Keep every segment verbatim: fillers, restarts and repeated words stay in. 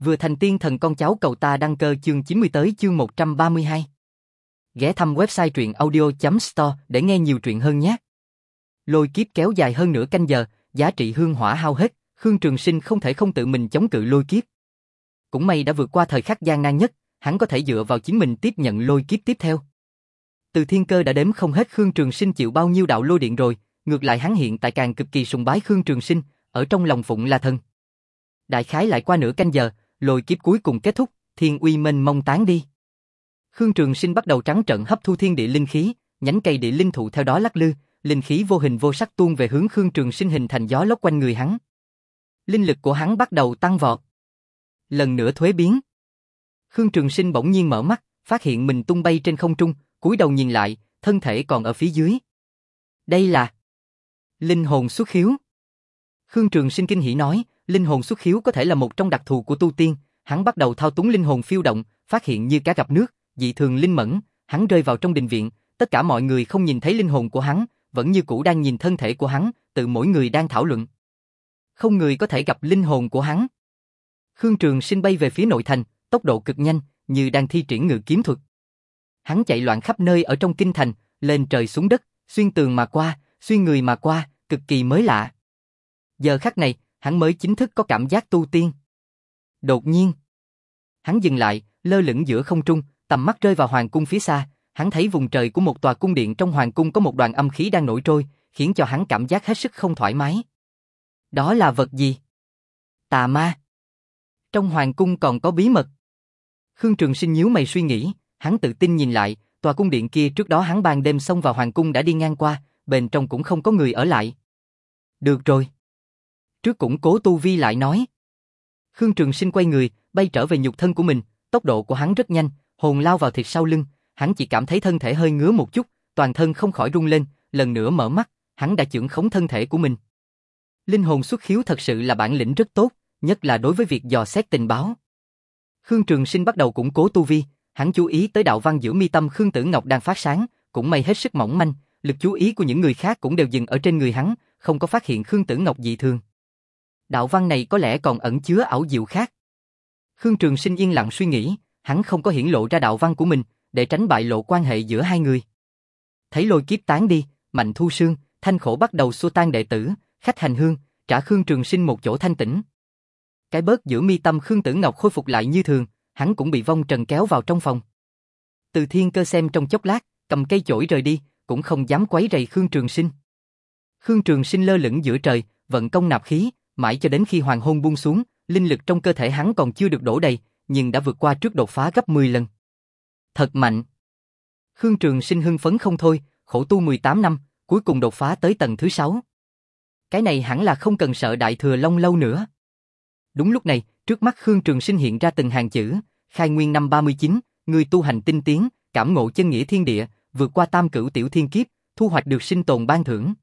Vừa thành tiên thần con cháu cầu ta đăng cơ chương chín mươi tới chương một trăm ba mươi hai. Ghé thăm website truyện audio chấm store để nghe nhiều truyện hơn nhé. Lôi kiếp kéo dài hơn nửa canh giờ, giá trị hương hỏa hao hết, Khương Trường Sinh không thể không tự mình chống cự lôi kiếp. Cũng may đã vượt qua thời khắc gian nan nhất, hắn có thể dựa vào chính mình tiếp nhận lôi kiếp tiếp theo. Từ thiên cơ đã đếm không hết Khương Trường Sinh chịu bao nhiêu đạo lôi điện rồi, ngược lại hắn hiện tại càng cực kỳ sùng bái Khương Trường Sinh, ở trong lòng phụng là thần. Đại khái lại qua nửa canh giờ, lôi kiếp cuối cùng kết thúc, thiên uy mênh mông tán đi. Khương Trường Sinh bắt đầu trắng trợn hấp thu thiên địa linh khí, nhánh cây địa linh thụ theo đó lắc lư, linh khí vô hình vô sắc tuôn về hướng Khương Trường Sinh hình thành gió lốc quanh người hắn. Linh lực của hắn bắt đầu tăng vọt. Lần nữa thuế biến. Khương Trường Sinh bỗng nhiên mở mắt, phát hiện mình tung bay trên không trung, cúi đầu nhìn lại, thân thể còn ở phía dưới. Đây là linh hồn xuất khiếu. Khương Trường Sinh kinh hỉ nói, linh hồn xuất khiếu có thể là một trong đặc thù của tu tiên. Hắn bắt đầu thao túng linh hồn phiêu động, phát hiện như cá gặp nước, dị thường linh mẫn. Hắn rơi vào trong đình viện, tất cả mọi người không nhìn thấy linh hồn của hắn, vẫn như cũ đang nhìn thân thể của hắn, tự mỗi người đang thảo luận. Không người có thể gặp linh hồn của hắn. Khương Trường Sinh bay về phía nội thành, tốc độ cực nhanh, như đang thi triển ngự kiếm thuật. Hắn chạy loạn khắp nơi ở trong kinh thành, lên trời xuống đất, xuyên tường mà qua, xuyên người mà qua, cực kỳ mới lạ. Giờ khắc này, hắn mới chính thức có cảm giác tu tiên. Đột nhiên, hắn dừng lại, lơ lửng giữa không trung, tầm mắt rơi vào hoàng cung phía xa. Hắn thấy vùng trời của một tòa cung điện trong hoàng cung có một đoàn âm khí đang nổi trôi, khiến cho hắn cảm giác hết sức không thoải mái. Đó là vật gì? Tà ma. Trong hoàng cung còn có bí mật. Khương Trường Sinh nhíu mày suy nghĩ, hắn tự tin nhìn lại, tòa cung điện kia trước đó hắn ban đêm xông vào hoàng cung đã đi ngang qua, bên trong cũng không có người ở lại. Được rồi. Trước củng cố tu vi lại nói. Khương Trường Sinh quay người, bay trở về nhục thân của mình, tốc độ của hắn rất nhanh, hồn lao vào thịt sau lưng, hắn chỉ cảm thấy thân thể hơi ngứa một chút, toàn thân không khỏi rung lên, lần nữa mở mắt, hắn đã chưởng khống thân thể của mình. Linh hồn xuất khiếu thật sự là bản lĩnh rất tốt, nhất là đối với việc dò xét tình báo. Khương Trường Sinh bắt đầu củng cố tu vi, hắn chú ý tới đạo văn giữa mi tâm Khương Tử Ngọc đang phát sáng, cũng may hết sức mỏng manh, lực chú ý của những người khác cũng đều dừng ở trên người hắn, không có phát hiện Khương Tử Ngọc dị thường. Đạo văn này có lẽ còn ẩn chứa ảo diệu khác. Khương Trường Sinh yên lặng suy nghĩ, hắn không có hiển lộ ra đạo văn của mình, để tránh bại lộ quan hệ giữa hai người. Thấy lôi kiếp tán đi, Mạnh Thu Sương, Thanh Khổ bắt đầu xua tan đệ tử, khách hành hương, trả Khương Trường Sinh một chỗ thanh tĩnh. Cái bớt giữa mi tâm Khương Tử Ngọc khôi phục lại như thường, hắn cũng bị vong trần kéo vào trong phòng. Từ Thiên Cơ xem trong chốc lát, cầm cây chổi rời đi, cũng không dám quấy rầy Khương Trường Sinh. Khương Trường Sinh lơ lửng giữa trời, vận công nạp khí, mãi cho đến khi hoàng hôn buông xuống, linh lực trong cơ thể hắn còn chưa được đổ đầy, nhưng đã vượt qua trước đột phá gấp mười lần. Thật mạnh. Khương Trường Sinh hưng phấn không thôi, khổ tu mười tám năm, cuối cùng đột phá tới tầng thứ sáu. Cái này hẳn là không cần sợ Đại Thừa Long lâu nữa. Đúng lúc này, trước mắt Khương Trường Sinh hiện ra từng hàng chữ, khai nguyên năm ba mươi chín, người tu hành tinh tiến, cảm ngộ chân nghĩa thiên địa, vượt qua tam cửu tiểu thiên kiếp, thu hoạch được sinh tồn ban thưởng.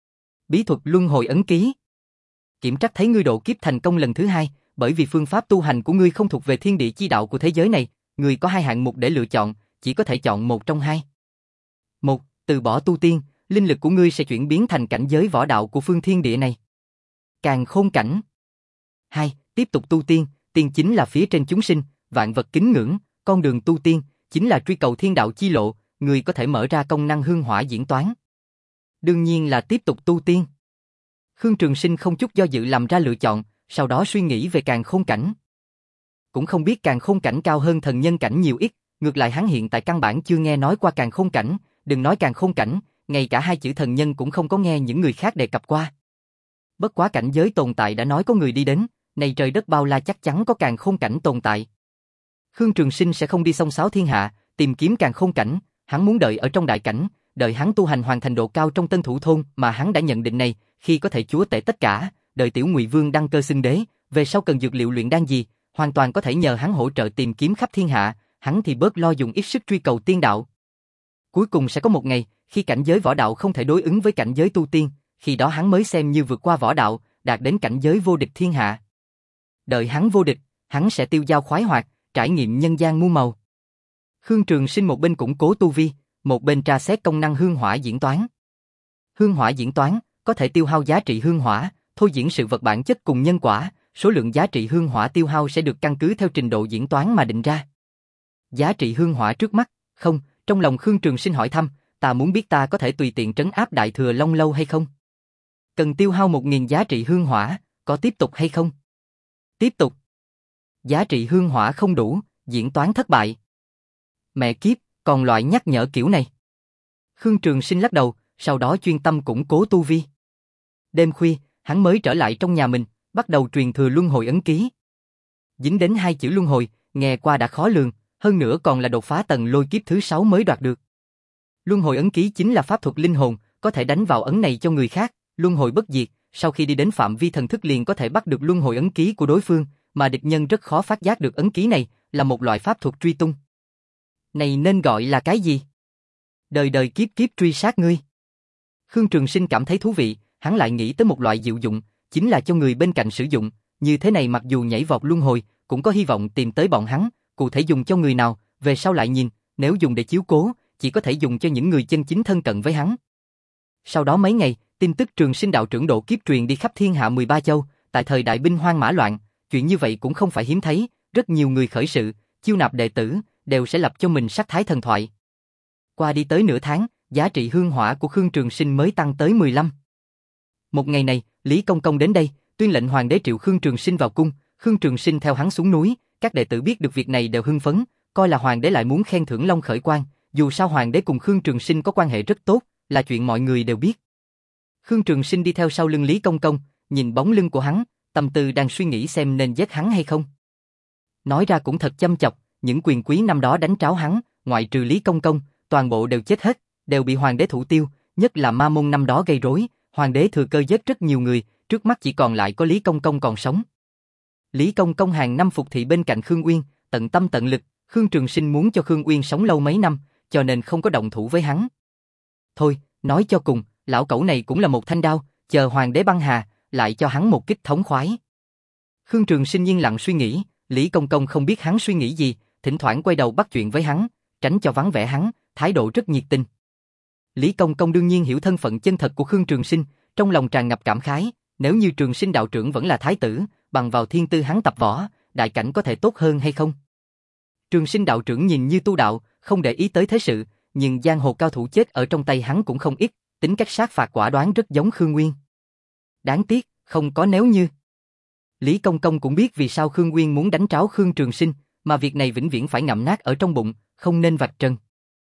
Bí thuật luân hồi ấn ký. Kiểm trắc thấy ngươi độ kiếp thành công lần thứ hai, bởi vì phương pháp tu hành của ngươi không thuộc về thiên địa chi đạo của thế giới này, ngươi có hai hạng mục để lựa chọn, chỉ có thể chọn một trong hai. Một, từ bỏ tu tiên, linh lực của ngươi sẽ chuyển biến thành cảnh giới võ đạo của phương thiên địa này. Càn khôn cảnh. Hai, tiếp tục tu tiên, tiên chính là phía trên chúng sinh, vạn vật kính ngưỡng, con đường tu tiên chính là truy cầu thiên đạo chi lộ, ngươi có thể mở ra công năng hương hỏa diễn toán. Đương nhiên là tiếp tục tu tiên. Khương Trường Sinh không chút do dự làm ra lựa chọn, sau đó suy nghĩ về càn khôn cảnh. Cũng không biết càn khôn cảnh cao hơn thần nhân cảnh nhiều ít, ngược lại hắn hiện tại căn bản chưa nghe nói qua càn khôn cảnh, đừng nói càn khôn cảnh, ngay cả hai chữ thần nhân cũng không có nghe những người khác đề cập qua. Bất quá cảnh giới tồn tại đã nói có người đi đến, này trời đất bao la chắc chắn có càn khôn cảnh tồn tại. Khương Trường Sinh sẽ không đi xông xáo thiên hạ, tìm kiếm càn khôn cảnh, hắn muốn đợi ở trong đại cảnh, đợi hắn tu hành hoàn thành độ cao trong Tân Thủ thôn mà hắn đã nhận định này, khi có thể chúa tể tất cả, đợi Tiểu Ngụy Vương đăng cơ xưng đế, về sau cần dược liệu luyện đan gì, hoàn toàn có thể nhờ hắn hỗ trợ tìm kiếm khắp thiên hạ, hắn thì bớt lo dùng ít sức truy cầu tiên đạo. Cuối cùng sẽ có một ngày, khi cảnh giới võ đạo không thể đối ứng với cảnh giới tu tiên, khi đó hắn mới xem như vượt qua võ đạo, đạt đến cảnh giới vô địch thiên hạ. Đợi hắn vô địch, hắn sẽ tiêu dao khoái hoạt, trải nghiệm nhân gian muôn màu. Khương Trường Sinh một bên củng cố tu vi, một bên tra xét công năng hương hỏa diễn toán. Hương hỏa diễn toán có thể tiêu hao giá trị hương hỏa, thôi diễn sự vật bản chất cùng nhân quả, số lượng giá trị hương hỏa tiêu hao sẽ được căn cứ theo trình độ diễn toán mà định ra. Giá trị hương hỏa trước mắt, không, trong lòng Khương Trường Sinh hỏi thăm, ta muốn biết ta có thể tùy tiện trấn áp Đại Thừa Long Lâu hay không? Cần tiêu hao một nghìn giá trị hương hỏa, có tiếp tục hay không? Tiếp tục. Giá trị hương hỏa không đủ, diễn toán thất bại. Mẹ kiếp, còn loại nhắc nhở kiểu này. Khương Trường Sinh lắc đầu, sau đó chuyên tâm củng cố tu vi. Đêm khuya, hắn mới trở lại trong nhà mình, bắt đầu truyền thừa luân hồi ấn ký. Dính đến hai chữ luân hồi, nghe qua đã khó lường, hơn nữa còn là đột phá tầng lôi kiếp thứ sáu mới đoạt được. Luân hồi ấn ký chính là pháp thuật linh hồn, có thể đánh vào ấn này cho người khác, luân hồi bất diệt, sau khi đi đến phạm vi thần thức liền có thể bắt được luân hồi ấn ký của đối phương, mà địch nhân rất khó phát giác được ấn ký này, là một loại pháp thuật truy tung. Này nên gọi là cái gì? Đời đời kiếp kiếp truy sát ngươi. Khương Trường Sinh cảm thấy thú vị, hắn lại nghĩ tới một loại diệu dụng, chính là cho người bên cạnh sử dụng, như thế này mặc dù nhảy vọt luân hồi, cũng có hy vọng tìm tới bọn hắn, cụ thể dùng cho người nào, về sau lại nhìn, nếu dùng để chiếu cố, chỉ có thể dùng cho những người chân chính thân cận với hắn. Sau đó mấy ngày, tin tức Trường Sinh đạo trưởng độ kiếp truyền đi khắp thiên hạ mười ba châu, tại thời đại binh hoang mã loạn, chuyện như vậy cũng không phải hiếm thấy, rất nhiều người khởi sự, chiêu nạp đệ tử, đều sẽ lập cho mình sắc thái thần thoại. Qua đi tới nửa tháng, giá trị hương hỏa của Khương Trường Sinh mới tăng tới mười lăm. Một ngày này, Lý Công Công đến đây, tuyên lệnh hoàng đế triệu Khương Trường Sinh vào cung, Khương Trường Sinh theo hắn xuống núi, các đệ tử biết được việc này đều hưng phấn, coi là hoàng đế lại muốn khen thưởng Long Khởi Quang, dù sao hoàng đế cùng Khương Trường Sinh có quan hệ rất tốt, là chuyện mọi người đều biết. Khương Trường Sinh đi theo sau lưng Lý Công Công, nhìn bóng lưng của hắn, tâm tư đang suy nghĩ xem nên giết hắn hay không. Nói ra cũng thật chăm chọc, những quyền quý năm đó đánh tráo hắn, ngoại trừ Lý Công Công, toàn bộ đều chết hết, đều bị hoàng đế thủ tiêu, nhất là Ma Môn năm đó gây rối, hoàng đế thừa cơ giết rất nhiều người, trước mắt chỉ còn lại có Lý Công Công còn sống. Lý Công Công hàng năm phục thị bên cạnh Khương Uyên, tận tâm tận lực, Khương Trường Sinh muốn cho Khương Uyên sống lâu mấy năm, cho nên không có động thủ với hắn. Thôi, nói cho cùng, lão cẩu này cũng là một thanh đao, chờ hoàng đế băng hà, lại cho hắn một kích thống khoái. Khương Trường Sinh yên lặng suy nghĩ, Lý Công Công không biết hắn suy nghĩ gì, thỉnh thoảng quay đầu bắt chuyện với hắn, tránh cho vắng vẻ hắn, thái độ rất nhiệt tình. Lý Công Công đương nhiên hiểu thân phận chân thật của Khương Trường Sinh, trong lòng tràn ngập cảm khái, nếu như Trường Sinh đạo trưởng vẫn là thái tử, bằng vào thiên tư hắn tập võ, đại cảnh có thể tốt hơn hay không? Trường Sinh đạo trưởng nhìn như tu đạo, không để ý tới thế sự, nhưng giang hồ cao thủ chết ở trong tay hắn cũng không ít, tính cách sát phạt quả đoán rất giống Khương Nguyên. Đáng tiếc, không có nếu như. Lý Công Công cũng biết vì sao Khương Nguyên muốn đánh tráo Khương Trường Sinh, mà việc này vĩnh viễn phải ngậm nát ở trong bụng, không nên vạch trần.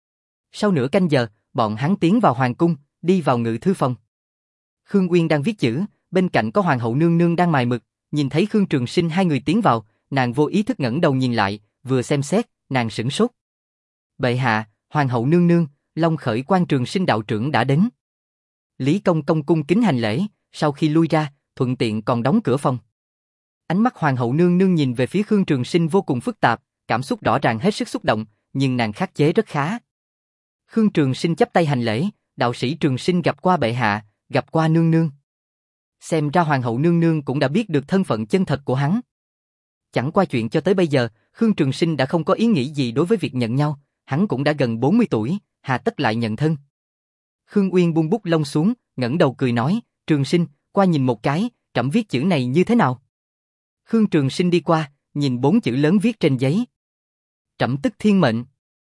Sau nửa canh giờ, bọn hắn tiến vào hoàng cung, đi vào ngự thư phòng. Khương Nguyên đang viết chữ, bên cạnh có hoàng hậu nương nương đang mài mực, nhìn thấy Khương Trường Sinh hai người tiến vào, nàng vô ý thức ngẩng đầu nhìn lại, vừa xem xét, nàng sửng sốt. Bệ hạ, hoàng hậu nương nương, Long Khởi Quang Trường Sinh đạo trưởng đã đến. Lý Công Công cung kính hành lễ, sau khi lui ra, thuận tiện còn đóng cửa phòng. Ánh mắt hoàng hậu nương nương nhìn về phía Khương Trường Sinh vô cùng phức tạp, cảm xúc rõ ràng hết sức xúc động, nhưng nàng khắc chế rất khá. Khương Trường Sinh chắp tay hành lễ, đạo sĩ Trường Sinh gặp qua bệ hạ, gặp qua nương nương. Xem ra hoàng hậu nương nương cũng đã biết được thân phận chân thật của hắn. Chẳng qua chuyện cho tới bây giờ, Khương Trường Sinh đã không có ý nghĩ gì đối với việc nhận nhau, hắn cũng đã gần bốn mươi tuổi, hà tất lại nhận thân. Khương Uyên buông bút lông xuống, ngẩng đầu cười nói, Trường Sinh, qua nhìn một cái, trẫm viết chữ này như thế nào? Khương Trường Sinh đi qua, nhìn bốn chữ lớn viết trên giấy. Trẫm tức thiên mệnh.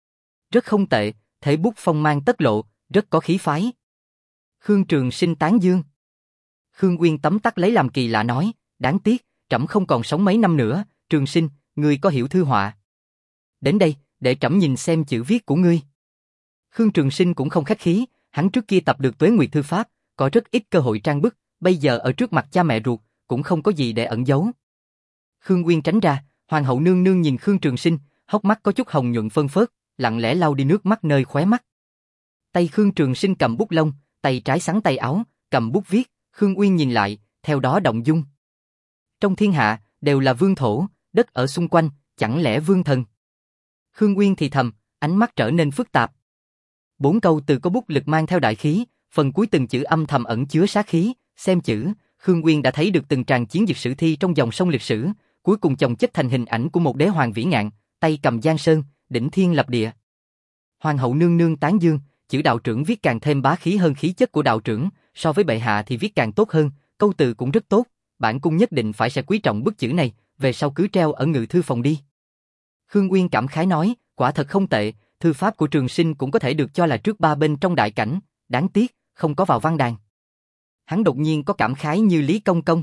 Rất không tệ, thể bút phong mang tất lộ, rất có khí phái. Khương Trường Sinh tán dương. Khương Uyên tấm tắc lấy làm kỳ lạ nói, đáng tiếc, trẫm không còn sống mấy năm nữa, Trường Sinh, ngươi có hiểu thư họa. Đến đây, để trẫm nhìn xem chữ viết của ngươi. Khương Trường Sinh cũng không khách khí, hắn trước kia tập được Tuế Nguyệt thư pháp, có rất ít cơ hội trang bức, bây giờ ở trước mặt cha mẹ ruột, cũng không có gì để ẩn giấu. Khương Uyên tránh ra, hoàng hậu nương nương nhìn Khương Trường Sinh, hốc mắt có chút hồng nhuận phân phớt, lặng lẽ lau đi nước mắt nơi khóe mắt. Tay Khương Trường Sinh cầm bút lông, tay trái xắn tay áo, cầm bút viết, Khương Uyên nhìn lại, theo đó động dung. Trong thiên hạ, đều là vương thổ, đất ở xung quanh, chẳng lẽ vương thần? Khương Uyên thì thầm, ánh mắt trở nên phức tạp. Bốn câu từ có bút lực mang theo đại khí, phần cuối từng chữ âm thầm ẩn chứa sát khí, xem chữ, Khương Uyên đã thấy được từng tràng chiến dịch sử thi trong dòng sông lịch sử, cuối cùng chồng chất thành hình ảnh của một đế hoàng vĩ ngạn, tay cầm giang sơn, đỉnh thiên lập địa. Hoàng hậu nương nương tán dương, chữ đạo trưởng viết càng thêm bá khí hơn khí chất của đạo trưởng, so với bệ hạ thì viết càng tốt hơn, câu từ cũng rất tốt, bản cung nhất định phải sẽ quý trọng bức chữ này, về sau cứ treo ở ngự thư phòng đi. Khương Uyên cảm khái nói, quả thật không tệ, thư pháp của Trường Sinh cũng có thể được cho là trước ba bên trong đại cảnh, đáng tiếc, không có vào văn đàn. Hắn đột nhiên có cảm khái như Lý Công Công.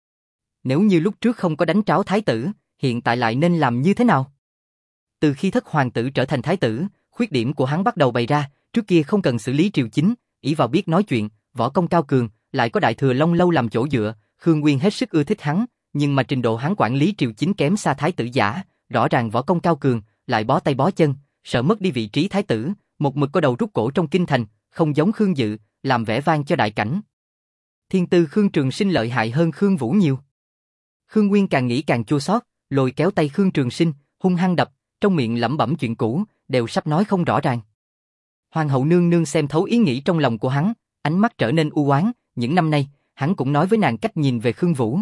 Nếu như lúc trước không có đánh tráo thái tử, hiện tại lại nên làm như thế nào? Từ khi thất hoàng tử trở thành thái tử, khuyết điểm của hắn bắt đầu bày ra, trước kia không cần xử lý triều chính, ỷ vào biết nói chuyện, võ công cao cường, lại có đại thừa Long Lâu làm chỗ dựa, Khương Uyên hết sức ưa thích hắn, nhưng mà trình độ hắn quản lý triều chính kém xa thái tử giả, rõ ràng võ công cao cường, lại bó tay bó chân, sợ mất đi vị trí thái tử, một mực có đầu rút cổ trong kinh thành, không giống Khương Dự, làm vẻ vang cho đại cảnh. Thiên tư Khương Trường Sinh lợi hại hơn Khương Vũ nhiều. Khương Uyên càng nghĩ càng chua xót, lôi kéo tay Khương Trường Sinh, hung hăng đập, trong miệng lẩm bẩm chuyện cũ, đều sắp nói không rõ ràng. Hoàng hậu nương nương xem thấu ý nghĩ trong lòng của hắn, ánh mắt trở nên u oán, những năm nay, hắn cũng nói với nàng cách nhìn về Khương Vũ.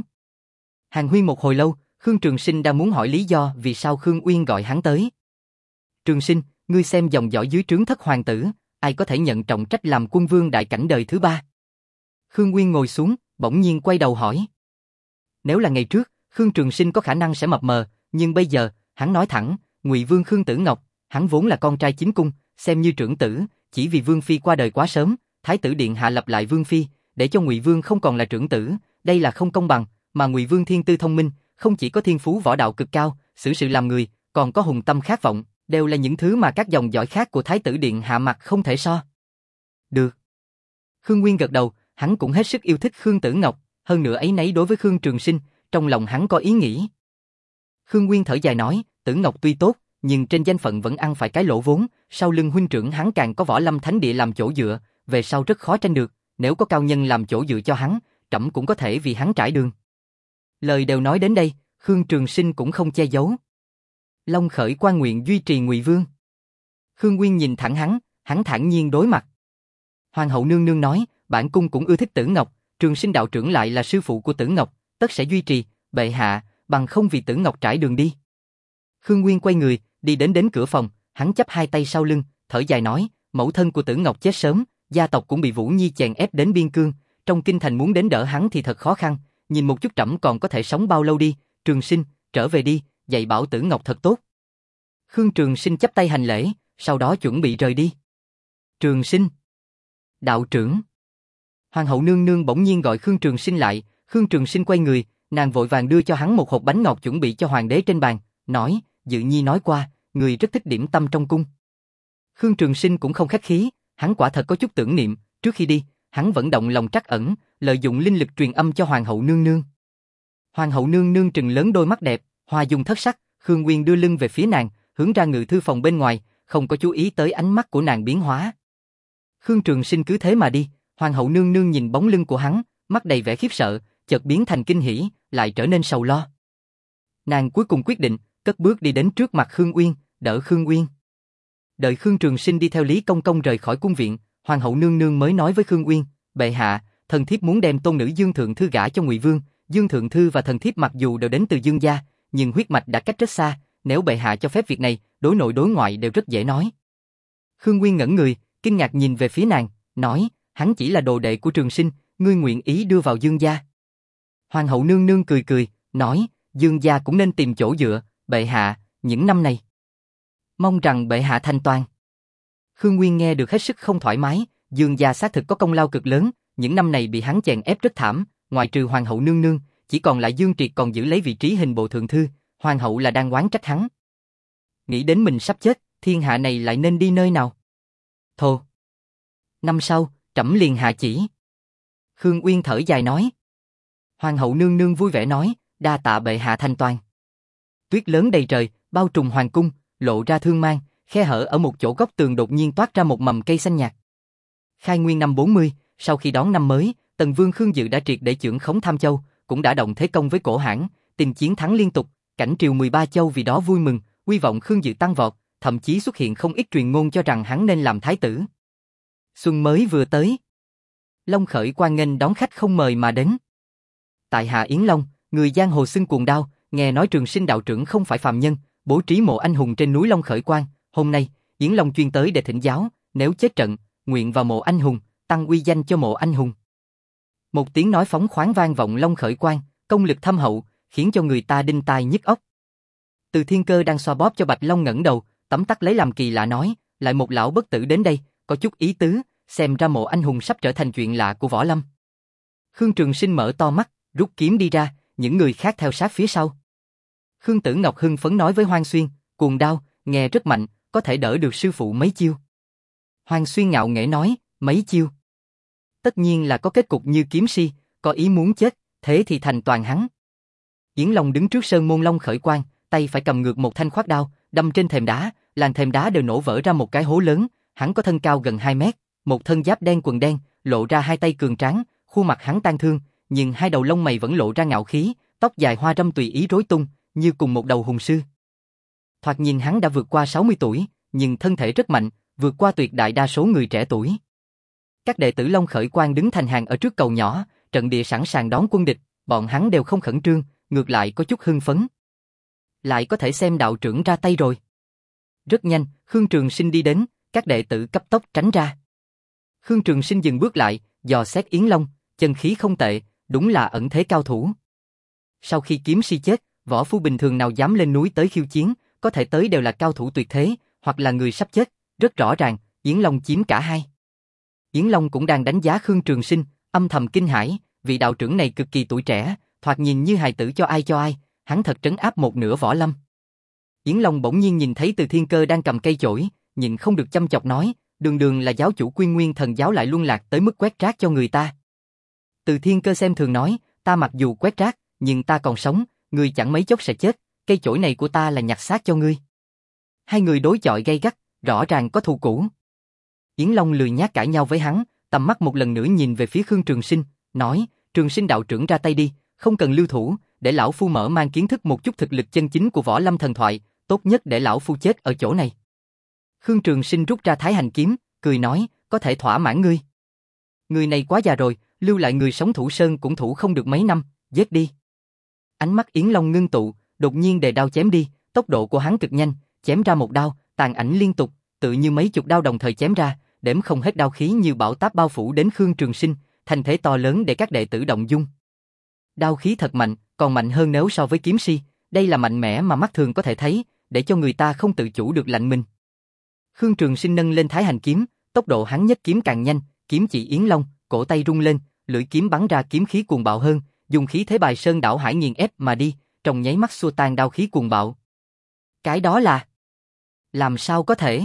Hàn huyên một hồi lâu, Khương Trường Sinh đang muốn hỏi lý do vì sao Khương Uyên gọi hắn tới. Trường Sinh, ngươi xem dòng dõi dưới trướng thất hoàng tử, ai có thể nhận trọng trách làm quân vương đại cảnh đời thứ ba? Khương Uyên ngồi xuống, bỗng nhiên quay đầu hỏi. Nếu là ngày trước, Khương Trường Sinh có khả năng sẽ mập mờ, nhưng bây giờ, hắn nói thẳng, Ngụy Vương Khương Tử Ngọc, hắn vốn là con trai chính cung, xem như trưởng tử, chỉ vì Vương phi qua đời quá sớm, Thái tử điện hạ lập lại Vương phi, để cho Ngụy Vương không còn là trưởng tử, đây là không công bằng, mà Ngụy Vương thiên tư thông minh, không chỉ có thiên phú võ đạo cực cao, xử sự làm người, còn có hùng tâm khát vọng, đều là những thứ mà các dòng dõi khác của Thái tử điện hạ mặt không thể so. Được. Khương Nguyên gật đầu, hắn cũng hết sức yêu thích Khương Tử Ngọc, hơn nữa ấy nấy đối với Khương Trường Sinh, trong lòng hắn có ý nghĩ. Khương Nguyên thở dài nói, Tử Ngọc tuy tốt, nhưng trên danh phận vẫn ăn phải cái lỗ vốn, sau lưng huynh trưởng hắn càng có võ lâm thánh địa làm chỗ dựa, về sau rất khó tranh được, nếu có cao nhân làm chỗ dựa cho hắn, trẫm cũng có thể vì hắn trải đường. Lời đều nói đến đây, Khương Trường Sinh cũng không che giấu. Long khởi quan nguyện duy trì Ngụy Vương. Khương Nguyên nhìn thẳng hắn, hắn thản nhiên đối mặt. Hoàng hậu nương nương nói, bản cung cũng ưa thích Tử Ngọc, Trường Sinh đạo trưởng lại là sư phụ của Tử Ngọc, tất sẽ duy trì, bệ hạ, bằng không vì Tử Ngọc trải đường đi. Khương Nguyên quay người, đi đến đến cửa phòng, hắn chắp hai tay sau lưng, thở dài nói, mẫu thân của Tử Ngọc chết sớm, gia tộc cũng bị Vũ Nhi chèn ép đến biên cương, trong kinh thành muốn đến đỡ hắn thì thật khó khăn, nhìn một chút trẫm còn có thể sống bao lâu đi, Trường Sinh, trở về đi, dạy bảo Tử Ngọc thật tốt. Khương Trường Sinh chắp tay hành lễ, sau đó chuẩn bị rời đi. Trường Sinh, đạo trưởng. Hoàng hậu nương nương bỗng nhiên gọi Khương Trường Sinh lại, Khương Trường Sinh quay người, nàng vội vàng đưa cho hắn một hộp bánh ngọt chuẩn bị cho hoàng đế trên bàn, nói, Dự Nhi nói qua, người rất thích điểm tâm trong cung. Khương Trường Sinh cũng không khách khí, hắn quả thật có chút tưởng niệm, trước khi đi, hắn vẫn động lòng trắc ẩn, lợi dụng linh lực truyền âm cho hoàng hậu nương nương. Hoàng hậu nương nương trừng lớn đôi mắt đẹp, hoa dung thất sắc, Khương Nguyên đưa lưng về phía nàng, hướng ra ngự thư phòng bên ngoài, không có chú ý tới ánh mắt của nàng biến hóa. Khương Trường Sinh cứ thế mà đi, hoàng hậu nương nương nhìn bóng lưng của hắn, mắt đầy vẻ khiếp sợ, chợt biến thành kinh hỉ, lại trở nên sầu lo. Nàng cuối cùng quyết định, cất bước đi đến trước mặt Khương Uyên, đỡ Khương Uyên. Đợi Khương Trường Sinh đi theo Lý Công Công rời khỏi cung viện, hoàng hậu nương nương mới nói với Khương Uyên, bệ hạ, thần thiếp muốn đem tôn nữ Dương Thượng Thư gả cho Ngụy Vương. Dương Thượng Thư và thần thiếp mặc dù đều đến từ Dương gia, nhưng huyết mạch đã cách rất xa, nếu bệ hạ cho phép việc này, đối nội đối ngoại đều rất dễ nói. Khương Uyên ngẩn người, kinh ngạc nhìn về phía nàng, nói, hắn chỉ là đồ đệ của Trường Sinh, ngươi nguyện ý đưa vào Dương gia. Hoàng hậu nương nương cười cười, nói, Dương gia cũng nên tìm chỗ dựa, bệ hạ, những năm này. Mong rằng bệ hạ thanh toàn. Khương Nguyên nghe được hết sức không thoải mái, Dương gia xác thực có công lao cực lớn, những năm này bị hắn chèn ép rất thảm, ngoại trừ hoàng hậu nương nương, chỉ còn lại Dương Triệt còn giữ lấy vị trí hình bộ thượng thư, hoàng hậu là đang oán trách hắn. Nghĩ đến mình sắp chết, thiên hạ này lại nên đi nơi nào? Thô. Năm sau, trẫm liền hạ chỉ. Khương Uyên thở dài nói. Hoàng hậu nương nương vui vẻ nói, đa tạ bệ hạ thanh toàn. Tuyết lớn đầy trời, bao trùm hoàng cung, lộ ra thương mang, khe hở ở một chỗ góc tường đột nhiên toát ra một mầm cây xanh nhạt. Khai nguyên năm bốn mươi, sau khi đón năm mới, Tần Vương Khương Dự đã triệt để chưởng khống Tham Châu, cũng đã động thế công với Cổ Hãn, tìm chiến thắng liên tục, cảnh triều mười ba châu vì đó vui mừng, uy vọng Khương Dự tăng vọt, thậm chí xuất hiện không ít truyền ngôn cho rằng hắn nên làm thái tử. Xuân mới vừa tới, Long khởi quan nghênh đón khách không mời mà đến. Tại Hạ Yến Long, người giang hồ xưng cuồng đao, nghe nói Trường Sinh đạo trưởng không phải phàm nhân, bố trí mộ anh hùng trên núi Long khởi quan, hôm nay Yến Long chuyên tới để thỉnh giáo, nếu chết trận, nguyện vào mộ anh hùng, tăng uy danh cho mộ anh hùng. Một tiếng nói phóng khoáng vang vọng Long khởi quan, công lực thâm hậu, khiến cho người ta đinh tai nhức óc. Từ Thiên Cơ đang xoa bóp cho Bạch Long ngẩng đầu, tấm tắc lấy làm kỳ lạ nói, lại một lão bất tử đến đây, có chút ý tứ, xem ra mộ anh hùng sắp trở thành chuyện lạ của võ lâm. Khương Trường Sinh mở to mắt, rút kiếm đi ra, những người khác theo sát phía sau. Khương Tử Ngọc hưng phấn nói với Hoang Xuyên, cuồng đao, nghe rất mạnh, có thể đỡ được sư phụ mấy chiêu. Hoang Xuyên ngạo nghễ nói, mấy chiêu. Tất nhiên là có kết cục như kiếm si, có ý muốn chết, thế thì thành toàn hắn. Yến Long đứng trước sơn môn Long Khởi Quang, tay phải cầm ngược một thanh khoát đao, đâm trên thềm đá, làn thềm đá đều nổ vỡ ra một cái hố lớn, hắn có thân cao gần hai mét, một thân giáp đen quần đen, lộ ra hai tay cường tráng, khuôn mặt hắn tang thương, nhưng hai đầu lông mày vẫn lộ ra ngạo khí, tóc dài hoa râm tùy ý rối tung, như cùng một đầu hùng sư. Thoạt nhìn hắn đã vượt qua sáu mươi tuổi, nhưng thân thể rất mạnh, vượt qua tuyệt đại đa số người trẻ tuổi. Các đệ tử Long Khởi Quang đứng thành hàng ở trước cầu nhỏ, trận địa sẵn sàng đón quân địch, bọn hắn đều không khẩn trương, ngược lại có chút hưng phấn. Lại có thể xem đạo trưởng ra tay rồi. Rất nhanh, Khương Trường Sinh đi đến, các đệ tử cấp tốc tránh ra. Khương Trường Sinh dừng bước lại, dò xét Yến Long, chân khí không tệ, đúng là ẩn thế cao thủ. Sau khi kiếm si chết, võ phu bình thường nào dám lên núi tới khiêu chiến, có thể tới đều là cao thủ tuyệt thế, hoặc là người sắp chết, rất rõ ràng, Yến Long chiếm cả hai. Yến Long cũng đang đánh giá Khương Trường Sinh, âm thầm kinh hãi, vị đạo trưởng này cực kỳ tuổi trẻ, thoạt nhìn như hài tử cho ai cho ai, hắn thật trấn áp một nửa võ lâm. Yến Long bỗng nhiên nhìn thấy Từ Thiên Cơ đang cầm cây chổi, nhìn không được chăm chọc nói, đường đường là giáo chủ Quy Nguyên Thần giáo lại luân lạc tới mức quét rác cho người ta. Từ Thiên Cơ xem thường nói, ta mặc dù quét rác, nhưng ta còn sống, ngươi chẳng mấy chốc sẽ chết, cây chổi này của ta là nhặt xác cho ngươi. Hai người đối chọi gay gắt, rõ ràng có thù cũ. Yến Long lười nhác cãi nhau với hắn, tầm mắt một lần nữa nhìn về phía Khương Trường Sinh, nói, Trường Sinh đạo trưởng ra tay đi, không cần lưu thủ, để lão phu mở mang kiến thức một chút thực lực chân chính của võ lâm thần thoại, tốt nhất để lão phu chết ở chỗ này. Khương Trường Sinh rút ra Thái Hành kiếm, cười nói, có thể thỏa mãn ngươi. Người này quá già rồi, lưu lại người sống thủ sơn cũng thủ không được mấy năm, giết đi. Ánh mắt Yến Long ngưng tụ, đột nhiên đề đao chém đi, tốc độ của hắn cực nhanh, chém ra một đao, tàn ảnh liên tục, tự như mấy chục đao đồng thời chém ra, đếm không hết đao khí như bão táp bao phủ đến Khương Trường Sinh, thành thế to lớn để các đệ tử động dung. Đao khí thật mạnh, còn mạnh hơn nếu so với kiếm si, đây là mạnh mẽ mà mắt thường có thể thấy, để cho người ta không tự chủ được lạnh mình. Khương Trường Sinh nâng lên Thái Hành kiếm, tốc độ hắn nhất kiếm càng nhanh, kiếm chỉ Yến Long, cổ tay rung lên, lưỡi kiếm bắn ra kiếm khí cuồng bạo hơn, dùng khí thế bài sơn đảo hải nghiền ép mà đi, trong nháy mắt xua tan đao khí cuồng bạo. Cái đó là... làm sao có thể?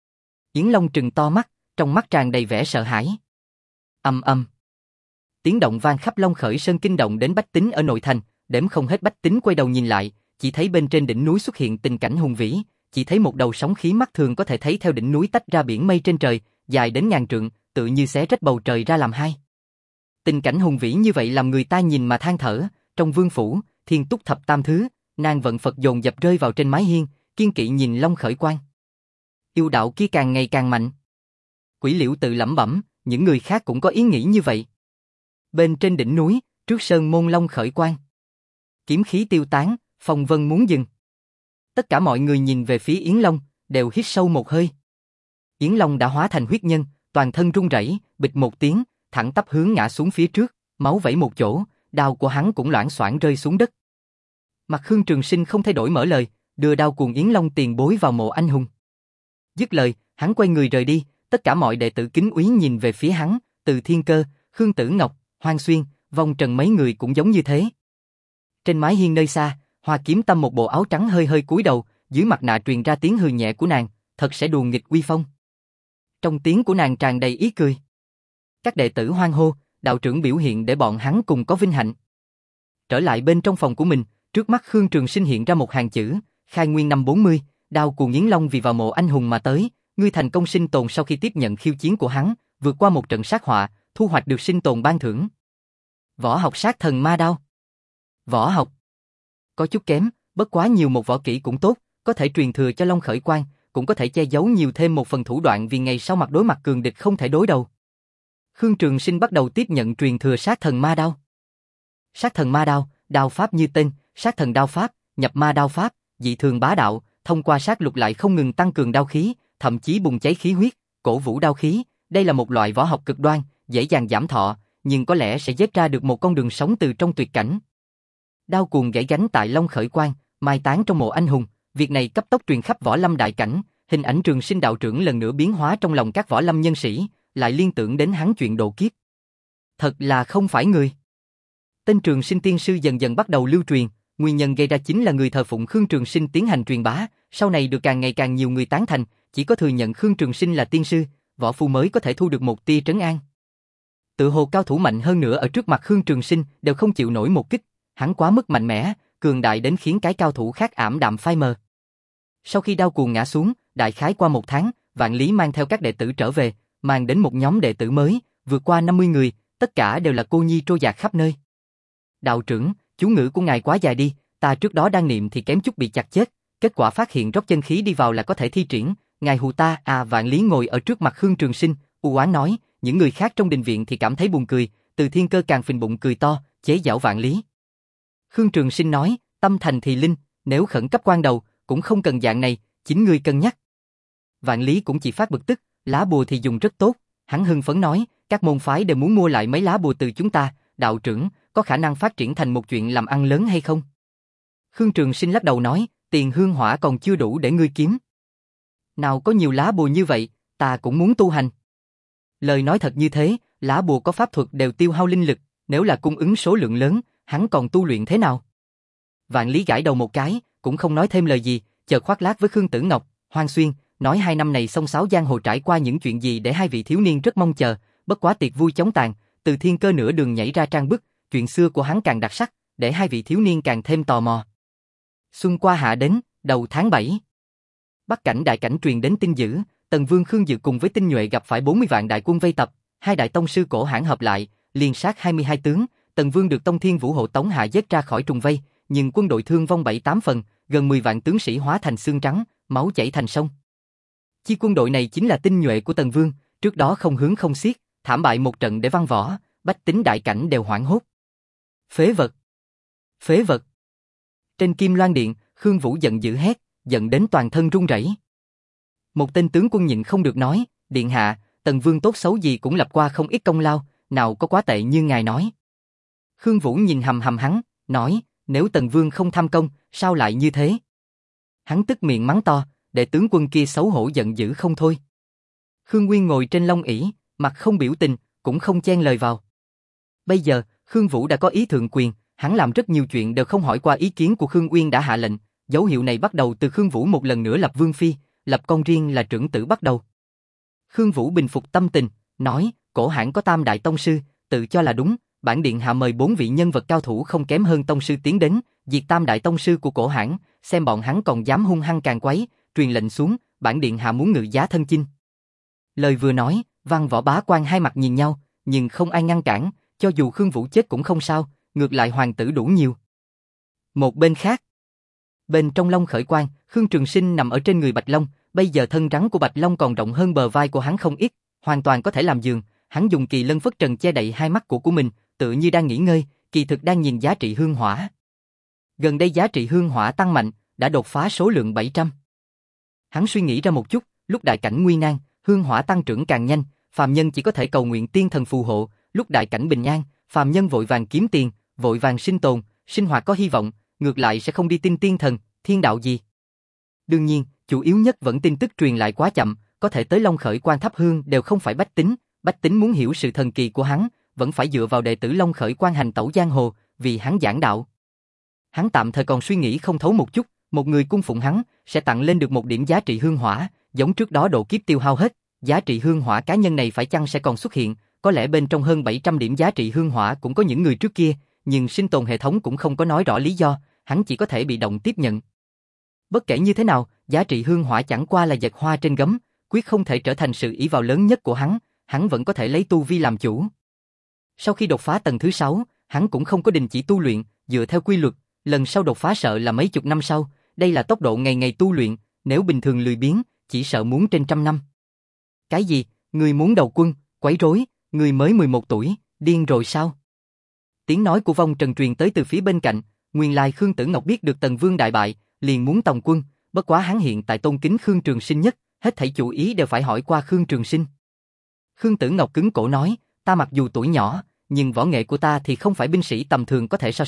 Yến Long trừng to mắt, trong mắt tràn đầy vẻ sợ hãi. Ầm ầm. Tiếng động vang khắp Long Khởi Sơn kinh động đến bách tính ở nội thành, đếm không hết bách tính quay đầu nhìn lại, chỉ thấy bên trên đỉnh núi xuất hiện tình cảnh hùng vĩ, chỉ thấy một đầu sóng khí mắt thường có thể thấy theo đỉnh núi tách ra biển mây trên trời, dài đến ngàn trượng, tự như xé rách bầu trời ra làm hai. Tình cảnh hùng vĩ như vậy làm người ta nhìn mà than thở, trong vương phủ, Thiên Túc thập tam thứ, nàng vận Phật dồn dập rơi vào trên mái hiên, kiên kỵ nhìn Long Khởi Quang. Yêu đạo kia càng ngày càng mạnh. Quỷ Liễu tự lẩm bẩm, những người khác cũng có ý nghĩ như vậy. Bên trên đỉnh núi, trước sơn môn Long Khởi Quang, kiếm khí tiêu tán, phong vân muốn dừng. Tất cả mọi người nhìn về phía Yến Long, đều hít sâu một hơi. Yến Long đã hóa thành huyết nhân, toàn thân run rẩy, bịch một tiếng, thẳng tắp hướng ngã xuống phía trước, máu vẩy một chỗ, đao của hắn cũng loảng xoảng rơi xuống đất. Mặt Khương Trường Sinh không thay đổi mở lời, đưa đao cuồng Yến Long tiền bối vào mộ anh hùng. Dứt lời, hắn quay người rời đi, tất cả mọi đệ tử kính úy nhìn về phía hắn, Từ Thiên Cơ, Khương Tử Ngọc, Hoang Xuyên, Vong Trần mấy người cũng giống như thế. Trên mái hiên nơi xa, Hoa Kiếm Tâm một bộ áo trắng hơi hơi cúi đầu, dưới mặt nạ truyền ra tiếng hừ nhẹ của nàng, thật sẽ đùa nghịch uy phong. Trong tiếng của nàng tràn đầy ý cười. Các đệ tử hoan hô, đạo trưởng biểu hiện để bọn hắn cùng có vinh hạnh. Trở lại bên trong phòng của mình, trước mắt Khương Trường Sinh hiện ra một hàng chữ, khai nguyên năm bốn mươi, đao cuồng Yến Long vì vào mộ anh hùng mà tới, ngươi thành công sinh tồn sau khi tiếp nhận khiêu chiến của hắn, vượt qua một trận sát họa, thu hoạch được sinh tồn ban thưởng. Võ học sát thần ma đao. Võ học có chút kém, bất quá nhiều một võ kỹ cũng tốt, có thể truyền thừa cho Long Khởi Quang, cũng có thể che giấu nhiều thêm một phần thủ đoạn vì ngày sau mặt đối mặt cường địch không thể đối đầu. Khương Trường Sinh bắt đầu tiếp nhận truyền thừa sát thần ma đao. Sát thần ma đao, đao pháp như tên, sát thần đao pháp, nhập ma đao pháp, dị thường bá đạo, thông qua sát lục lại không ngừng tăng cường đao khí, thậm chí bùng cháy khí huyết, cổ vũ đao khí. Đây là một loại võ học cực đoan, dễ dàng giảm thọ, nhưng có lẽ sẽ giết ra được một con đường sống từ trong tuyệt cảnh. Đao cuồng gãy gánh tại Long Khởi Quan, mai táng trong mộ anh hùng, việc này cấp tốc truyền khắp võ lâm đại cảnh, hình ảnh Trường Sinh đạo trưởng lần nữa biến hóa trong lòng các võ lâm nhân sĩ, lại liên tưởng đến hắn chuyện độ kiếp. Thật là không phải người. Tên Trường Sinh tiên sư dần dần bắt đầu lưu truyền, nguyên nhân gây ra chính là người thờ phụng Khương Trường Sinh tiến hành truyền bá, sau này được càng ngày càng nhiều người tán thành, chỉ có thừa nhận Khương Trường Sinh là tiên sư, võ phu mới có thể thu được một tia trấn an. Tự hồ cao thủ mạnh hơn nữa ở trước mặt Khương Trường Sinh đều không chịu nổi một kích, hắn quá mức mạnh mẽ, cường đại đến khiến cái cao thủ khác ảm đạm phai mờ. Sau khi đao cuồng ngã xuống, đại khái qua một tháng, Vạn Lý mang theo các đệ tử trở về, mang đến một nhóm đệ tử mới, vượt qua năm mươi người, tất cả đều là cô nhi trôi dạt khắp nơi. Đạo trưởng, chú ngữ của ngài quá dài đi, ta trước đó đang niệm thì kém chút bị chặt chết, kết quả phát hiện rót chân khí đi vào là có thể thi triển, ngài hù ta. À, Vạn Lý ngồi ở trước mặt Khương Trường Sinh, u oán nói, những người khác trong đình viện thì cảm thấy buồn cười, Từ Thiên Cơ càng phình bụng cười to, chế giễu Vạn Lý. Khương Trường Sinh nói, tâm thành thì linh, nếu khẩn cấp quan đầu, cũng không cần dạng này, chính ngươi cân nhắc. Vạn Lý cũng chỉ phát bực tức, lá bùa thì dùng rất tốt, hắn hưng phấn nói, các môn phái đều muốn mua lại mấy lá bùa từ chúng ta, đạo trưởng, có khả năng phát triển thành một chuyện làm ăn lớn hay không? Khương Trường Sinh lắc đầu nói, tiền hương hỏa còn chưa đủ để ngươi kiếm. Nào có nhiều lá bùa như vậy, ta cũng muốn tu hành. Lời nói thật như thế, lá bùa có pháp thuật đều tiêu hao linh lực, nếu là cung ứng số lượng lớn, hắn còn tu luyện thế nào? Vạn Lý gãi đầu một cái, cũng không nói thêm lời gì, chợt khoác lác với Khương Tử Ngọc, Hoang Xuyên, nói hai năm này sông sáo giang hồ trải qua những chuyện gì để hai vị thiếu niên rất mong chờ, bất quá tiệc vui chóng tàn, Từ Thiên Cơ nửa đường nhảy ra trang bức, chuyện xưa của hắn càng đặc sắc, để hai vị thiếu niên càng thêm tò mò. Xuân qua hạ đến, đầu tháng bảy. Bắc cảnh đại cảnh truyền đến tin dữ, Tần Vương Khương Dự cùng với tinh nhuệ gặp phải bốn mươi vạn đại quân vây tập, hai đại tông sư cổ hãn hợp lại, liên sát hai mươi hai tướng, Tần Vương được Tông Thiên Vũ hộ tống hạ giết ra khỏi trùng vây, nhưng quân đội thương vong bảy tám phần, gần mười vạn tướng sĩ hóa thành xương trắng, máu chảy thành sông. Chi quân đội này chính là tinh nhuệ của Tần Vương, trước đó không hướng không xiết, thảm bại một trận để văn võ, bách tính đại cảnh đều hoảng hốt. Phế vật! Phế vật! Trên Kim Loan Điện, Khương Vũ giận dữ hét, giận đến toàn thân run rẩy. Một tên tướng quân nhịn không được nói, điện hạ, Tần Vương tốt xấu gì cũng lập qua không ít công lao, nào có quá tệ như ngài nói. Khương Vũ nhìn hầm hầm hắn, nói, nếu Tần Vương không tham công, sao lại như thế? Hắn tức miệng mắng to, để tướng quân kia xấu hổ giận dữ không thôi. Khương Nguyên ngồi trên long ỷ, mặt không biểu tình, cũng không chen lời vào. Bây giờ, Khương Vũ đã có ý thượng quyền, hắn làm rất nhiều chuyện đều không hỏi qua ý kiến của Khương Uyên đã hạ lệnh, dấu hiệu này bắt đầu từ Khương Vũ một lần nữa lập vương phi, lập con riêng là trưởng tử bắt đầu. Khương Vũ bình phục tâm tình, nói, cổ hãn có tam đại tông sư, tự cho là đúng, bản điện hạ mời bốn vị nhân vật cao thủ không kém hơn tông sư tiến đến, diệt tam đại tông sư của cổ hãn, xem bọn hắn còn dám hung hăng càng quấy, truyền lệnh xuống, bản điện hạ muốn ngự giá thân chinh. Lời vừa nói, Văn Võ Bá Quan hai mặt nhìn nhau, nhưng không ai ngăn cản, cho dù Khương Vũ chết cũng không sao, ngược lại hoàng tử đủ nhiều. Một bên khác, bên trong Long Khởi Quan, Khương Trường Sinh nằm ở trên người Bạch Long, bây giờ thân rắn của Bạch Long còn rộng hơn bờ vai của hắn không ít, hoàn toàn có thể làm giường, hắn dùng kỳ lân phất trần che đậy hai mắt của của mình, tự như đang nghỉ ngơi, kỳ thực đang nhìn giá trị hương hỏa. Gần đây giá trị hương hỏa tăng mạnh, đã đột phá số lượng bảy trăm. Hắn suy nghĩ ra một chút, lúc đại cảnh nguy nan, hương hỏa tăng trưởng càng nhanh, phàm nhân chỉ có thể cầu nguyện tiên thần phù hộ, lúc đại cảnh bình an, phàm nhân vội vàng kiếm tiền, vội vàng sinh tồn, sinh hoạt có hy vọng, ngược lại sẽ không đi tin tiên thần, thiên đạo gì. Đương nhiên, chủ yếu nhất vẫn tin tức truyền lại quá chậm, có thể tới Long Khởi Quan thắp hương đều không phải bách tính, bách tính muốn hiểu sự thần kỳ của hắn, vẫn phải dựa vào đệ tử Long Khởi Quan hành tẩu giang hồ, vì hắn giảng đạo. Hắn tạm thời còn suy nghĩ không thấu một chút, một người cung phụng hắn sẽ tặng lên được một điểm giá trị hương hỏa, giống trước đó độ kiếp tiêu hao hết, giá trị hương hỏa cá nhân này phải chăng sẽ còn xuất hiện, có lẽ bên trong hơn bảy trăm điểm giá trị hương hỏa cũng có những người trước kia, nhưng sinh tồn hệ thống cũng không có nói rõ lý do, hắn chỉ có thể bị động tiếp nhận. Bất kể như thế nào, giá trị hương hỏa chẳng qua là giật hoa trên gấm, quyết không thể trở thành sự ỷ vào lớn nhất của hắn, hắn vẫn có thể lấy tu vi làm chủ. Sau khi đột phá tầng thứ sáu, hắn cũng không có đình chỉ tu luyện, dựa theo quy luật, lần sau đột phá sợ là mấy chục năm sau, đây là tốc độ ngày ngày tu luyện, nếu bình thường lười biếng, chỉ sợ muốn trên trăm năm. Cái gì, người muốn đầu quân, quấy rối, người mới mười một tuổi, điên rồi sao? Tiếng nói của Vong Trần truyền tới từ phía bên cạnh, nguyên lai Khương Tử Ngọc biết được Tần Vương đại bại, liền muốn tòng quân, bất quá hắn hiện tại tôn kính Khương Trường Sinh nhất, hết thảy chủ ý đều phải hỏi qua Khương Trường Sinh. Khương Tử Ngọc cứng cổ nói, ta mặc dù tuổi nhỏ, nhưng võ nghệ của ta thì không phải binh sĩ tầm thường có thể so sánh,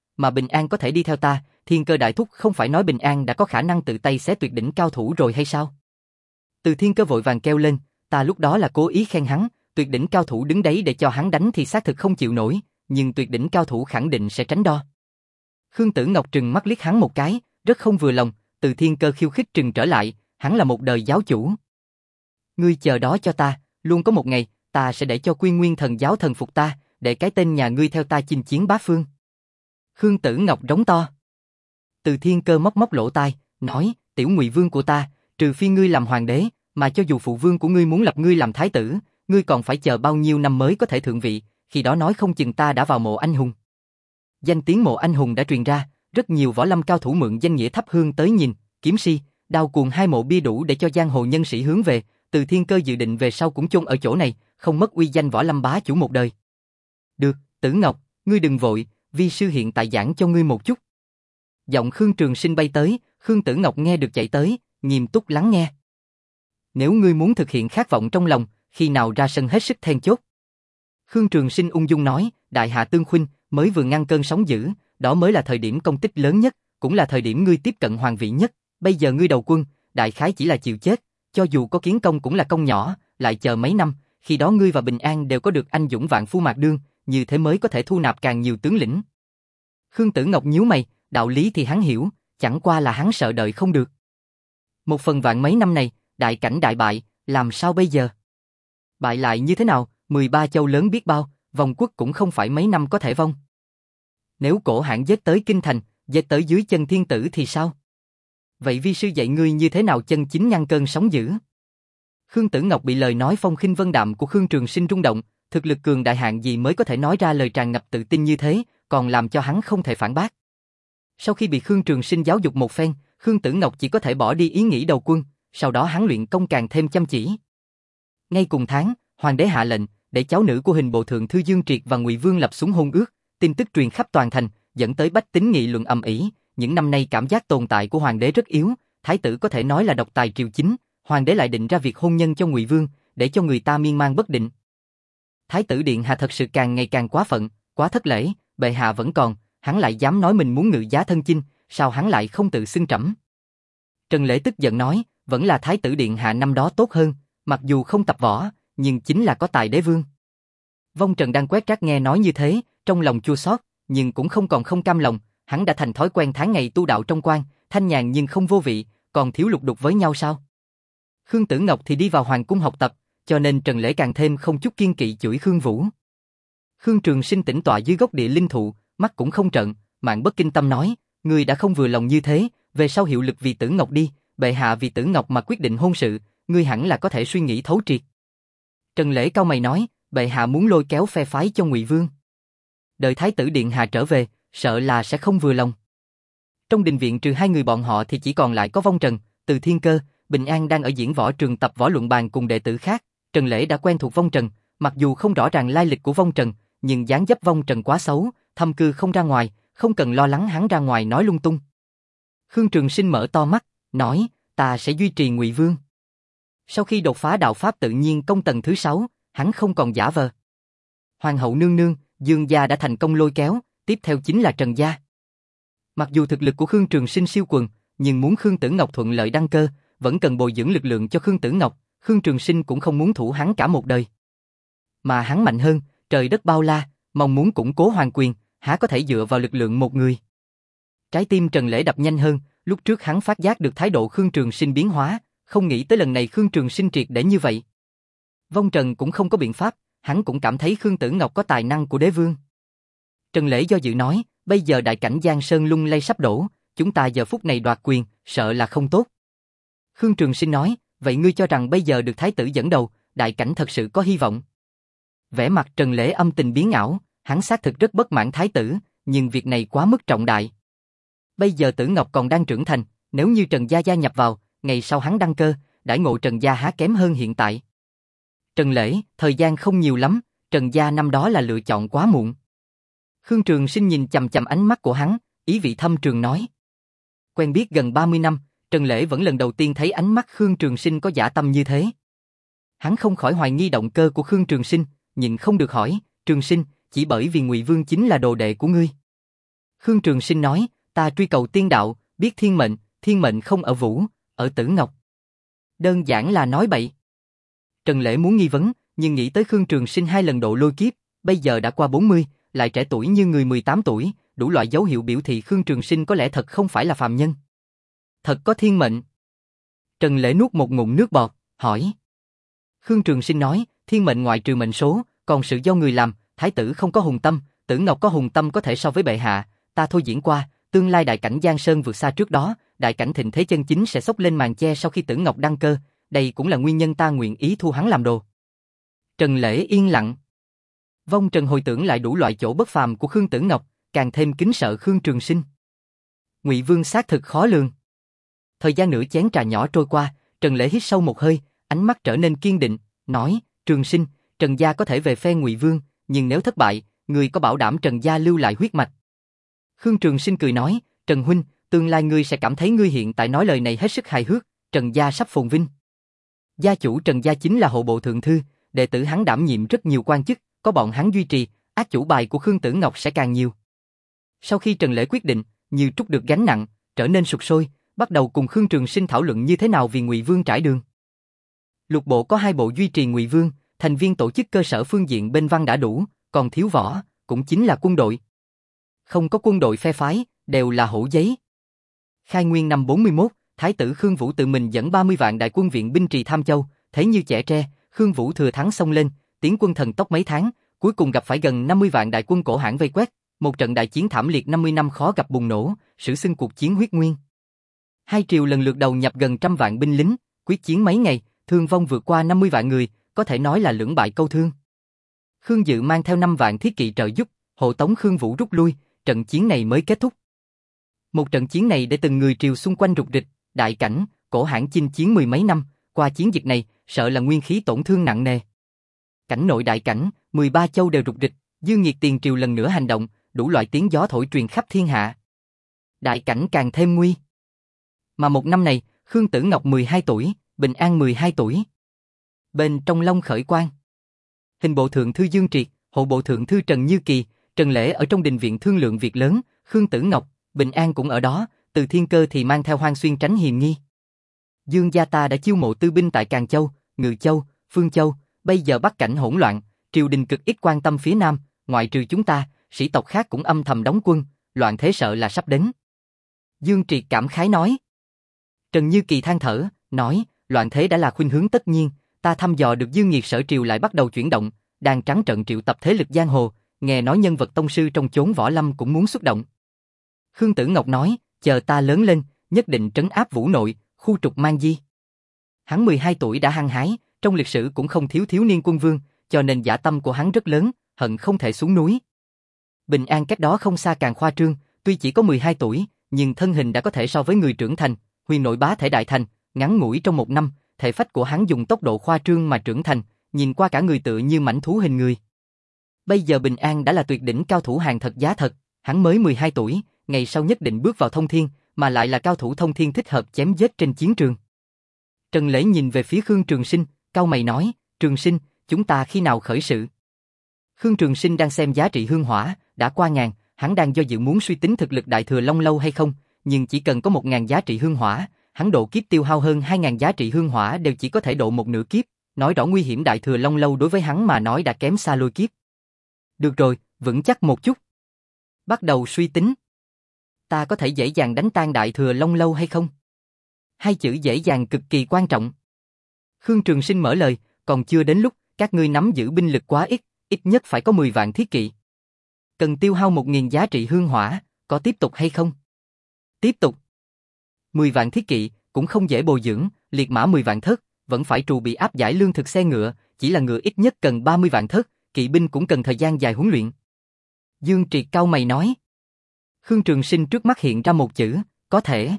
mà Bình An có thể đi theo ta, Thiên Cơ đại thúc không phải nói Bình An đã có khả năng tự tay xé tuyệt đỉnh cao thủ rồi hay sao? Từ Thiên Cơ vội vàng kêu lên, ta lúc đó là cố ý khen hắn, tuyệt đỉnh cao thủ đứng đấy để cho hắn đánh thì xác thực không chịu nổi, nhưng tuyệt đỉnh cao thủ khẳng định sẽ tránh đo. Khương Tử Ngọc trừng mắt liếc hắn một cái, rất không vừa lòng, Từ Thiên Cơ khiêu khích trừng trở lại, hắn là một đời giáo chủ. Ngươi chờ đó cho ta, luôn có một ngày, ta sẽ để cho Quy Nguyên Thần giáo thần phục ta, để cái tên nhà ngươi theo ta chinh chiến bá phương. Khương Tử Ngọc rống to. Từ Thiên Cơ móc móc lỗ tai, nói, tiểu Ngụy Vương của ta, trừ phi ngươi làm hoàng đế, mà cho dù phụ vương của ngươi muốn lập ngươi làm thái tử, ngươi còn phải chờ bao nhiêu năm mới có thể thượng vị, khi đó nói không chừng ta đã vào mộ anh hùng. Danh tiếng mộ anh hùng đã truyền ra, rất nhiều võ lâm cao thủ mượn danh nghĩa thắp hương tới nhìn, kiếm si, đao cuồng hai mộ bia đủ để cho giang hồ nhân sĩ hướng về, Từ Thiên Cơ dự định về sau cũng chôn ở chỗ này, không mất uy danh võ lâm bá chủ một đời. Được, Tử Ngọc, ngươi đừng vội, vi sư hiện tại giảng cho ngươi một chút. Giọng Khương Trường Sinh bay tới, Khương Tử Ngọc nghe được chạy tới, nghiêm túc lắng nghe. Nếu ngươi muốn thực hiện khát vọng trong lòng, khi nào ra sân hết sức then chốt. Khương Trường Sinh ung dung nói, đại hạ tương khuynh, mới vừa ngăn cơn sóng dữ, đó mới là thời điểm công tích lớn nhất, cũng là thời điểm ngươi tiếp cận hoàng vị nhất, bây giờ ngươi đầu quân, đại khái chỉ là chịu chết, cho dù có kiến công cũng là công nhỏ, lại chờ mấy năm, khi đó ngươi và Bình An đều có được anh dũng vạn phu mạc đương, như thế mới có thể thu nạp càng nhiều tướng lĩnh. Khương Tử Ngọc nhíu mày, đạo lý thì hắn hiểu, chẳng qua là hắn sợ đợi không được. Một phần vạn mấy năm này, đại cảnh đại bại, làm sao bây giờ? Bại lại như thế nào, mười ba châu lớn biết bao, vòng quốc cũng không phải mấy năm có thể vong. Nếu cổ hãn giết tới kinh thành, giết tới dưới chân thiên tử thì sao? Vậy vi sư dạy ngươi như thế nào chân chính ngăn cơn sóng dữ? Khương Tử Ngọc bị lời nói phong khinh vân đạm của Khương Trường Sinh rung động, thực lực cường đại hạng gì mới có thể nói ra lời tràn ngập tự tin như thế, còn làm cho hắn không thể phản bác. Sau khi bị Khương Trường Sinh giáo dục một phen, Khương Tử Ngọc chỉ có thể bỏ đi ý nghĩ đầu quân, sau đó hắn luyện công càng thêm chăm chỉ. Ngay cùng tháng, hoàng đế hạ lệnh để cháu nữ của hình bộ thượng thư Dương Triệt và Ngụy Vương lập xuống hôn ước, tin tức truyền khắp toàn thành, dẫn tới bách tính nghị luận ầm ĩ. Những năm nay cảm giác tồn tại của hoàng đế rất yếu, thái tử có thể nói là độc tài triều chính, hoàng đế lại định ra việc hôn nhân cho Ngụy Vương, để cho người ta miên man bất định. Thái tử điện hạ thật sự càng ngày càng quá phận, quá thất lễ, bệ hạ vẫn còn, hắn lại dám nói mình muốn ngự giá thân chinh, sao hắn lại không tự xưng trẫm? Trần Lễ tức giận nói, vẫn là thái tử điện hạ năm đó tốt hơn, mặc dù không tập võ, nhưng chính là có tài đế vương. Vong Trần đang quét rác nghe nói như thế, trong lòng chua xót, nhưng cũng không còn không cam lòng, hắn đã thành thói quen tháng ngày tu đạo trong quan, thanh nhàn nhưng không vô vị, còn thiếu lục đục với nhau sao? Khương Tử Ngọc thì đi vào hoàng cung học tập, cho nên Trần Lễ càng thêm không chút kiên kỵ chửi Khương Vũ. Khương Trường Sinh tĩnh tọa dưới gốc địa linh thụ, mắt cũng không trợn, Mạn Bất Kinh Tâm nói, ngươi đã không vừa lòng như thế, về sau hiệu lực vì Tử Ngọc đi, bệ hạ vì Tử Ngọc mà quyết định hôn sự, ngươi hẳn là có thể suy nghĩ thấu triệt. Trần Lễ cau mày nói, bệ hạ muốn lôi kéo phe phái cho Ngụy Vương. Đợi thái tử điện hạ trở về, sợ là sẽ không vừa lòng. Trong đình viện trừ hai người bọn họ thì chỉ còn lại có Vong Trần, Từ Thiên Cơ, Bình An đang ở diễn võ trường tập võ luận bàn cùng đệ tử khác. Trần Lễ đã quen thuộc Vong Trần, mặc dù không rõ ràng lai lịch của Vong Trần, nhưng dáng dấp Vong Trần quá xấu, thâm cư không ra ngoài, không cần lo lắng hắn ra ngoài nói lung tung. Khương Trường Sinh mở to mắt, nói, ta sẽ duy trì Ngụy Vương. Sau khi đột phá đạo pháp tự nhiên công tầng thứ sáu, hắn không còn giả vờ. Hoàng hậu nương nương, Dương gia đã thành công lôi kéo, tiếp theo chính là Trần gia. Mặc dù thực lực của Khương Trường Sinh siêu quần, nhưng muốn Khương Tử Ngọc thuận lợi đăng cơ, vẫn cần bồi dưỡng lực lượng cho Khương Tử Ngọc, Khương Trường Sinh cũng không muốn thủ hắn cả một đời. Mà hắn mạnh hơn, trời đất bao la, mong muốn củng cố hoàng quyền, há có thể dựa vào lực lượng một người. Trái tim Trần Lễ đập nhanh hơn, lúc trước hắn phát giác được thái độ Khương Trường Sinh biến hóa, không nghĩ tới lần này Khương Trường Sinh triệt để như vậy. Vong Trần cũng không có biện pháp, hắn cũng cảm thấy Khương Tử Ngọc có tài năng của đế vương. Trần Lễ do dự nói, bây giờ đại cảnh Giang Sơn lung lay sắp đổ, chúng ta giờ phút này đoạt quyền, sợ là không tốt. Khương Trường Sinh nói, vậy ngươi cho rằng bây giờ được thái tử dẫn đầu, đại cảnh thật sự có hy vọng? Vẻ mặt Trần Lễ âm tình biến ảo, hắn xác thực rất bất mãn thái tử, nhưng việc này quá mức trọng đại. Bây giờ Tử Ngọc còn đang trưởng thành, nếu như Trần gia gia nhập vào, ngày sau hắn đăng cơ, đãi ngộ Trần gia há kém hơn hiện tại. Trần Lễ, thời gian không nhiều lắm, Trần gia năm đó là lựa chọn quá muộn. Khương Trường Sinh nhìn chằm chằm ánh mắt của hắn, ý vị thâm trường nói. Quen biết gần ba mươi năm, Trần Lễ vẫn lần đầu tiên thấy ánh mắt Khương Trường Sinh có dã tâm như thế. Hắn không khỏi hoài nghi động cơ của Khương Trường Sinh, nhịn không được hỏi, Trường Sinh, chỉ bởi vì Ngụy Vương chính là đồ đệ của ngươi. Khương Trường Sinh nói, ta truy cầu tiên đạo, biết thiên mệnh, thiên mệnh không ở Vũ, ở Tử Ngọc. Đơn giản là nói bậy. Trần Lễ muốn nghi vấn, nhưng nghĩ tới Khương Trường Sinh hai lần độ lôi kiếp, bây giờ đã qua bốn mươi, lại trẻ tuổi như người mười tám tuổi, đủ loại dấu hiệu biểu thị Khương Trường Sinh có lẽ thật không phải là phàm nhân. Thật có thiên mệnh. Trần Lễ nuốt một ngụm nước bọt, hỏi. Khương Trường Sinh nói, thiên mệnh ngoại trừ mệnh số, còn sự do người làm, thái tử không có hùng tâm, Tử Ngọc có hùng tâm có thể so với bệ hạ, ta thôi diễn qua, tương lai đại cảnh Giang Sơn vượt xa trước đó, đại cảnh thịnh thế chân chính sẽ xốc lên màn che sau khi Tử Ngọc đăng cơ, đây cũng là nguyên nhân ta nguyện ý thu hắn làm đồ. Trần Lễ yên lặng. Vong Trần hồi tưởng lại đủ loại chỗ bất phàm của Khương Tử Ngọc, càng thêm kính sợ Khương Trường Sinh. Ngụy Vương xác thực khó lường. Thời gian nửa chén trà nhỏ trôi qua, Trần Lễ hít sâu một hơi, ánh mắt trở nên kiên định, nói, Trường Sinh, Trần gia có thể về phe Ngụy Vương, nhưng nếu thất bại, người có bảo đảm Trần gia lưu lại huyết mạch? Khương Trường Sinh cười nói, Trần huynh, tương lai ngươi sẽ cảm thấy ngươi hiện tại nói lời này hết sức hài hước, Trần gia sắp phồn vinh. Gia chủ Trần gia chính là hộ bộ thượng thư, đệ tử hắn đảm nhiệm rất nhiều quan chức, có bọn hắn duy trì, ác chủ bài của Khương Tử Ngọc sẽ càng nhiều. Sau khi Trần Lễ quyết định, như trút được gánh nặng, trở nên sục sôi, bắt đầu cùng Khương Trường Sinh thảo luận như thế nào vì Ngụy Vương trải đường. Lục bộ có hai bộ duy trì Ngụy Vương, thành viên tổ chức cơ sở phương diện bên văn đã đủ, còn thiếu võ, cũng chính là quân đội. Không có quân đội phe phái, đều là hổ giấy. Khai nguyên năm bốn mươi mốt, Thái tử Khương Vũ tự mình dẫn ba mươi vạn đại quân viện binh trì Tham Châu, thấy như chẻ tre, Khương Vũ thừa thắng xông lên, tiến quân thần tốc mấy tháng, cuối cùng gặp phải gần năm mươi vạn đại quân Cổ Hãn vây quét, một trận đại chiến thảm liệt năm mươi năm khó gặp bùng nổ, sử xưng cuộc chiến huyết nguyên. Hai triều lần lượt đầu nhập gần trăm vạn binh lính, quyết chiến mấy ngày, thương vong vượt qua năm mươi vạn người, có thể nói là lưỡng bại câu thương. Khương Dự mang theo năm vạn thiết kỵ trợ giúp, hộ tống Khương Vũ rút lui, trận chiến này mới kết thúc. Một trận chiến này để từng người triều xung quanh rục rịch, đại cảnh, Cổ Hãn chinh chiến mười mấy năm, qua chiến dịch này, sợ là nguyên khí tổn thương nặng nề. Cảnh nội đại cảnh, mười ba châu đều rục rịch, Dương Nghiệt tiền triều lần nữa hành động, đủ loại tiếng gió thổi truyền khắp thiên hạ. Đại cảnh càng thêm nguy. Mà một năm này, Khương Tử Ngọc mười hai tuổi, Bình An mười hai tuổi. Bên trong Long Khởi Quang, hình bộ thượng thư Dương Triệt, hộ bộ thượng thư Trần Như Kỳ, Trần Lễ ở trong đình viện thương lượng việc lớn, Khương Tử Ngọc, Bình An cũng ở đó, Từ Thiên Cơ thì mang theo Hoang Xuyên tránh hiềm nghi. Dương gia ta đã chiêu mộ tư binh tại Càn Châu, Ngự Châu, Phương Châu, bây giờ Bắc cảnh hỗn loạn, triều đình cực ít quan tâm phía Nam, ngoại trừ chúng ta, sĩ tộc khác cũng âm thầm đóng quân, loạn thế sợ là sắp đến. Dương Triệt cảm khái nói. Trần Như Kỳ than thở, nói, loạn thế đã là khuynh hướng tất nhiên, ta thăm dò được Dương Nghiệt sở triều lại bắt đầu chuyển động, đang trắng trận triệu tập thế lực giang hồ, nghe nói nhân vật tông sư trong chốn võ lâm cũng muốn xuất động. Khương Tử Ngọc nói, chờ ta lớn lên, nhất định trấn áp Vũ Nội, khu trục Man Di. Hắn mười hai tuổi đã hăng hái, trong lịch sử cũng không thiếu thiếu niên quân vương, cho nên dã tâm của hắn rất lớn, hận không thể xuống núi. Bình An cách đó không xa càng khoa trương, tuy chỉ có mười hai tuổi, nhưng thân hình đã có thể so với người trưởng thành, huyền nội bá thể đại thành, ngắn ngủi trong một năm, thể phách của hắn dùng tốc độ khoa trương mà trưởng thành, nhìn qua cả người tựa như mãnh thú hình người. Bây giờ Bình An đã là tuyệt đỉnh cao thủ hàng thật giá thật, hắn mới mười hai tuổi, ngày sau nhất định bước vào thông thiên, mà lại là cao thủ thông thiên thích hợp chém giết trên chiến trường. Trần Lễ nhìn về phía Khương Trường Sinh, cau mày nói, Trường Sinh, chúng ta khi nào khởi sự? Khương Trường Sinh đang xem giá trị hương hỏa, đã qua ngàn, hắn đang do dự muốn suy tính thực lực Đại Thừa Long Lâu hay không, nhưng chỉ cần có một ngàn giá trị hương hỏa, hắn độ kiếp tiêu hao hơn hai ngàn giá trị hương hỏa đều chỉ có thể độ một nửa kiếp, nói rõ nguy hiểm Đại Thừa Long Lâu đối với hắn mà nói đã kém xa lôi kiếp. Được rồi, vững chắc một chút. Bắt đầu suy tính. Ta có thể dễ dàng đánh tan Đại Thừa Long Lâu hay không? Hai chữ dễ dàng cực kỳ quan trọng. Khương Trường Sinh mở lời, còn chưa đến lúc, các ngươi nắm giữ binh lực quá ít, ít nhất phải có mười vạn thiết kỵ. Cần tiêu hao một nghìn giá trị hương hỏa, có tiếp tục hay không? Tiếp tục. mười vạn thiết kỵ, cũng không dễ bồi dưỡng, liệt mã mười vạn thớt, vẫn phải trù bị áp giải lương thực xe ngựa, chỉ là ngựa ít nhất cần ba mươi vạn thớt, kỵ binh cũng cần thời gian dài huấn luyện. Dương Triệt cau mày nói. Khương Trường Sinh trước mắt hiện ra một chữ, có thể.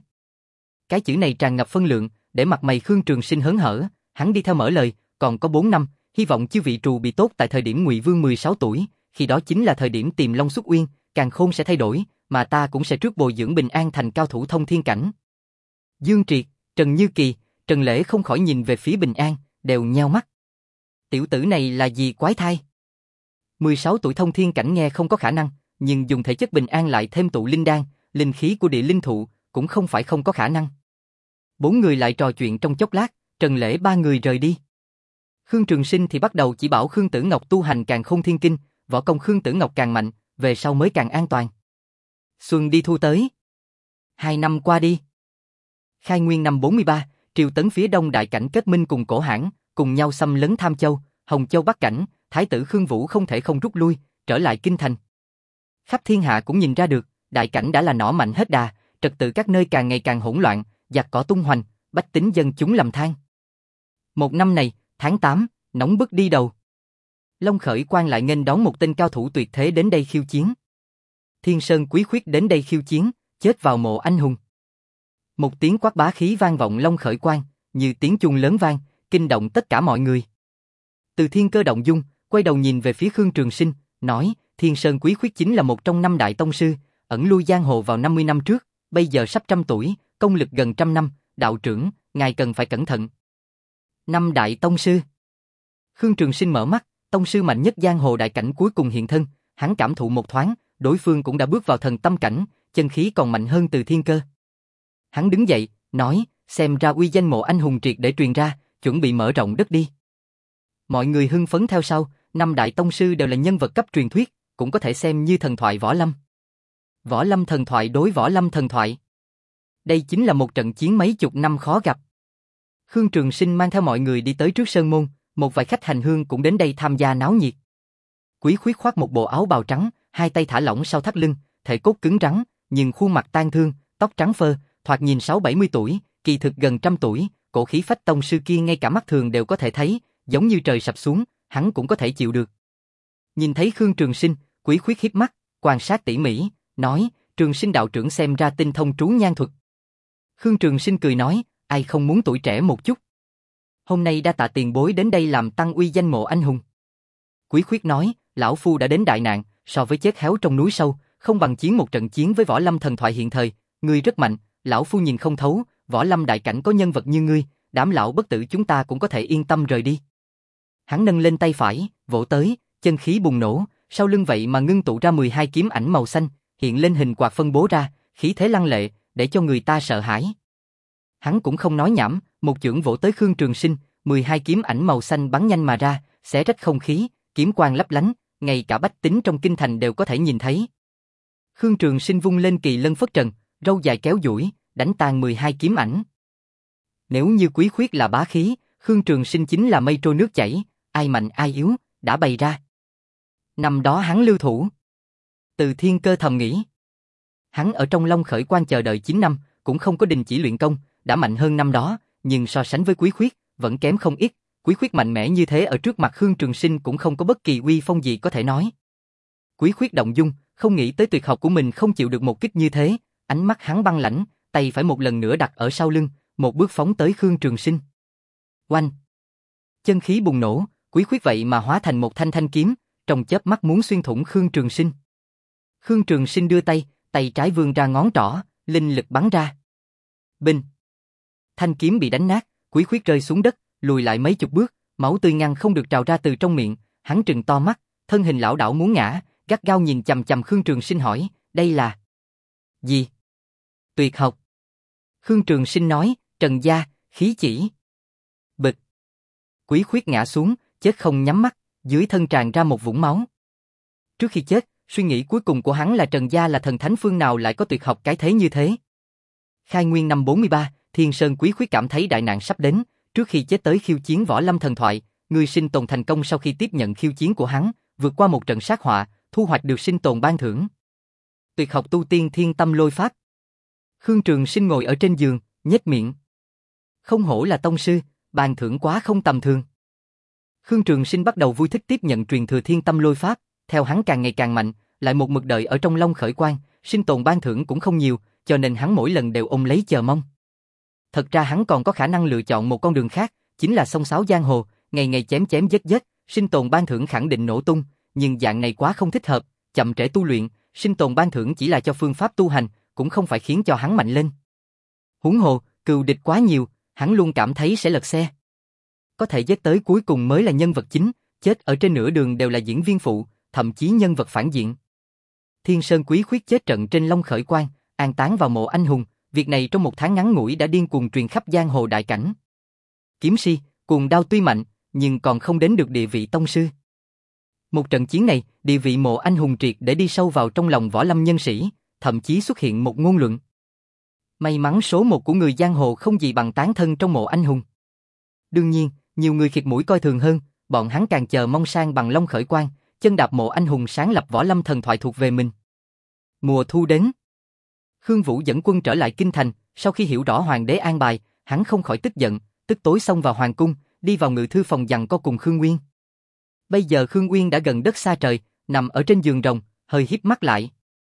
Cái chữ này tràn ngập phân lượng, để mặt mày Khương Trường Sinh hớn hở, hắn đi theo mở lời, còn có bốn năm, hy vọng chư vị trù bị tốt tại thời điểm Ngụy Vương mười sáu tuổi, khi đó chính là thời điểm Tiềm Long xuất uyên, càn khôn sẽ thay đổi, mà ta cũng sẽ trước bồi dưỡng Bình An thành cao thủ thông thiên cảnh. Dương Triệt, Trần Như Kỳ, Trần Lễ không khỏi nhìn về phía Bình An, đều nheo mắt. Tiểu tử này là gì quái thai? mười sáu tuổi thông thiên cảnh nghe không có khả năng, nhưng dùng thể chất bình an lại thêm tụ linh đan, linh khí của địa linh thụ, cũng không phải không có khả năng. Bốn người lại trò chuyện trong chốc lát, Trần Lễ ba người rời đi. Khương Trường Sinh thì bắt đầu chỉ bảo Khương Tử Ngọc tu hành Càn Khôn Thiên Kinh, võ công Khương Tử Ngọc càng mạnh, về sau mới càng an toàn. Xuân đi thu tới. Hai năm qua đi. Khai Nguyên năm bốn mươi ba, Triều Tấn phía đông đại cảnh kết minh cùng Cổ Hãn, cùng nhau xâm lấn Tham Châu, Hồng Châu Bắc cảnh, Thái tử Khương Vũ không thể không rút lui, trở lại kinh thành. Khắp thiên hạ cũng nhìn ra được, đại cảnh đã là nỏ mạnh hết đà, trật tự các nơi càng ngày càng hỗn loạn, giặc cỏ tung hoành, bách tính dân chúng lầm than. Một năm này, tháng tám, nóng bức đi đầu. Long Khởi Quang lại nghênh đón một tên cao thủ tuyệt thế đến đây khiêu chiến. Thiên Sơn Quý Khuyết đến đây khiêu chiến, chết vào mộ anh hùng. Một tiếng quát bá khí vang vọng Long Khởi Quang, như tiếng chuông lớn vang, kinh động tất cả mọi người. Từ Thiên Cơ động dung, quay đầu nhìn về phía Khương Trường Sinh, nói, Thiên Sơn Quý Khuyết chính là một trong năm đại tông sư, ẩn lui giang hồ vào năm mươi năm trước, bây giờ sắp trăm tuổi, công lực gần trăm năm, đạo trưởng, ngài cần phải cẩn thận. Năm đại tông sư. Khương Trường Sinh mở mắt, tông sư mạnh nhất giang hồ đại cảnh cuối cùng hiện thân, hắn cảm thụ một thoáng, đối phương cũng đã bước vào thần tâm cảnh, chân khí còn mạnh hơn Từ Thiên Cơ. Hắn đứng dậy, nói, xem ra uy danh mộ anh hùng triệt để truyền ra, chuẩn bị mở rộng đất đi. Mọi người hưng phấn theo sau, năm đại tông sư đều là nhân vật cấp truyền thuyết, cũng có thể xem như thần thoại võ lâm. Võ lâm thần thoại đối võ lâm thần thoại. Đây chính là một trận chiến mấy chục năm khó gặp. Khương Trường Sinh mang theo mọi người đi tới trước sơn môn, một vài khách hành hương cũng đến đây tham gia náo nhiệt. Quý Khuyết khoác một bộ áo bào trắng, hai tay thả lỏng sau thắt lưng, thể cốt cứng rắn, nhưng khuôn mặt tang thương, tóc trắng phơ, thoạt nhìn sáu bảy mươi tuổi, kỳ thực gần trăm tuổi, cổ khí phách tông sư kia ngay cả mắt thường đều có thể thấy, giống như trời sập xuống, hắn cũng có thể chịu được. Nhìn thấy Khương Trường Sinh, Quý Khuyết híp mắt, quan sát tỉ mỉ, nói, Trường Sinh đạo trưởng xem ra tinh thông trú nhan thuật. Khương Trường Sinh cười nói, ai không muốn tuổi trẻ một chút. Hôm nay đa tạ tiền bối đến đây làm tăng uy danh mộ anh hùng. Quý Khuyết nói, lão phu đã đến đại nạn, so với chết héo trong núi sâu, không bằng chiến một trận chiến với võ lâm thần thoại hiện thời, ngươi rất mạnh, lão phu nhìn không thấu, võ lâm đại cảnh có nhân vật như ngươi, đám lão bất tử chúng ta cũng có thể yên tâm rời đi. Hắn nâng lên tay phải, vỗ tới, chân khí bùng nổ, sau lưng vậy mà ngưng tụ ra mười hai kiếm ảnh màu xanh, hiện lên hình quạt phân bố ra, khí thế lăng lệ, để cho người ta sợ hãi. Hắn cũng không nói nhảm, một chưởng vỗ tới Khương Trường Sinh, mười hai kiếm ảnh màu xanh bắn nhanh mà ra, xé rách không khí, kiếm quang lấp lánh, ngay cả bách tính trong kinh thành đều có thể nhìn thấy. Khương Trường Sinh vung lên kỳ lân phất trần, râu dài kéo duỗi, đánh tan mười hai kiếm ảnh. Nếu như Quý Khuyết là bá khí, Khương Trường Sinh chính là mây trôi nước chảy, ai mạnh ai yếu, đã bày ra. Năm đó hắn lưu thủ. Từ Thiên Cơ thầm nghĩ. Hắn ở trong Long Khởi Quan chờ đợi chín năm, cũng không có đình chỉ luyện công, đã mạnh hơn năm đó, nhưng so sánh với Quý Khuyết, vẫn kém không ít. Quý Khuyết mạnh mẽ như thế ở trước mặt Khương Trường Sinh cũng không có bất kỳ uy phong gì có thể nói. Quý Khuyết động dung, không nghĩ tới tuyệt học của mình không chịu được một kích như thế, ánh mắt hắn băng lãnh, tay phải một lần nữa đặt ở sau lưng, một bước phóng tới Khương Trường Sinh. Oanh! Chân khí bùng nổ, Quý Khuyết vậy mà hóa thành một thanh thanh kiếm, trong chớp mắt muốn xuyên thủng Khương Trường Sinh. Khương Trường Sinh đưa tay, tay trái vươn ra ngón trỏ, linh lực bắn ra. Binh! Thanh kiếm bị đánh nát, Quý Khuyết rơi xuống đất, lùi lại mấy chục bước, máu tươi ngăn không được trào ra từ trong miệng, hắn trừng to mắt, thân hình lảo đảo muốn ngã, gắt gao nhìn chằm chằm Khương Trường Sinh hỏi, đây là gì? Tuyệt học. Khương Trường Sinh nói, Trần gia, khí chỉ. Bịch. Quý Khuyết ngã xuống, chết không nhắm mắt, dưới thân tràn ra một vũng máu. Trước khi chết, suy nghĩ cuối cùng của hắn là Trần gia là thần thánh phương nào lại có tuyệt học cái thế như thế. Khai Nguyên năm bốn mươi ba, Thiên Sơn Quý Khuyết cảm thấy đại nạn sắp đến, trước khi chết tới khiêu chiến võ lâm thần thoại, người sinh tồn thành công sau khi tiếp nhận khiêu chiến của hắn, vượt qua một trận sát họa, thu hoạch được sinh tồn ban thưởng. Tuyệt học tu tiên Thiên Tâm Lôi Pháp. Khương Trường Sinh ngồi ở trên giường, nhếch miệng. Không hổ là tông sư, ban thưởng quá không tầm thường. Khương Trường Sinh bắt đầu vui thích tiếp nhận truyền thừa Thiên Tâm Lôi Pháp, theo hắn càng ngày càng mạnh, lại một mực đợi ở trong Long Khởi Quan, sinh tồn ban thưởng cũng không nhiều, cho nên hắn mỗi lần đều ôm lấy chờ mong. Thật ra hắn còn có khả năng lựa chọn một con đường khác, chính là xông xáo giang hồ, ngày ngày chém chém giết giết, sinh tồn ban thưởng khẳng định nổ tung, nhưng dạng này quá không thích hợp, chậm trễ tu luyện, sinh tồn ban thưởng chỉ là cho phương pháp tu hành, cũng không phải khiến cho hắn mạnh lên. Huống hồ, cừu địch quá nhiều, hắn luôn cảm thấy sẽ lật xe. Có thể giết tới cuối cùng mới là nhân vật chính, chết ở trên nửa đường đều là diễn viên phụ, thậm chí nhân vật phản diện. Thiên Sơn Quý Khuyết chết trận trên Long Khởi Quan, an táng vào mộ anh hùng, việc này trong một tháng ngắn ngủi đã điên cuồng truyền khắp giang hồ đại cảnh. Kiếm si, cuồng đao tuy mạnh, nhưng còn không đến được địa vị tông sư. Một trận chiến này, địa vị mộ anh hùng triệt để đi sâu vào trong lòng võ lâm nhân sĩ, thậm chí xuất hiện một ngôn luận. May mắn số một của người giang hồ không gì bằng tán thân trong mộ anh hùng. Đương nhiên, nhiều người khịt mũi coi thường hơn, bọn hắn càng chờ mong sang bằng Long Khởi Quan, chân đạp mộ anh hùng sáng lập võ lâm thần thoại thuộc về mình. Mùa thu đến. Khương Vũ dẫn quân trở lại kinh thành, sau khi hiểu rõ hoàng đế an bài, hắn không khỏi tức giận, tức tối xông vào hoàng cung, đi vào ngự thư phòng giằng co cùng Khương Nguyên. Bây giờ Khương Nguyên đã gần đất xa trời, nằm ở trên giường rồng, hơi híp mắt lại.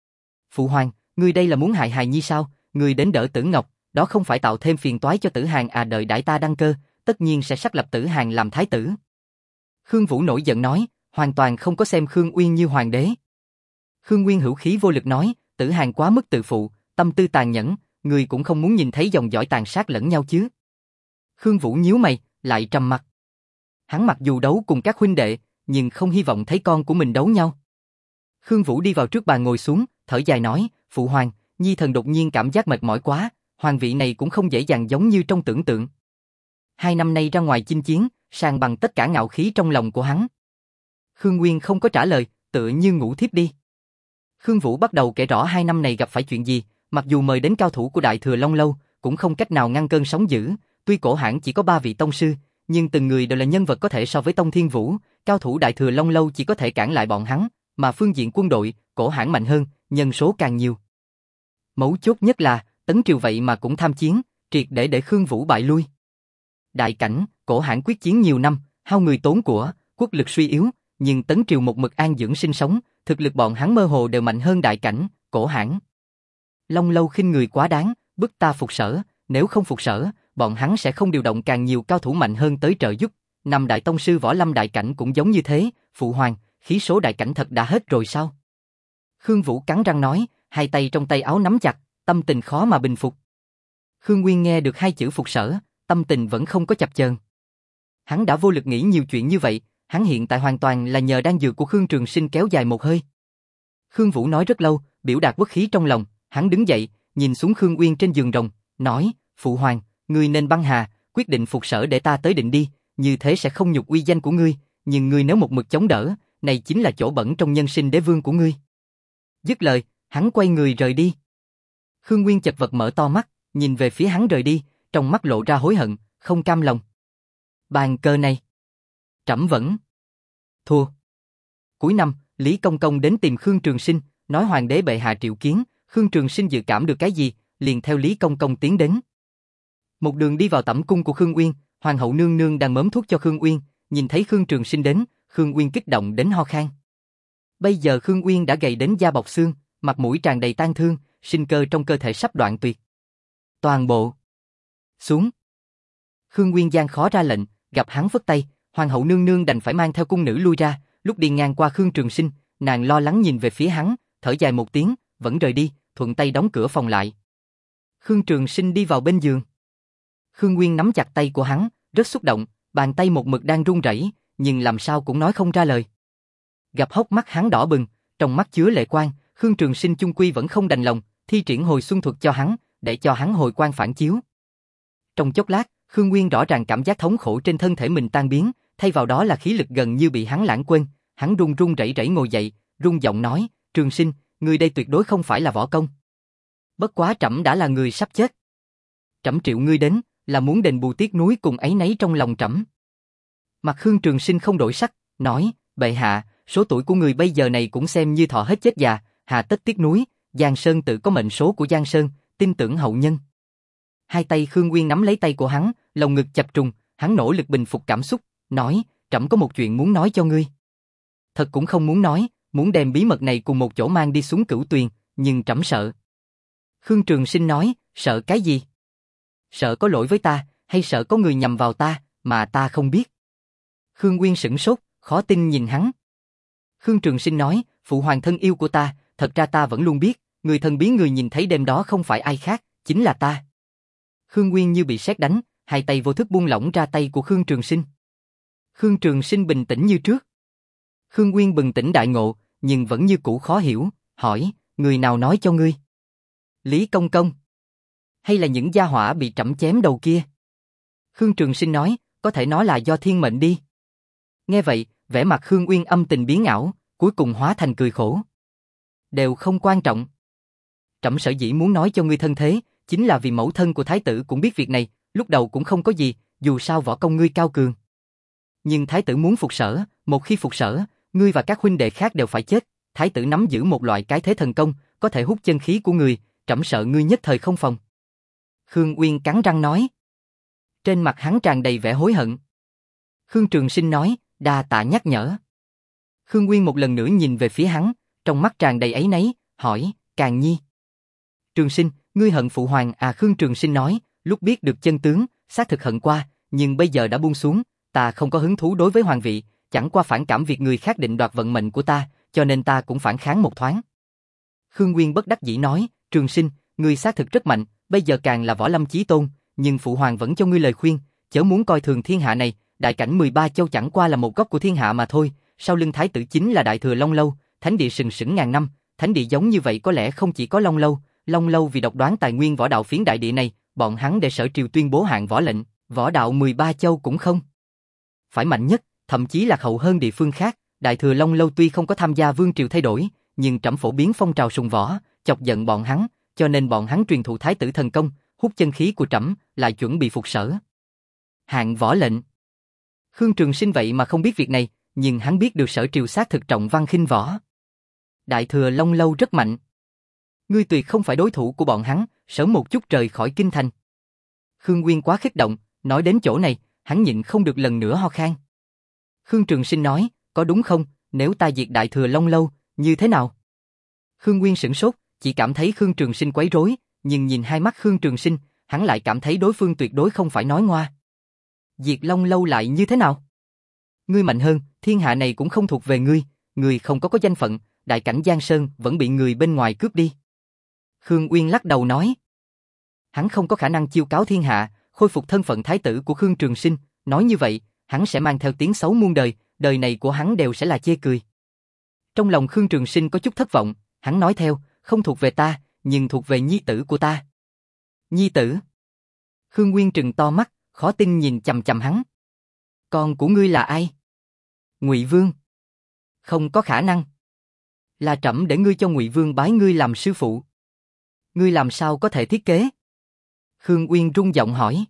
Phụ hoàng, ngươi đây là muốn hại hài nhi sao? Ngươi đến đỡ Tử Ngọc, đó không phải tạo thêm phiền toái cho Tử Hàn à? Đợi đãi ta đăng cơ, tất nhiên sẽ sắc lập Tử Hàn làm thái tử. Khương Vũ nổi giận nói, hoàn toàn không có xem Khương Uyên như hoàng đế. Khương Nguyên hữu khí vô lực nói, Tử Hàn quá mức tự phụ, tâm tư tàn nhẫn, người cũng không muốn nhìn thấy dòng dõi tàn sát lẫn nhau chứ. Khương Vũ nhíu mày, lại trầm mặt. Hắn mặc dù đấu cùng các huynh đệ, nhưng không hy vọng thấy con của mình đấu nhau. Khương Vũ đi vào trước bàn ngồi xuống, thở dài nói, phụ hoàng, nhi thần đột nhiên cảm giác mệt mỏi quá, hoàng vị này cũng không dễ dàng giống như trong tưởng tượng. Hai năm nay ra ngoài chinh chiến, sàng bằng tất cả ngạo khí trong lòng của hắn. Khương Nguyên không có trả lời, tựa như ngủ thiếp đi. Khương Vũ bắt đầu kể rõ hai năm này gặp phải chuyện gì, mặc dù mời đến cao thủ của Đại Thừa Long Lâu, cũng không cách nào ngăn cơn sóng dữ, tuy cổ hãng chỉ có ba vị tông sư, nhưng từng người đều là nhân vật có thể so với Tông Thiên Vũ, cao thủ Đại Thừa Long Lâu chỉ có thể cản lại bọn hắn, mà phương diện quân đội, cổ hãng mạnh hơn, nhân số càng nhiều. Mấu chốt nhất là, Tấn Triều vậy mà cũng tham chiến, triệt để để Khương Vũ bại lui. Đại cảnh, cổ hãng quyết chiến nhiều năm, hao người tốn của, quốc lực suy yếu, nhưng Tấn Triều một mực an dưỡng sinh sống, thực lực bọn hắn mơ hồ đều mạnh hơn đại cảnh, cổ hãng. Long Lâu khinh người quá đáng, bức ta phục sở, nếu không phục sở, bọn hắn sẽ không điều động càng nhiều cao thủ mạnh hơn tới trợ giúp. Năm đại tông sư võ lâm đại cảnh cũng giống như thế, phụ hoàng, khí số đại cảnh thật đã hết rồi sao? Khương Vũ cắn răng nói, hai tay trong tay áo nắm chặt, tâm tình khó mà bình phục. Khương Nguyên nghe được hai chữ phục sở, tâm tình vẫn không có chập chờn. Hắn đã vô lực nghĩ nhiều chuyện như vậy, hắn hiện tại hoàn toàn là nhờ đan dược của Khương Trường Sinh kéo dài một hơi. Khương Vũ nói rất lâu, biểu đạt uất khí trong lòng, hắn đứng dậy, nhìn xuống Khương Uyên trên giường rồng, nói, phụ hoàng, ngươi nên băng hà, quyết định phục sở để ta tới định đi, như thế sẽ không nhục uy danh của ngươi, nhưng ngươi nếu một mực chống đỡ, này chính là chỗ bẩn trong nhân sinh đế vương của ngươi. Dứt lời, hắn quay người rời đi. Khương Nguyên chật vật mở to mắt, nhìn về phía hắn rời đi, trong mắt lộ ra hối hận, không cam lòng. Bàn cờ này, trẫm vẫn thua. Cuối năm, Lý Công Công đến tìm Khương Trường Sinh, nói hoàng đế bệ hạ triệu kiến. Khương Trường Sinh dự cảm được cái gì, liền theo Lý Công Công tiến đến. Một đường đi vào tẩm cung của Khương Uyên, hoàng hậu nương nương đang mớm thuốc cho Khương Uyên, nhìn thấy Khương Trường Sinh đến, Khương Uyên kích động đến ho khan. Bây giờ Khương Uyên đã gầy đến da bọc xương, mặt mũi tràn đầy tang thương, sinh cơ trong cơ thể sắp đoạn tuyệt. Toàn bộ xuống. Khương Uyên gian khó ra lệnh, gặp hắn phất tay, hoàng hậu nương nương đành phải mang theo cung nữ lui ra. Lúc đi ngang qua Khương Trường Sinh, nàng lo lắng nhìn về phía hắn, thở dài một tiếng, vẫn rời đi, thuận tay đóng cửa phòng lại. Khương Trường Sinh đi vào bên giường. Khương Nguyên nắm chặt tay của hắn, rất xúc động, bàn tay một mực đang run rẩy, nhưng làm sao cũng nói không ra lời. Gặp hốc mắt hắn đỏ bừng, trong mắt chứa lệ quang, Khương Trường Sinh chung quy vẫn không đành lòng, thi triển hồi xuân thuật cho hắn, để cho hắn hồi quang phản chiếu. Trong chốc lát, Khương Nguyên rõ ràng cảm giác thống khổ trên thân thể mình tan biến, thay vào đó là khí lực gần như bị hắn lãng quên. Hắn run run rẩy rẩy ngồi dậy, run giọng nói, Trường Sinh, người đây tuyệt đối không phải là võ công. Bất quá trẫm đã là người sắp chết. Trẫm triệu ngươi đến, là muốn đền bù tiếc nuối cùng áy náy trong lòng trẫm. Mặt Khương Trường Sinh không đổi sắc, nói, bệ hạ, số tuổi của người bây giờ này cũng xem như thọ hết chết già, hà tất tiếc nuối, Giang Sơn tự có mệnh số của Giang Sơn, tin tưởng hậu nhân. Hai tay Khương Nguyên nắm lấy tay của hắn, lồng ngực chập trùng, hắn nỗ lực bình phục cảm xúc, nói, trẫm có một chuyện muốn nói cho ngươi. Thật cũng không muốn nói, muốn đem bí mật này cùng một chỗ mang đi xuống Cửu Tuyền, nhưng trẫm sợ. Khương Trường Sinh nói, sợ cái gì? Sợ có lỗi với ta, hay sợ có người nhầm vào ta, mà ta không biết? Khương Nguyên sửng sốt, khó tin nhìn hắn. Khương Trường Sinh nói, phụ hoàng thân yêu của ta, thật ra ta vẫn luôn biết, người thần bí người nhìn thấy đêm đó không phải ai khác, chính là ta. Khương Nguyên như bị sét đánh, hai tay vô thức buông lỏng ra tay của Khương Trường Sinh. Khương Trường Sinh bình tĩnh như trước. Khương Nguyên bừng tỉnh đại ngộ, nhưng vẫn như cũ khó hiểu, hỏi, người nào nói cho ngươi? Lý Công Công. Hay là những gia hỏa bị trẫm chém đầu kia? Khương Trường Sinh nói, có thể nói là do thiên mệnh đi. Nghe vậy, vẻ mặt Khương Uyên âm tình biến ảo, cuối cùng hóa thành cười khổ. Đều không quan trọng. Trẫm sở dĩ muốn nói cho ngươi thân thế, chính là vì mẫu thân của thái tử cũng biết việc này, lúc đầu cũng không có gì, dù sao võ công ngươi cao cường. Nhưng thái tử muốn phục sở, một khi phục sở, ngươi và các huynh đệ khác đều phải chết. Thái tử nắm giữ một loại cái thế thần công, có thể hút chân khí của người, trẫm sợ ngươi nhất thời không phòng. Khương Uyên cắn răng nói. Trên mặt hắn tràn đầy vẻ hối hận. Khương Trường Sinh nói, đa tạ nhắc nhở. Khương Uyên một lần nữa nhìn về phía hắn, trong mắt tràn đầy áy náy, hỏi, Càng Nhi. Trường Sinh, ngươi hận phụ hoàng à? Khương Trường Sinh nói, lúc biết được chân tướng, xác thực hận qua, nhưng bây giờ đã buông xuống, ta không có hứng thú đối với hoàng vị, chẳng qua phản cảm việc người khác định đoạt vận mệnh của ta, cho nên ta cũng phản kháng một thoáng. Khương Uyên bất đắc dĩ nói, Trường Sinh, ngươi xác thực rất mạnh, bây giờ càng là võ lâm chí tôn, nhưng phụ hoàng vẫn cho ngươi lời khuyên, chớ muốn coi thường thiên hạ này, đại cảnh mười ba châu chẳng qua là một góc của thiên hạ mà thôi, sau lưng thái tử chính là Đại Thừa Long Lâu, thánh địa sừng sững ngàn năm, thánh địa giống như vậy có lẽ không chỉ có Long Lâu, Long Lâu vì độc đoán tài nguyên võ đạo phiến đại địa này, bọn hắn để sở triều tuyên bố hạn võ lệnh, võ đạo mười ba châu cũng không phải mạnh nhất, thậm chí lạc hậu hơn địa phương khác. Đại Thừa Long Lâu tuy không có tham gia vương triều thay đổi, nhưng trẫm phổ biến phong trào sùng võ, chọc giận bọn hắn, cho nên bọn hắn truyền thụ thái tử thần công, hút chân khí của trẫm, lại chuẩn bị phục sở hạn võ lệnh. Khương Trường Sinh vậy mà không biết việc này, nhưng hắn biết được sở triều xác thực trọng văn khinh võ. Đại Thừa Long Lâu rất mạnh. Ngươi tuyệt không phải đối thủ của bọn hắn, sớm một chút rời khỏi kinh thành. Khương Uyên quá kích động, nói đến chỗ này, hắn nhịn không được lần nữa ho khan. Khương Trường Sinh nói, có đúng không, nếu ta diệt Đại Thừa Long Lâu, như thế nào? Khương Uyên sửng sốt, chỉ cảm thấy Khương Trường Sinh quấy rối, nhưng nhìn hai mắt Khương Trường Sinh, hắn lại cảm thấy đối phương tuyệt đối không phải nói ngoa. Diệt Long Lâu lại như thế nào? Ngươi mạnh hơn, thiên hạ này cũng không thuộc về ngươi, ngươi không có có danh phận, đại cảnh Giang Sơn vẫn bị người bên ngoài cướp đi. Khương Uyên lắc đầu nói. Hắn không có khả năng chiêu cáo thiên hạ, khôi phục thân phận thái tử của Khương Trường Sinh, nói như vậy, hắn sẽ mang theo tiếng xấu muôn đời, đời này của hắn đều sẽ là chê cười. Trong lòng Khương Trường Sinh có chút thất vọng, hắn nói theo, không thuộc về ta, nhưng thuộc về nhi tử của ta. Nhi tử? Khương Nguyên trừng to mắt, khó tin nhìn chằm chằm hắn. Con của ngươi là ai? Ngụy Vương. Không có khả năng. Là trẫm để ngươi cho Ngụy Vương bái ngươi làm sư phụ. Ngươi làm sao có thể thiết kế? Khương Uyên rung giọng hỏi.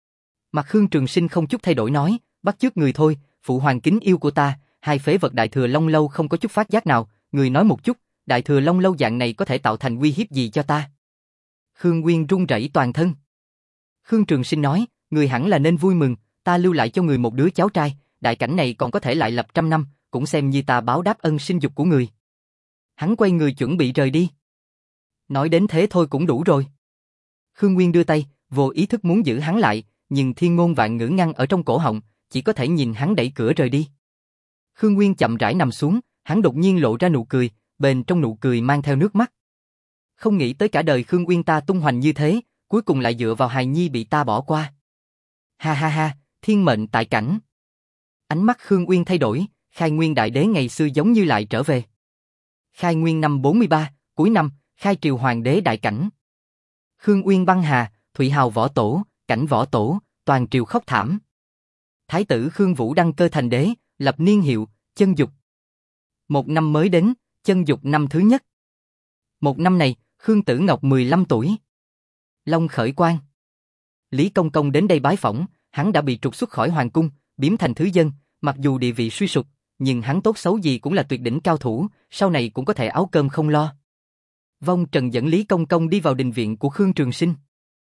Mặt Khương Trường Sinh không chút thay đổi nói, bắt chước người thôi, phụ hoàng kính yêu của ta, hai phế vật Đại Thừa Long Lâu không có chút phát giác nào, người nói một chút, Đại Thừa Long Lâu dạng này có thể tạo thành uy hiếp gì cho ta? Khương Uyên run rẩy toàn thân. Khương Trường Sinh nói, người hẳn là nên vui mừng, ta lưu lại cho người một đứa cháu trai, đại cảnh này còn có thể lại lập trăm năm, cũng xem như ta báo đáp ân sinh dục của người. Hắn quay người chuẩn bị rời đi. Nói đến thế thôi cũng đủ rồi. Khương Nguyên đưa tay, vô ý thức muốn giữ hắn lại, nhưng thiên ngôn vạn ngữ ngăn ở trong cổ họng, chỉ có thể nhìn hắn đẩy cửa rời đi. Khương Nguyên chậm rãi nằm xuống, hắn đột nhiên lộ ra nụ cười, bên trong nụ cười mang theo nước mắt. Không nghĩ tới cả đời Khương Nguyên ta tung hoành như thế, cuối cùng lại dựa vào hài nhi bị ta bỏ qua. Ha ha ha, thiên mệnh tại cảnh. Ánh mắt Khương Nguyên thay đổi, Khai Nguyên đại đế ngày xưa giống như lại trở về. Khai Nguyên năm bốn mươi ba, cuối năm, khai triều hoàng đế đại cảnh. Khương Uyên băng hà, Thụy Hào võ tổ, Cảnh võ tổ, toàn triều khóc thảm. Thái tử Khương Vũ đăng cơ thành đế, lập niên hiệu, Chân Dục. Một năm mới đến, Chân Dục năm thứ nhất. Một năm này, Khương Tử Ngọc mười lăm tuổi. Long khởi quan. Lý Công Công đến đây bái phỏng, hắn đã bị trục xuất khỏi hoàng cung, biếm thành thứ dân, mặc dù địa vị suy sụp, nhưng hắn tốt xấu gì cũng là tuyệt đỉnh cao thủ, sau này cũng có thể áo cơm không lo. Vong Trần dẫn Lý Công Công đi vào đình viện của Khương Trường Sinh.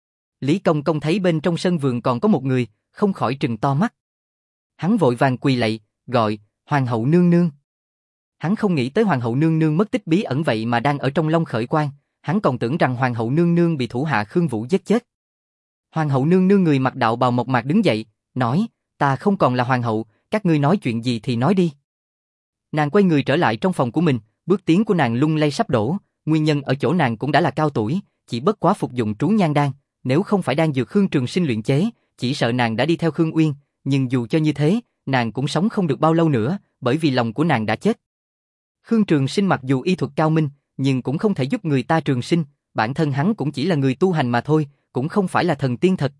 Lý Công Công thấy bên trong sân vườn còn có một người, không khỏi trừng to mắt. Hắn vội vàng quỳ lạy, gọi, Hoàng hậu nương nương. Hắn không nghĩ tới Hoàng hậu nương nương mất tích bí ẩn vậy mà đang ở trong Long khởi quan, hắn còn tưởng rằng Hoàng hậu nương nương bị thủ hạ Khương Vũ giết chết. Hoàng hậu nương nương người mặc đạo bào mộc mạc đứng dậy, nói, ta không còn là hoàng hậu, các ngươi nói chuyện gì thì nói đi. Nàng quay người trở lại trong phòng của mình, bước tiến của nàng lung lay sắp đổ, nguyên nhân ở chỗ nàng cũng đã là cao tuổi, chỉ bất quá phục dụng trú nhan đan, nếu không phải đang dược Khương Trường Sinh luyện chế, chỉ sợ nàng đã đi theo Khương Uyên, nhưng dù cho như thế, nàng cũng sống không được bao lâu nữa, bởi vì lòng của nàng đã chết. Khương Trường Sinh mặc dù y thuật cao minh, nhưng cũng không thể giúp người ta trường sinh, bản thân hắn cũng chỉ là người tu hành mà thôi, cũng không phải là thần tiên thật.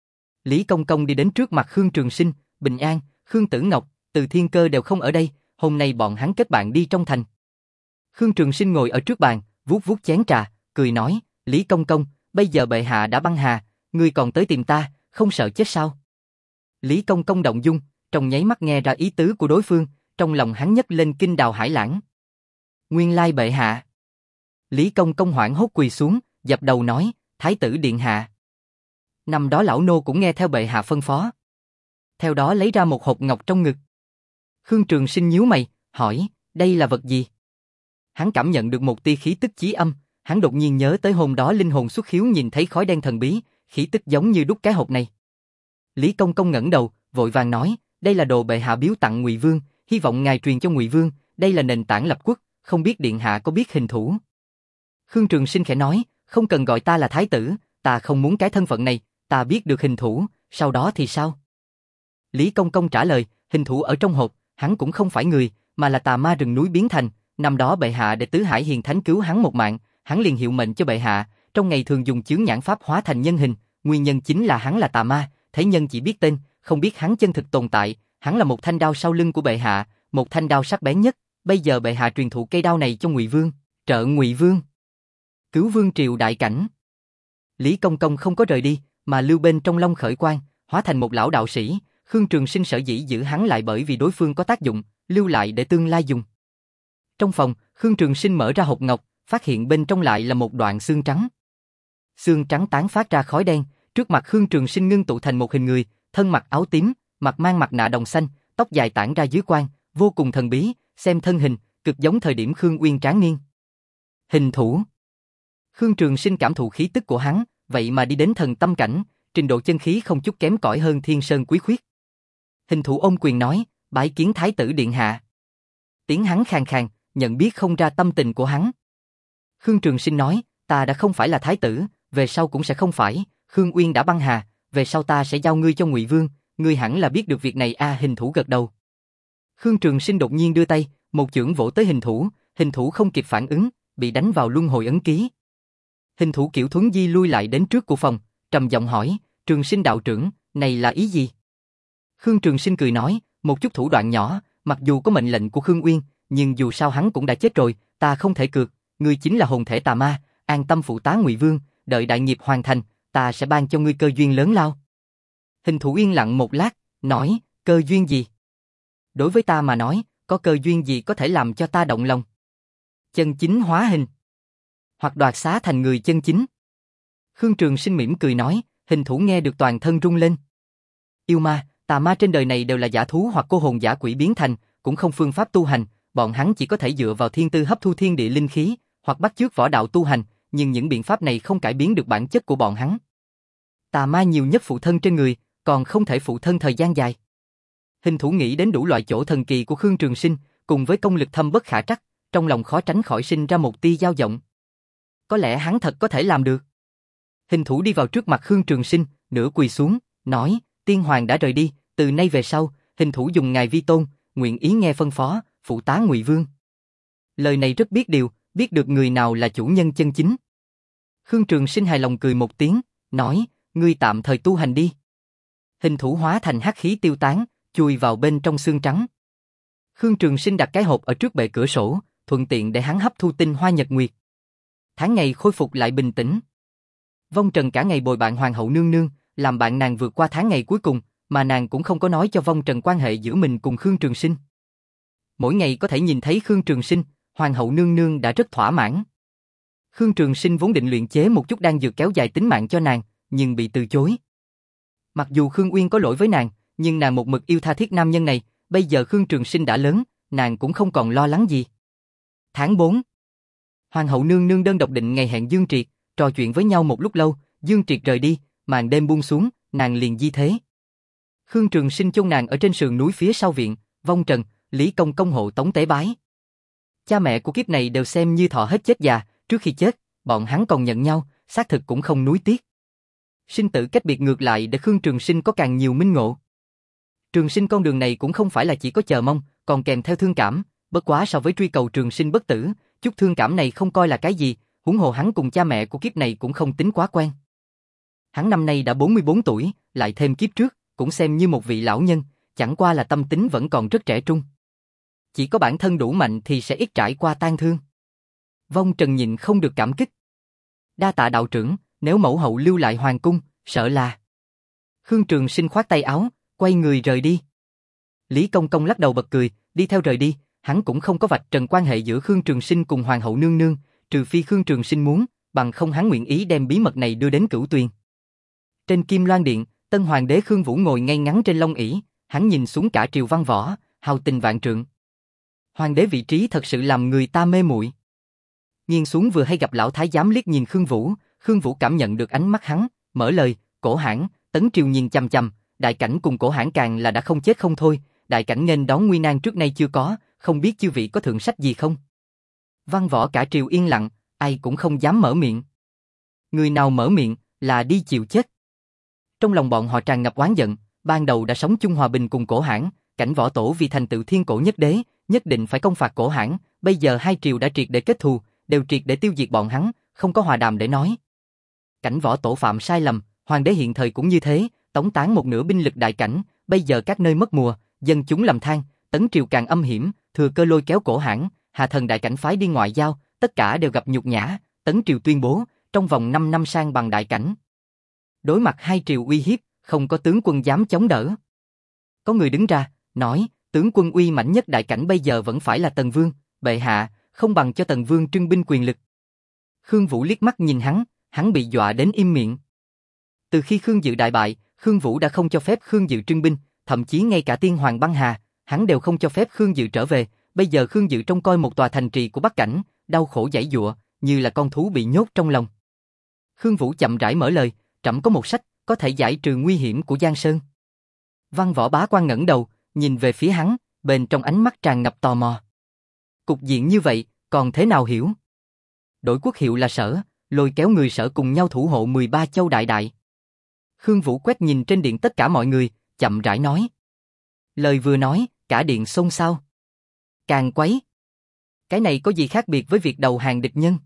Lý Công Công đi đến trước mặt Khương Trường Sinh, Bình An, Khương Tử Ngọc, Từ Thiên Cơ đều không ở đây, hôm nay bọn hắn kết bạn đi trong thành. Khương Trường Sinh ngồi ở trước bàn, vuốt vuốt chén trà, cười nói, Lý Công Công, bây giờ bệ hạ đã băng hà, ngươi còn tới tìm ta, không sợ chết sao? Lý Công Công động dung, trong nháy mắt nghe ra ý tứ của đối phương, trong lòng hắn nhấc lên kinh đào hải lãng. Nguyên lai bệ hạ. Lý Công Công hoảng hốt quỳ xuống, dập đầu nói, Thái tử điện hạ. Năm đó lão nô cũng nghe theo bệ hạ phân phó. Theo đó lấy ra một hộp ngọc trong ngực. Khương Trường Sinh nhíu mày, hỏi, đây là vật gì? Hắn cảm nhận được một tia khí tức chí âm, hắn đột nhiên nhớ tới hôm đó linh hồn xuất khiếu nhìn thấy khói đen thần bí, khí tức giống như đúc cái hộp này. Lý Công Công ngẩng đầu, vội vàng nói, đây là đồ bệ hạ biếu tặng Ngụy Vương, hy vọng ngài truyền cho Ngụy Vương, đây là nền tảng lập quốc, không biết điện hạ có biết hình thủ. Khương Trường Sinh khẽ nói, không cần gọi ta là thái tử, ta không muốn cái thân phận này, ta biết được hình thủ, sau đó thì sao? Lý Công Công trả lời, hình thủ ở trong hộp, hắn cũng không phải người, mà là tà ma rừng núi biến thành, năm đó bệ hạ để tứ hải hiền thánh cứu hắn một mạng, hắn liền hiệu mệnh cho bệ hạ, trong ngày thường dùng chướng nhãn pháp hóa thành nhân hình, nguyên nhân chính là hắn là tà ma, thế nhân chỉ biết tên, không biết hắn chân thực tồn tại, hắn là một thanh đao sau lưng của bệ hạ, một thanh đao sắc bén nhất, bây giờ bệ hạ truyền thụ cây đao này cho Ngụy Vương, trợ Ngụy Vương, cứu vương triều đại cảnh. Lý Công Công không có rời đi, mà lưu bên trong Long Khởi Quang, hóa thành một lão đạo sĩ, Khương Trường Sinh sở dĩ giữ hắn lại bởi vì đối phương có tác dụng, lưu lại để tương lai dùng. Trong phòng, Khương Trường Sinh mở ra hộp ngọc, phát hiện bên trong lại là một đoạn xương trắng. Xương trắng tán phát ra khói đen, trước mặt Khương Trường Sinh ngưng tụ thành một hình người, thân mặc áo tím, mặt mang mặt nạ đồng xanh, tóc dài tản ra dưới quan, vô cùng thần bí, xem thân hình, cực giống thời điểm Khương Uyên tráng niên. Hình thủ. Khương Trường Sinh cảm thụ khí tức của hắn, vậy mà đi đến thần tâm cảnh, trình độ chân khí không chút kém cỏi hơn Thiên Sơn Quý Khuyết. Hình thủ ôm quyền nói, bái kiến Thái tử điện hạ. Tiếng hắn khàn khàn, nhận biết không ra tâm tình của hắn. Khương Trường Sinh nói, ta đã không phải là thái tử, về sau cũng sẽ không phải, Khương Uyên đã băng hà, về sau ta sẽ giao ngươi cho Ngụy Vương, ngươi hẳn là biết được việc này a. À, hình thủ gật đầu. Khương Trường Sinh đột nhiên đưa tay, một chưởng vỗ tới hình thủ, hình thủ không kịp phản ứng, bị đánh vào luân hồi ấn ký. Hình thủ kiểu thuấn di lui lại đến trước của phòng, trầm giọng hỏi, Trường Sinh đạo trưởng, này là ý gì? Khương Trường Sinh cười nói, một chút thủ đoạn nhỏ, mặc dù có mệnh lệnh của Khương Uyên, nhưng dù sao hắn cũng đã chết rồi, ta không thể cược, ngươi chính là hồn thể tà ma, an tâm phụ tá Ngụy Vương, đợi đại nghiệp hoàn thành, ta sẽ ban cho ngươi cơ duyên lớn lao. Hình thủ yên lặng một lát, nói, cơ duyên gì? Đối với ta mà nói, có cơ duyên gì có thể làm cho ta động lòng? Chân chính hóa hình, hoặc đoạt xá thành người chân chính. Khương Trường Sinh mỉm cười nói, hình thủ nghe được toàn thân rung lên. Yêu ma, tà ma trên đời này đều là giả thú hoặc cô hồn giả quỷ biến thành, cũng không phương pháp tu hành, bọn hắn chỉ có thể dựa vào thiên tư hấp thu thiên địa linh khí, hoặc bắt chước võ đạo tu hành, nhưng những biện pháp này không cải biến được bản chất của bọn hắn. Tà ma nhiều nhất phụ thân trên người, còn không thể phụ thân thời gian dài. Hình thủ nghĩ đến đủ loại chỗ thần kỳ của Khương Trường Sinh, cùng với công lực thâm bất khả trắc, trong lòng khó tránh khỏi sinh ra một tia dao động. Có lẽ hắn thật có thể làm được. Hình thủ đi vào trước mặt Khương Trường Sinh, nửa quỳ xuống, nói, tiên hoàng đã rời đi, từ nay về sau, hình thủ dùng ngài vi tôn, nguyện ý nghe phân phó, phụ tá Ngụy Vương. Lời này rất biết điều, biết được người nào là chủ nhân chân chính. Khương Trường Sinh hài lòng cười một tiếng, nói, ngươi tạm thời tu hành đi. Hình thủ hóa thành hắc khí tiêu tán, chui vào bên trong xương trắng. Khương Trường Sinh đặt cái hộp ở trước bệ cửa sổ, thuận tiện để hắn hấp thu tinh hoa nhật nguyệt. Tháng ngày khôi phục lại bình tĩnh. Vong Trần cả ngày bồi bạn hoàng hậu nương nương, làm bạn nàng vượt qua tháng ngày cuối cùng, mà nàng cũng không có nói cho Vong Trần quan hệ giữa mình cùng Khương Trường Sinh. Mỗi ngày có thể nhìn thấy Khương Trường Sinh, hoàng hậu nương nương đã rất thỏa mãn. Khương Trường Sinh vốn định luyện chế một chút đan dược kéo dài tính mạng cho nàng, nhưng bị từ chối. Mặc dù Khương Uyên có lỗi với nàng, nhưng nàng một mực yêu tha thiết nam nhân này, bây giờ Khương Trường Sinh đã lớn, nàng cũng không còn lo lắng gì. Tháng bốn. Hoàng hậu nương nương đơn độc định ngày hẹn Dương Triệt, trò chuyện với nhau một lúc lâu, Dương Triệt rời đi, màn đêm buông xuống, nàng liền di thế. Khương Trường Sinh chôn nàng ở trên sườn núi phía sau viện, Vong Trần, Lý Công Công hộ tống tế bái. Cha mẹ của kiếp này đều xem như thọ hết chết già, trước khi chết, bọn hắn còn nhận nhau, xác thực cũng không nuối tiếc. Sinh tử cách biệt ngược lại để Khương Trường Sinh có càng nhiều minh ngộ. Trường sinh con đường này cũng không phải là chỉ có chờ mong, còn kèm theo thương cảm, bất quá so với truy cầu trường sinh bất tử, Chút thương cảm này không coi là cái gì, huống hồ hắn cùng cha mẹ của kiếp này cũng không tính quá quen. Hắn năm nay đã bốn mươi bốn tuổi, lại thêm kiếp trước, cũng xem như một vị lão nhân, chẳng qua là tâm tính vẫn còn rất trẻ trung. Chỉ có bản thân đủ mạnh thì sẽ ít trải qua tang thương. Vong Trần nhìn không được cảm kích. Đa tạ đạo trưởng, nếu mẫu hậu lưu lại hoàng cung, sợ là... Khương Trường Sinh khoát tay áo, quay người rời đi. Lý Công Công lắc đầu bật cười, đi theo rời đi, hắn cũng không có vạch trần quan hệ giữa Khương Trường Sinh cùng Hoàng hậu nương nương, trừ phi Khương Trường Sinh muốn, bằng không hắn nguyện ý đem bí mật này đưa đến Cửu Tuyền. Trên Kim Loan Điện, Tân Hoàng đế Khương Vũ ngồi ngay ngắn trên long ỷ, hắn nhìn xuống cả triều văn võ, hào tình vạn trượng. Hoàng đế vị trí thật sự làm người ta mê muội. Nghiêng xuống vừa hay gặp lão thái giám liếc nhìn Khương Vũ, Khương Vũ cảm nhận được ánh mắt hắn, mở lời, Cổ Hãn, Tấn Triều nhìn chằm chằm, Đại Cảnh cùng Cổ Hãn càng là đã không chết không thôi, Đại Cảnh nên đón nguy nan trước nay chưa có, không biết chư vị có thượng sách gì không? Văn võ cả triều yên lặng, ai cũng không dám mở miệng. Người nào mở miệng là đi chịu chết. Trong lòng bọn họ tràn ngập oán giận, ban đầu đã sống chung hòa bình cùng Cổ Hãn, Cảnh Võ Tổ vì thành tựu thiên cổ nhất đế, nhất định phải công phạt Cổ Hãn, bây giờ hai triều đã triệt để kết thù, đều triệt để tiêu diệt bọn hắn, không có hòa đàm để nói. Cảnh Võ Tổ phạm sai lầm, hoàng đế hiện thời cũng như thế, tống tán một nửa binh lực Đại Cảnh, bây giờ các nơi mất mùa, dân chúng lầm than, Tấn triều càng âm hiểm, thừa cơ lôi kéo Cổ Hãn, Hà Thần Đại Cảnh phái đi ngoại giao, tất cả đều gặp nhục nhã, Tấn triều tuyên bố, trong vòng năm năm sang bằng Đại Cảnh. Đối mặt hai triều uy hiếp, không có tướng quân dám chống đỡ. Có người đứng ra, nói, tướng quân uy mãnh nhất Đại Cảnh bây giờ vẫn phải là Tần Vương, bệ hạ, không bằng cho Tần Vương trưng binh quyền lực. Khương Vũ liếc mắt nhìn hắn, hắn bị dọa đến im miệng. Từ khi Khương Dự đại bại, Khương Vũ đã không cho phép Khương Dự trưng binh, thậm chí ngay cả tiên hoàng băng hà, hắn đều không cho phép Khương Dự trở về. Bây giờ Khương Dự trông coi một tòa thành trì của Bắc Cảnh, đau khổ giãy giụa, như là con thú bị nhốt trong lòng. Khương Vũ chậm rãi mở lời, trẫm có một sách, có thể giải trừ nguy hiểm của Giang Sơn. Văn võ bá quan ngẩng đầu, nhìn về phía hắn, bên trong ánh mắt tràn ngập tò mò. Cục diện như vậy, còn thế nào hiểu? Đổi quốc hiệu là Sở, lôi kéo người Sở cùng nhau thủ hộ mười ba châu đại đại. Khương Vũ quét nhìn trên điện tất cả mọi người, chậm rãi nói. Lời vừa nói, cả điện xôn xao. Càng quấy. Cái này có gì khác biệt với việc đầu hàng địch nhân?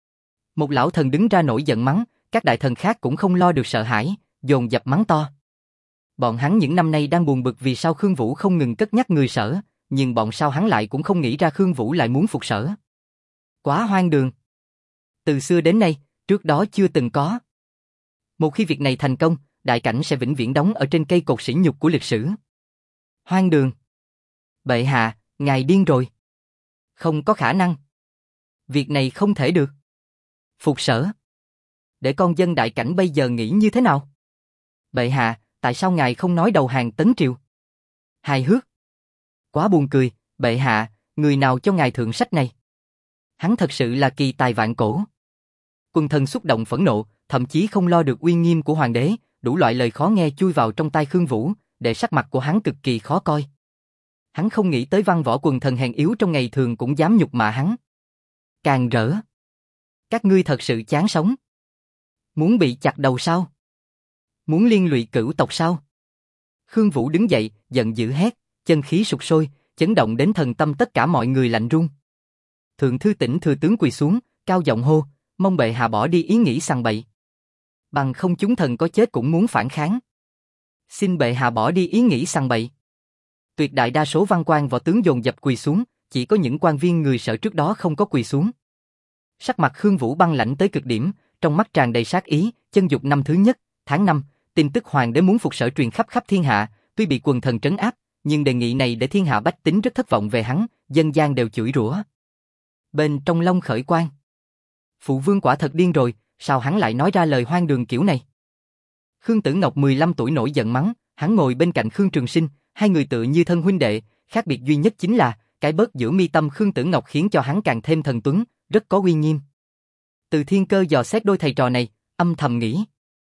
Một lão thần đứng ra nổi giận mắng, các đại thần khác cũng không lo được sợ hãi, dồn dập mắng to. Bọn hắn những năm nay đang buồn bực vì sao Khương Vũ không ngừng cất nhắc người Sở, nhưng bọn sao hắn lại cũng không nghĩ ra Khương Vũ lại muốn phục Sở. Quá hoang đường. Từ xưa đến nay, trước đó chưa từng có. Một khi việc này thành công, Đại Cảnh sẽ vĩnh viễn đóng ở trên cây cột sỉ nhục của lịch sử. Hoang đường. Bệ hạ, ngài điên rồi. Không có khả năng. Việc này không thể được. Phục Sở. Để con dân Đại Cảnh bây giờ nghĩ như thế nào? Bệ hạ, tại sao ngài không nói đầu hàng Tấn triều? Hài hước. Quá buồn cười, bệ hạ, người nào cho ngài thượng sách này? Hắn thật sự là kỳ tài vạn cổ. Quần thần xúc động phẫn nộ, thậm chí không lo được uy nghiêm của hoàng đế, đủ loại lời khó nghe chui vào trong tai Khương Vũ, để sắc mặt của hắn cực kỳ khó coi. Hắn không nghĩ tới văn võ quần thần hèn yếu trong ngày thường cũng dám nhục mạ hắn. Càng rỡ. Các ngươi thật sự chán sống. Muốn bị chặt đầu sao? Muốn liên lụy cửu tộc sao? Khương Vũ đứng dậy, giận dữ hét, chân khí sục sôi, chấn động đến thần tâm tất cả mọi người lạnh run. Thượng thư tỉnh thừa tướng quỳ xuống, cao giọng hô, mong bệ hạ bỏ đi ý nghĩ sằng bậy. Bằng không chúng thần có chết cũng muốn phản kháng. Xin bệ hạ bỏ đi ý nghĩ sằng bậy. Tuyệt đại đa số văn quan võ tướng dồn dập quỳ xuống, chỉ có những quan viên người Sở trước đó không có quỳ xuống. Sắc mặt Khương Vũ băng lãnh tới cực điểm, trong mắt tràn đầy sát ý, chân dục năm thứ nhất, tháng năm, tin tức hoàng đế muốn phục Sở truyền khắp khắp thiên hạ, tuy bị quần thần trấn áp, nhưng đề nghị này để thiên hạ bách tính rất thất vọng về hắn, dân gian đều chửi rủa. Bên trong Long Khởi Quan, phụ vương quả thật điên rồi, sao hắn lại nói ra lời hoang đường kiểu này? Khương Tử Ngọc mười lăm tuổi nổi giận mắng, hắn ngồi bên cạnh Khương Trường Sinh, hai người tựa như thân huynh đệ, khác biệt duy nhất chính là cái bớt giữa mi tâm Khương Tử Ngọc khiến cho hắn càng thêm thần tuấn, rất có uy nghiêm. Từ Thiên Cơ dò xét đôi thầy trò này, âm thầm nghĩ,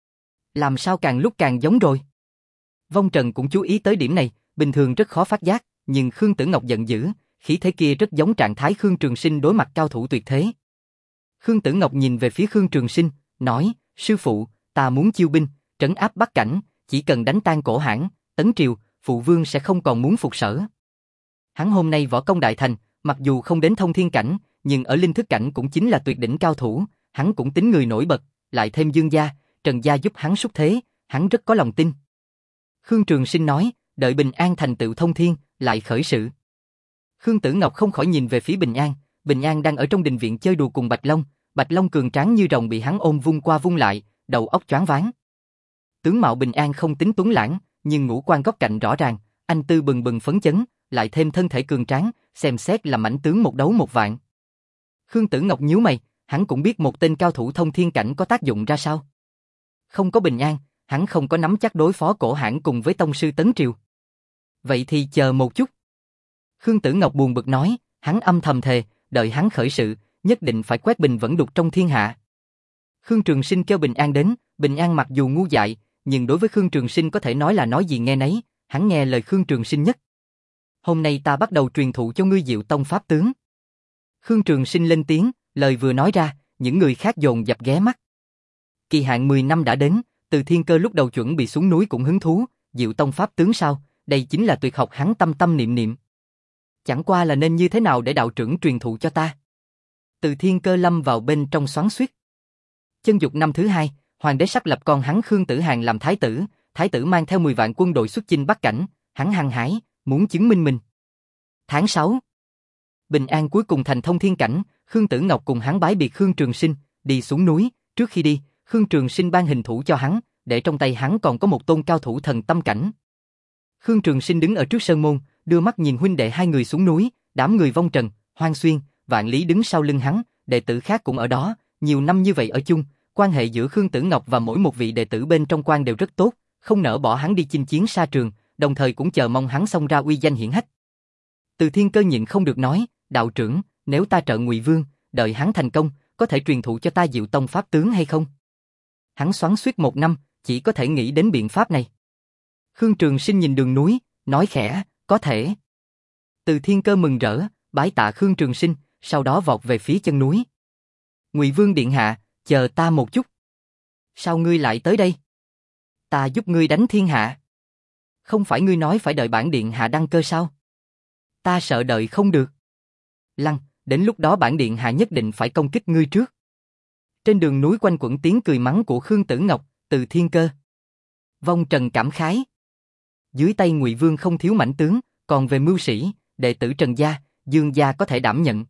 làm sao càng lúc càng giống rồi. Vong Trần cũng chú ý tới điểm này, bình thường rất khó phát giác, nhưng Khương Tử Ngọc giận dữ, khí thế kia rất giống trạng thái Khương Trường Sinh đối mặt cao thủ tuyệt thế. Khương Tử Ngọc nhìn về phía Khương Trường Sinh, nói, sư phụ, ta muốn chiêu binh, trấn áp Bắc Cảnh, chỉ cần đánh tan Cổ Hãn, Tấn triều, phụ vương sẽ không còn muốn phục Sở. Hắn hôm nay võ công đại thành, mặc dù không đến thông thiên cảnh, nhưng ở linh thức cảnh cũng chính là tuyệt đỉnh cao thủ, hắn cũng tính người nổi bật, lại thêm Dương gia, Trần gia giúp hắn xúc thế, hắn rất có lòng tin. Khương Trường Sinh nói, đợi Bình An thành tựu thông thiên, lại khởi sự. Khương Tử Ngọc không khỏi nhìn về phía Bình An, Bình An đang ở trong đình viện chơi đùa cùng Bạch Long, Bạch Long cường tráng như rồng bị hắn ôm vung qua vung lại, đầu óc choáng váng. Tướng mạo Bình An không tính tuấn lãng, nhưng ngũ quan góc cạnh rõ ràng, anh tư bừng bừng phấn chấn, lại thêm thân thể cường tráng, xem xét là mãnh tướng một đấu một vạn. Khương Tử Ngọc nhíu mày, hắn cũng biết một tên cao thủ thông thiên cảnh có tác dụng ra sao. Không có Bình An, hắn không có nắm chắc đối phó Cổ Hãn cùng với tông sư Tấn Triều. Vậy thì chờ một chút. Khương Tử Ngọc buồn bực nói, hắn âm thầm thề, đợi hắn khởi sự, nhất định phải quét bình vẫn đục trong thiên hạ. Khương Trường Sinh kêu Bình An đến, Bình An mặc dù ngu dại, nhưng đối với Khương Trường Sinh có thể nói là nói gì nghe nấy, hắn nghe lời Khương Trường Sinh nhất. Hôm nay ta bắt đầu truyền thụ cho ngươi Diệu Tông pháp tướng. Khương Trường Sinh lên tiếng, lời vừa nói ra, những người khác dồn dập ghé mắt. Kỳ hạn mười năm đã đến, Từ Thiên Cơ lúc đầu chuẩn bị xuống núi cũng hứng thú, Diệu Tông pháp tướng sao, đây chính là tuyệt học hắn tâm tâm niệm niệm. Chẳng qua là nên như thế nào để đạo trưởng truyền thụ cho ta. Từ Thiên Cơ lâm vào bên trong xoắn xuýt. Chân dục năm thứ hai, hoàng đế sắp lập con hắn Khương Tử Hàn làm thái tử, thái tử mang theo mười vạn quân đội xuất chinh Bắc Cảnh, hắn hăng hái, muốn chứng minh mình. Tháng sáu, Bình An cuối cùng thành thông thiên cảnh, Khương Tử Ngọc cùng hắn bái biệt Khương Trường Sinh, đi xuống núi, trước khi đi, Khương Trường Sinh ban hình thủ cho hắn, để trong tay hắn còn có một tôn cao thủ thần tâm cảnh. Khương Trường Sinh đứng ở trước sơn môn, đưa mắt nhìn huynh đệ hai người xuống núi, đám người Vong Trần, Hoang Xuyên, Vạn Lý đứng sau lưng hắn, đệ tử khác cũng ở đó, nhiều năm như vậy ở chung, quan hệ giữa Khương Tử Ngọc và mỗi một vị đệ tử bên trong quan đều rất tốt, không nỡ bỏ hắn đi chinh chiến xa trường, đồng thời cũng chờ mong hắn xông ra uy danh hiển hách. Từ Thiên Cơ nhịn không được nói, đạo trưởng, nếu ta trợ Ngụy Vương, đợi hắn thành công, có thể truyền thụ cho ta Diệu Tông pháp tướng hay không? Hắn xoắn xuýt một năm, chỉ có thể nghĩ đến biện pháp này. Khương Trường Sinh nhìn đường núi, nói khẽ, có thể. Từ Thiên Cơ mừng rỡ, bái tạ Khương Trường Sinh, sau đó vọt về phía chân núi. Ngụy Vương điện hạ, chờ ta một chút. Sao ngươi lại tới đây? Ta giúp ngươi đánh thiên hạ. Không phải ngươi nói phải đợi bản điện hạ đăng cơ sao? Ta sợ đợi không được. Lăng, đến lúc đó bản điện hạ nhất định phải công kích ngươi trước. Trên đường núi quanh quẩn tiếng cười mắng của Khương Tử Ngọc, Từ Thiên Cơ. Vong Trần cảm khái. Dưới tay Ngụy Vương không thiếu mãnh tướng, còn về mưu sĩ, đệ tử Trần gia, Dương gia có thể đảm nhận.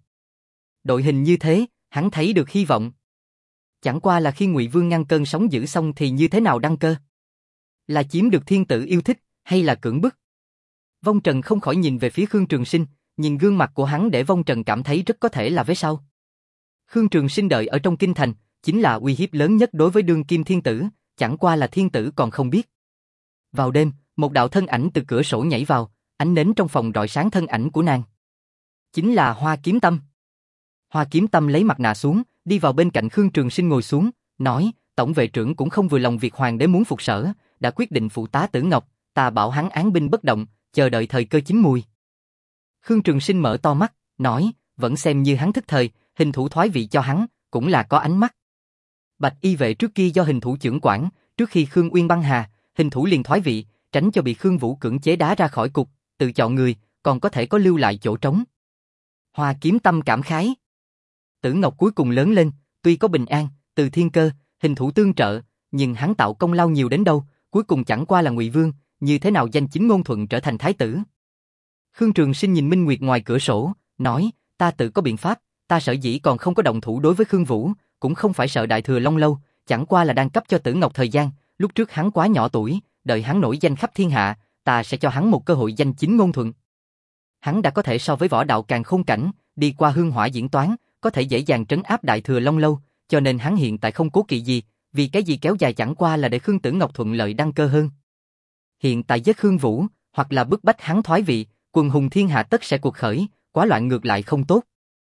Đội hình như thế, hắn thấy được hy vọng. Chẳng qua là khi Ngụy Vương ngăn cơn sóng dữ xong thì như thế nào đăng cơ? Là chiếm được thiên tử yêu thích, hay là cưỡng bức? Vong Trần không khỏi nhìn về phía Khương Trường Sinh, nhìn gương mặt của hắn để Vong Trần cảm thấy rất có thể là vế sau. Khương Trường Sinh đợi ở trong kinh thành, chính là uy hiếp lớn nhất đối với đương kim thiên tử, chẳng qua là thiên tử còn không biết. Vào đêm, một đạo thân ảnh từ cửa sổ nhảy vào, ánh nến trong phòng rọi sáng thân ảnh của nàng. Chính là Hoa Kiếm Tâm. Hoa Kiếm Tâm lấy mặt nạ xuống, đi vào bên cạnh Khương Trường Sinh ngồi xuống, nói, tổng vệ trưởng cũng không vừa lòng việc hoàng đế muốn phục sở, đã quyết định phụ tá Tử Ngọc, ta bảo hắn án binh bất động, chờ đợi thời cơ chín mùi. Khương Trường Sinh mở to mắt, nói, vẫn xem như hắn thức thời, hình thủ thoái vị cho hắn, cũng là có ánh mắt. Bạch y vệ trước kia do hình thủ trưởng quản, trước khi Khương Uyên băng hà, hình thủ liền thoái vị, tránh cho bị Khương Vũ cưỡng chế đá ra khỏi cục, tự chọn người, còn có thể có lưu lại chỗ trống. Hoa Kiếm Tâm cảm khái. Tử Ngọc cuối cùng lớn lên, tuy có Bình An, Từ Thiên Cơ, hình thủ tương trợ, nhưng hắn tạo công lao nhiều đến đâu, cuối cùng chẳng qua là Ngụy Vương, như thế nào danh chính ngôn thuận trở thành thái tử. Khương Trường Sinh nhìn Minh Nguyệt ngoài cửa sổ, nói, ta tự có biện pháp, ta sở dĩ còn không có động thủ đối với Khương Vũ, cũng không phải sợ Đại Thừa Long Lâu, chẳng qua là đang cấp cho Tử Ngọc thời gian, lúc trước hắn quá nhỏ tuổi, đợi hắn nổi danh khắp thiên hạ, ta sẽ cho hắn một cơ hội danh chính ngôn thuận. Hắn đã có thể so với võ đạo Càn Khôn cảnh, đi qua hương hỏa diễn toán, có thể dễ dàng trấn áp Đại Thừa Long Lâu, cho nên hắn hiện tại không cố kỵ gì, vì cái gì kéo dài chẳng qua là để Khương Tử Ngọc thuận lợi đăng cơ hơn. Hiện tại giết Khương Vũ, hoặc là bức bách hắn thoái vị, quần hùng thiên hạ tất sẽ cuộc khởi, quá loạn ngược lại không tốt.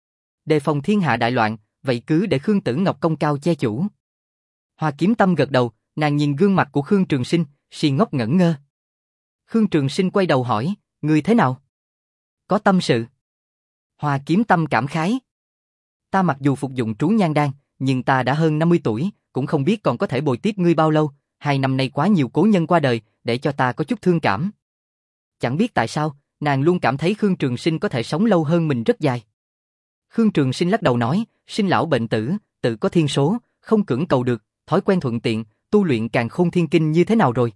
Đề phòng thiên hạ đại loạn, vậy cứ để Khương Tử Ngọc công cao che chủ. Hoa Kiếm Tâm gật đầu, nàng nhìn gương mặt của Khương Trường Sinh, si ngốc ngẩn ngơ. Khương Trường Sinh quay đầu hỏi, ngươi thế nào? Có tâm sự. Hoa Kiếm Tâm cảm khái. Ta mặc dù phục dụng trú nhan đan, nhưng ta đã hơn năm mươi tuổi, cũng không biết còn có thể bồi tiếp ngươi bao lâu, hai năm nay quá nhiều cố nhân qua đời, để cho ta có chút thương cảm. Chẳng biết tại sao, nàng luôn cảm thấy Khương Trường Sinh có thể sống lâu hơn mình rất dài. Khương Trường Sinh lắc đầu nói, sinh lão bệnh tử, tự có thiên số, không cưỡng cầu được, thói quen thuận tiện, tu luyện Càn Khôn Thiên Kinh như thế nào rồi?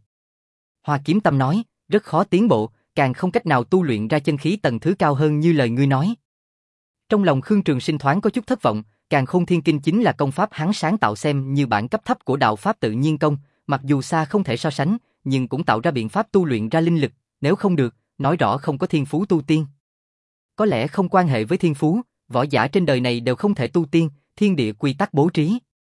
Hoa Kiếm Tâm nói, rất khó tiến bộ, càng không cách nào tu luyện ra chân khí tầng thứ cao hơn như lời ngươi nói. Trong lòng Khương Trường Sinh thoáng có chút thất vọng, Càn Khôn Thiên Kinh chính là công pháp hắn sáng tạo xem như bản cấp thấp của đạo pháp tự nhiên công, mặc dù xa không thể so sánh, nhưng cũng tạo ra biện pháp tu luyện ra linh lực, nếu không được, nói rõ không có thiên phú tu tiên. Có lẽ không quan hệ với thiên phú, võ giả trên đời này đều không thể tu tiên, thiên địa quy tắc bố trí.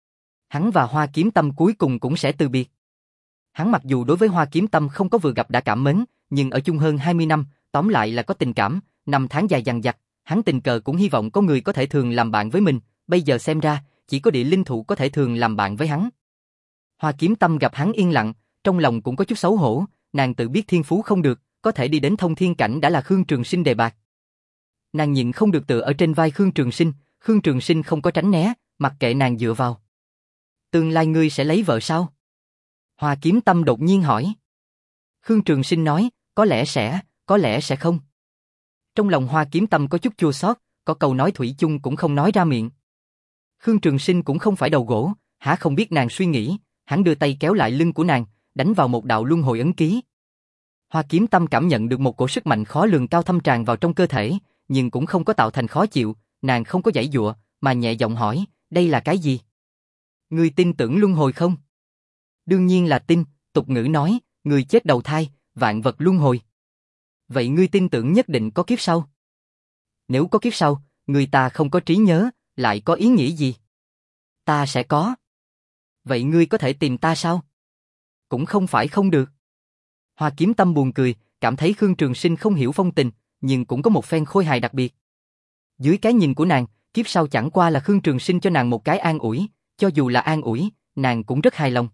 Hắn và Hoa Kiếm Tâm cuối cùng cũng sẽ từ biệt. Hắn mặc dù đối với Hoa Kiếm Tâm không có vừa gặp đã cảm mến, nhưng ở chung hơn hai mươi năm, tóm lại là có tình cảm, năm tháng dài dằng dặc, hắn tình cờ cũng hy vọng có người có thể thường làm bạn với mình, bây giờ xem ra, chỉ có địa linh thụ có thể thường làm bạn với hắn. Hoa Kiếm Tâm gặp hắn yên lặng, trong lòng cũng có chút xấu hổ, nàng tự biết thiên phú không được, có thể đi đến thông thiên cảnh đã là Khương Trường Sinh đề bạt. Nàng nhịn không được tựa ở trên vai Khương Trường Sinh, Khương Trường Sinh không có tránh né, mặc kệ nàng dựa vào. Tương lai ngươi sẽ lấy vợ sao? Hoa Kiếm Tâm đột nhiên hỏi. Khương Trường Sinh nói, có lẽ sẽ, có lẽ sẽ không. Trong lòng Hoa Kiếm Tâm có chút chua xót, có câu nói thủy chung cũng không nói ra miệng. Khương Trường Sinh cũng không phải đầu gỗ, hả không biết nàng suy nghĩ, hắn đưa tay kéo lại lưng của nàng, đánh vào một đạo luân hồi ấn ký. Hoa Kiếm Tâm cảm nhận được một cổ sức mạnh khó lường cao thâm tràn vào trong cơ thể, nhưng cũng không có tạo thành khó chịu, nàng không có giãy giụa, mà nhẹ giọng hỏi, đây là cái gì? Ngươi tin tưởng luân hồi không? Đương nhiên là tin, tục ngữ nói, người chết đầu thai, vạn vật luân hồi. Vậy ngươi tin tưởng nhất định có kiếp sau? Nếu có kiếp sau, người ta không có trí nhớ, lại có ý nghĩa gì? Ta sẽ có. Vậy ngươi có thể tìm ta sao? Cũng không phải không được. Hoa Kiếm Tâm buồn cười, cảm thấy Khương Trường Sinh không hiểu phong tình, nhưng cũng có một phen khôi hài đặc biệt. Dưới cái nhìn của nàng, kiếp sau chẳng qua là Khương Trường Sinh cho nàng một cái an ủi, cho dù là an ủi, nàng cũng rất hài lòng.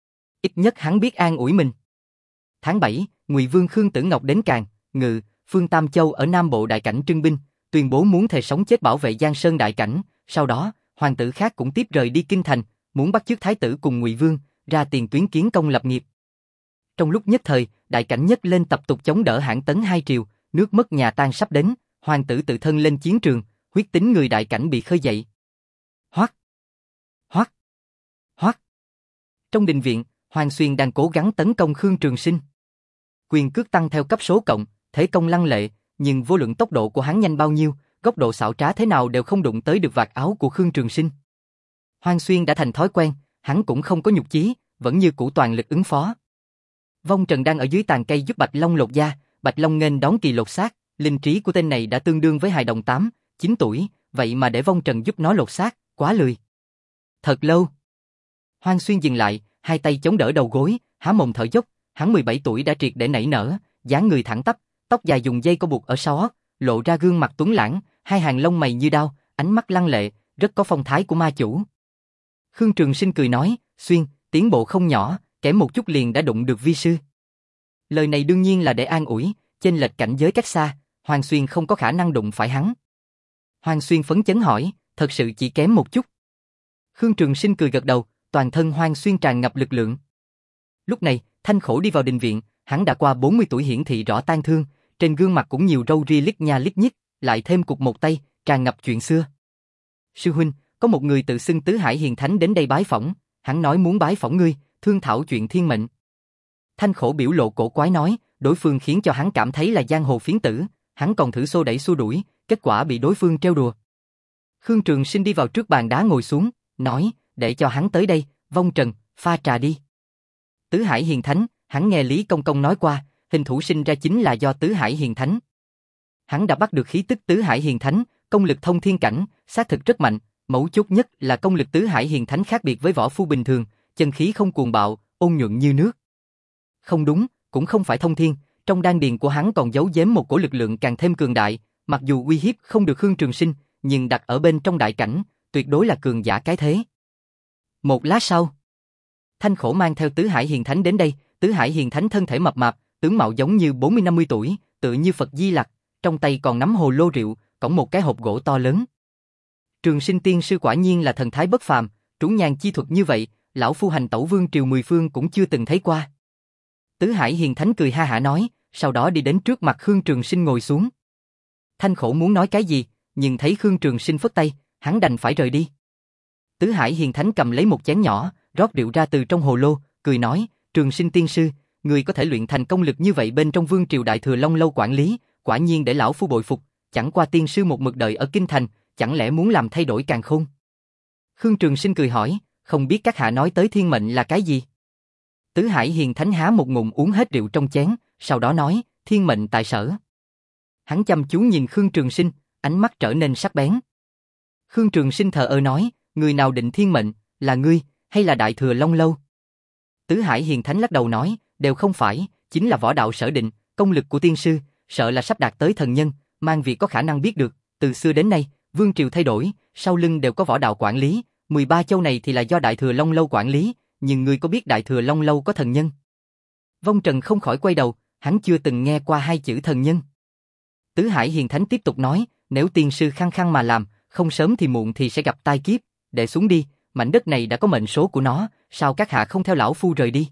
Ít nhất hắn biết an ủi mình. Tháng bảy, Ngụy Vương Khương Tử Ngọc đến Càn, Ngự, Phương Tam Châu ở Nam Bộ đại cảnh trưng binh, tuyên bố muốn thề sống chết bảo vệ Giang Sơn đại cảnh. Sau đó, hoàng tử khác cũng tiếp rời đi kinh thành, muốn bắt chước thái tử cùng Ngụy Vương ra tiền tuyến kiến công lập nghiệp. Trong lúc nhất thời, đại cảnh nhất lên tập tục chống đỡ Hãn Tấn hai triều, nước mất nhà tan sắp đến, hoàng tử tự thân lên chiến trường, huyết tính người đại cảnh bị khơi dậy. Hoắc, hoắc, hoắc. Trong đình viện, Hoàng Xuyên đang cố gắng tấn công Khương Trường Sinh. Quyền cước tăng theo cấp số cộng, thế công lăng lệ, nhưng vô luận tốc độ của hắn nhanh bao nhiêu, góc độ xảo trá thế nào đều không đụng tới được vạt áo của Khương Trường Sinh. Hoàng Xuyên đã thành thói quen, hắn cũng không có nhục chí, vẫn như cũ toàn lực ứng phó. Vong Trần đang ở dưới tàn cây giúp Bạch Long lột da, Bạch Long nghênh đón kỳ lột xác, linh trí của tên này đã tương đương với hài đồng tám, chín tuổi, vậy mà để Vong Trần giúp nó lột xác, quá lười. Thật lâu. Hoàng Xuyên dừng lại, hai tay chống đỡ đầu gối, há mồm thở dốc, hắn mười bảy tuổi đã triệt để nảy nở, dáng người thẳng tắp, tóc dài dùng dây có buộc ở sau ót, lộ ra gương mặt tuấn lãng, hai hàng lông mày như đao, ánh mắt lăng lệ, rất có phong thái của ma chủ. Khương Trường Sinh cười nói, Xuyên, tiến bộ không nhỏ, kém một chút liền đã đụng được vi sư. Lời này đương nhiên là để an ủi, chênh lệch cảnh giới cách xa, Hoàng Xuyên không có khả năng đụng phải hắn. Hoàng Xuyên phấn chấn hỏi, thật sự chỉ kém một chút. Khương Trường Sinh cười gật đầu, toàn thân Hoàng Xuyên tràn ngập lực lượng. Lúc này, Thanh Khổ đi vào đình viện, hắn đã qua bốn mươi tuổi hiển thị rõ tang thương, trên gương mặt cũng nhiều râu ria lít nha lít nhít, lại thêm cục một tay, tràn ngập chuyện xưa. Sư huynh, có một người tự xưng Tứ Hải Hiền Thánh đến đây bái phỏng, hắn nói muốn bái phỏng ngươi, thương thảo chuyện thiên mệnh. Thanh Khổ biểu lộ cổ quái nói, đối phương khiến cho hắn cảm thấy là giang hồ phiến tử, hắn còn thử xô đẩy xua đuổi, kết quả bị đối phương trêu đùa. Khương Trường Sinh đi vào trước bàn đá ngồi xuống, nói, để cho hắn tới đây, Vong Trần, pha trà đi. Tứ Hải Hiền Thánh, hắn nghe Lý Công Công nói qua, hình thủ sinh ra chính là do Tứ Hải Hiền Thánh. Hắn đã bắt được khí tức Tứ Hải Hiền Thánh, công lực thông thiên cảnh, xác thực rất mạnh, mấu chốt nhất là công lực Tứ Hải Hiền Thánh khác biệt với võ phu bình thường, chân khí không cuồng bạo, ôn nhuận như nước. Không đúng, cũng không phải thông thiên, trong đan điền của hắn còn giấu giếm một cổ lực lượng càng thêm cường đại, mặc dù uy hiếp không được Khương Trường Sinh, nhưng đặt ở bên trong đại cảnh, tuyệt đối là cường giả cái thế. Một lát sau, Thanh Khổ mang theo Tứ Hải Hiền Thánh đến đây, Tứ Hải Hiền Thánh thân thể mập mạp, tướng mạo giống như bốn mươi năm mươi tuổi, tựa như Phật Di Lặc, trong tay còn nắm hồ lô rượu, cõng một cái hộp gỗ to lớn. Trường Sinh tiên sư quả nhiên là thần thái bất phàm, trú nhàn chi thuật như vậy, lão phu hành tẩu vương triều mười phương cũng chưa từng thấy qua. Tứ Hải Hiền Thánh cười ha hả nói, sau đó đi đến trước mặt Khương Trường Sinh ngồi xuống. Thanh Khổ muốn nói cái gì, nhưng thấy Khương Trường Sinh phất tay, hắn đành phải rời đi. Tứ Hải Hiền Thánh cầm lấy một chén nhỏ, rót rượu ra từ trong hồ lô, cười nói, Trường Sinh tiên sư, người có thể luyện thành công lực như vậy bên trong vương triều Đại Thừa Long Lâu quản lý, quả nhiên để lão phu bội phục, chẳng qua tiên sư một mực đợi ở kinh thành, chẳng lẽ muốn làm thay đổi càn khôn? Khương Trường Sinh cười hỏi, không biết các hạ nói tới thiên mệnh là cái gì? Tứ Hải Hiền Thánh há một ngụm uống hết rượu trong chén, sau đó nói, thiên mệnh tại sở. Hắn chăm chú nhìn Khương Trường Sinh, ánh mắt trở nên sắc bén. Khương Trường Sinh thờ ơ nói, người nào định thiên mệnh, là ngươi, hay là Đại Thừa Long Lâu? Tứ Hải Hiền Thánh lắc đầu nói, đều không phải, chính là võ đạo sở định, công lực của tiên sư, sợ là sắp đạt tới thần nhân, mang việc có khả năng biết được, từ xưa đến nay, vương triều thay đổi, sau lưng đều có võ đạo quản lý, mười ba châu này thì là do Đại Thừa Long Lâu quản lý, nhưng ngươi có biết Đại Thừa Long Lâu có thần nhân? Vong Trần không khỏi quay đầu, hắn chưa từng nghe qua hai chữ thần nhân. Tứ Hải Hiền Thánh tiếp tục nói, nếu tiên sư khăng khăng mà làm, không sớm thì muộn thì sẽ gặp tai kiếp, để xuống đi, mảnh đất này đã có mệnh số của nó, sao các hạ không theo lão phu rời đi?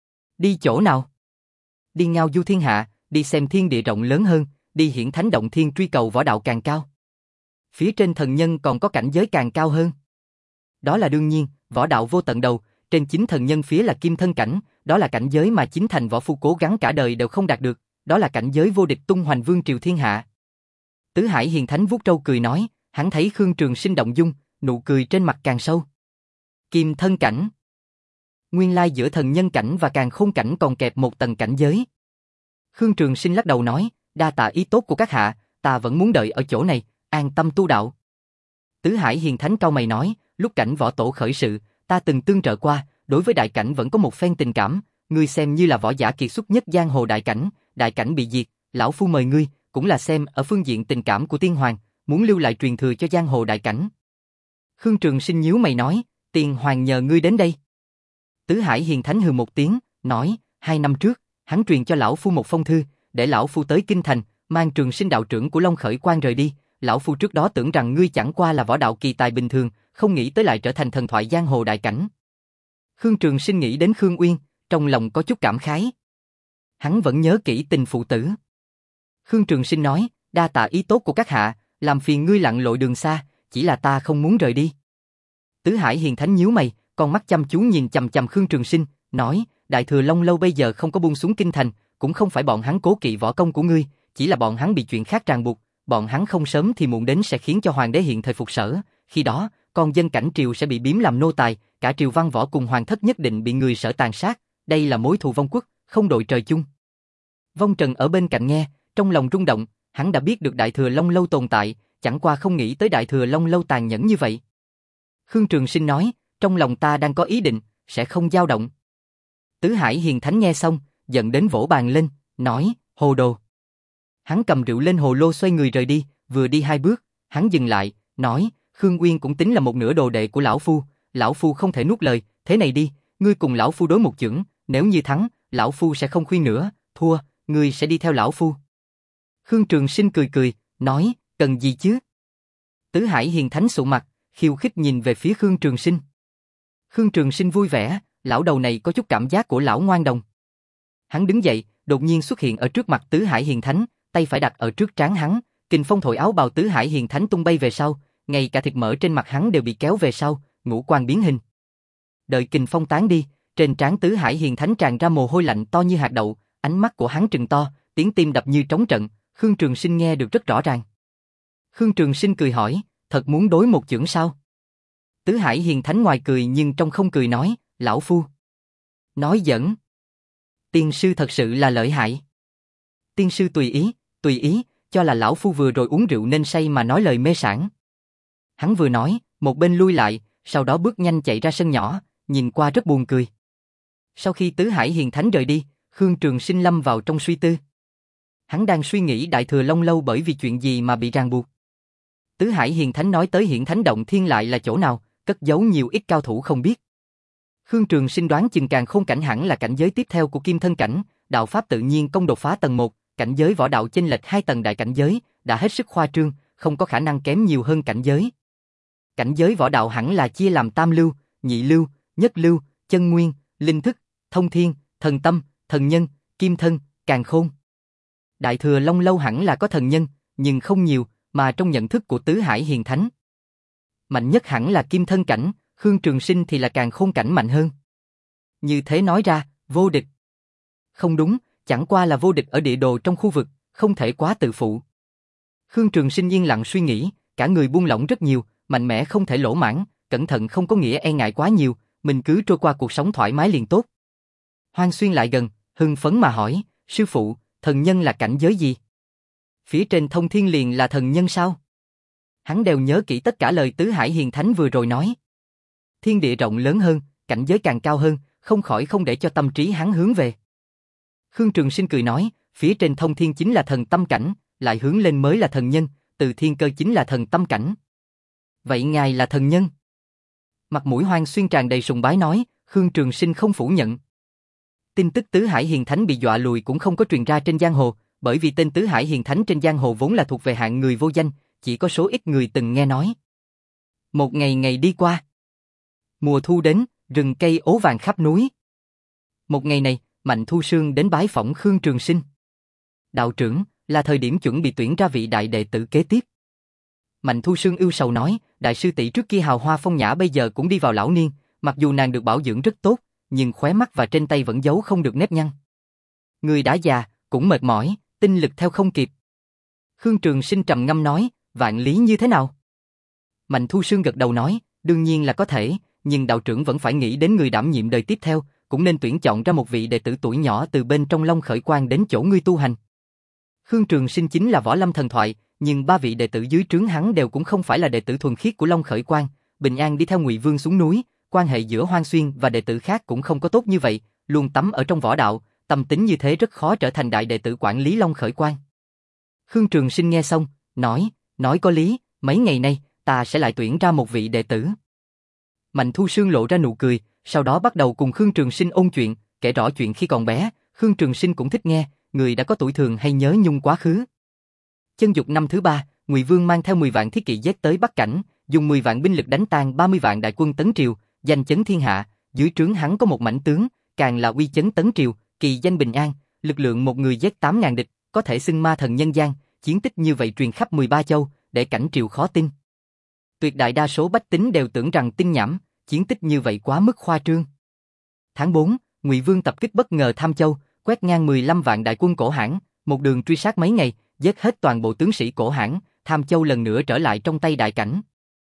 Đi chỗ nào? Đi ngao du thiên hạ, đi xem thiên địa rộng lớn hơn, đi hiển thánh động thiên truy cầu võ đạo càng cao. Phía trên thần nhân còn có cảnh giới càng cao hơn. Đó là đương nhiên, võ đạo vô tận đầu, trên chính thần nhân phía là kim thân cảnh, đó là cảnh giới mà chính thành võ phu cố gắng cả đời đều không đạt được, đó là cảnh giới vô địch tung hoành vương triều thiên hạ. Tứ Hải Hiền Thánh vuốt râu cười nói, hắn thấy Khương Trường Sinh động dung, nụ cười trên mặt càng sâu. Kim thân cảnh. Nguyên lai giữa thần nhân cảnh và càn khôn cảnh còn kẹp một tầng cảnh giới. Khương Trường Sinh lắc đầu nói, đa tạ ý tốt của các hạ, ta vẫn muốn đợi ở chỗ này, an tâm tu đạo. Tứ Hải Hiền Thánh cau mày nói, lúc cảnh võ tổ khởi sự, ta từng tương trợ qua, đối với đại cảnh vẫn có một phen tình cảm, ngươi xem như là võ giả kiệt xuất nhất giang hồ đại cảnh, đại cảnh bị diệt, lão phu mời ngươi, cũng là xem ở phương diện tình cảm của tiên hoàng, muốn lưu lại truyền thừa cho giang hồ đại cảnh. Khương Trường Sinh nhíu mày nói, tiên hoàng nhờ ngươi đến đây. Tứ Hải Hiền Thánh hừ một tiếng, nói, hai năm trước, hắn truyền cho lão phu một phong thư, để lão phu tới kinh thành, mang Trường Sinh đạo trưởng của Long Khởi Quan rời đi. Lão phu trước đó tưởng rằng ngươi chẳng qua là võ đạo kỳ tài bình thường, không nghĩ tới lại trở thành thần thoại giang hồ đại cảnh. Khương Trường Sinh nghĩ đến Khương Uyên, trong lòng có chút cảm khái. Hắn vẫn nhớ kỹ tình phụ tử. Khương Trường Sinh nói, đa tạ ý tốt của các hạ, làm phiền ngươi lặn lội đường xa, chỉ là ta không muốn rời đi. Tứ Hải Hiền Thánh nhíu mày, con mắt chăm chú nhìn chằm chằm Khương Trường Sinh, nói, Đại Thừa Long Lâu bây giờ không có buông xuống kinh thành, cũng không phải bọn hắn cố kỵ võ công của ngươi, chỉ là bọn hắn bị chuyện khác ràng buộc, bọn hắn không sớm thì muộn đến sẽ khiến cho hoàng đế hiện thời phục sở, khi đó, con dân cảnh triều sẽ bị biếm làm nô tài, cả triều văn võ cùng hoàng thất nhất định bị người sở tàn sát, đây là mối thù vong quốc, không đội trời chung. Vong Trần ở bên cạnh nghe, trong lòng rung động, hắn đã biết được Đại Thừa Long Lâu tồn tại, chẳng qua không nghĩ tới Đại Thừa Long Lâu tàn nhẫn như vậy. Khương Trường Sinh nói, trong lòng ta đang có ý định, sẽ không dao động. Tứ Hải Hiền Thánh nghe xong, giận đến vỗ bàn lên, nói, hồ đồ. Hắn cầm rượu lên hồ lô xoay người rời đi, vừa đi hai bước, hắn dừng lại, nói, Khương Uyên cũng tính là một nửa đồ đệ của lão phu, lão phu không thể nuốt lời, thế này đi, ngươi cùng lão phu đối một chưởng, nếu như thắng, lão phu sẽ không khuyên nữa, thua, ngươi sẽ đi theo lão phu. Khương Trường Sinh cười cười, nói, cần gì chứ? Tứ Hải Hiền Thánh sụ mặt, khiêu khích nhìn về phía Khương Trường Sinh. Khương Trường Sinh vui vẻ, lão đầu này có chút cảm giác của lão ngoan đồng. Hắn đứng dậy, đột nhiên xuất hiện ở trước mặt Tứ Hải Hiền Thánh, tay phải đặt ở trước trán hắn, kình phong thổi áo bào Tứ Hải Hiền Thánh tung bay về sau, ngay cả thịt mỡ trên mặt hắn đều bị kéo về sau, ngũ quan biến hình. Đợi kình phong tán đi, trên trán Tứ Hải Hiền Thánh tràn ra mồ hôi lạnh to như hạt đậu, ánh mắt của hắn trừng to, tiếng tim đập như trống trận, Khương Trường Sinh nghe được rất rõ ràng. Khương Trường Sinh cười hỏi, thật muốn đối một chưởng sao? Tứ Hải Hiền Thánh ngoài cười nhưng trong không cười nói, lão phu. Nói giỡn. Tiên sư thật sự là lợi hại. Tiên sư tùy ý, tùy ý, cho là lão phu vừa rồi uống rượu nên say mà nói lời mê sảng. Hắn vừa nói, một bên lui lại, sau đó bước nhanh chạy ra sân nhỏ, nhìn qua rất buồn cười. Sau khi Tứ Hải Hiền Thánh rời đi, Khương Trường Sinh lâm vào trong suy tư. Hắn đang suy nghĩ Đại Thừa Long Lâu bởi vì chuyện gì mà bị ràng buộc. Tứ Hải Hiền Thánh nói tới Hiển Thánh Động Thiên lại là chỗ nào, cất giấu nhiều ít cao thủ không biết. Khương Trường Sinh đoán chừng Càn Khôn Cảnh hẳn là cảnh giới tiếp theo của Kim Thân Cảnh, đạo pháp tự nhiên công đột phá tầng một, cảnh giới võ đạo chênh lệch hai tầng đại cảnh giới, đã hết sức khoa trương, không có khả năng kém nhiều hơn cảnh giới. Cảnh giới võ đạo hẳn là chia làm tam lưu, nhị lưu, nhất lưu, chân nguyên, linh thức, thông thiên, thần tâm, thần nhân, kim thân, càn khôn. Đại Thừa Long Lâu hẳn là có thần nhân, nhưng không nhiều, mà trong nhận thức của Tứ Hải Hiền Thánh. Mạnh nhất hẳn là Kim Thân Cảnh, Khương Trường Sinh thì là Càn Khôn Cảnh mạnh hơn. Như thế nói ra, vô địch. Không đúng, chẳng qua là vô địch ở địa đồ trong khu vực, không thể quá tự phụ. Khương Trường Sinh yên lặng suy nghĩ, cả người buông lỏng rất nhiều, mạnh mẽ không thể lỗ mãng, cẩn thận không có nghĩa e ngại quá nhiều, mình cứ trôi qua cuộc sống thoải mái liền tốt. Hoang Xuyên lại gần, hưng phấn mà hỏi, sư phụ, thần nhân là cảnh giới gì? Phía trên thông thiên liền là thần nhân sao? Hắn đều nhớ kỹ tất cả lời Tứ Hải Hiền Thánh vừa rồi nói. Thiên địa rộng lớn hơn, cảnh giới càng cao hơn, không khỏi không để cho tâm trí hắn hướng về. Khương Trường Sinh cười nói, phía trên thông thiên chính là thần tâm cảnh, lại hướng lên mới là thần nhân, từ thiên cơ chính là thần tâm cảnh. Vậy ngài là thần nhân? Mặt mũi Hoang Xuyên tràn đầy sùng bái nói, Khương Trường Sinh không phủ nhận. Tin tức Tứ Hải Hiền Thánh bị dọa lùi cũng không có truyền ra trên giang hồ, bởi vì tên Tứ Hải Hiền Thánh trên giang hồ vốn là thuộc về hạng người vô danh, chỉ có số ít người từng nghe nói. Một ngày ngày đi qua. Mùa thu đến, rừng cây ố vàng khắp núi. Một ngày này, Mạnh Thu Sương đến bái phỏng Khương Trường Sinh. Đạo trưởng, là thời điểm chuẩn bị tuyển ra vị đại đệ tử kế tiếp. Mạnh Thu Sương ưu sầu nói, đại sư tỷ trước kia hào hoa phong nhã bây giờ cũng đi vào lão niên, mặc dù nàng được bảo dưỡng rất tốt, nhưng khóe mắt và trên tay vẫn giấu không được nếp nhăn. Người đã già, cũng mệt mỏi, tinh lực theo không kịp. Khương Trường Sinh trầm ngâm nói, vạn lý như thế nào? Mạnh Thu Sương gật đầu nói, đương nhiên là có thể, nhưng đạo trưởng vẫn phải nghĩ đến người đảm nhiệm đời tiếp theo, cũng nên tuyển chọn ra một vị đệ tử tuổi nhỏ từ bên trong Long Khởi Quan đến chỗ ngươi tu hành. Khương Trường Sinh chính là võ lâm thần thoại, nhưng ba vị đệ tử dưới trướng hắn đều cũng không phải là đệ tử thuần khiết của Long Khởi Quan. Bình An đi theo Ngụy Vương xuống núi, quan hệ giữa Hoang Xuyên và đệ tử khác cũng không có tốt như vậy, luôn tắm ở trong võ đạo, tâm tính như thế rất khó trở thành đại đệ tử quản lý Long Khởi Quan. Khương Trường Sinh nghe xong, nói, nói có lý, mấy ngày nay, ta sẽ lại tuyển ra một vị đệ tử. Mạnh Thu Sương lộ ra nụ cười, sau đó bắt đầu cùng Khương Trường Sinh ôn chuyện, kể rõ chuyện khi còn bé, Khương Trường Sinh cũng thích nghe, người đã có tuổi thường hay nhớ nhung quá khứ. Chân dục năm thứ ba, Ngụy Vương mang theo mười vạn thiết kỵ giết tới Bắc Cảnh, dùng mười vạn binh lực đánh tan ba mươi vạn đại quân Tấn Triều, danh chấn thiên hạ, dưới trướng hắn có một mãnh tướng, càng là uy chấn Tấn Triều, kỳ danh Bình An, lực lượng một người giết tám ngàn địch, có thể xưng ma thần nhân gian, chiến tích như vậy truyền khắp mười ba châu, để cảnh triều khó tin. Tuyệt đại đa số bách tính đều tưởng rằng tin nhảm, chiến tích như vậy quá mức khoa trương. Tháng bốn, Ngụy Vương tập kích bất ngờ Tham Châu, quét ngang mười lăm vạn đại quân Cổ Hãn, một đường truy sát mấy ngày, giết hết toàn bộ tướng sĩ Cổ Hãn, Tham Châu lần nữa trở lại trong tay Đại Cảnh.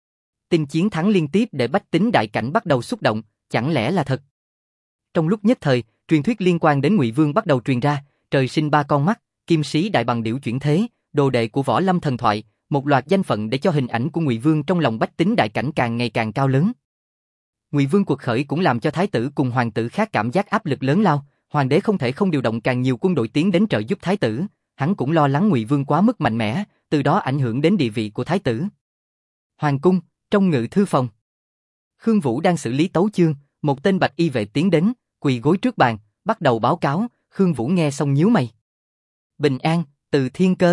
Tin chiến thắng liên tiếp để bách tính Đại Cảnh bắt đầu xúc động, chẳng lẽ là thật? Trong lúc nhất thời, truyền thuyết liên quan đến Ngụy Vương bắt đầu truyền ra, trời sinh ba con mắt, kim sĩ đại bằng điểu chuyển thế, đồ đệ của võ lâm thần thoại, một loạt danh phận để cho hình ảnh của Ngụy Vương trong lòng bách tính Đại Cảnh càng ngày càng cao lớn. Ngụy Vương cuộc khởi cũng làm cho thái tử cùng hoàng tử khác cảm giác áp lực lớn lao, hoàng đế không thể không điều động càng nhiều quân đội tiến đến trợ giúp thái tử, hắn cũng lo lắng Ngụy Vương quá mức mạnh mẽ, từ đó ảnh hưởng đến địa vị của thái tử. Hoàng cung, trong ngự thư phòng. Khương Vũ đang xử lý tấu chương, một tên bạch y vệ tiến đến, quỳ gối trước bàn, bắt đầu báo cáo, Khương Vũ nghe xong nhíu mày. Bình An, từ thiên cơ.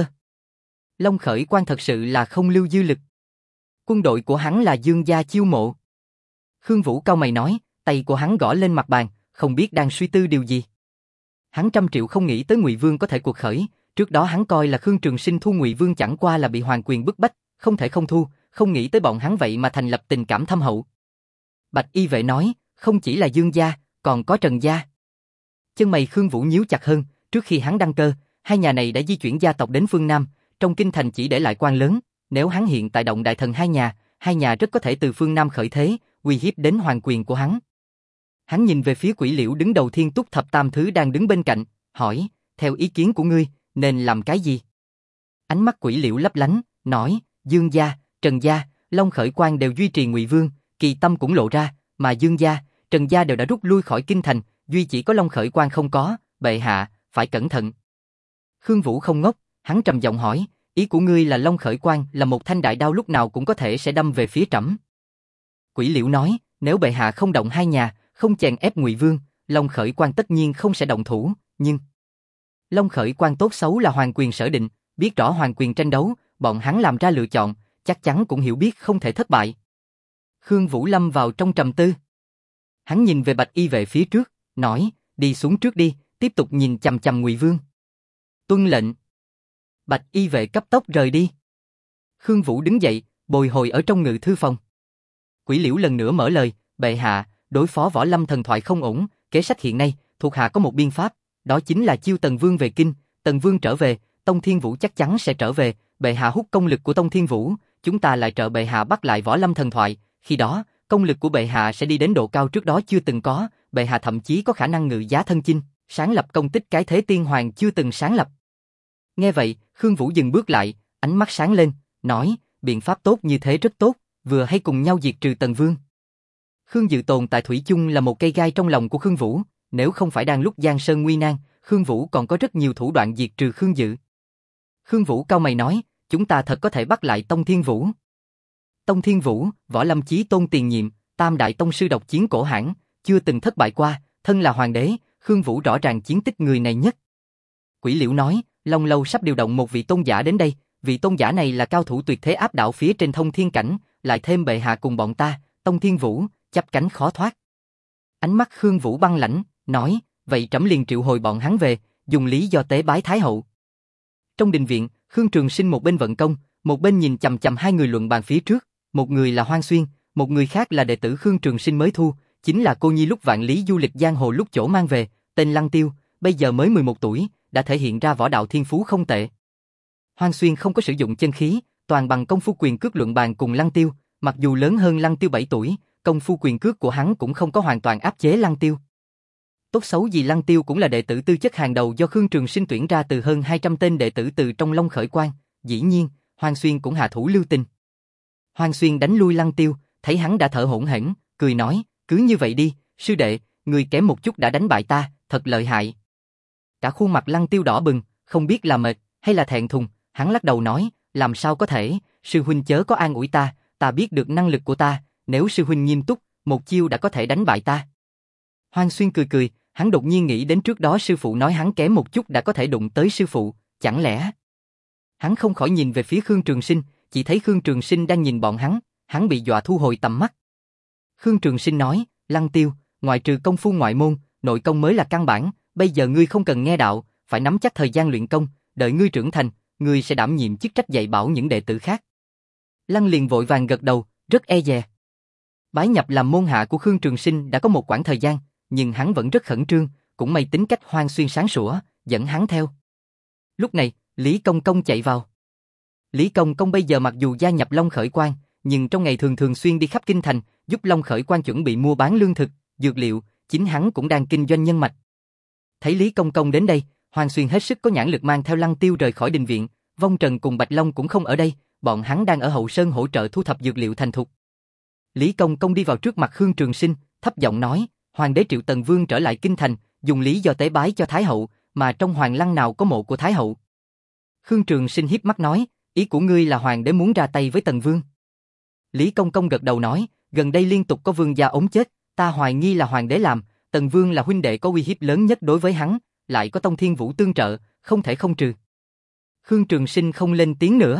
Long Khởi Quan thật sự là không lưu dư lực. Quân đội của hắn là Dương gia chiêu mộ. Khương Vũ cau mày nói, tay của hắn gõ lên mặt bàn, không biết đang suy tư điều gì. Hắn trăm triệu không nghĩ tới Ngụy Vương có thể cuộc khởi, trước đó hắn coi là Khương Trường Sinh thu Ngụy Vương chẳng qua là bị hoàng quyền bức bách, không thể không thu, không nghĩ tới bọn hắn vậy mà thành lập tình cảm thâm hậu. Bạch y vệ nói, không chỉ là Dương gia, còn có Trần gia. Chân mày Khương Vũ nhíu chặt hơn, trước khi hắn đăng cơ, hai nhà này đã di chuyển gia tộc đến phương Nam, trong kinh thành chỉ để lại quan lớn, nếu hắn hiện tại động đại thần hai nhà, hai nhà rất có thể từ phương Nam khởi thế, uy hiếp đến hoàng quyền của hắn. Hắn nhìn về phía Quỷ Liễu đứng đầu Thiên Túc Thập Tam Thứ đang đứng bên cạnh, hỏi, theo ý kiến của ngươi, nên làm cái gì? Ánh mắt Quỷ Liễu lấp lánh, nói, Dương gia, Trần gia, Long Khởi Quan đều duy trì Ngụy Vương, Kỳ Tâm cũng lộ ra, mà Dương gia, Trần gia đều đã rút lui khỏi kinh thành, duy chỉ có Long Khởi Quan không có, bệ hạ, phải cẩn thận. Khương Vũ không ngốc, hắn trầm giọng hỏi, ý của ngươi là Long Khởi Quan là một thanh đại đao lúc nào cũng có thể sẽ đâm về phía trẫm. Quỷ Liễu nói, nếu bệ hạ không động hai nhà, không chèn ép Ngụy Vương, Long Khởi Quan tất nhiên không sẽ động thủ, nhưng Long Khởi Quan tốt xấu là hoàng quyền sở định, biết rõ hoàng quyền tranh đấu, bọn hắn làm ra lựa chọn, chắc chắn cũng hiểu biết không thể thất bại. Khương Vũ lâm vào trong trầm tư. Hắn nhìn về bạch y vệ phía trước, nói, đi xuống trước đi, tiếp tục nhìn chằm chằm Ngụy Vương. Tuân lệnh. Bạch y vệ cấp tốc rời đi. Khương Vũ đứng dậy, bồi hồi ở trong ngự thư phòng. Quỷ Liễu lần nữa mở lời, bệ hạ, đối phó Võ Lâm thần thoại không ổn, kế sách hiện nay, thuộc hạ có một biện pháp, đó chính là chiêu Tần Vương về kinh, Tần Vương trở về, Tông Thiên Vũ chắc chắn sẽ trở về, bệ hạ hút công lực của Tông Thiên Vũ, chúng ta lại trợ bệ hạ bắt lại Võ Lâm thần thoại, khi đó, công lực của bệ hạ sẽ đi đến độ cao trước đó chưa từng có, bệ hạ thậm chí có khả năng ngự giá thân chinh, sáng lập công tích cái thế tiên hoàng chưa từng sáng lập. Nghe vậy, Khương Vũ dừng bước lại, ánh mắt sáng lên, nói, biện pháp tốt như thế rất tốt, vừa hay cùng nhau diệt trừ Tần Vương. Khương Dự tồn tại thủy chung là một cây gai trong lòng của Khương Vũ, nếu không phải đang lúc Giang Sơn nguy nan, Khương Vũ còn có rất nhiều thủ đoạn diệt trừ Khương Dự. Khương Vũ cau mày nói, chúng ta thật có thể bắt lại Tông Thiên Vũ. Tông Thiên Vũ, Võ Lâm chí tôn tiền nhiệm, tam đại tông sư độc chiến cổ hãn, chưa từng thất bại qua, thân là hoàng đế, Khương Vũ rõ ràng chiến tích người này nhất. Quỷ Liễu nói, Long Lâu sắp điều động một vị tôn giả đến đây, vị tôn giả này là cao thủ tuyệt thế áp đảo phía trên thông thiên cảnh, lại thêm bệ hạ cùng bọn ta, Tông Thiên Vũ, chắp cánh khó thoát. Ánh mắt Khương Vũ băng lãnh, nói, vậy trẫm liền triệu hồi bọn hắn về, dùng lý do tế bái Thái hậu. Trong đình viện, Khương Trường Sinh một bên vận công, một bên nhìn chằm chằm hai người luận bàn phía trước, một người là Hoang Xuyên, một người khác là đệ tử Khương Trường Sinh mới thu, chính là cô nhi lúc vạn lý du lịch giang hồ lúc chỗ mang về, tên Lăng Tiêu, bây giờ mới mười một tuổi, đã thể hiện ra võ đạo thiên phú không tệ. Hoang Xuyên không có sử dụng chân khí, toàn bằng công phu quyền cước luận bàn cùng Lăng Tiêu, mặc dù lớn hơn Lăng Tiêu bảy tuổi, công phu quyền cước của hắn cũng không có hoàn toàn áp chế Lăng Tiêu. Tốt xấu gì Lăng Tiêu cũng là đệ tử tư chất hàng đầu do Khương Trường Sinh tuyển ra từ hơn hai trăm tên đệ tử từ trong Long Khởi Quan, dĩ nhiên, Hoang Xuyên cũng hạ thủ lưu tình. Hoang Xuyên đánh lui Lăng Tiêu, thấy hắn đã thở hổn hển, cười nói, cứ như vậy đi, sư đệ, người kém một chút đã đánh bại ta, thật lợi hại. Cả khuôn mặt Lăng Tiêu đỏ bừng, không biết là mệt hay là thẹn thùng, hắn lắc đầu nói, làm sao có thể, sư huynh chớ có an ủi ta, ta biết được năng lực của ta, nếu sư huynh nghiêm túc, một chiêu đã có thể đánh bại ta. Hoang Xuyên cười cười, hắn đột nhiên nghĩ đến trước đó sư phụ nói hắn kém một chút đã có thể đụng tới sư phụ, chẳng lẽ... Hắn không khỏi nhìn về phía Khương Trường Sinh, chỉ thấy Khương Trường Sinh đang nhìn bọn hắn, hắn bị dọa thu hồi tầm mắt. Khương Trường Sinh nói, Lăng Tiêu, ngoại trừ công phu ngoại môn, nội công mới là căn bản, bây giờ ngươi không cần nghe đạo, phải nắm chắc thời gian luyện công, đợi ngươi trưởng thành, ngươi sẽ đảm nhiệm chức trách dạy bảo những đệ tử khác. Lăng liền vội vàng gật đầu, rất e dè. Bái nhập làm môn hạ của Khương Trường Sinh đã có một quãng thời gian, nhưng hắn vẫn rất khẩn trương, cũng may tính cách Hoang Xuyên sáng sủa, dẫn hắn theo. Lúc này, Lý Công Công chạy vào. Lý Công Công bây giờ mặc dù gia nhập Long Khởi Quan, nhưng trong ngày thường thường xuyên đi khắp kinh thành, giúp Long Khởi Quan chuẩn bị mua bán lương thực, dược liệu, chính hắn cũng đang kinh doanh nhân mạch. Thấy Lý Công Công đến đây, Hoang Xuyên hết sức có nhãn lực mang theo Lăng Tiêu rời khỏi đình viện, Vong Trần cùng Bạch Long cũng không ở đây, bọn hắn đang ở hậu sơn hỗ trợ thu thập dược liệu thành thục. Lý Công Công đi vào trước mặt Khương Trường Sinh, thấp giọng nói, Hoàng đế triệu Tần Vương trở lại kinh thành, dùng lý do tế bái cho Thái hậu, mà trong hoàng lăng nào có mộ của Thái hậu. Khương Trường Sinh hiếp mắt nói, ý của ngươi là hoàng đế muốn ra tay với Tần Vương. Lý Công Công gật đầu nói, gần đây liên tục có vương gia ốm chết, ta hoài nghi là hoàng đế làm, Tần Vương là huynh đệ có uy hiếp lớn nhất đối với hắn, lại có Tông Thiên Vũ tương trợ, không thể không trừ. Khương Trường Sinh không lên tiếng nữa.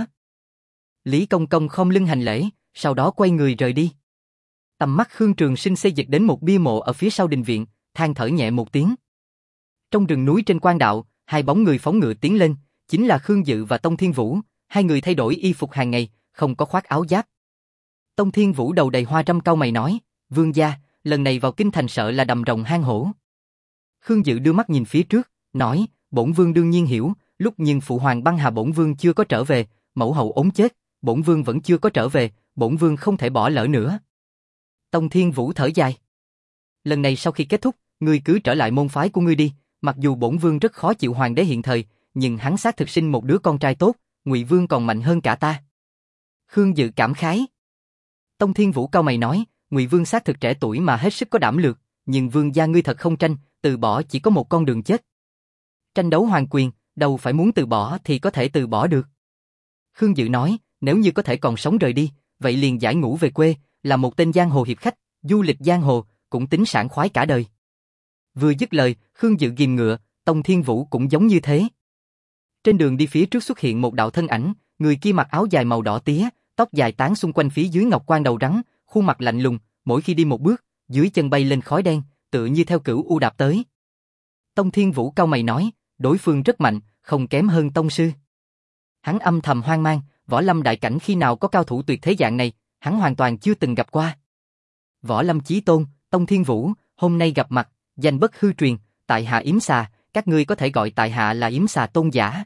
Lý Công Công khom lưng hành lễ, sau đó quay người rời đi. Tầm mắt Khương Trường Sinh xây dịch đến một bia mộ ở phía sau đình viện, than thở nhẹ một tiếng. Trong rừng núi trên quan đạo, hai bóng người phóng ngựa tiến lên, chính là Khương Dự và Tông Thiên Vũ, hai người thay đổi y phục hàng ngày, không có khoác áo giáp. Tông Thiên Vũ đầu đầy hoa râm cau mày nói, vương gia, lần này vào kinh thành sợ là đầm rồng hang hổ. Khương Dự đưa mắt nhìn phía trước, nói, bổn vương đương nhiên hiểu, lúc nhưng phụ hoàng băng hà bổn vương chưa có trở về, mẫu hậu ốm chết, bổn vương vẫn chưa có trở về, bổn vương không thể bỏ lỡ nữa. Tông Thiên Vũ thở dài. Lần này sau khi kết thúc, ngươi cứ trở lại môn phái của ngươi đi, mặc dù bổn vương rất khó chịu hoàng đế hiện thời, nhưng hắn xác thực sinh một đứa con trai tốt, Ngụy Vương còn mạnh hơn cả ta. Khương Dự cảm khái. Tông Thiên Vũ cau mày nói, Ngụy Vương xác thực trẻ tuổi mà hết sức có đảm lược, nhưng vương gia ngươi thật không tranh, từ bỏ chỉ có một con đường chết. Tranh đấu hoàng quyền, đâu phải muốn từ bỏ thì có thể từ bỏ được. Khương Dự nói, nếu như có thể còn sống rời đi, vậy liền giải ngũ về quê, là một tên giang hồ hiệp khách, du lịch giang hồ, cũng tính sảng khoái cả đời. Vừa dứt lời, Khương Dự ghim ngựa, Tông Thiên Vũ cũng giống như thế. Trên đường đi phía trước xuất hiện một đạo thân ảnh, người kia mặc áo dài màu đỏ tía, tóc dài tán xung quanh phía dưới ngọc quan đầu rắn, khuôn mặt lạnh lùng, mỗi khi đi một bước, dưới chân bay lên khói đen, tựa như theo cửu u đạp tới. Tông Thiên Vũ cau mày nói, đối phương rất mạnh, không kém hơn tông sư. Hắn âm thầm hoang mang, Võ Lâm đại cảnh khi nào có cao thủ tuyệt thế dạng này, hắn hoàn toàn chưa từng gặp qua. Võ Lâm Chí Tôn, Tông Thiên Vũ, hôm nay gặp mặt, danh bất hư truyền, tại hạ Yếm Xà, các ngươi có thể gọi tại hạ là Yếm Xà Tôn giả.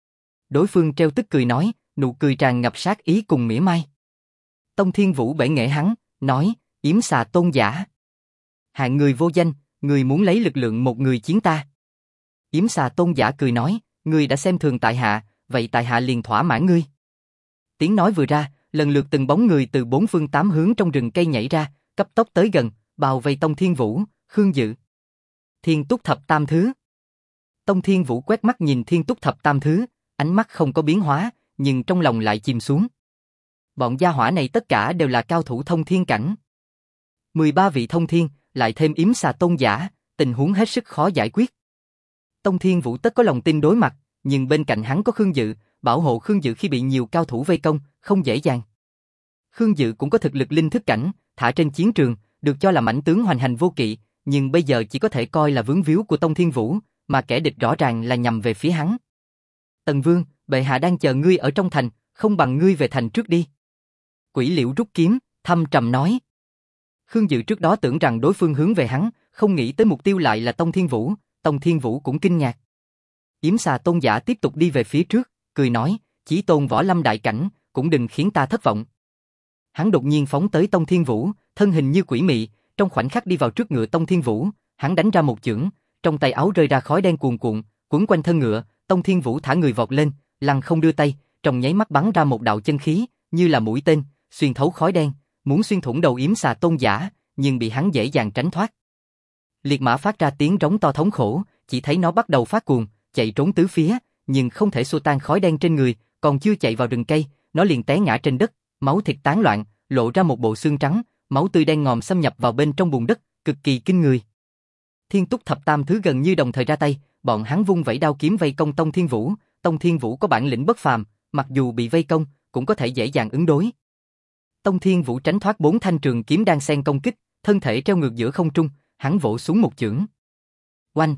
Đối phương treo tức cười nói, nụ cười tràn ngập sát ý cùng mỉa mai. Tông Thiên Vũ bể nghệ hắn, nói, Yếm Xà Tôn giả. Hạng người vô danh, người muốn lấy lực lượng một người chiến ta. Yếm Xà Tôn giả cười nói, ngươi đã xem thường tại hạ, vậy tại hạ liền thỏa mãn ngươi. Tiếng nói vừa ra, lần lượt từng bóng người từ bốn phương tám hướng trong rừng cây nhảy ra, cấp tốc tới gần, bao vây Tông Thiên Vũ, Khương Dự. Thiên Túc Thập Tam Thứ. Tông Thiên Vũ quét mắt nhìn Thiên Túc Thập Tam Thứ, ánh mắt không có biến hóa, nhưng trong lòng lại chìm xuống. Bọn gia hỏa này tất cả đều là cao thủ thông thiên cảnh. mười ba vị thông thiên, lại thêm Yếm Xà Tôn giả, tình huống hết sức khó giải quyết. Tông Thiên Vũ tất có lòng tin đối mặt, nhưng bên cạnh hắn có Khương Dự, bảo hộ Khương Dự khi bị nhiều cao thủ vây công, không dễ dàng. Khương Dự cũng có thực lực linh thức cảnh, thả trên chiến trường, được cho là mãnh tướng hoành hành vô kỵ, nhưng bây giờ chỉ có thể coi là vướng víu của Tông Thiên Vũ, mà kẻ địch rõ ràng là nhằm về phía hắn. Tần Vương, bệ hạ đang chờ ngươi ở trong thành, không bằng ngươi về thành trước đi. Quỷ Liễu rút kiếm, thâm trầm nói. Khương Dự trước đó tưởng rằng đối phương hướng về hắn, không nghĩ tới mục tiêu lại là Tông Thiên Vũ, Tông Thiên Vũ cũng kinh ngạc. Yếm Xà Tôn giả tiếp tục đi về phía trước, cười nói, Chí Tôn Võ Lâm đại cảnh, cũng đừng khiến ta thất vọng. Hắn đột nhiên phóng tới Tông Thiên Vũ, thân hình như quỷ mị, trong khoảnh khắc đi vào trước ngựa Tông Thiên Vũ, hắn đánh ra một chưởng, trong tay áo rơi ra khói đen cuồn cuộn, quấn quanh thân ngựa, Tông Thiên Vũ thả người vọt lên, lăng không đưa tay, trong nháy mắt bắn ra một đạo chân khí, như là mũi tên, xuyên thấu khói đen, muốn xuyên thủng đầu Yếm Xà Tôn giả, nhưng bị hắn dễ dàng tránh thoát. Liệt mã phát ra tiếng rống to thống khổ, chỉ thấy nó bắt đầu phát cuồng, chạy trốn tứ phía, nhưng không thể xua tan khói đen trên người, còn chưa chạy vào rừng cây, nó liền té ngã trên đất, máu thịt tán loạn, lộ ra một bộ xương trắng, máu tươi đen ngòm xâm nhập vào bên trong bùn đất, cực kỳ kinh người. Thiên Túc Thập Tam Thứ gần như đồng thời ra tay, bọn hắn vung vẩy đao kiếm vây công Tông Thiên Vũ, Tông Thiên Vũ có bản lĩnh bất phàm, mặc dù bị vây công, cũng có thể dễ dàng ứng đối. Tông Thiên Vũ tránh thoát bốn thanh trường kiếm đang xen công kích, thân thể treo ngược giữa không trung, hắn vỗ xuống một chưởng. Oanh!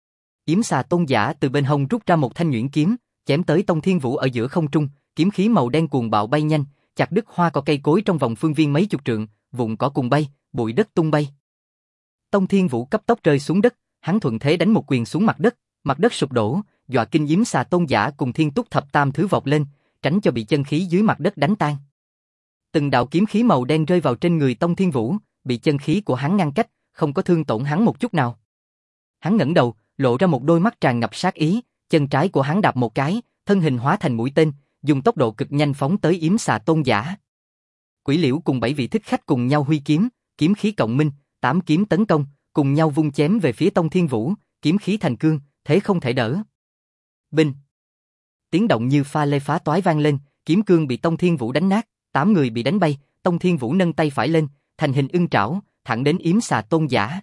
Yếm Xà Tôn giả từ bên hông rút ra một thanh nhuyễn kiếm, chém tới Tông Thiên Vũ ở giữa không trung, kiếm khí màu đen cuồng bạo bay nhanh, chặt đứt hoa cỏ cây cối trong vòng phương viên mấy chục trượng, vụn cỏ cùng bay, bụi đất tung bay. Tông Thiên Vũ cấp tốc rơi xuống đất, hắn thuận thế đánh một quyền xuống mặt đất, mặt đất sụp đổ, dọa kinh Yếm Xà Tôn giả cùng Thiên Túc Thập Tam Thứ vọt lên, tránh cho bị chân khí dưới mặt đất đánh tan. Từng đạo kiếm khí màu đen rơi vào trên người Tông Thiên Vũ, bị chân khí của hắn ngăn cách, không có thương tổn hắn một chút nào. Hắn ngẩng đầu, lộ ra một đôi mắt tràn ngập sát ý, chân trái của hắn đạp một cái, thân hình hóa thành mũi tên, dùng tốc độ cực nhanh phóng tới Yếm Xà Tôn giả. Quỷ Liễu cùng bảy vị thích khách cùng nhau huy kiếm, kiếm khí cộng minh, tám kiếm tấn công, cùng nhau vung chém về phía Tông Thiên Vũ, kiếm khí thành cương, thế không thể đỡ. Binh! Tiếng động như pha lê phá toái vang lên, kiếm cương bị Tông Thiên Vũ đánh nát, tám người bị đánh bay, Tông Thiên Vũ nâng tay phải lên, thành hình ưng trảo, thẳng đến Yếm Xà Tôn giả.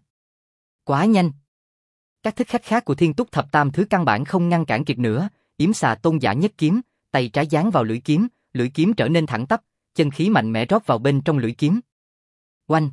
Quá nhanh! Các thích khách khác của Thiên Túc Thập Tam Thứ căn bản không ngăn cản kịp nữa, Yếm Xà Tôn giả nhất kiếm, tay trái giáng vào lưỡi kiếm, lưỡi kiếm trở nên thẳng tắp, chân khí mạnh mẽ rót vào bên trong lưỡi kiếm. Oanh!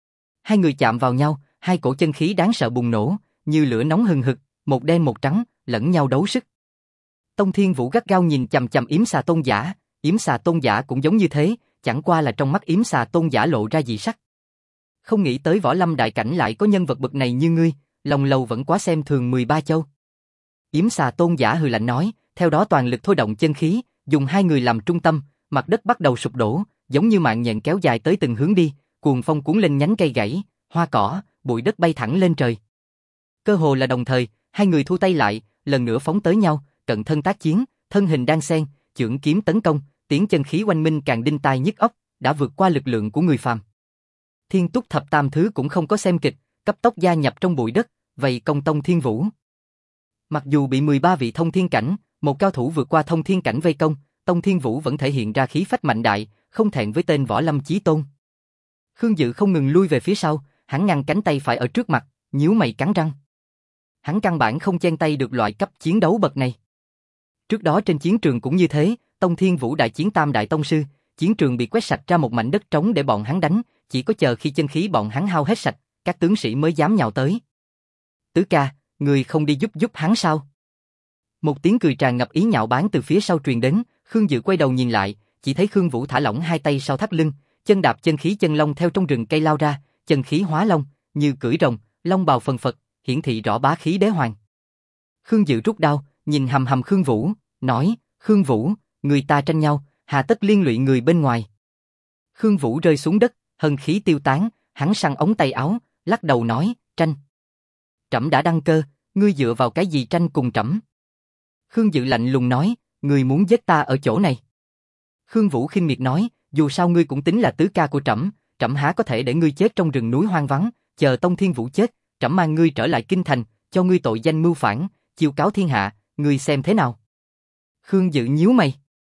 Hai người chạm vào nhau, hai cổ chân khí đáng sợ bùng nổ, như lửa nóng hừng hực, một đen một trắng, lẫn nhau đấu sức. Tông Thiên Vũ gắt gao nhìn chằm chằm Yếm Xà Tôn giả, Yếm Xà Tôn giả cũng giống như thế, chẳng qua là trong mắt Yếm Xà Tôn giả lộ ra dị sắc. Không nghĩ tới Võ Lâm đại cảnh lại có nhân vật bậc này như ngươi, lòng lầu vẫn quá xem thường mười ba châu. Yếm Xà Tôn giả hừ lạnh nói, theo đó toàn lực thôi động chân khí, dùng hai người làm trung tâm, mặt đất bắt đầu sụp đổ, giống như mạng nhện kéo dài tới từng hướng đi, cuồng phong cuốn lên nhánh cây gãy, hoa cỏ, bụi đất bay thẳng lên trời. Cơ hồ là đồng thời, hai người thu tay lại, lần nữa phóng tới nhau, cận thân tác chiến, thân hình đang xen, chưởng kiếm tấn công, tiếng chân khí oanh minh càng đinh tai nhức óc, đã vượt qua lực lượng của người phàm. Thiên Túc Thập Tam Thứ cũng không có xem kịch, cấp tốc gia nhập trong bụi đất, vây công Tông Thiên Vũ. Mặc dù bị mười ba vị thông thiên cảnh, một cao thủ vượt qua thông thiên cảnh vây công, Tông Thiên Vũ vẫn thể hiện ra khí phách mạnh đại, không thẹn với tên Võ Lâm Chí Tôn. Khương Dự không ngừng lui về phía sau, hắn ngăn cánh tay phải ở trước mặt, nhíu mày cắn răng. Hắn căn bản không chen tay được loại cấp chiến đấu bậc này. Trước đó trên chiến trường cũng như thế, Tông Thiên Vũ đại chiến tam đại tông sư, chiến trường bị quét sạch ra một mảnh đất trống để bọn hắn đánh, chỉ có chờ khi chân khí bọn hắn hao hết sạch, các tướng sĩ mới dám nhào tới. Tứ ca, người không đi giúp giúp hắn sao? Một tiếng cười tràn ngập ý nhạo báng từ phía sau truyền đến, Khương Dự quay đầu nhìn lại, chỉ thấy Khương Vũ thả lỏng hai tay sau thắt lưng, chân đạp chân khí chân long theo trong rừng cây lao ra, chân khí hóa long, như cưỡi rồng, long bào phần phật, hiển thị rõ bá khí đế hoàng. Khương Dự rút đao, nhìn hầm hầm Khương Vũ, nói, Khương Vũ, người ta tranh nhau, hà tất liên lụy người bên ngoài. Khương Vũ rơi xuống đất, hân khí tiêu tán, hắn săn ống tay áo, lắc đầu nói, tranh. Trẫm đã đăng cơ, ngươi dựa vào cái gì tranh cùng trẫm? Khương Dự lạnh lùng nói, ngươi muốn giết ta ở chỗ này. Khương Vũ khinh miệt nói, dù sao ngươi cũng tính là tứ ca của trẫm, trẫm há có thể để ngươi chết trong rừng núi hoang vắng, chờ Tông Thiên Vũ chết, trẫm mang ngươi trở lại kinh thành, cho ngươi tội danh mưu phản, chiêu cáo thiên hạ, ngươi xem thế nào? Khương Dự nhíu mày.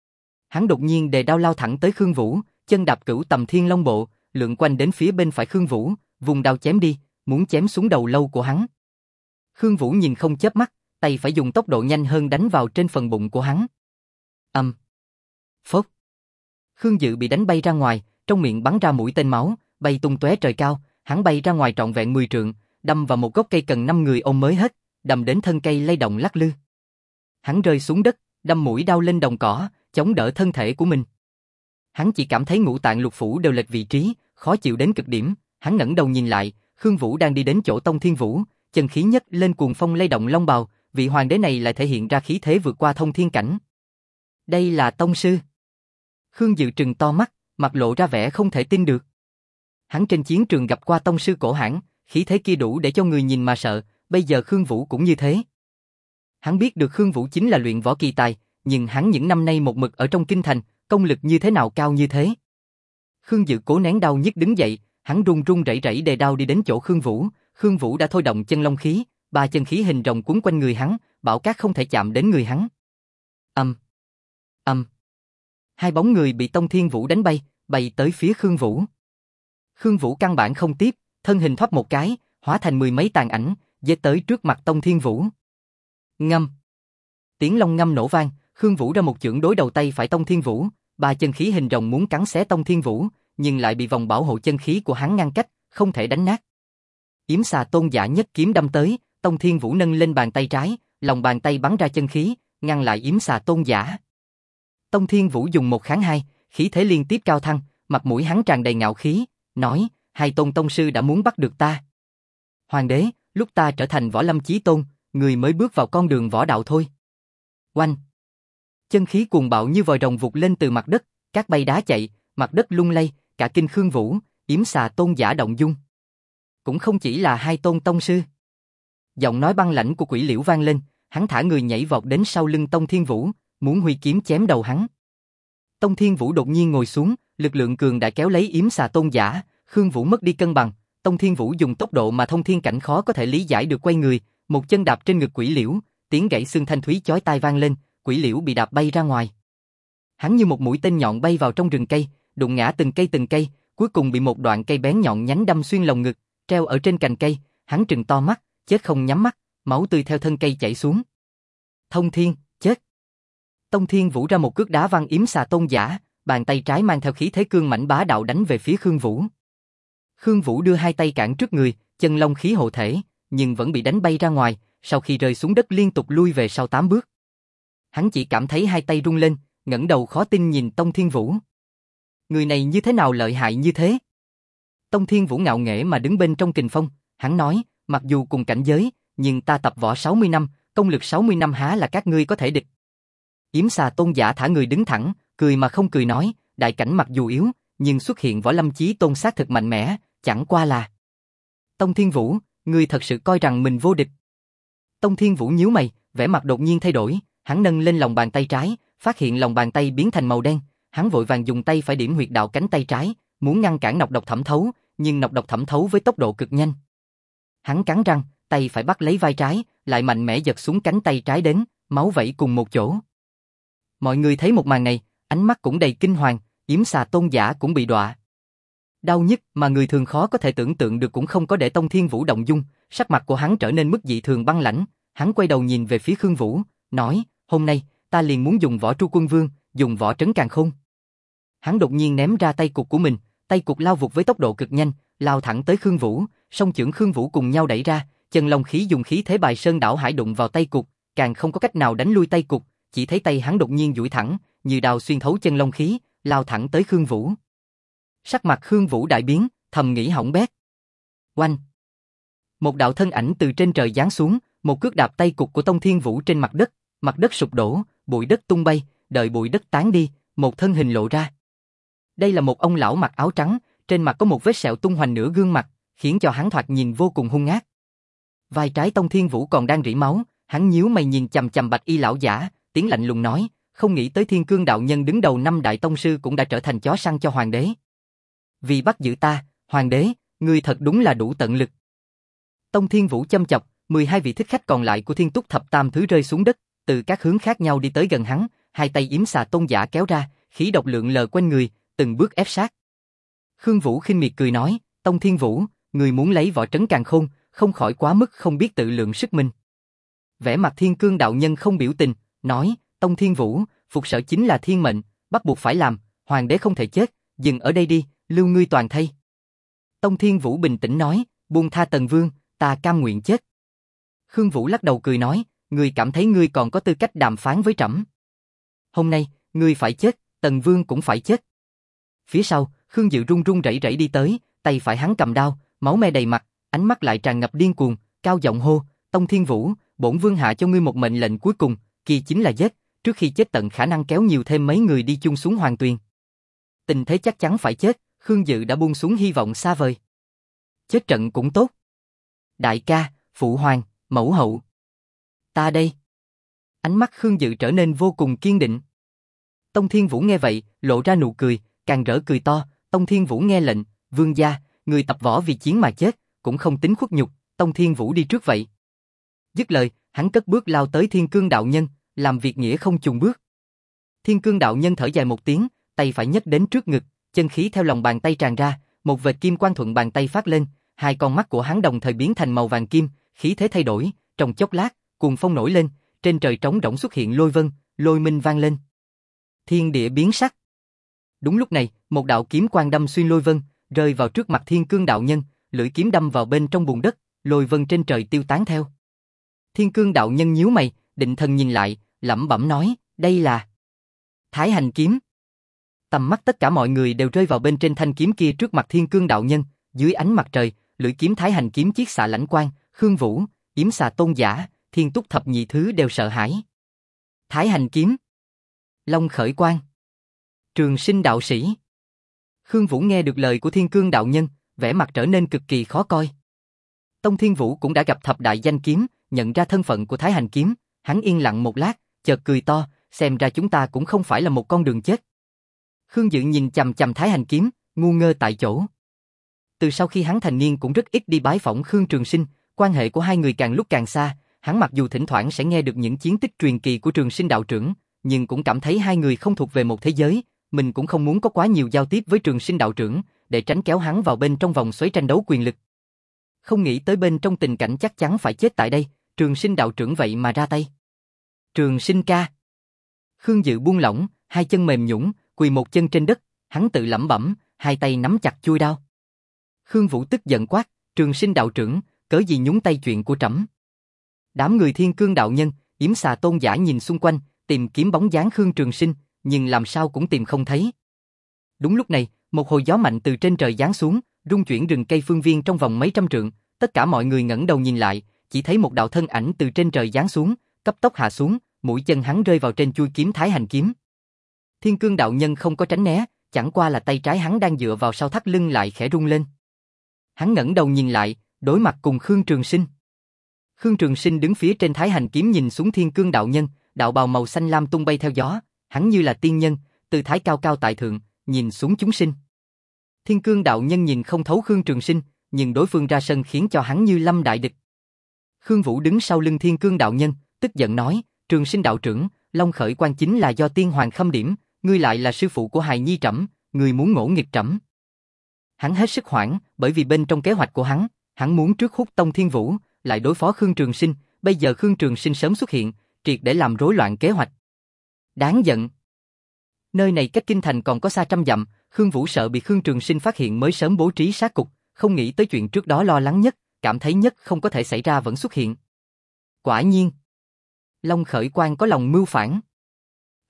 Hắn đột nhiên đề đao lao thẳng tới Khương Vũ, chân đạp cửu tầm thiên long bộ, lượn quanh đến phía bên phải Khương Vũ, vùng đao chém đi, muốn chém xuống đầu lâu của hắn. Khương Vũ nhìn không chớp mắt, tay phải dùng tốc độ nhanh hơn đánh vào trên phần bụng của hắn. Âm. Phốc. Khương Dự bị đánh bay ra ngoài, trong miệng bắn ra mũi tên máu, bay tung tóe trời cao, hắn bay ra ngoài trọn vẹn mười trượng, đâm vào một gốc cây cần năm người ôm mới hết, đâm đến thân cây lay động lắc lư. Hắn rơi xuống đất, đâm mũi đao lên đồng cỏ, chống đỡ thân thể của mình. Hắn chỉ cảm thấy ngũ tạng lục phủ đều lệch vị trí, khó chịu đến cực điểm, hắn ngẩng đầu nhìn lại, Khương Vũ đang đi đến chỗ Tông Thiên Vũ, chân khí nhất lên cuồng phong lay động long bào, vị hoàng đế này lại thể hiện ra khí thế vượt qua thông thiên cảnh. Đây là tông sư. Khương Dự trừng to mắt, mặt lộ ra vẻ không thể tin được. Hắn trên chiến trường gặp qua tông sư cổ hãn, khí thế kia đủ để cho người nhìn mà sợ, bây giờ Khương Vũ cũng như thế. Hắn biết được Khương Vũ chính là luyện võ kỳ tài, nhưng hắn những năm nay một mực ở trong kinh thành, công lực như thế nào cao như thế. Khương Dự cố nén đau nhức đứng dậy, hắn run run rẩy rẩy đề đao đi đến chỗ Khương Vũ, Khương Vũ đã thôi động chân long khí, ba chân khí hình rồng cuốn quanh người hắn, bão cát không thể chạm đến người hắn. Âm, âm. Hai bóng người bị Tông Thiên Vũ đánh bay, bay tới phía Khương Vũ. Khương Vũ căn bản không tiếp, thân hình thoát một cái, hóa thành mười mấy tàn ảnh, giết tới trước mặt Tông Thiên Vũ. Ngâm. Tiếng long ngâm nổ vang, Khương Vũ ra một chưởng đối đầu tay phải Tông Thiên Vũ, ba chân khí hình rồng muốn cắn xé Tông Thiên Vũ, nhưng lại bị vòng bảo hộ chân khí của hắn ngăn cách, không thể đánh nát. Yểm Xà Tôn Giả nhất kiếm đâm tới, Tông Thiên Vũ nâng lên bàn tay trái, lòng bàn tay bắn ra chân khí, ngăn lại Yểm Xà Tôn Giả. Tông Thiên Vũ dùng một kháng hai, khí thế liên tiếp cao thăng, mặt mũi hắn tràn đầy ngạo khí, nói, hai tôn tông sư đã muốn bắt được ta. Hoàng đế, lúc ta trở thành võ lâm chí tôn, người mới bước vào con đường võ đạo thôi. Oanh! Chân khí cuồng bạo như vòi rồng vụt lên từ mặt đất, cát bay đá chạy, mặt đất lung lay, cả kinh Khương Vũ, Yểm Xà Tôn Giả động dung. Cũng không chỉ là hai tôn tông sư. Giọng nói băng lãnh của Quỷ Liễu vang lên, hắn thả người nhảy vọt đến sau lưng Tông Thiên Vũ, muốn huy kiếm chém đầu hắn. Tông Thiên Vũ đột nhiên ngồi xuống, lực lượng cường đại kéo lấy Yểm Xà Tôn Giả, Khương Vũ mất đi cân bằng, Tông Thiên Vũ dùng tốc độ mà thông thiên cảnh khó có thể lý giải được quay người, một chân đạp trên ngực Quỷ Liễu, tiếng gãy xương thanh thúy chói tai vang lên, Quỷ Liễu bị đạp bay ra ngoài. Hắn như một mũi tên nhọn bay vào trong rừng cây, đụng ngã từng cây từng cây, cuối cùng bị một đoạn cây bén nhọn nhánh đâm xuyên lồng ngực, treo ở trên cành cây, hắn trừng to mắt, chết không nhắm mắt, máu tươi theo thân cây chảy xuống. Thông Thiên, chết. Tông Thiên Vũ ra một cước đá văng Yểm Xà Tôn Giả, bàn tay trái mang theo khí thế cương mãnh bá đạo đánh về phía Khương Vũ. Khương Vũ đưa hai tay cản trước người, chân long khí hộ thể, nhưng vẫn bị đánh bay ra ngoài, sau khi rơi xuống đất liên tục lui về sau tám bước. Hắn chỉ cảm thấy hai tay rung lên, ngẩng đầu khó tin nhìn Tông Thiên Vũ. Người này như thế nào lợi hại như thế? Tông Thiên Vũ ngạo nghễ mà đứng bên trong kình phong, hắn nói, mặc dù cùng cảnh giới, nhưng ta tập võ sáu mươi năm, công lực sáu mươi năm há là các ngươi có thể địch. Yểm Xà Tôn Giả thả người đứng thẳng, cười mà không cười nói, đại cảnh mặc dù yếu, nhưng xuất hiện võ lâm chí tôn xác thực mạnh mẽ, chẳng qua là. Tông Thiên Vũ, ngươi thật sự coi rằng mình vô địch. Tông Thiên Vũ nhíu mày, vẻ mặt đột nhiên thay đổi, hắn nâng lên lòng bàn tay trái, phát hiện lòng bàn tay biến thành màu đen, hắn vội vàng dùng tay phải điểm huyệt đạo cánh tay trái, muốn ngăn cản nọc độc thẩm thấu, nhưng nọc độc thẩm thấu với tốc độ cực nhanh. Hắn cắn răng, tay phải bắt lấy vai trái, lại mạnh mẽ giật xuống cánh tay trái đến, máu vẩy cùng một chỗ. Mọi người thấy một màn này, ánh mắt cũng đầy kinh hoàng, Yểm Xà Tôn Giả cũng bị đọa. Đau nhức mà người thường khó có thể tưởng tượng được cũng không có để Tông Thiên Vũ động dung, sắc mặt của hắn trở nên mức dị thường băng lãnh, hắn quay đầu nhìn về phía Khương Vũ, nói, hôm nay, ta liền muốn dùng võ Tru Quân Vương, dùng võ Trấn Càn Khôn. Hắn đột nhiên ném ra tay cục của mình, tay cục lao vụt với tốc độ cực nhanh, lao thẳng tới Khương Vũ, song chưởng Khương Vũ cùng nhau đẩy ra, chân long khí dùng khí thế bài sơn đảo hải đụng vào tay cục, càng không có cách nào đánh lui tay cục, chỉ thấy tay hắn đột nhiên duỗi thẳng, như đao xuyên thấu chân long khí, lao thẳng tới Khương Vũ. Sắc mặt Khương Vũ đại biến, thầm nghĩ hỏng bét. Oanh! Một đạo thân ảnh từ trên trời giáng xuống, một cước đạp tay cục của Tông Thiên Vũ trên mặt đất, mặt đất sụp đổ, bụi đất tung bay, đợi bụi đất tán đi, một thân hình lộ ra. Đây là một ông lão mặc áo trắng, trên mặt có một vết sẹo tung hoành nửa gương mặt, khiến cho hắn thoạt nhìn vô cùng hung ác. Vai trái Tông Thiên Vũ còn đang rỉ máu, hắn nhíu mày nhìn chằm chằm Bạch Y lão giả, tiếng lạnh lùng nói, không nghĩ tới Thiên Cương đạo nhân đứng đầu năm đại tông sư cũng đã trở thành chó săn cho hoàng đế. Vì bắt giữ ta, hoàng đế, ngươi thật đúng là đủ tận lực. Tông Thiên Vũ châm chọc, mười hai vị thích khách còn lại của Thiên Túc Thập Tam Thứ rơi xuống đất, từ các hướng khác nhau đi tới gần hắn, hai tay yếm xà tôn giả kéo ra, khí độc lượng lờ quanh người, từng bước ép sát. Khương Vũ khinh miệt cười nói, Tông Thiên Vũ, người muốn lấy võ trấn càn khôn, không khỏi quá mức không biết tự lượng sức mình. Vẻ mặt Thiên Cương đạo nhân không biểu tình, nói, Tông Thiên Vũ, phục sở chính là thiên mệnh, bắt buộc phải làm, hoàng đế không thể chết, dừng ở đây đi, lưu ngươi toàn thây. Tông Thiên Vũ bình tĩnh nói, buông tha Tần Vương, ta cam nguyện chết. Khương Vũ lắc đầu cười nói, ngươi cảm thấy ngươi còn có tư cách đàm phán với trẫm? Hôm nay, ngươi phải chết, Tần Vương cũng phải chết. Phía sau, Khương Dự run run rẩy rẩy đi tới, tay phải hắn cầm đao, máu me đầy mặt, ánh mắt lại tràn ngập điên cuồng, cao giọng hô, Tông Thiên Vũ, bổn vương hạ cho ngươi một mệnh lệnh cuối cùng, kia chính là giết, trước khi chết tận khả năng kéo nhiều thêm mấy người đi chung xuống hoàng tuyền. Tình thế chắc chắn phải chết, Khương Dự đã buông xuống hy vọng xa vời. Chết trận cũng tốt. Đại ca, phụ hoàng, mẫu hậu. Ta đây. Ánh mắt Khương Dự trở nên vô cùng kiên định. Tông Thiên Vũ nghe vậy, lộ ra nụ cười, càng rỡ cười to, Tông Thiên Vũ nghe lệnh, vương gia, người tập võ vì chiến mà chết, cũng không tính khuất nhục, Tông Thiên Vũ đi trước vậy. Dứt lời, hắn cất bước lao tới Thiên Cương đạo nhân, làm việc nghĩa không chùn bước. Thiên Cương đạo nhân thở dài một tiếng, tay phải nhấc đến trước ngực, chân khí theo lòng bàn tay tràn ra, một vệt kim quang thuận bàn tay phát lên, hai con mắt của hắn đồng thời biến thành màu vàng kim, khí thế thay đổi, trong chốc lát, cuồng phong nổi lên, trên trời trống rỗng xuất hiện lôi vân, lôi minh vang lên. Thiên địa biến sắc. Đúng lúc này, một đạo kiếm quang đâm xuyên lôi vân, rơi vào trước mặt Thiên Cương đạo nhân, lưỡi kiếm đâm vào bên trong bùn đất, lôi vân trên trời tiêu tán theo. Thiên Cương đạo nhân nhíu mày, định thần nhìn lại, lẩm bẩm nói, đây là Thái Hành kiếm. Tầm mắt tất cả mọi người đều rơi vào bên trên thanh kiếm kia trước mặt Thiên Cương đạo nhân, dưới ánh mặt trời, lưỡi kiếm Thái Hành kiếm chiết xạ lãnh quang, Khương Vũ, yếm xà tôn giả, Thiên Túc thập nhị thứ đều sợ hãi. Thái Hành kiếm, Long khởi quang, Trường Sinh đạo sĩ. Khương Vũ nghe được lời của Thiên Cương đạo nhân, vẻ mặt trở nên cực kỳ khó coi. Tông Thiên Vũ cũng đã gặp thập đại danh kiếm, nhận ra thân phận của Thái Hành kiếm, hắn yên lặng một lát, chợt cười to, xem ra chúng ta cũng không phải là một con đường chết. Khương Dự nhìn chằm chằm Thái Hành kiếm, ngu ngơ tại chỗ. Từ sau khi hắn thành niên cũng rất ít đi bái phỏng Khương Trường Sinh, quan hệ của hai người càng lúc càng xa, hắn mặc dù thỉnh thoảng sẽ nghe được những chiến tích truyền kỳ của Trường Sinh đạo trưởng, nhưng cũng cảm thấy hai người không thuộc về một thế giới, mình cũng không muốn có quá nhiều giao tiếp với Trường Sinh đạo trưởng, để tránh kéo hắn vào bên trong vòng xoáy tranh đấu quyền lực. Không nghĩ tới bên trong tình cảnh chắc chắn phải chết tại đây, Trường Sinh đạo trưởng vậy mà ra tay. Trường Sinh ca. Khương Dự buông lỏng, hai chân mềm nhũn, quỳ một chân trên đất, hắn tự lẩm bẩm, hai tay nắm chặt chuôi đao. Khương Vũ tức giận quát, Trường Sinh đạo trưởng, cớ gì nhúng tay chuyện của trẫm? Đám người Thiên Cương đạo nhân, yếm xà tôn giả nhìn xung quanh, tìm kiếm bóng dáng Khương Trường Sinh, nhưng làm sao cũng tìm không thấy. Đúng lúc này, một hồi gió mạnh từ trên trời giáng xuống, rung chuyển rừng cây phương viên trong vòng mấy trăm trượng, tất cả mọi người ngẩng đầu nhìn lại, chỉ thấy một đạo thân ảnh từ trên trời giáng xuống, cấp tốc hạ xuống, mũi chân hắn rơi vào trên chuôi kiếm Thái Hành kiếm. Thiên Cương đạo nhân không có tránh né, chẳng qua là tay trái hắn đang dựa vào sau thắt lưng lại khẽ rung lên. Hắn ngẩng đầu nhìn lại, đối mặt cùng Khương Trường Sinh. Khương Trường Sinh đứng phía trên Thái Hành kiếm nhìn xuống Thiên Cương đạo nhân, đạo bào màu xanh lam tung bay theo gió, hắn như là tiên nhân, tư thái cao cao tại thượng, nhìn xuống chúng sinh. Thiên Cương đạo nhân nhìn không thấu Khương Trường Sinh, nhưng đối phương ra sân khiến cho hắn như lâm đại địch. Khương Vũ đứng sau lưng Thiên Cương đạo nhân, tức giận nói, Trường Sinh đạo trưởng, Long khởi quan chính là do tiên hoàng khâm điểm, ngươi lại là sư phụ của hài nhi trẫm, ngươi muốn ngỗ nghịch trẫm. Hắn hết sức hoảng, bởi vì bên trong kế hoạch của hắn, hắn muốn trước hút Tông Thiên Vũ, lại đối phó Khương Trường Sinh, bây giờ Khương Trường Sinh sớm xuất hiện, triệt để làm rối loạn kế hoạch. Đáng giận. Nơi này cách kinh thành còn có xa trăm dặm, Khương Vũ sợ bị Khương Trường Sinh phát hiện mới sớm bố trí sát cục, không nghĩ tới chuyện trước đó lo lắng nhất, cảm thấy nhất không có thể xảy ra vẫn xuất hiện. Quả nhiên, Long khởi quan có lòng mưu phản.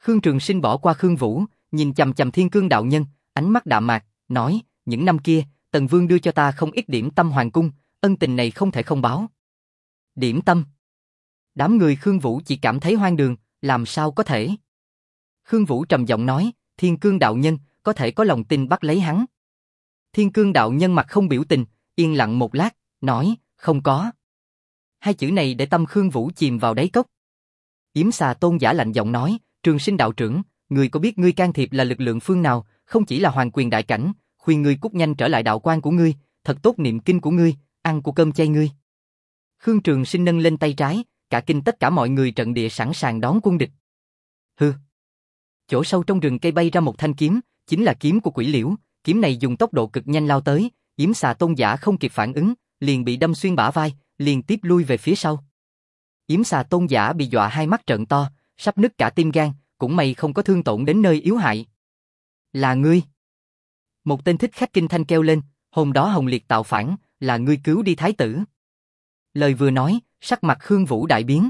Khương Trường Sinh bỏ qua Khương Vũ, nhìn chằm chằm Thiên Cương đạo nhân, ánh mắt đạm mạc, nói, những năm kia, Tần Vương đưa cho ta không ít điểm tâm hoàng cung, ân tình này không thể không báo. Điểm tâm? Đám người Khương Vũ chỉ cảm thấy hoang đường, làm sao có thể? Khương Vũ trầm giọng nói, Thiên Cương đạo nhân, có thể có lòng tin bắt lấy hắn. Thiên Cương đạo nhân mặt không biểu tình, yên lặng một lát, nói, không có. Hai chữ này để tâm Khương Vũ chìm vào đáy cốc. Yểm Xà Tôn giả lạnh giọng nói, Trường Sinh đạo trưởng, ngươi có biết ngươi can thiệp là lực lượng phương nào, không chỉ là hoàng quyền đại cảnh, khuyên ngươi cút nhanh trở lại đạo quan của ngươi, thật tốt niệm kinh của ngươi, ăn của cơm chay ngươi. Khương Trường Sinh nâng lên tay trái, cả kinh tất cả mọi người trận địa sẵn sàng đón quân địch. Hừ. Chỗ sâu trong rừng cây bay ra một thanh kiếm, chính là kiếm của Quỷ Liễu, kiếm này dùng tốc độ cực nhanh lao tới, Yểm Xà Tôn giả không kịp phản ứng, liền bị đâm xuyên bả vai, liên tiếp lui về phía sau. Yểm Xà Tôn giả bị dọa hai mắt trợn to, sắp nứt cả tim gan, cũng may không có thương tổn đến nơi yếu hại. Là ngươi. Một tên thích khách kinh thanh kêu lên, hôm đó Hồng Liệt tạo phản, là ngươi cứu đi thái tử. Lời vừa nói, sắc mặt Khương Vũ đại biến.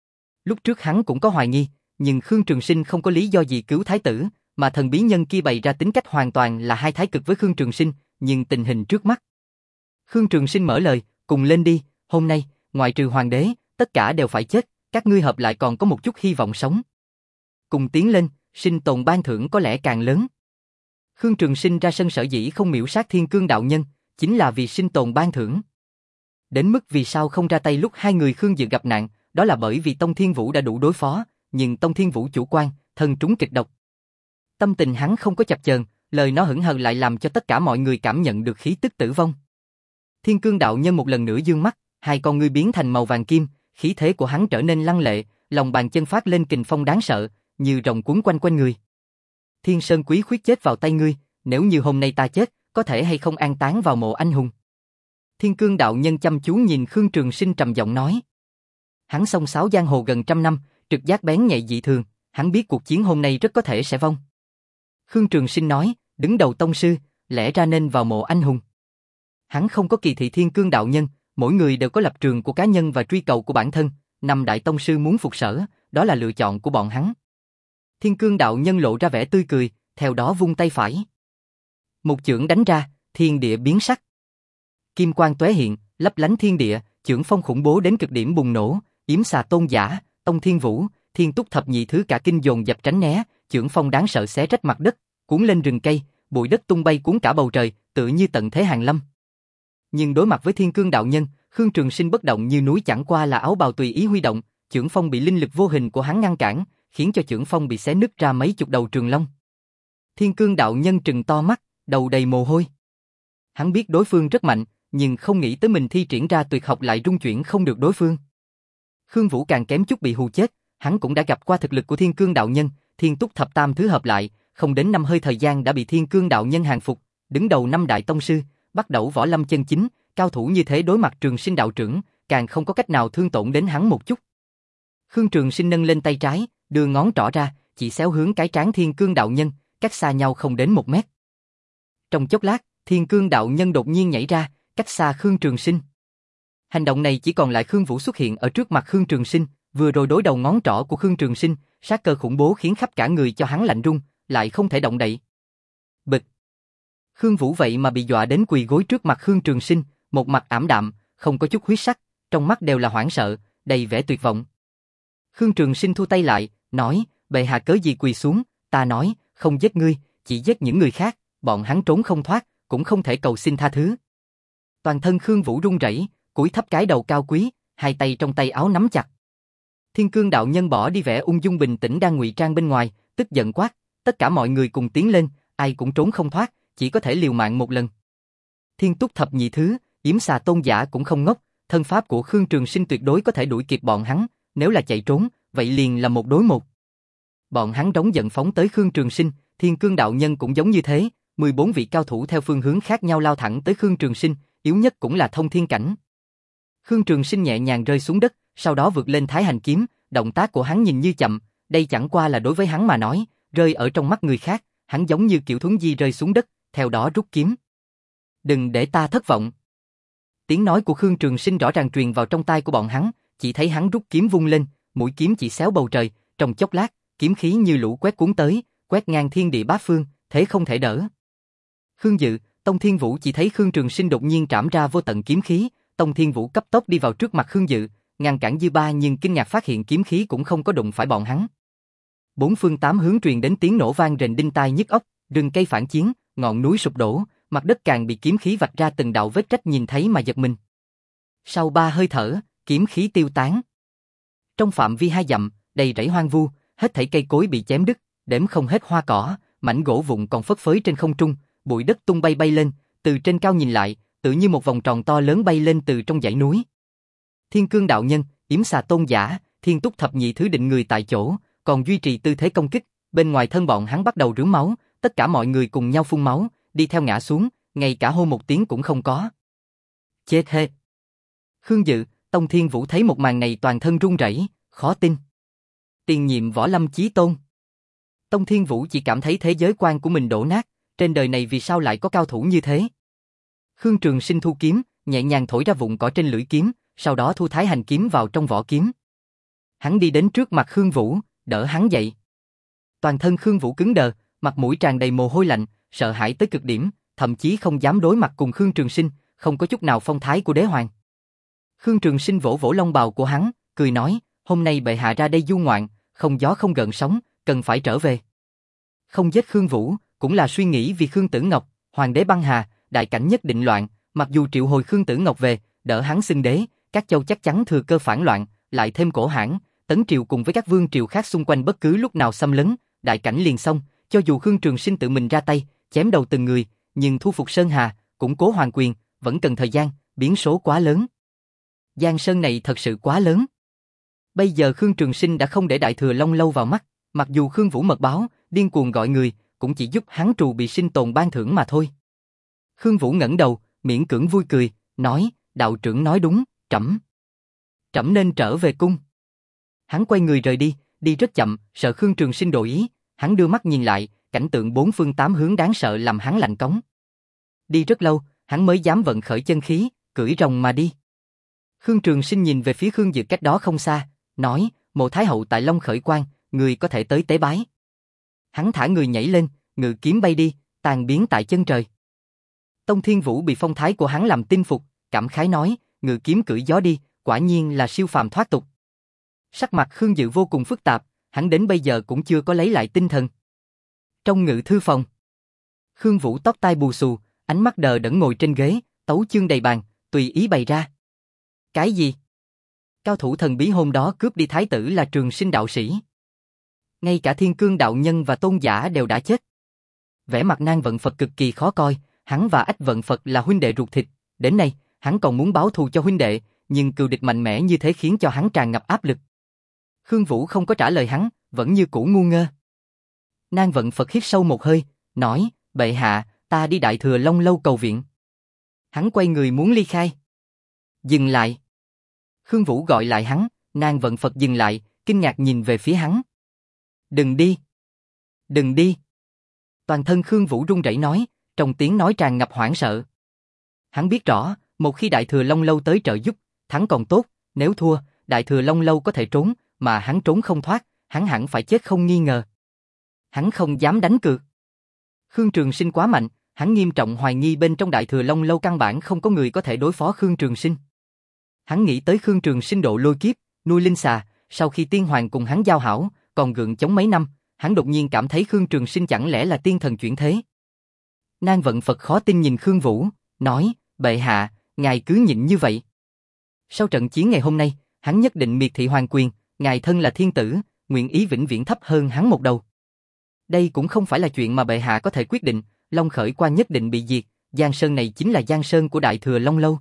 Lúc trước hắn cũng có hoài nghi, nhưng Khương Trường Sinh không có lý do gì cứu thái tử, mà thần bí nhân kia bày ra tính cách hoàn toàn là hai thái cực với Khương Trường Sinh, nhưng tình hình trước mắt. Khương Trường Sinh mở lời, cùng lên đi, hôm nay, ngoại trừ hoàng đế, tất cả đều phải chết, các ngươi hợp lại còn có một chút hy vọng sống. Cùng tiến lên, sinh tồn ban thưởng có lẽ càng lớn. Khương Trường Sinh ra sân sở dĩ không miễu sát Thiên Cương đạo nhân, chính là vì sinh tồn ban thưởng. Đến mức vì sao không ra tay lúc hai người Khương Dự gặp nạn, đó là bởi vì Tông Thiên Vũ đã đủ đối phó, nhưng Tông Thiên Vũ chủ quan, thân trúng kịch độc. Tâm tình hắn không có chập chờn, lời nó hững hờ lại làm cho tất cả mọi người cảm nhận được khí tức tử vong. Thiên Cương đạo nhân một lần nữa dương mắt, hai con ngươi biến thành màu vàng kim, khí thế của hắn trở nên lăng lệ, lòng bàn chân phát lên kình phong đáng sợ, như rồng cuốn quanh quanh người. Thiên Sơn Quý Khuyết chết vào tay ngươi, nếu như hôm nay ta chết, có thể hay không an táng vào mộ anh hùng? Thiên Cương đạo nhân chăm chú nhìn Khương Trường Sinh trầm giọng nói. Hắn xông xáo giang hồ gần trăm năm, trực giác bén nhạy dị thường, hắn biết cuộc chiến hôm nay rất có thể sẽ vong. Khương Trường Sinh nói, đứng đầu tông sư, lẽ ra nên vào mộ anh hùng. Hắn không có kỳ thị Thiên Cương đạo nhân, mỗi người đều có lập trường của cá nhân và truy cầu của bản thân, năm đại tông sư muốn phục sở, đó là lựa chọn của bọn hắn. Thiên Cương đạo nhân lộ ra vẻ tươi cười, theo đó vung tay phải. Một chưởng đánh ra, thiên địa biến sắc. Kim quang tóe hiện, lấp lánh thiên địa, chưởng phong khủng bố đến cực điểm bùng nổ, Yểm Xà Tôn giả, Tông Thiên Vũ, Thiên Túc thập nhị thứ cả kinh dồn dập tránh né, chưởng phong đáng sợ xé rách mặt đất, cuốn lên rừng cây, bụi đất tung bay cuốn cả bầu trời, tựa như tận thế hàng lâm. Nhưng đối mặt với Thiên Cương đạo nhân, Khương Trường Sinh bất động như núi, chẳng qua là áo bào tùy ý huy động, chưởng phong bị linh lực vô hình của hắn ngăn cản, khiến cho chưởng phong bị xé nứt ra mấy chục đầu trường long. Thiên Cương đạo nhân trừng to mắt, đầu đầy mồ hôi. Hắn biết đối phương rất mạnh, nhưng không nghĩ tới mình thi triển ra tuyệt học lại rung chuyển không được đối phương. Khương Vũ càng kém chút bị hù chết, hắn cũng đã gặp qua thực lực của Thiên Cương đạo nhân, Thiên Túc thập tam thứ hợp lại, không đến năm hơi thời gian đã bị Thiên Cương đạo nhân hàng phục, đứng đầu năm đại tông sư, bắt đầu võ lâm chân chính, cao thủ như thế đối mặt Trường Sinh đạo trưởng, càng không có cách nào thương tổn đến hắn một chút. Khương Trường Sinh nâng lên tay trái, đưa ngón trỏ ra, chỉ xéo hướng cái trán Thiên Cương đạo nhân, cách xa nhau không đến một mét. Trong chốc lát, Thiên Cương đạo nhân đột nhiên nhảy ra, cách xa Khương Trường Sinh. Hành động này chỉ còn lại Khương Vũ xuất hiện ở trước mặt Khương Trường Sinh, vừa rồi đối đầu ngón trỏ của Khương Trường Sinh, sát cơ khủng bố khiến khắp cả người cho hắn lạnh run, lại không thể động đậy. Bịch. Khương Vũ vậy mà bị dọa đến quỳ gối trước mặt Khương Trường Sinh, một mặt ảm đạm, không có chút huyết sắc, trong mắt đều là hoảng sợ, đầy vẻ tuyệt vọng. Khương Trường Sinh thu tay lại, nói, bệ hạ cớ gì quỳ xuống, ta nói, không giết ngươi, chỉ giết những người khác, bọn hắn trốn không thoát, cũng không thể cầu xin tha thứ. Toàn thân Khương Vũ run rẩy, cúi thấp cái đầu cao quý, hai tay trong tay áo nắm chặt. Thiên Cương đạo nhân bỏ đi vẻ ung dung bình tĩnh đang ngụy trang bên ngoài, tức giận quát, tất cả mọi người cùng tiến lên, ai cũng trốn không thoát, chỉ có thể liều mạng một lần. Thiên Túc thập nhị thứ, Yểm Xà Tôn giả cũng không ngốc, thân pháp của Khương Trường Sinh tuyệt đối có thể đuổi kịp bọn hắn, nếu là chạy trốn, vậy liền là một đối một. Bọn hắn đống giận phóng tới Khương Trường Sinh, Thiên Cương đạo nhân cũng giống như thế, mười bốn vị cao thủ theo phương hướng khác nhau lao thẳng tới Khương Trường Sinh, yếu nhất cũng là thông thiên cảnh. Khương Trường Sinh nhẹ nhàng rơi xuống đất, sau đó vượt lên Thái Hành kiếm, động tác của hắn nhìn như chậm, đây chẳng qua là đối với hắn mà nói, rơi ở trong mắt người khác, hắn giống như kiểu thuấn di rơi xuống đất, theo đó rút kiếm. Đừng để ta thất vọng. Tiếng nói của Khương Trường Sinh rõ ràng truyền vào trong tai của bọn hắn, chỉ thấy hắn rút kiếm vung lên, mũi kiếm chỉ xéo bầu trời, trong chốc lát, kiếm khí như lũ quét cuốn tới, quét ngang thiên địa bát phương, thế không thể đỡ. Khương Dự, Tông Thiên Vũ chỉ thấy Khương Trường Sinh đột nhiên trảm ra vô tận kiếm khí, Tông Thiên Vũ cấp tốc đi vào trước mặt Khương Dự, ngăn cản dư ba nhưng kinh ngạc phát hiện kiếm khí cũng không có đụng phải bọn hắn. Bốn phương tám hướng truyền đến tiếng nổ vang rền đinh tai nhức óc, rừng cây phản chiến, ngọn núi sụp đổ, mặt đất càng bị kiếm khí vạch ra từng đạo vết rách nhìn thấy mà giật mình. Sau ba hơi thở, kiếm khí tiêu tán. Trong phạm vi hai dặm, đầy rẫy hoang vu, hết thảy cây cối bị chém đứt, đếm không hết hoa cỏ, mảnh gỗ vụn còn phất phới trên không trung, bụi đất tung bay bay lên, từ trên cao nhìn lại, tự như một vòng tròn to lớn bay lên từ trong dãy núi. Thiên Cương đạo nhân, Yểm Xà tôn giả, Thiên Túc thập nhị thứ định người tại chỗ, còn duy trì tư thế công kích, bên ngoài thân bọn hắn bắt đầu rướm máu, tất cả mọi người cùng nhau phun máu, đi theo ngã xuống, ngay cả hô một tiếng cũng không có. Chết hê! Khương Dự, Tông Thiên Vũ thấy một màn này toàn thân run rẩy, khó tin. Tiền nhiệm võ lâm chí tôn. Tông Thiên Vũ chỉ cảm thấy thế giới quan của mình đổ nát, trên đời này vì sao lại có cao thủ như thế? Khương Trường Sinh thu kiếm, nhẹ nhàng thổi ra vụn cỏ trên lưỡi kiếm, sau đó thu Thái Hành kiếm vào trong vỏ kiếm. Hắn đi đến trước mặt Khương Vũ, đỡ hắn dậy. Toàn thân Khương Vũ cứng đờ, mặt mũi tràn đầy mồ hôi lạnh, sợ hãi tới cực điểm, thậm chí không dám đối mặt cùng Khương Trường Sinh, không có chút nào phong thái của đế hoàng. Khương Trường Sinh vỗ vỗ lông bào của hắn, cười nói, hôm nay bệ hạ ra đây du ngoạn, không gió không gợn sóng, cần phải trở về. Không giết Khương Vũ, cũng là suy nghĩ vì Khương Tử Ngọc, hoàng đế băng hà, đại cảnh nhất định loạn, mặc dù triệu hồi Khương Tử Ngọc về, đỡ hắn xưng đế, các châu chắc chắn thừa cơ phản loạn, lại thêm Cổ Hãn, Tấn triều cùng với các vương triều khác xung quanh bất cứ lúc nào xâm lấn, đại cảnh liền xong, cho dù Khương Trường Sinh tự mình ra tay, chém đầu từng người, nhưng thu phục Sơn Hà, củng cố hoàng quyền, vẫn cần thời gian, biến số quá lớn. Giang sơn này thật sự quá lớn. Bây giờ Khương Trường Sinh đã không để Đại Thừa Long Lâu vào mắt, mặc dù Khương Vũ mật báo, điên cuồng gọi người, cũng chỉ giúp hắn trù bị sinh tồn ban thưởng mà thôi. Khương Vũ ngẩng đầu, miễn cưỡng vui cười, nói, đạo trưởng nói đúng, trẫm, trẫm nên trở về cung. Hắn quay người rời đi, đi rất chậm, sợ Khương Trường Sinh đổi ý, hắn đưa mắt nhìn lại, cảnh tượng bốn phương tám hướng đáng sợ làm hắn lạnh cống. Đi rất lâu, hắn mới dám vận khởi chân khí, cưỡi rồng mà đi. Khương Trường Sinh nhìn về phía Khương Dực cách đó không xa, nói, Mộ Thái Hậu tại Long Khởi Quan, người có thể tới tế bái. Hắn thả người nhảy lên, ngự kiếm bay đi, tan biến tại chân trời. Tông Thiên Vũ bị phong thái của hắn làm tin phục, cảm khái nói, ngự kiếm cưỡi gió đi, quả nhiên là siêu phàm thoát tục. Sắc mặt Khương Dự vô cùng phức tạp, hắn đến bây giờ cũng chưa có lấy lại tinh thần. Trong ngự thư phòng, Khương Vũ tóc tai bù xù, ánh mắt đờ đẫn ngồi trên ghế, tấu chương đầy bàn, tùy ý bày ra. Cái gì? Cao thủ thần bí hôm đó cướp đi thái tử là Trường Sinh đạo sĩ. Ngay cả Thiên Cương đạo nhân và tôn giả đều đã chết. Vẻ mặt Nan Vận Phật cực kỳ khó coi, hắn và Ách Vận Phật là huynh đệ ruột thịt, đến nay, hắn còn muốn báo thù cho huynh đệ, nhưng cừu địch mạnh mẽ như thế khiến cho hắn tràn ngập áp lực. Khương Vũ không có trả lời hắn, vẫn như cũ ngu ngơ. Nan Vận Phật hít sâu một hơi, nói, bệ hạ, ta đi Đại Thừa Long Lâu cầu viện. Hắn quay người muốn ly khai. Dừng lại. Khương Vũ gọi lại hắn, Nan Vận Phật dừng lại, kinh ngạc nhìn về phía hắn. Đừng đi. Đừng đi. Toàn thân Khương Vũ run rẩy nói, trong tiếng nói tràn ngập hoảng sợ. Hắn biết rõ, một khi Đại Thừa Long Lâu tới trợ giúp, thắng còn tốt, nếu thua, Đại Thừa Long Lâu có thể trốn, mà hắn trốn không thoát, hắn hẳn phải chết không nghi ngờ. Hắn không dám đánh cược. Khương Trường Sinh quá mạnh, hắn nghiêm trọng hoài nghi bên trong Đại Thừa Long Lâu căn bản không có người có thể đối phó Khương Trường Sinh. Hắn nghĩ tới Khương Trường Sinh độ lôi kiếp, nuôi linh xà, sau khi tiên hoàng cùng hắn giao hảo, còn gượng chống mấy năm, hắn đột nhiên cảm thấy Khương Trường Sinh chẳng lẽ là tiên thần chuyển thế. Nan Vận Phật khó tin nhìn Khương Vũ, nói, bệ hạ, ngài cứ nhịn như vậy. Sau trận chiến ngày hôm nay, hắn nhất định miệt thị hoàng quyền, ngài thân là thiên tử, nguyện ý vĩnh viễn thấp hơn hắn một đầu. Đây cũng không phải là chuyện mà bệ hạ có thể quyết định, Long Khởi Quan nhất định bị diệt, Giang Sơn này chính là Giang Sơn của Đại Thừa Long Lâu.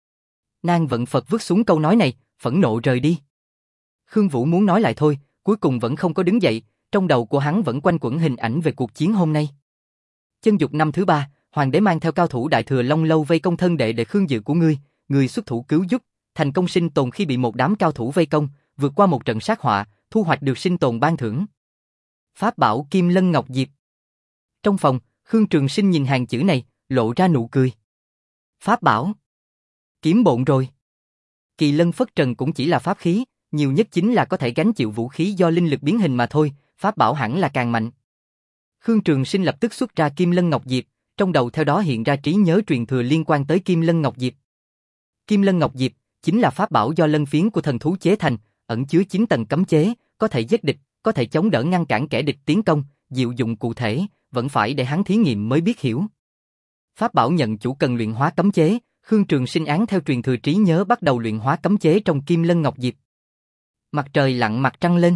Nan Vận Phật vứt xuống câu nói này, phẫn nộ rời đi. Khương Vũ muốn nói lại thôi, cuối cùng vẫn không có đứng dậy, trong đầu của hắn vẫn quanh quẩn hình ảnh về cuộc chiến hôm nay. Chân dục năm thứ ba, hoàng đế mang theo cao thủ Đại Thừa Long Lâu vây công thân đệ đệ Khương Dự của ngươi, ngươi xuất thủ cứu giúp, thành công sinh tồn khi bị một đám cao thủ vây công, vượt qua một trận sát họa, thu hoạch được sinh tồn ban thưởng. Pháp bảo Kim Lân Ngọc Diệp. Trong phòng, Khương Trường Sinh nhìn hàng chữ này, lộ ra nụ cười. Pháp bảo. Kiếm bộn rồi. Kỳ Lân Phất Trần cũng chỉ là pháp khí, nhiều nhất chính là có thể gánh chịu vũ khí do linh lực biến hình mà thôi, pháp bảo hẳn là càng mạnh. Khương Trường Sinh lập tức xuất ra Kim Lân Ngọc Diệp, trong đầu theo đó hiện ra trí nhớ truyền thừa liên quan tới Kim Lân Ngọc Diệp. Kim Lân Ngọc Diệp chính là pháp bảo do lân phiến của thần thú chế thành, ẩn chứa chín tầng cấm chế, có thể giết địch, có thể chống đỡ ngăn cản kẻ địch tiến công, diệu dụng cụ thể, vẫn phải để hắn thí nghiệm mới biết hiểu. Pháp bảo nhận chủ cần luyện hóa cấm chế, Khương Trường Sinh án theo truyền thừa trí nhớ bắt đầu luyện hóa cấm chế trong Kim Lân Ngọc Diệp. Mặt trời lặn mặt trăng lên.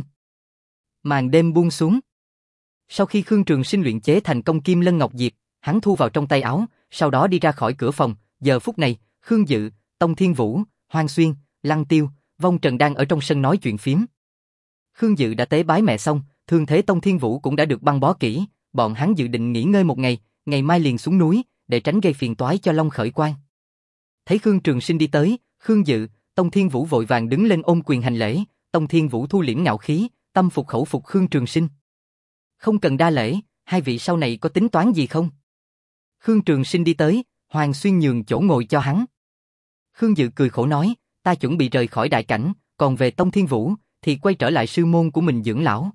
Màn đêm buông xuống. Sau khi Khương Trường Sinh luyện chế thành công Kim Lân Ngọc Diệp, hắn thu vào trong tay áo, sau đó đi ra khỏi cửa phòng. Giờ phút này, Khương Dự, Tông Thiên Vũ, Hoang Xuyên, Lăng Tiêu, Vong Trần đang ở trong sân nói chuyện phiếm. Khương Dự đã tế bái mẹ xong, thương thế Tông Thiên Vũ cũng đã được băng bó kỹ, bọn hắn dự định nghỉ ngơi một ngày, ngày mai liền xuống núi, để tránh gây phiền toái cho Long Khởi Quang. Thấy Khương Trường Sinh đi tới, Khương Dự, Tông Thiên Vũ vội vàng đứng lên ôm quyền hành lễ. Tông Thiên Vũ thu liễm ngạo khí, tâm phục khẩu phục Khương Trường Sinh. Không cần đa lễ, hai vị sau này có tính toán gì không? Khương Trường Sinh đi tới, Hoàng Xuyên nhường chỗ ngồi cho hắn. Khương Dự cười khổ nói, ta chuẩn bị rời khỏi đại cảnh, còn về Tông Thiên Vũ, thì quay trở lại sư môn của mình dưỡng lão.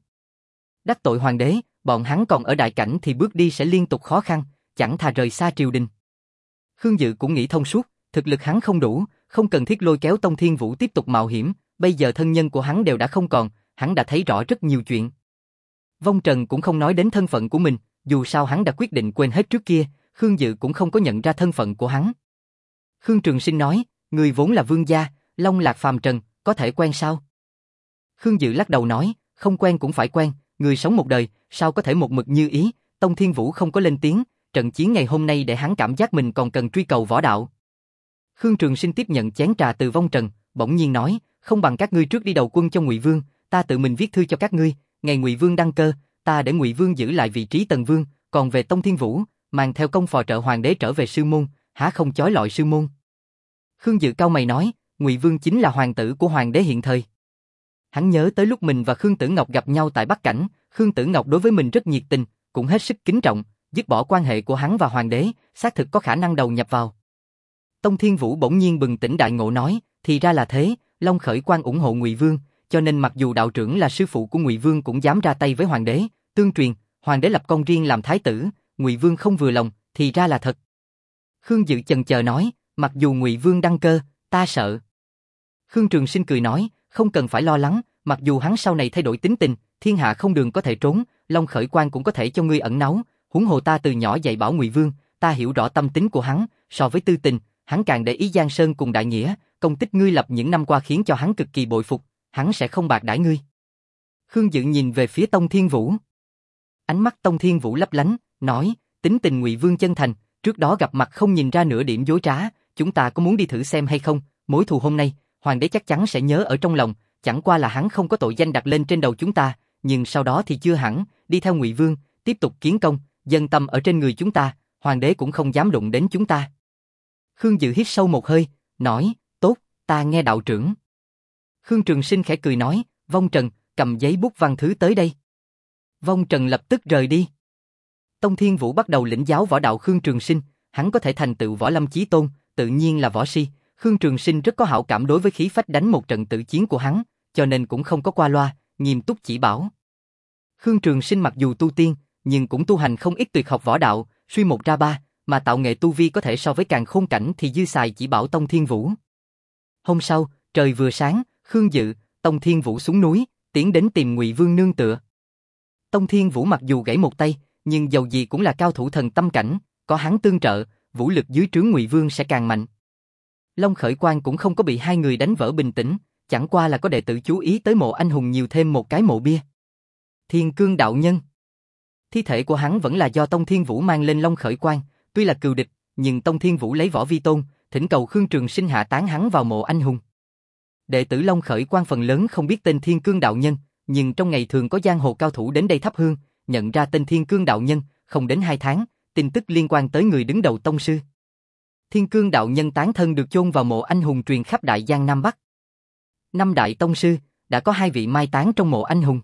Đắc tội hoàng đế, bọn hắn còn ở đại cảnh thì bước đi sẽ liên tục khó khăn, chẳng thà rời xa triều đình. Khương Dự cũng nghĩ thông suốt, thực lực hắn không đủ, không cần thiết lôi kéo Tông Thiên Vũ tiếp tục mạo hiểm, bây giờ thân nhân của hắn đều đã không còn, hắn đã thấy rõ rất nhiều chuyện. Vong Trần cũng không nói đến thân phận của mình, dù sao hắn đã quyết định quên hết trước kia, Khương Dự cũng không có nhận ra thân phận của hắn. Khương Trường Sinh nói, người vốn là vương gia, Long Lạc phàm trần, có thể quen sao? Khương Dự lắc đầu nói, không quen cũng phải quen, người sống một đời, sao có thể một mực như ý. Tông Thiên Vũ không có lên tiếng, trận chiến ngày hôm nay để hắn cảm giác mình còn cần truy cầu võ đạo. Khương Trường Sinh tiếp nhận chén trà từ Vong Trần, bỗng nhiên nói, không bằng các ngươi trước đi đầu quân cho Ngụy Vương, ta tự mình viết thư cho các ngươi, ngày Ngụy Vương đăng cơ, ta để Ngụy Vương giữ lại vị trí Tần Vương, còn về Tông Thiên Vũ, mang theo công phò trợ hoàng đế trở về sư môn, há không chói lọi sư môn. Khương Dự cau mày nói, Ngụy Vương chính là hoàng tử của hoàng đế hiện thời. Hắn nhớ tới lúc mình và Khương Tử Ngọc gặp nhau tại Bắc Cảnh, Khương Tử Ngọc đối với mình rất nhiệt tình, cũng hết sức kính trọng, dứt bỏ quan hệ của hắn và hoàng đế, xác thực có khả năng đầu nhập vào. Tông Thiên Vũ bỗng nhiên bừng tỉnh đại ngộ nói, thì ra là thế, Long Khởi Quang ủng hộ Ngụy Vương, cho nên mặc dù đạo trưởng là sư phụ của Ngụy Vương cũng dám ra tay với hoàng đế, tương truyền, hoàng đế lập con riêng làm thái tử, Ngụy Vương không vừa lòng, thì ra là thật. Khương Dự chần chờ nói, mặc dù Ngụy Vương đăng cơ, ta sợ. Khương Trường Sinh cười nói, không cần phải lo lắng, mặc dù hắn sau này thay đổi tính tình, thiên hạ không đường có thể trốn, Long Khởi Quang cũng có thể cho ngươi ẩn náu, huống hồ ta từ nhỏ dạy bảo Ngụy Vương, ta hiểu rõ tâm tính của hắn, so với tư tình, hắn càng để ý Giang Sơn cùng đại nghĩa, công tích ngươi lập những năm qua khiến cho hắn cực kỳ bội phục, hắn sẽ không bạc đãi ngươi. Khương Dự nhìn về phía Tông Thiên Vũ. Ánh mắt Tông Thiên Vũ lấp lánh, nói, tính tình Ngụy Vương chân thành, trước đó gặp mặt không nhìn ra nửa điểm dối trá, chúng ta có muốn đi thử xem hay không, mối thù hôm nay, hoàng đế chắc chắn sẽ nhớ ở trong lòng, chẳng qua là hắn không có tội danh đặt lên trên đầu chúng ta, nhưng sau đó thì chưa hẳn, đi theo Ngụy Vương, tiếp tục kiến công, dân tâm ở trên người chúng ta, hoàng đế cũng không dám đụng đến chúng ta. Khương Dự hít sâu một hơi, nói, tốt, ta nghe đạo trưởng. Khương Trường Sinh khẽ cười nói, Vong Trần, cầm giấy bút văn thứ tới đây. Vong Trần lập tức rời đi. Tông Thiên Vũ bắt đầu lĩnh giáo võ đạo Khương Trường Sinh, hắn có thể thành tựu võ lâm chí tôn, tự nhiên là võ si. Khương Trường Sinh rất có hảo cảm đối với khí phách đánh một trận tự chiến của hắn, cho nên cũng không có qua loa, nghiêm túc chỉ bảo. Khương Trường Sinh mặc dù tu tiên, nhưng cũng tu hành không ít tuyệt học võ đạo, suy một ra ba, mà tạo nghệ tu vi có thể so với càn khôn cảnh thì dư xài chỉ bảo Tông Thiên Vũ. Hôm sau, trời vừa sáng, Khương Dự, Tông Thiên Vũ xuống núi, tiến đến tìm Ngụy Vương nương tựa. Tông Thiên Vũ mặc dù gãy một tay, nhưng dầu gì cũng là cao thủ thần tâm cảnh, có hắn tương trợ, vũ lực dưới trướng Ngụy Vương sẽ càng mạnh. Long Khởi Quang cũng không có bị hai người đánh vỡ bình tĩnh, chẳng qua là có đệ tử chú ý tới mộ anh hùng nhiều thêm một cái mộ bia. Thiên Cương đạo nhân. Thi thể của hắn vẫn là do Tông Thiên Vũ mang lên Long Khởi Quang, tuy là cừu địch, nhưng Tông Thiên Vũ lấy võ vi tôn, thỉnh cầu Khương Trường Sinh hạ táng hắn vào mộ anh hùng. Đệ tử Long Khởi Quang phần lớn không biết tên Thiên Cương đạo nhân, nhưng trong ngày thường có giang hồ cao thủ đến đây thắp hương, nhận ra tên Thiên Cương đạo nhân, không đến hai tháng, tin tức liên quan tới người đứng đầu tông sư. Thiên Cương đạo nhân tán thân được chôn vào mộ anh hùng truyền khắp Đại Giang Nam Bắc. Năm đại tông sư, đã có hai vị mai táng trong mộ anh hùng.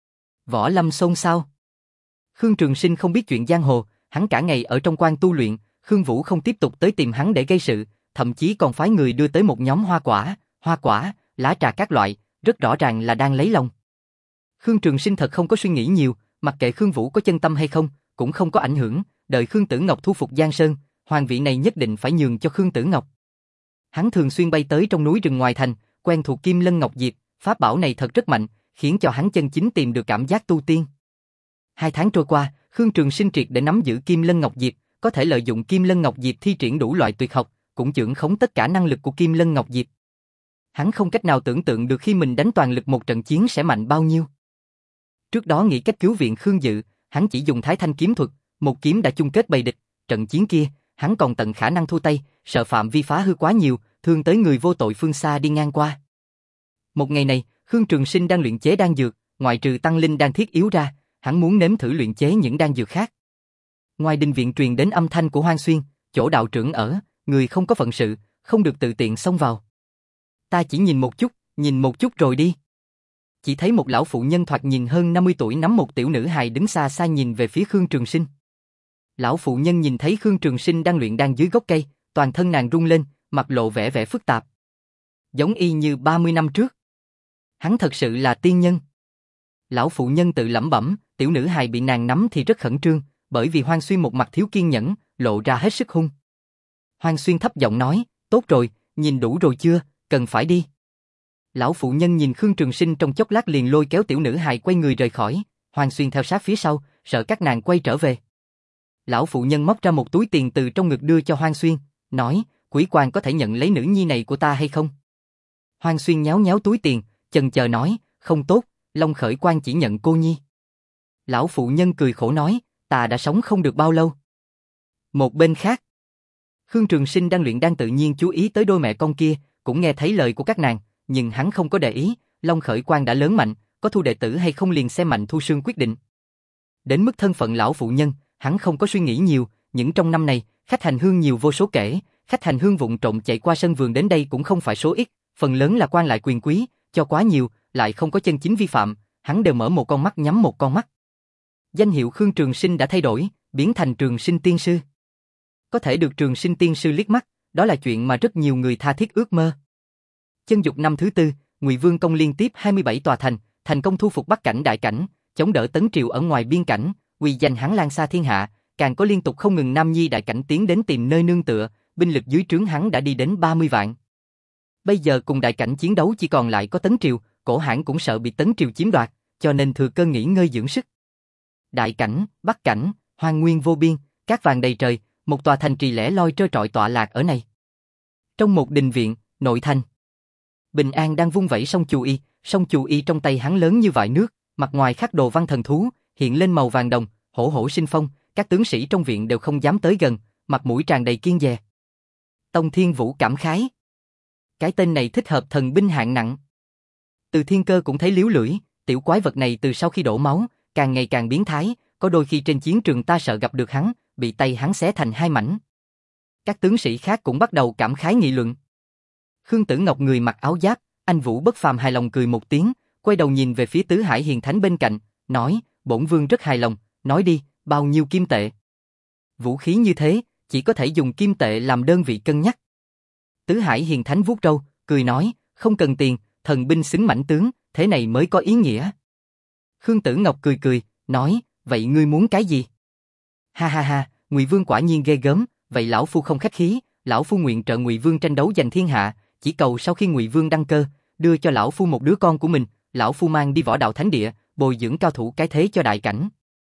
Võ lâm xôn xao. Khương Trường Sinh không biết chuyện giang hồ, hắn cả ngày ở trong quan tu luyện, Khương Vũ không tiếp tục tới tìm hắn để gây sự, thậm chí còn phái người đưa tới một nhóm hoa quả, hoa quả, lá trà các loại, rất rõ ràng là đang lấy lòng. Khương Trường Sinh thật không có suy nghĩ nhiều, mặc kệ Khương Vũ có chân tâm hay không, cũng không có ảnh hưởng, đợi Khương Tử Ngọc thu phục Giang Sơn, hoàng vị này nhất định phải nhường cho Khương Tử Ngọc. Hắn thường xuyên bay tới trong núi rừng ngoài thành, quen thuộc Kim Lân Ngọc Diệp, pháp bảo này thật rất mạnh, khiến cho hắn chân chính tìm được cảm giác tu tiên. Hai tháng trôi qua, Khương Trường Sinh triệt để nắm giữ Kim Lân Ngọc Diệp, có thể lợi dụng Kim Lân Ngọc Diệp thi triển đủ loại tuyệt học, cũng trưởng khống tất cả năng lực của Kim Lân Ngọc Diệp. Hắn không cách nào tưởng tượng được khi mình đánh toàn lực một trận chiến sẽ mạnh bao nhiêu. Trước đó nghĩ cách cứu viện Khương Dự, hắn chỉ dùng Thái Thanh kiếm thuật, một kiếm đã chung kết bầy địch, trận chiến kia, hắn còn tận khả năng thua tay, sợ phạm vi phá hư quá nhiều, thương tới người vô tội phương xa đi ngang qua. Một ngày này, Khương Trường Sinh đang luyện chế đan dược, ngoại trừ tăng linh đan thiết yếu ra, hắn muốn nếm thử luyện chế những đan dược khác. Ngoài đình viện truyền đến âm thanh của Hoang Xuyên, chỗ đạo trưởng ở, người không có phận sự, không được tự tiện xông vào. Ta chỉ nhìn một chút, nhìn một chút rồi đi. Chỉ thấy một lão phụ nhân thoạt nhìn hơn năm mươi tuổi nắm một tiểu nữ hài đứng xa xa nhìn về phía Khương Trường Sinh. Lão phụ nhân nhìn thấy Khương Trường Sinh đang luyện đan dưới gốc cây, toàn thân nàng rung lên, mặt lộ vẻ vẻ phức tạp. Giống y như ba mươi năm trước. Hắn thật sự là tiên nhân. Lão phụ nhân tự lẩm bẩm, tiểu nữ hài bị nàng nắm thì rất khẩn trương, bởi vì Hoang Xuyên một mặt thiếu kiên nhẫn, lộ ra hết sức hung. Hoang Xuyên thấp giọng nói, tốt rồi, nhìn đủ rồi chưa, cần phải đi. Lão phụ nhân nhìn Khương Trường Sinh trong chốc lát liền lôi kéo tiểu nữ hài quay người rời khỏi, Hoang Xuyên theo sát phía sau, sợ các nàng quay trở về. Lão phụ nhân móc ra một túi tiền từ trong ngực đưa cho Hoang Xuyên, nói, Quỷ Quan có thể nhận lấy nữ nhi này của ta hay không? Hoang Xuyên nhéo nhéo túi tiền, chần chờ nói, không tốt, Long Khởi Quan chỉ nhận cô nhi. Lão phụ nhân cười khổ nói, ta đã sống không được bao lâu. Một bên khác, Khương Trường Sinh đang luyện đan tự nhiên chú ý tới đôi mẹ con kia, cũng nghe thấy lời của các nàng, nhưng hắn không có để ý, Long Khởi Quan đã lớn mạnh, có thu đệ tử hay không liền xem Mạnh Thu Sương quyết định. Đến mức thân phận lão phụ nhân, hắn không có suy nghĩ nhiều, những trong năm này, khách hành hương nhiều vô số kể, khách hành hương vụng trộm chạy qua sân vườn đến đây cũng không phải số ít, phần lớn là quan lại quyền quý, cho quá nhiều, lại không có chân chính vi phạm, hắn đều mở một con mắt nhắm một con mắt. Danh hiệu Khương Trường Sinh đã thay đổi, biến thành Trường Sinh Tiên Sư. Có thể được Trường Sinh Tiên Sư liếc mắt, đó là chuyện mà rất nhiều người tha thiết ước mơ. Chân dục năm thứ tư, Ngụy Vương công liên tiếp hai mươi bảy tòa thành, thành công thu phục Bắc Cảnh Đại Cảnh, chống đỡ Tấn Triều ở ngoài biên cảnh, uy danh hắn lan xa thiên hạ, càng có liên tục không ngừng Nam Nhi Đại Cảnh tiến đến tìm nơi nương tựa, binh lực dưới trướng hắn đã đi đến ba mươi vạn. Bây giờ cùng Đại Cảnh chiến đấu chỉ còn lại có Tấn Triều, Cổ Hãn cũng sợ bị Tấn Triều chiếm đoạt, cho nên thừa cơ nghỉ ngơi dưỡng sức. Đại Cảnh, Bắc Cảnh, hoang nguyên vô biên, cát vàng đầy trời, một tòa thành trì lẻ loi trơ trọi tọa lạc ở này. Trong một đình viện, nội thành, Bình An đang vung vẩy song chù y, song chù y trong tay hắn lớn như vại nước, mặt ngoài khắc đồ văn thần thú, hiện lên màu vàng đồng, hổ hổ sinh phong, các tướng sĩ trong viện đều không dám tới gần, mặt mũi tràn đầy kiêng dè. Tông Thiên Vũ cảm khái, cái tên này thích hợp thần binh hạng nặng. Từ Thiên Cơ cũng thấy liếu lưỡi, tiểu quái vật này từ sau khi đổ máu, càng ngày càng biến thái, có đôi khi trên chiến trường ta sợ gặp được hắn, bị tay hắn xé thành hai mảnh. Các tướng sĩ khác cũng bắt đầu cảm khái nghị luận. Khương Tử Ngọc người mặc áo giáp, anh Vũ bất phàm hài lòng cười một tiếng, quay đầu nhìn về phía Tứ Hải Hiền Thánh bên cạnh, nói, bổn vương rất hài lòng, nói đi, bao nhiêu kim tệ? Vũ khí như thế, chỉ có thể dùng kim tệ làm đơn vị cân nhắc. Tứ Hải Hiền Thánh vuốt râu, cười nói, không cần tiền, thần binh xứng mãnh tướng, thế này mới có ý nghĩa. Khương Tử Ngọc cười cười, nói, vậy ngươi muốn cái gì? Ha ha ha, Ngụy Vương quả nhiên ghê gớm, vậy lão phu không khách khí, lão phu nguyện trợ Ngụy Vương tranh đấu giành thiên hạ, chỉ cầu sau khi Ngụy Vương đăng cơ, đưa cho lão phu một đứa con của mình, lão phu mang đi Võ Đạo Thánh Địa, bồi dưỡng cao thủ cái thế cho Đại Cảnh.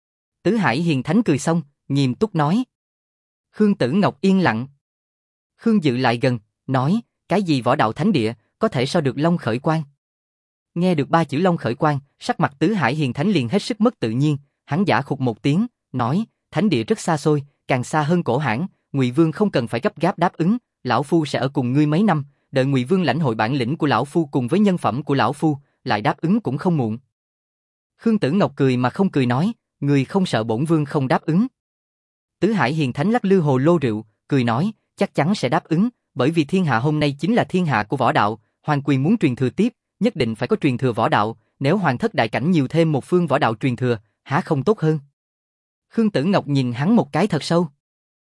Tứ Hải Hiền Thánh cười xong, nghiêm túc nói. Khương Tử Ngọc yên lặng. Khương Dự lại gần, nói, cái gì Võ Đạo Thánh Địa, có thể so được Long Khởi Quan? Nghe được ba chữ Long Khởi Quan, sắc mặt Tứ Hải Hiền Thánh liền hết sức mất tự nhiên, hắn giả khục một tiếng, nói, Thánh Địa rất xa xôi, càng xa hơn Cổ Hãn, Ngụy Vương không cần phải gấp gáp đáp ứng, lão phu sẽ ở cùng ngươi mấy năm, đợi Ngụy Vương lãnh hội bản lĩnh của lão phu cùng với nhân phẩm của lão phu, lại đáp ứng cũng không muộn. Khương Tử Ngọc cười mà không cười nói, ngươi không sợ bổn vương không đáp ứng? Tứ Hải Hiền Thánh lắc lư hồ lô rượu, cười nói, chắc chắn sẽ đáp ứng, bởi vì thiên hạ hôm nay chính là thiên hạ của võ đạo, hoàng quyền muốn truyền thừa tiếp, nhất định phải có truyền thừa võ đạo, nếu hoàng thất Đại Cảnh nhiều thêm một phương võ đạo truyền thừa, há không tốt hơn? Khương Tử Ngọc nhìn hắn một cái thật sâu.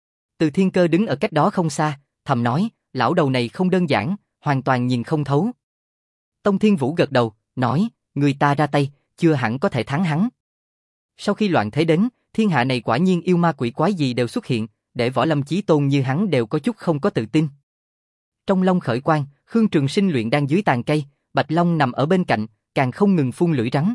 Từ Thiên Cơ đứng ở cách đó không xa, thầm nói, lão đầu này không đơn giản, hoàn toàn nhìn không thấu. Tông Thiên Vũ gật đầu, nói, người ta ra tay, chưa hẳn có thể thắng hắn. Sau khi loạn thế đến, thiên hạ này quả nhiên yêu ma quỷ quái gì đều xuất hiện, để võ lâm chí tôn như hắn đều có chút không có tự tin. Trong Long Khởi Quan, Khương Trường Sinh luyện đang dưới tàn cây, Bạch Long nằm ở bên cạnh, càng không ngừng phun lưỡi rắn.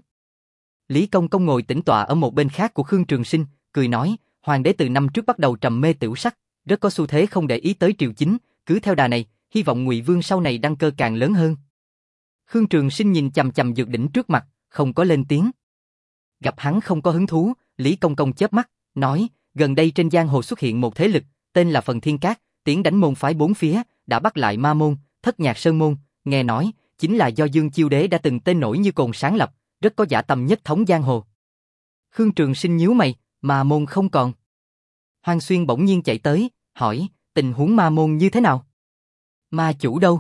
Lý Công Công ngồi tĩnh tọa ở một bên khác của Khương Trường Sinh, cười nói, hoàng đế từ năm trước bắt đầu trầm mê tửu sắc, rất có xu thế không để ý tới triều chính, cứ theo đà này, hy vọng Ngụy Vương sau này đăng cơ càng lớn hơn. Khương Trường Sinh nhìn chằm chằm dược đỉnh trước mặt, không có lên tiếng. Gặp hắn không có hứng thú, Lý Công Công chớp mắt, nói, gần đây trên giang hồ xuất hiện một thế lực, tên là Phần Thiên Cát, tiến đánh môn phái bốn phía, đã bắt lại Ma Môn, Thất Nhạc Sơn Môn, nghe nói, chính là do Dương Chiêu Đế đã từng tên nổi như cồn sáng lập, rất có dã tâm nhất thống giang hồ. Khương Trường Sinh nhíu mày, Ma Môn không còn. Hoàng Xuyên bỗng nhiên chạy tới, hỏi, tình huống Ma Môn như thế nào? Ma chủ đâu?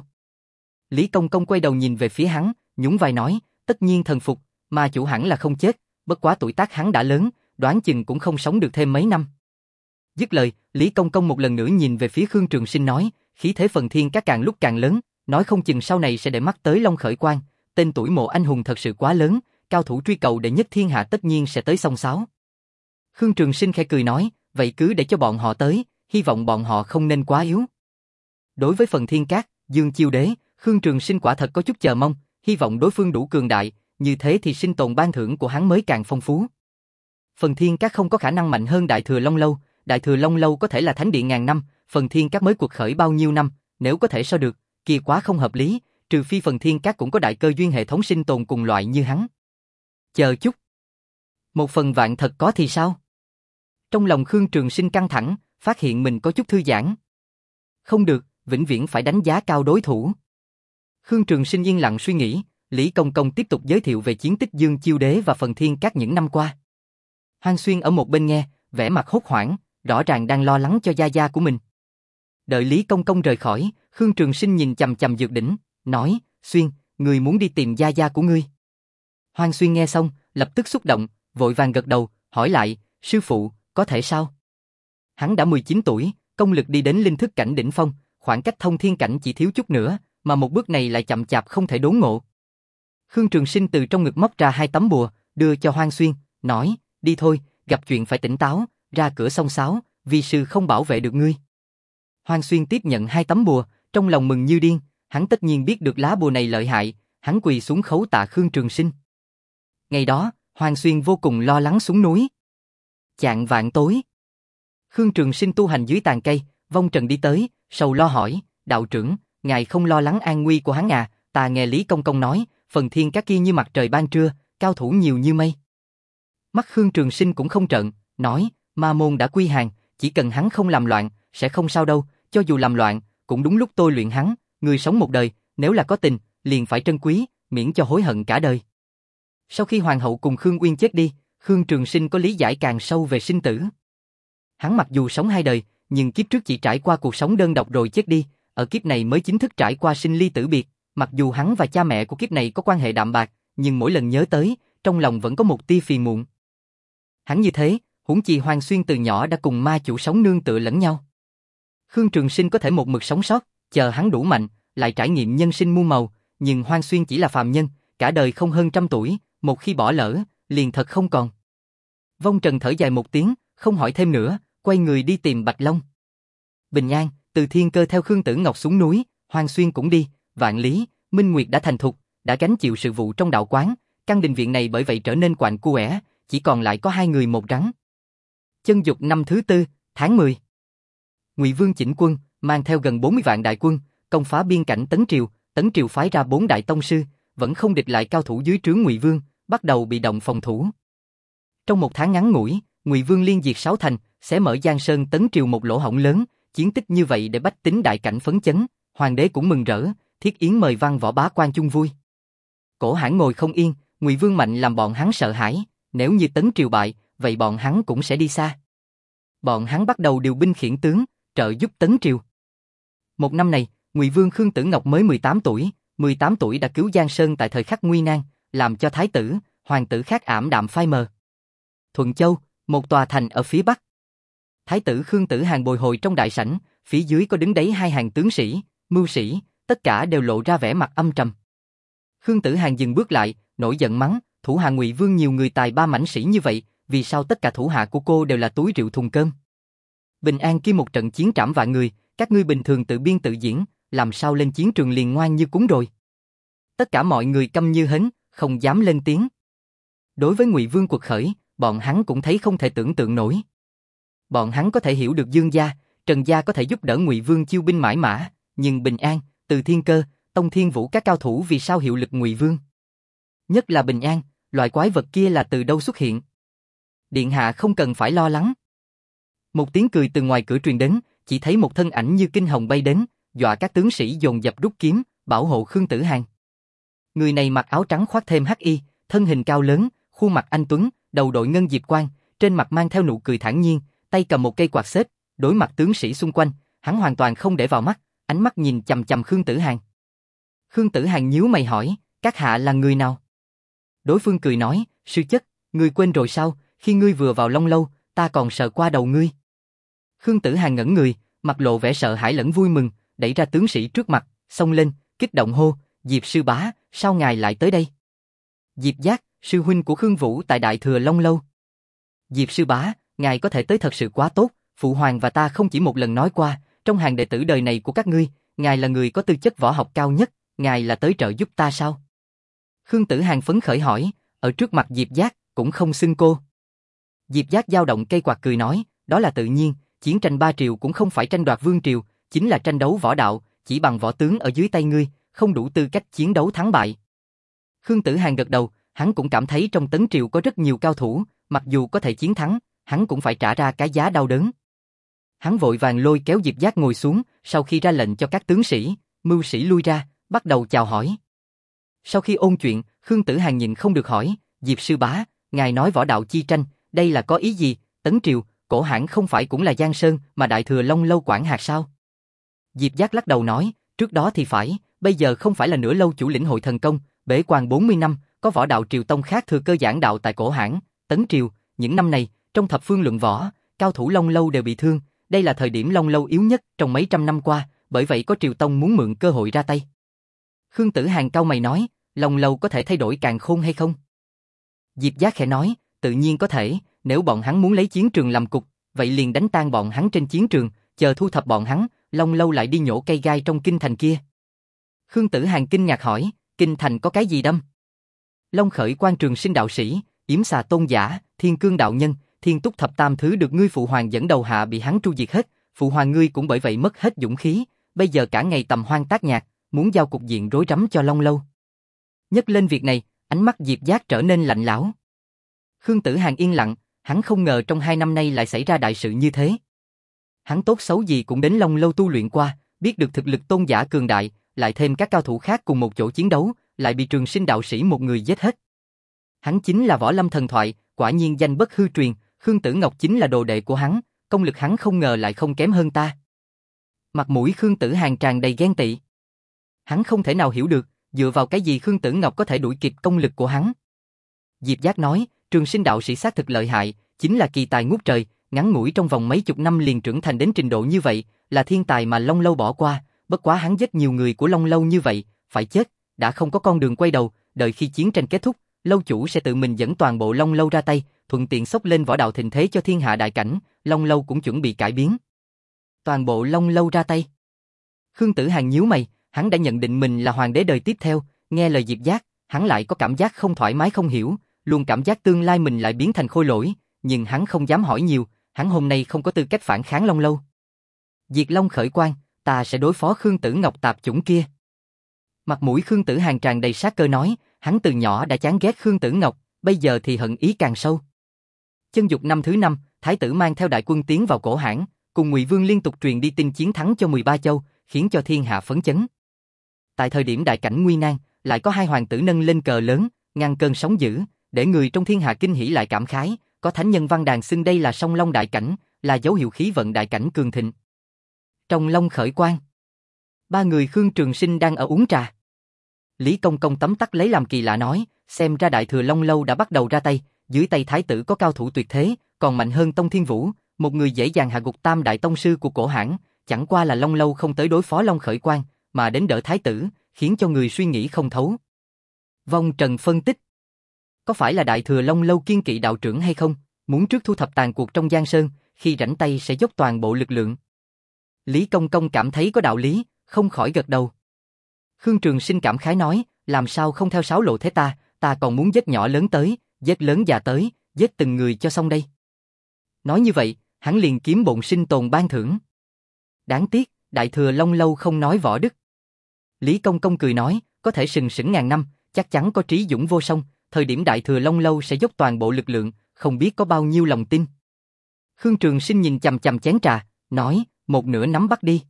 Lý Công Công quay đầu nhìn về phía hắn, nhún vai nói, tất nhiên thần phục, ma chủ hẳn là không chết, bất quá tuổi tác hắn đã lớn, đoán chừng cũng không sống được thêm mấy năm. Dứt lời, Lý Công Công một lần nữa nhìn về phía Khương Trường Sinh nói, khí thế Phần Thiên Cát càng lúc càng lớn, nói không chừng sau này sẽ để mắt tới Long Khởi Quan, tên tuổi mộ anh hùng thật sự quá lớn, cao thủ truy cầu đệ nhất thiên hạ tất nhiên sẽ tới xông xáo. Khương Trường Sinh khẽ cười nói, vậy cứ để cho bọn họ tới, hy vọng bọn họ không nên quá yếu. Đối với Phần Thiên Cát, Dương Chiêu Đế, Khương Trường Sinh quả thật có chút chờ mong, hy vọng đối phương đủ cường đại, như thế thì sinh tồn ban thưởng của hắn mới càng phong phú. Phần Thiên Cát không có khả năng mạnh hơn Đại Thừa Long Lâu, Đại Thừa Long Lâu có thể là thánh địa ngàn năm, Phần Thiên Cát mới cuộc khởi bao nhiêu năm, nếu có thể so được, kia quá không hợp lý, trừ phi Phần Thiên Cát cũng có đại cơ duyên hệ thống sinh tồn cùng loại như hắn. Chờ chút. Một phần vạn thật có thì sao? Trong lòng Khương Trường Sinh căng thẳng, phát hiện mình có chút thư giãn. Không được, vĩnh viễn phải đánh giá cao đối thủ. Khương Trường Sinh yên lặng suy nghĩ, Lý Công Công tiếp tục giới thiệu về chiến tích Dương Chiêu Đế và Phần Thiên Cát những năm qua. Hoàng Xuyên ở một bên nghe, vẻ mặt hốt hoảng, rõ ràng đang lo lắng cho gia gia của mình. Đợi Lý Công Công rời khỏi, Khương Trường Sinh nhìn chằm chằm dược đỉnh, nói, Xuyên, người muốn đi tìm gia gia của ngươi. Hoàng Xuyên nghe xong, lập tức xúc động, vội vàng gật đầu, hỏi lại, sư phụ, có thể sao? Hắn đã mười chín tuổi, công lực đi đến linh thức cảnh đỉnh phong, khoảng cách thông thiên cảnh chỉ thiếu chút nữa, mà một bước này lại chậm chạp không thể đốn ngộ. Khương Trường Sinh từ trong ngực móc ra hai tấm bùa, đưa cho Hoàng Xuyên, nói, đi thôi, gặp chuyện phải tỉnh táo, ra cửa xông xáo, vì sư không bảo vệ được ngươi. Hoàng Xuyên tiếp nhận hai tấm bùa, trong lòng mừng như điên, hắn tất nhiên biết được lá bùa này lợi hại, hắn quỳ xuống khấu tạ Khương Trường Sinh. Ngày đó, Hoàng Xuyên vô cùng lo lắng xuống núi. Chạng vạn tối, Khương Trường Sinh tu hành dưới tàn cây, vong trần đi tới, sầu lo hỏi, đạo trưởng, ngài không lo lắng an nguy của hắn à? Ta nghe Lý Công Công nói, Phần Thiên Cát kia như mặt trời ban trưa, cao thủ nhiều như mây. Mắt Khương Trường Sinh cũng không trợn, nói, Ma Môn đã quy hàng, chỉ cần hắn không làm loạn, sẽ không sao đâu, cho dù làm loạn, cũng đúng lúc tôi luyện hắn, người sống một đời, nếu là có tình, liền phải trân quý, miễn cho hối hận cả đời. Sau khi Hoàng hậu cùng Khương Uyên chết đi, Khương Trường Sinh có lý giải càng sâu về sinh tử. Hắn mặc dù sống hai đời, nhưng kiếp trước chỉ trải qua cuộc sống đơn độc rồi chết đi, ở kiếp này mới chính thức trải qua sinh ly tử biệt. Mặc dù hắn và cha mẹ của kiếp này có quan hệ đạm bạc, nhưng mỗi lần nhớ tới, trong lòng vẫn có một tia phiền muộn. Hắn như thế, huống chi Hoàng Xuyên từ nhỏ đã cùng ma chủ sống nương tựa lẫn nhau. Khương Trường Sinh có thể một mực sống sót, chờ hắn đủ mạnh, lại trải nghiệm nhân sinh muôn màu, nhưng Hoàng Xuyên chỉ là phàm nhân, cả đời không hơn trăm tuổi, một khi bỏ lỡ, liền thật không còn. Vong Trần thở dài một tiếng, không hỏi thêm nữa, quay người đi tìm Bạch Long. Bình An, từ Thiên Cơ theo Khương Tử Ngọc xuống núi, Hoàng Xuyên cũng đi, Vạn Lý, Minh Nguyệt đã thành thục, đã gánh chịu sự vụ trong đạo quán, căn đình viện này bởi vậy trở nên quạnh quẽ, chỉ còn lại có hai người một rắn. Chân dục năm thứ tư, tháng mười. Ngụy Vương chỉnh quân, mang theo gần bốn mươi vạn đại quân, công phá biên cảnh Tấn Triều, Tấn Triều phái ra bốn đại tông sư, vẫn không địch lại cao thủ dưới trướng Ngụy Vương, bắt đầu bị động phòng thủ. Trong một tháng ngắn ngủi, Ngụy Vương liên diệt sáu thành, xé mở Giang Sơn Tấn Triều một lỗ hổng lớn, chiến tích như vậy để bách tính đại cảnh phấn chấn, hoàng đế cũng mừng rỡ, thiết yến mời văn võ bá quan chung vui. Cổ Hãn ngồi không yên, Ngụy Vương mạnh làm bọn hắn sợ hãi, nếu như Tấn Triều bại, vậy bọn hắn cũng sẽ đi xa. Bọn hắn bắt đầu điều binh khiển tướng, trợ giúp Tấn Triều. Một năm này, Ngụy Vương Khương Tử Ngọc mới mười tám tuổi, mười tám tuổi đã cứu Giang Sơn tại thời khắc nguy nan, làm cho thái tử, hoàng tử khác ảm đạm phai mờ. Thuận Châu, một tòa thành ở phía bắc. Thái tử Khương Tử Hàn bồi hồi trong đại sảnh, phía dưới có đứng đấy hai hàng tướng sĩ, mưu sĩ, tất cả đều lộ ra vẻ mặt âm trầm. Khương Tử Hàn dừng bước lại, nổi giận mắng, thủ hạ Ngụy Vương nhiều người tài ba mãnh sĩ như vậy, vì sao tất cả thủ hạ của cô đều là túi rượu thùng cơm? Bình An kia một trận chiến trảm vạn người, các ngươi bình thường tự biên tự diễn, làm sao lên chiến trường liền ngoan như cún rồi? Tất cả mọi người câm như hến, không dám lên tiếng. Đối với Ngụy Vương quật khởi, bọn hắn cũng thấy không thể tưởng tượng nổi. Bọn hắn có thể hiểu được Dương gia, Trần gia có thể giúp đỡ Ngụy Vương chiêu binh mãi mã, nhưng Bình An, Từ Thiên Cơ, Tông Thiên Vũ các cao thủ vì sao hiệu lực Ngụy Vương? Nhất là Bình An, loại quái vật kia là từ đâu xuất hiện? Điện hạ không cần phải lo lắng. Một tiếng cười từ ngoài cửa truyền đến, chỉ thấy một thân ảnh như kinh hồng bay đến, dọa các tướng sĩ dồn dập rút kiếm, bảo hộ Khương Tử Hàn. Người này mặc áo trắng khoác thêm hắc y, thân hình cao lớn, khuôn mặt anh tuấn, đầu đội ngân diệp quan, trên mặt mang theo nụ cười thản nhiên, tay cầm một cây quạt xếp, đối mặt tướng sĩ xung quanh, hắn hoàn toàn không để vào mắt, ánh mắt nhìn chằm chằm Khương Tử Hàn. Khương Tử Hàn nhíu mày hỏi, các hạ là người nào? Đối phương cười nói, sư chất, ngươi quên rồi sao, khi ngươi vừa vào Long Lâu, ta còn sợ qua đầu ngươi. Khương Tử Hàn ngẩn người, mặt lộ vẻ sợ hãi lẫn vui mừng, đẩy ra tướng sĩ trước mặt, xông lên, kích động hô, Diệp sư bá, sao ngài lại tới đây? Diệp Giác, sư huynh của Khương Vũ tại Đại Thừa Long Lâu. Diệp sư bá, ngài có thể tới thật sự quá tốt, phụ hoàng và ta không chỉ một lần nói qua, trong hàng đệ tử đời này của các ngươi, ngài là người có tư chất võ học cao nhất, ngài là tới trợ giúp ta sao? Khương Tử Hàn phấn khởi hỏi, ở trước mặt Diệp Giác, cũng không xưng cô. Diệp Giác dao động cây quạt cười nói, đó là tự nhiên, chiến tranh ba triều cũng không phải tranh đoạt vương triều, chính là tranh đấu võ đạo, chỉ bằng võ tướng ở dưới tay ngươi, không đủ tư cách chiến đấu thắng bại. Khương Tử Hàn gật đầu, hắn cũng cảm thấy trong Tấn Triều có rất nhiều cao thủ, mặc dù có thể chiến thắng, hắn cũng phải trả ra cái giá đau đớn. Hắn vội vàng lôi kéo Diệp Giác ngồi xuống, sau khi ra lệnh cho các tướng sĩ, mưu sĩ lui ra, bắt đầu chào hỏi. Sau khi ôn chuyện, Khương Tử Hàn nhịn không được hỏi, Diệp sư bá, ngài nói võ đạo chi tranh, đây là có ý gì? Tấn Triều, Cổ Hãn không phải cũng là Giang Sơn mà Đại Thừa Long Lâu quản hạt sao? Diệp Giác lắc đầu nói, trước đó thì phải, bây giờ không phải là nửa lâu chủ lĩnh hội thần công, bế quan bốn mươi năm, có võ đạo triều tông khác thừa cơ giảng đạo tại Cổ Hãn, Tấn Triều, những năm này, trong thập phương luận võ, cao thủ Long Lâu đều bị thương, đây là thời điểm Long Lâu yếu nhất trong mấy trăm năm qua, bởi vậy có triều tông muốn mượn cơ hội ra tay. Khương Tử Hàn cau mày nói, Long Lâu có thể thay đổi càn khôn hay không? Diệp Giác khẽ nói, tự nhiên có thể, nếu bọn hắn muốn lấy chiến trường làm cục, vậy liền đánh tan bọn hắn trên chiến trường, chờ thu thập bọn hắn, Long Lâu lại đi nhổ cây gai trong kinh thành kia. Khương Tử Hàn kinh ngạc hỏi, kinh thành có cái gì đâm? Long Khởi Quan Trường Sinh đạo sĩ, Yểm Xà Tôn giả, Thiên Cương đạo nhân, Thiên Túc thập tam thứ được ngươi phụ hoàng dẫn đầu hạ bị hắn tru diệt hết, phụ hoàng ngươi cũng bởi vậy mất hết dũng khí, bây giờ cả ngày tầm hoang tác nhạc, muốn giao cục diện rối rắm cho Long Lâu. Nhắc lên việc này, ánh mắt Diệp Giác trở nên lạnh lẽo. Khương Tử Hàn yên lặng, hắn không ngờ trong hai năm nay lại xảy ra đại sự như thế. Hắn tốt xấu gì cũng đến Long Lâu tu luyện qua, biết được thực lực tôn giả cường đại, lại thêm các cao thủ khác cùng một chỗ chiến đấu, lại bị Trường Sinh đạo sĩ một người giết hết. Hắn chính là võ lâm thần thoại, quả nhiên danh bất hư truyền, Khương Tử Ngọc chính là đồ đệ của hắn, công lực hắn không ngờ lại không kém hơn ta. Mặt mũi Khương Tử Hàn tràn đầy ghen tị. Hắn không thể nào hiểu được, dựa vào cái gì Khương Tử Ngọc có thể đuổi kịp công lực của hắn. Diệp Giác nói, Trường Sinh đạo sĩ xác thực lợi hại, chính là kỳ tài ngút trời, ngắn ngủi trong vòng mấy chục năm liền trưởng thành đến trình độ như vậy, là thiên tài mà Long Lâu bỏ qua, bất quá hắn giết nhiều người của Long Lâu như vậy, phải chết, đã không có con đường quay đầu, đợi khi chiến tranh kết thúc, lâu chủ sẽ tự mình dẫn toàn bộ Long Lâu ra tay, thuận tiện xốc lên võ đạo thịnh thế cho thiên hạ đại cảnh, Long Lâu cũng chuẩn bị cải biến. Toàn bộ Long Lâu ra tay. Khương Tử Hàn nhíu mày, hắn đã nhận định mình là hoàng đế đời tiếp theo, nghe lời Diệp Giác, hắn lại có cảm giác không thoải mái không hiểu, luôn cảm giác tương lai mình lại biến thành khôi lỗi, nhưng hắn không dám hỏi nhiều, hắn hôm nay không có tư cách phản kháng Long Lâu. Diệt Long khởi quan, ta sẽ đối phó Khương Tử Ngọc tạp chủng kia. Mặt mũi Khương Tử Hàn tràn đầy sát cơ nói, hắn từ nhỏ đã chán ghét Khương Tử Ngọc, bây giờ thì hận ý càng sâu. Chân dục năm thứ năm, Thái tử mang theo đại quân tiến vào Cổ Hãn, cùng Ngụy Vương liên tục truyền đi tin chiến thắng cho mười ba châu, khiến cho thiên hạ phấn chấn. Tại thời điểm đại cảnh nguy nan, lại có hai hoàng tử nâng lên cờ lớn, ngăn cơn sóng dữ, để người trong thiên hạ kinh hỉ lại cảm khái, có thánh nhân văn đàn xưng đây là song long đại cảnh, là dấu hiệu khí vận đại cảnh cường thịnh. Trong Long khởi quan, ba người Khương Trường Sinh đang ở uống trà. Lý Công Công tấm tắc lấy làm kỳ lạ nói, xem ra Đại Thừa Long Lâu đã bắt đầu ra tay, dưới tay thái tử có cao thủ tuyệt thế, còn mạnh hơn Tông Thiên Vũ, một người dễ dàng hạ gục tam đại tông sư của Cổ Hãn, chẳng qua là Long Lâu không tới đối phó Long khởi quan, mà đến đỡ thái tử, khiến cho người suy nghĩ không thấu. Vong Trần phân tích. có phải là Đại Thừa Long Lâu kiên kỵ đạo trưởng hay không, muốn trước thu thập tàn cuộc trong Giang Sơn, khi rảnh tay sẽ dốc toàn bộ lực lượng. Lý Công Công cảm thấy có đạo lý, không khỏi gật đầu. Khương Trường Sinh cảm khái nói, làm sao không theo sáo lộ thế ta, ta còn muốn giết nhỏ lớn tới, giết lớn già tới, giết từng người cho xong đây. Nói như vậy, hắn liền kiếm bộn sinh tồn ban thưởng. Đáng tiếc, Đại Thừa Long Lâu không nói võ đức. Lý Công Công cười nói, có thể sừng sững ngàn năm, chắc chắn có trí dũng vô song, thời điểm Đại Thừa Long Lâu sẽ dốc toàn bộ lực lượng, không biết có bao nhiêu lòng tin. Khương Trường Sinh nhìn chằm chằm chén trà, nói, một nửa nắm bắt đi.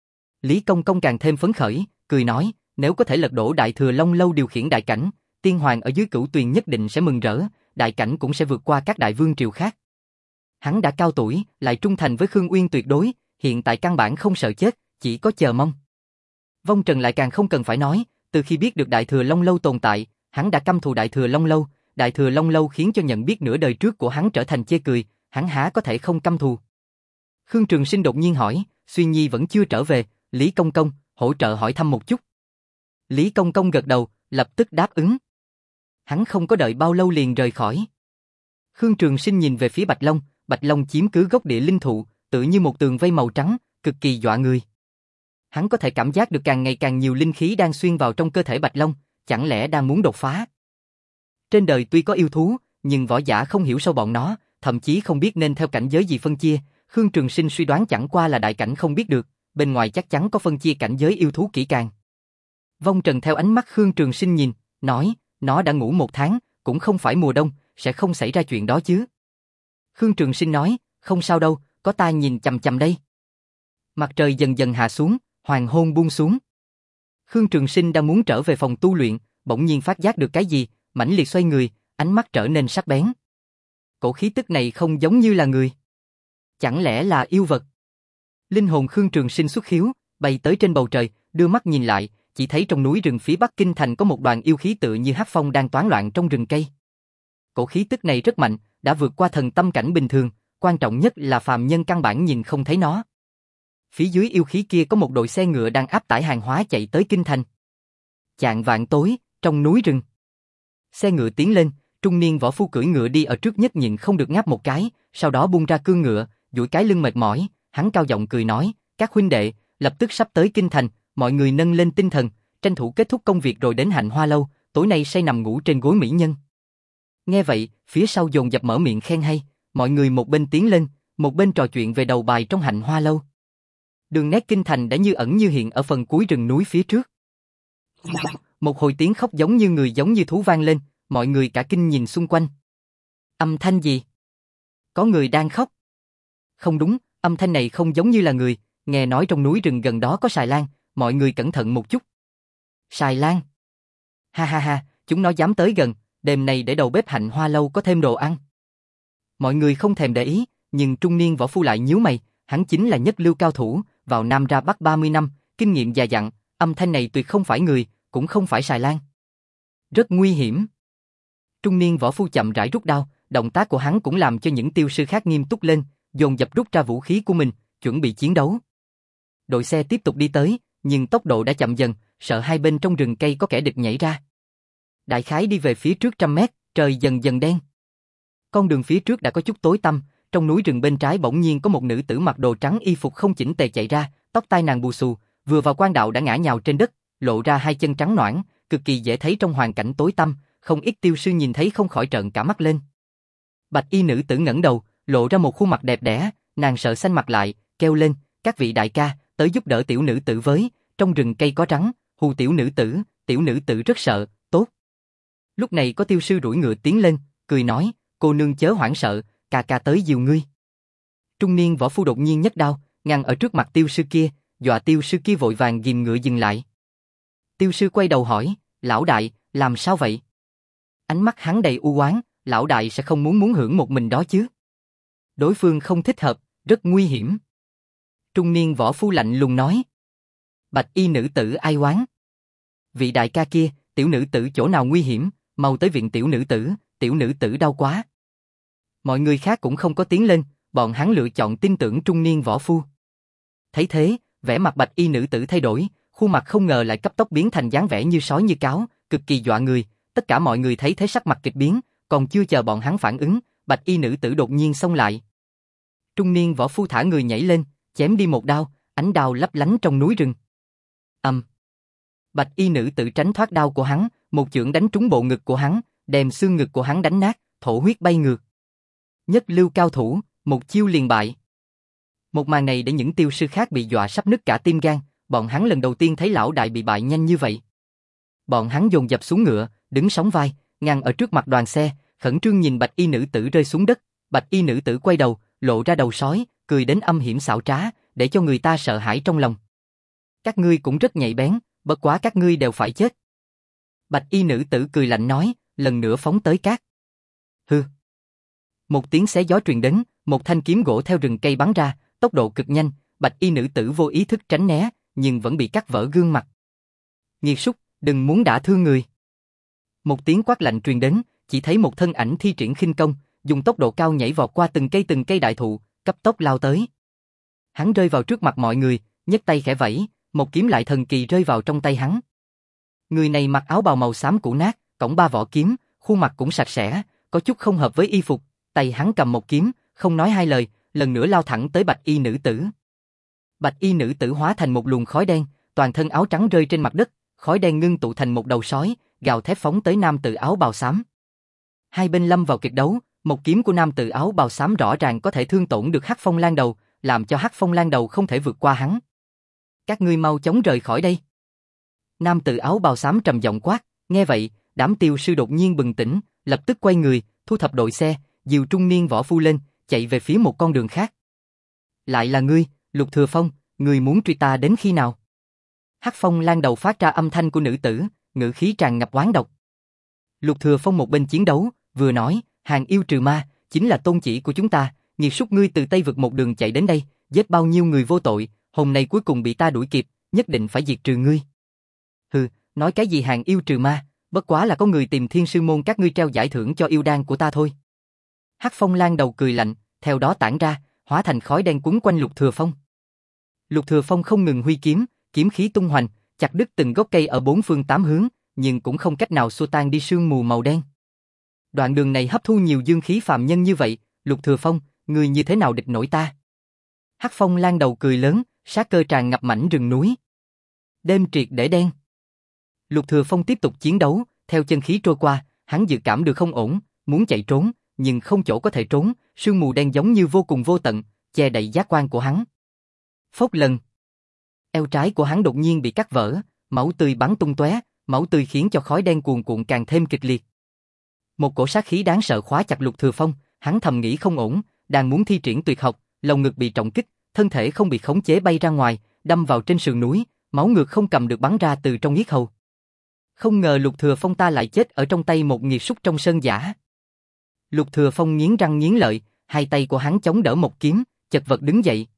Lý Công Công càng thêm phấn khởi, cười nói, nếu có thể lật đổ Đại Thừa Long Lâu điều khiển đại cảnh, tiên hoàng ở dưới Cửu Tuyền nhất định sẽ mừng rỡ, đại cảnh cũng sẽ vượt qua các đại vương triều khác. Hắn đã cao tuổi, lại trung thành với Khương Uyên tuyệt đối, hiện tại căn bản không sợ chết, chỉ có chờ mong. Vong Trần lại càng không cần phải nói, từ khi biết được Đại Thừa Long Lâu tồn tại, hắn đã căm thù Đại Thừa Long Lâu, Đại Thừa Long Lâu khiến cho nhận biết nửa đời trước của hắn trở thành chê cười, hắn há có thể không căm thù. Khương Trường Sinh đột nhiên hỏi, Suy Nhi vẫn chưa trở về, Lý Công Công, hỗ trợ hỏi thăm một chút. Lý Công Công gật đầu, lập tức đáp ứng. Hắn không có đợi bao lâu liền rời khỏi. Khương Trường Sinh nhìn về phía Bạch Long, Bạch Long chiếm cứ gốc địa linh thụ, tự như một tường vây màu trắng, cực kỳ dọa người. Hắn có thể cảm giác được càng ngày càng nhiều linh khí đang xuyên vào trong cơ thể Bạch Long, chẳng lẽ đang muốn đột phá? Trên đời tuy có yêu thú, nhưng võ giả không hiểu sâu bọn nó, thậm chí không biết nên theo cảnh giới gì phân chia. Khương Trường Sinh suy đoán chẳng qua là đại cảnh không biết được, bên ngoài chắc chắn có phân chia cảnh giới yêu thú kỹ càng. Vong Trần theo ánh mắt Khương Trường Sinh nhìn, nói, nó đã ngủ một tháng, cũng không phải mùa đông, sẽ không xảy ra chuyện đó chứ. Khương Trường Sinh nói, không sao đâu, có ta nhìn chằm chằm đây. Mặt trời dần dần hạ xuống, hoàng hôn buông xuống. Khương Trường Sinh đang muốn trở về phòng tu luyện, bỗng nhiên phát giác được cái gì, mãnh liệt xoay người, ánh mắt trở nên sắc bén. Cổ khí tức này không giống như là người. Chẳng lẽ là yêu vật? Linh hồn Khương Trường Sinh xuất khiếu, bay tới trên bầu trời, đưa mắt nhìn lại, chỉ thấy trong núi rừng phía Bắc Kinh Thành có một đoàn yêu khí tự như hắc phong đang toán loạn trong rừng cây. Cổ khí tức này rất mạnh, đã vượt qua thần tâm cảnh bình thường, quan trọng nhất là phàm nhân căn bản nhìn không thấy nó. Phía dưới yêu khí kia có một đội xe ngựa đang áp tải hàng hóa chạy tới Kinh Thành. Chạng vạng tối, trong núi rừng. Xe ngựa tiến lên, trung niên võ phu cưỡi ngựa đi ở trước nhất nhịn không được ngáp một cái, sau đó buông ra cương ngựa, duỗi cái lưng mệt mỏi, hắn cao giọng cười nói, các huynh đệ, lập tức sắp tới Kinh Thành, mọi người nâng lên tinh thần, tranh thủ kết thúc công việc rồi đến Hạnh Hoa Lâu, tối nay say nằm ngủ trên gối mỹ nhân. Nghe vậy, phía sau dồn dập mở miệng khen hay, mọi người một bên tiến lên, một bên trò chuyện về đầu bài trong Hạnh Hoa Lâu. Đường nét Kinh Thành đã như ẩn như hiện ở phần cuối rừng núi phía trước. Một hồi tiếng khóc giống như người giống như thú vang lên, mọi người cả kinh nhìn xung quanh. Âm thanh gì? Có người đang khóc. Không đúng, âm thanh này không giống như là người, nghe nói trong núi rừng gần đó có xài lang, mọi người cẩn thận một chút. Xài lang? Ha ha ha, chúng nó dám tới gần, đêm nay để đầu bếp Hạnh Hoa Lâu có thêm đồ ăn. Mọi người không thèm để ý, nhưng trung niên võ phu lại nhíu mày, hắn chính là nhất lưu cao thủ, vào Nam ra Bắc ba mươi năm, kinh nghiệm già dặn, âm thanh này tuyệt không phải người, cũng không phải xài lang. Rất nguy hiểm. Trung niên võ phu chậm rãi rút đao, động tác của hắn cũng làm cho những tiêu sư khác nghiêm túc lên, dồn dập rút ra vũ khí của mình, chuẩn bị chiến đấu. Đội xe tiếp tục đi tới, nhưng tốc độ đã chậm dần, sợ hai bên trong rừng cây có kẻ địch nhảy ra. Đại khái đi về phía trước trăm mét, trời dần dần đen. Con đường phía trước đã có chút tối tăm, trong núi rừng bên trái bỗng nhiên có một nữ tử mặc đồ trắng y phục không chỉnh tề chạy ra, tóc tai nàng bù xù, vừa vào quan đạo đã ngã nhào trên đất, lộ ra hai chân trắng nõn, cực kỳ dễ thấy trong hoàn cảnh tối tăm, không ít tiêu sư nhìn thấy không khỏi trợn cả mắt lên. Bạch y nữ tử ngẩng đầu, lộ ra một khuôn mặt đẹp đẽ, nàng sợ xanh mặt lại, kêu lên, các vị đại ca, tới giúp đỡ tiểu nữ tử với, trong rừng cây có rắn, hù tiểu nữ tử, tiểu nữ tử rất sợ, tốt. Lúc này có tiêu sư đuổi ngựa tiến lên, cười nói, cô nương chớ hoảng sợ, ca ca tới dìu ngươi. Trung niên võ phu đột nhiên nhấc đao, ngăn ở trước mặt tiêu sư kia, dọa tiêu sư kia vội vàng ghìm ngựa dừng lại. Tiêu sư quay đầu hỏi, lão đại, làm sao vậy? Ánh mắt hắn đầy u oán, lão đại sẽ không muốn muốn hưởng một mình đó chứ? Đối phương không thích hợp, rất nguy hiểm. Trung niên võ phu lạnh lùng nói. Bạch y nữ tử ai oán? Vị đại ca kia, tiểu nữ tử chỗ nào nguy hiểm, mau tới viện tiểu nữ tử, tiểu nữ tử đau quá. Mọi người khác cũng không có tiến lên, bọn hắn lựa chọn tin tưởng trung niên võ phu. Thấy thế, vẻ mặt bạch y nữ tử thay đổi, khuôn mặt không ngờ lại cấp tốc biến thành dáng vẻ như sói như cáo, cực kỳ dọa người, Tất cả mọi người thấy thế sắc mặt kịch biến, còn chưa chờ bọn hắn phản ứng, bạch y nữ tử đột nhiên xông lại. Trung niên võ phu thả người nhảy lên, chém đi một đao, ánh đao lấp lánh trong núi rừng. Ầm. Bạch y nữ tử tránh thoát đao của hắn, một chưởng đánh trúng bộ ngực của hắn, đem xương ngực của hắn đánh nát, thổ huyết bay ngược. Nhất lưu cao thủ, một chiêu liền bại. Một màn này để những tiêu sư khác bị dọa sắp nứt cả tim gan, bọn hắn lần đầu tiên thấy lão đại bị bại nhanh như vậy. Bọn hắn dồn dập xuống ngựa, đứng sóng vai, ngăn ở trước mặt đoàn xe, khẩn trương nhìn bạch y nữ tử rơi xuống đất. Bạch y nữ tử quay đầu, lộ ra đầu sói, cười đến âm hiểm xảo trá, để cho người ta sợ hãi trong lòng. Các ngươi cũng rất nhạy bén, bất quá các ngươi đều phải chết. Bạch y nữ tử cười lạnh nói, lần nữa phóng tới cát. Hừ. Một tiếng xé gió truyền đến, một thanh kiếm gỗ theo rừng cây bắn ra, tốc độ cực nhanh, bạch y nữ tử vô ý thức tránh né, nhưng vẫn bị cắt vỡ gương mặt. Nghiệt súc, đừng muốn đả thương người. Một tiếng quát lạnh truyền đến, chỉ thấy một thân ảnh thi triển khinh công, dùng tốc độ cao nhảy vọt qua từng cây từng cây đại thụ, cấp tốc lao tới. Hắn rơi vào trước mặt mọi người, nhấc tay khẽ vẫy, một kiếm lại thần kỳ rơi vào trong tay hắn. Người này mặc áo bào màu xám cũ nát, cổng ba vỏ kiếm, khuôn mặt cũng sạch sẽ, có chút không hợp với y phục, tay hắn cầm một kiếm, không nói hai lời, lần nữa lao thẳng tới bạch y nữ tử. Bạch y nữ tử hóa thành một luồng khói đen, toàn thân áo trắng rơi trên mặt đất, khói đen ngưng tụ thành một đầu sói, gào thét phóng tới nam tử áo bào xám. Hai bên lâm vào kịch đấu, một kiếm của nam tử áo bào xám rõ ràng có thể thương tổn được Hắc Phong Lan Đầu, làm cho Hắc Phong Lan Đầu không thể vượt qua hắn. Các ngươi mau chóng rời khỏi đây. Nam tử áo bào xám trầm giọng quát, nghe vậy, đám tiêu sư đột nhiên bừng tỉnh, lập tức quay người, thu thập đội xe, dìu trung niên võ phu lên, chạy về phía một con đường khác. Lại là ngươi, Lục Thừa Phong, ngươi muốn truy ta đến khi nào? Hắc Phong Lan Đầu phát ra âm thanh của nữ tử, ngữ khí tràn ngập oán độc. Lục Thừa Phong một bên chiến đấu, vừa nói, hàng yêu trừ ma, chính là tôn chỉ của chúng ta, nghiệt súc ngươi từ Tây vực một đường chạy đến đây, giết bao nhiêu người vô tội, hôm nay cuối cùng bị ta đuổi kịp, nhất định phải diệt trừ ngươi. Hừ, nói cái gì hàng yêu trừ ma, bất quá là có người tìm Thiên Sư môn các ngươi treo giải thưởng cho yêu đan của ta thôi. Hắc Phong Lan Đầu cười lạnh, theo đó tản ra, hóa thành khói đen quấn quanh Lục Thừa Phong. Lục Thừa Phong không ngừng huy kiếm, kiếm khí tung hoành, chặt đứt từng gốc cây ở bốn phương tám hướng, nhưng cũng không cách nào xua tan đi sương mù màu đen. Đoạn đường này hấp thu nhiều dương khí phàm nhân như vậy, Lục Thừa Phong, ngươi như thế nào địch nổi ta? Hắc Phong Lan Đầu cười lớn, sát cơ tràn ngập mảnh rừng núi. Đêm triệt để đen. Lục Thừa Phong tiếp tục chiến đấu, theo chân khí trôi qua, hắn dự cảm được không ổn, muốn chạy trốn, nhưng không chỗ có thể trốn, sương mù đen giống như vô cùng vô tận, che đậy giác quan của hắn. Phốc lần. Eo trái của hắn đột nhiên bị cắt vỡ, máu tươi bắn tung tóe, máu tươi khiến cho khói đen cuồn cuộn càng thêm kịch liệt. Một cổ sát khí đáng sợ khóa chặt Lục Thừa Phong, hắn thầm nghĩ không ổn, đang muốn thi triển tuyệt học, lồng ngực bị trọng kích, thân thể không bị khống chế bay ra ngoài, đâm vào trên sườn núi, máu ngược không cầm được bắn ra từ trong yết hầu. Không ngờ Lục Thừa Phong ta lại chết ở trong tay một nghiệt súc trong sơn giả. Lục Thừa Phong nghiến răng nghiến lợi, hai tay của hắn chống đỡ một kiếm, chật vật đứng dậy.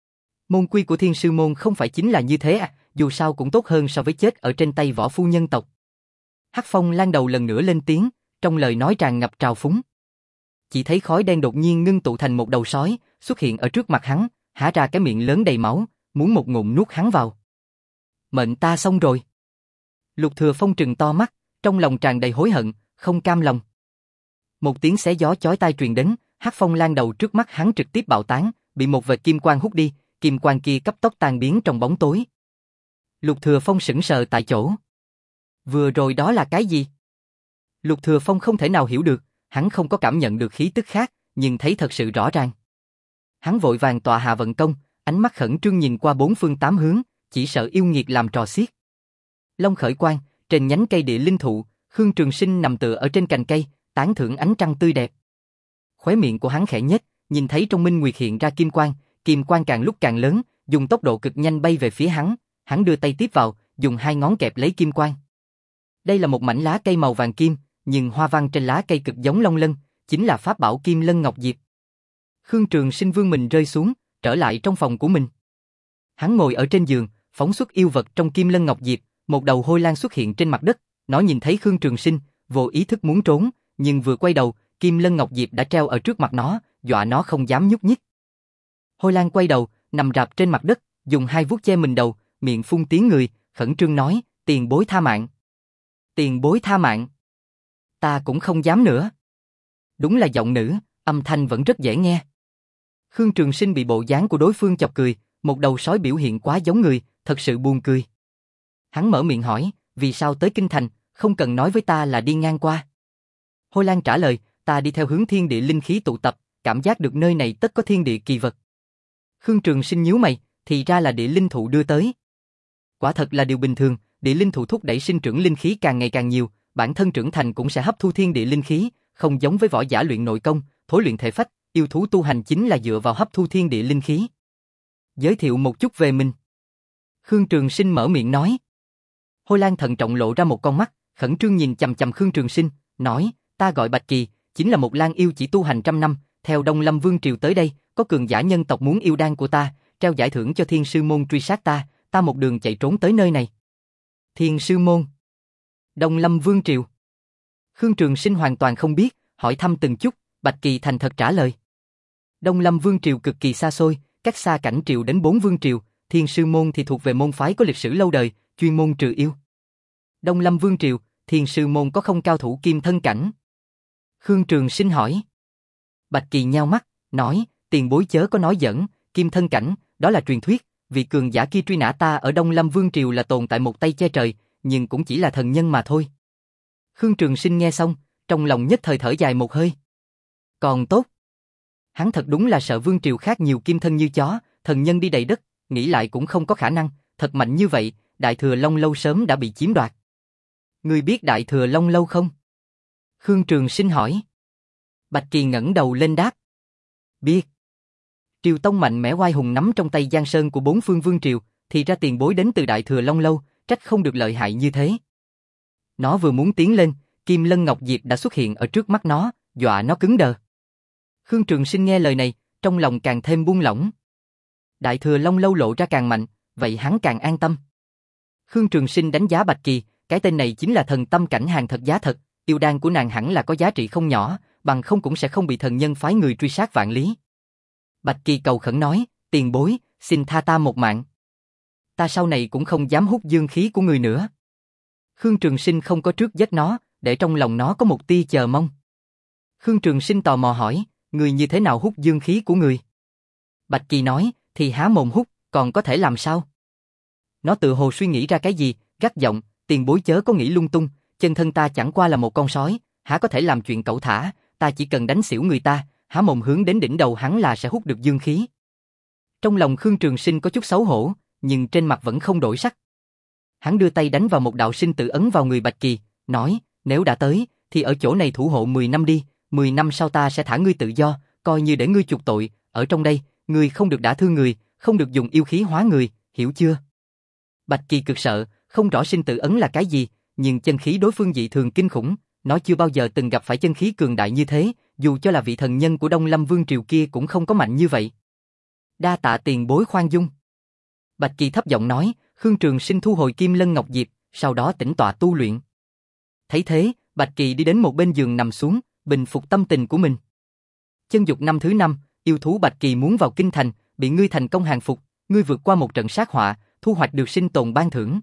Môn quy của Thiên Sư môn không phải chính là như thế à, dù sao cũng tốt hơn so với chết ở trên tay võ phu nhân tộc. Hắc Phong Lan Đầu lần nữa lên tiếng, trong lời nói tràn ngập trào phúng. Chỉ thấy khói đen đột nhiên ngưng tụ thành một đầu sói, xuất hiện ở trước mặt hắn, há ra cái miệng lớn đầy máu, muốn một ngụm nuốt hắn vào. Mệnh ta xong rồi. Lục Thừa Phong trừng to mắt, trong lòng tràn đầy hối hận, không cam lòng. Một tiếng xé gió chói tai truyền đến, Hắc Phong Lan Đầu trước mắt hắn trực tiếp bạo tán, bị một vệt kim quang hút đi, kim quang kia cấp tốc tan biến trong bóng tối. Lục Thừa Phong sững sờ tại chỗ. Vừa rồi đó là cái gì? Lục Thừa Phong không thể nào hiểu được, hắn không có cảm nhận được khí tức khác, nhưng thấy thật sự rõ ràng. Hắn vội vàng tọa hạ vận công, ánh mắt khẩn trương nhìn qua bốn phương tám hướng, chỉ sợ yêu nghiệt làm trò xiết. Long khởi quang, trên nhánh cây địa linh thụ, Khương Trường Sinh nằm tựa ở trên cành cây, tán thưởng ánh trăng tươi đẹp. Khóe miệng của hắn khẽ nhếch, nhìn thấy trong minh nguyệt hiện ra kim quang, kim quang càng lúc càng lớn, dùng tốc độ cực nhanh bay về phía hắn, hắn đưa tay tiếp vào, dùng hai ngón kẹp lấy kim quang. Đây là một mảnh lá cây màu vàng kim, nhưng hoa văn trên lá cây cực giống long lân, chính là pháp bảo Kim Lân Ngọc Diệp. Khương Trường Sinh vươn mình rơi xuống, trở lại trong phòng của mình. Hắn ngồi ở trên giường, phóng xuất yêu vật trong Kim Lân Ngọc Diệp, một đầu hôi lang xuất hiện trên mặt đất, nó nhìn thấy Khương Trường Sinh, vô ý thức muốn trốn, nhưng vừa quay đầu, Kim Lân Ngọc Diệp đã treo ở trước mặt nó, dọa nó không dám nhúc nhích. Hôi lang quay đầu, nằm rạp trên mặt đất, dùng hai vuốt che mình đầu, miệng phun tiếng người, khẩn trương nói, tiền bối tha mạng. Tiền bối tha mạng. Ta cũng không dám nữa. Đúng là giọng nữ, âm thanh vẫn rất dễ nghe. Khương Trường Sinh bị bộ dáng của đối phương chọc cười, một đầu sói biểu hiện quá giống người, thật sự buồn cười. Hắn mở miệng hỏi, vì sao tới Kinh Thành, không cần nói với ta là đi ngang qua. Hôi Lan trả lời, ta đi theo hướng thiên địa linh khí tụ tập, cảm giác được nơi này tất có thiên địa kỳ vật. Khương Trường Sinh nhíu mày, thì ra là địa linh thụ đưa tới. Quả thật là điều bình thường, địa linh thụ thúc đẩy sinh trưởng linh khí càng ngày càng nhiều, bản thân trưởng thành cũng sẽ hấp thu thiên địa linh khí, không giống với võ giả luyện nội công, thối luyện thể phách, yêu thú tu hành chính là dựa vào hấp thu thiên địa linh khí. Giới thiệu một chút về mình. Khương Trường Sinh mở miệng nói. Hôi Lan thận trọng lộ ra một con mắt, khẩn trương nhìn chằm chằm Khương Trường Sinh, nói, ta gọi Bạch Kỳ, chính là một lang yêu chỉ tu hành trăm năm, theo Đông Lâm Vương Triều tới đây, có cường giả nhân tộc muốn yêu đan của ta, treo giải thưởng cho Thiên Sư Môn truy sát ta, ta một đường chạy trốn tới nơi này. Thiên Sư Môn, Đông Lâm Vương Triều. Khương Trường Sinh hoàn toàn không biết, hỏi thăm từng chút, Bạch Kỳ thành thật trả lời. Đông Lâm Vương Triều cực kỳ xa xôi, cách xa cảnh triều đến bốn vương triều, Thiên Sư Môn thì thuộc về môn phái có lịch sử lâu đời, chuyên môn trừ yêu. Đông Lâm Vương Triều, Thiên Sư Môn có không cao thủ kim thân cảnh? Khương Trường Sinh hỏi. Bạch Kỳ nheo mắt, nói, tiền bối chớ có nói giỡn, kim thân cảnh, đó là truyền thuyết, vị cường giả kia truy nã ta ở Đông Lâm Vương Triều là tồn tại một tay che trời, nhưng cũng chỉ là thần nhân mà thôi. Khương Trường Sinh nghe xong, trong lòng nhất thời thở dài một hơi. Còn tốt. Hắn thật đúng là sợ Vương Triều khác nhiều kim thân như chó, thần nhân đi đầy đất, nghĩ lại cũng không có khả năng, thật mạnh như vậy, Đại Thừa Long Lâu sớm đã bị chiếm đoạt. Ngươi biết Đại Thừa Long Lâu không? Khương Trường Sinh hỏi. Bạch Kỳ ngẩng đầu lên đáp. Biết. Triều Tông mạnh mẽ oai hùng nắm trong tay giang sơn của bốn phương vương triều, thì ra tiền bối đến từ Đại Thừa Long Lâu, trách không được lợi hại như thế. Nó vừa muốn tiến lên, Kim Lân Ngọc Diệp đã xuất hiện ở trước mắt nó, dọa nó cứng đờ. Khương Trường Sinh nghe lời này, trong lòng càng thêm buông lỏng. Đại Thừa Long Lâu lộ ra càng mạnh, vậy hắn càng an tâm. Khương Trường Sinh đánh giá Bạch Kỳ, cái tên này chính là thần tâm cảnh hàng thật giá thật, yêu đan của nàng hẳn là có giá trị không nhỏ, bằng không cũng sẽ không bị thần nhân phái người truy sát vạn lý. Bạch Kỳ cầu khẩn nói, tiền bối, xin tha ta một mạng. Ta sau này cũng không dám hút dương khí của người nữa. Khương Trường Sinh không có trước giết nó, để trong lòng nó có một tia chờ mong. Khương Trường Sinh tò mò hỏi, người như thế nào hút dương khí của người? Bạch Kỳ nói, thì há mồm hút, còn có thể làm sao? Nó tự hồ suy nghĩ ra cái gì, gắt giọng, tiền bối chớ có nghĩ lung tung, chân thân ta chẳng qua là một con sói, há có thể làm chuyện cẩu thả, ta chỉ cần đánh xỉu người ta, há mồm hướng đến đỉnh đầu hắn là sẽ hút được dương khí. Trong lòng Khương Trường Sinh có chút xấu hổ, nhưng trên mặt vẫn không đổi sắc. Hắn đưa tay đánh vào một đạo sinh tử ấn vào người Bạch Kỳ, nói, nếu đã tới, thì ở chỗ này thủ hộ mười năm đi, mười năm sau ta sẽ thả ngươi tự do, coi như để ngươi chuộc tội, ở trong đây, ngươi không được đả thương người, không được dùng yêu khí hóa người, hiểu chưa? Bạch Kỳ cực sợ, không rõ sinh tử ấn là cái gì, nhưng chân khí đối phương dị thường kinh khủng, nó chưa bao giờ từng gặp phải chân khí cường đại như thế, dù cho là vị thần nhân của Đông Lâm Vương Triều kia cũng không có mạnh như vậy. Đa tạ tiền bối khoan dung. Bạch Kỳ thấp giọng nói, Khương Trường Sinh thu hồi Kim Lân Ngọc Diệp, sau đó tĩnh tọa tu luyện. Thấy thế, Bạch Kỳ đi đến một bên giường nằm xuống, bình phục tâm tình của mình. Chân dục năm thứ năm, yêu thú Bạch Kỳ muốn vào kinh thành, bị ngươi thành công hàng phục, ngươi vượt qua một trận sát họa, thu hoạch được sinh tồn ban thưởng.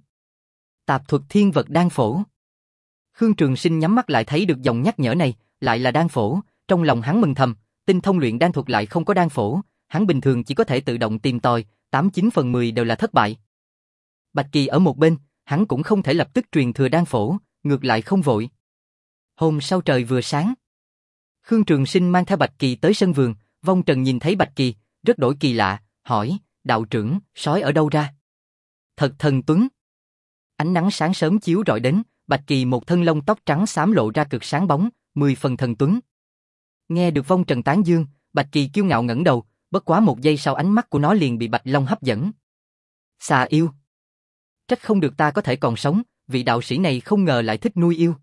Tạp thuật thiên vật đan phổ. Khương Trường Sinh nhắm mắt lại thấy được dòng nhắc nhở này, lại là đan phổ, trong lòng hắn mừng thầm, tinh thông luyện đan thuật lại không có đan phổ, hắn bình thường chỉ có thể tự động tìm tòi, tám chín phần mười đều là thất bại. Bạch Kỳ ở một bên, hắn cũng không thể lập tức truyền thừa đan phổ, ngược lại không vội. Hôm sau trời vừa sáng, Khương Trường Sinh mang theo Bạch Kỳ tới sân vườn, Vong Trần nhìn thấy Bạch Kỳ, rất đổi kỳ lạ, hỏi, đạo trưởng, sói ở đâu ra? Thật thần tuấn. Ánh nắng sáng sớm chiếu rọi đến, Bạch Kỳ một thân lông tóc trắng xám lộ ra cực sáng bóng, mười phần thần tuấn. Nghe được Vong Trần tán dương, Bạch Kỳ kiêu ngạo ngẩng đầu, bất quá một giây sau ánh mắt của nó liền bị Bạch Long hấp dẫn. Xà yêu. Trách không được ta có thể còn sống, vị đạo sĩ này không ngờ lại thích nuôi yêu.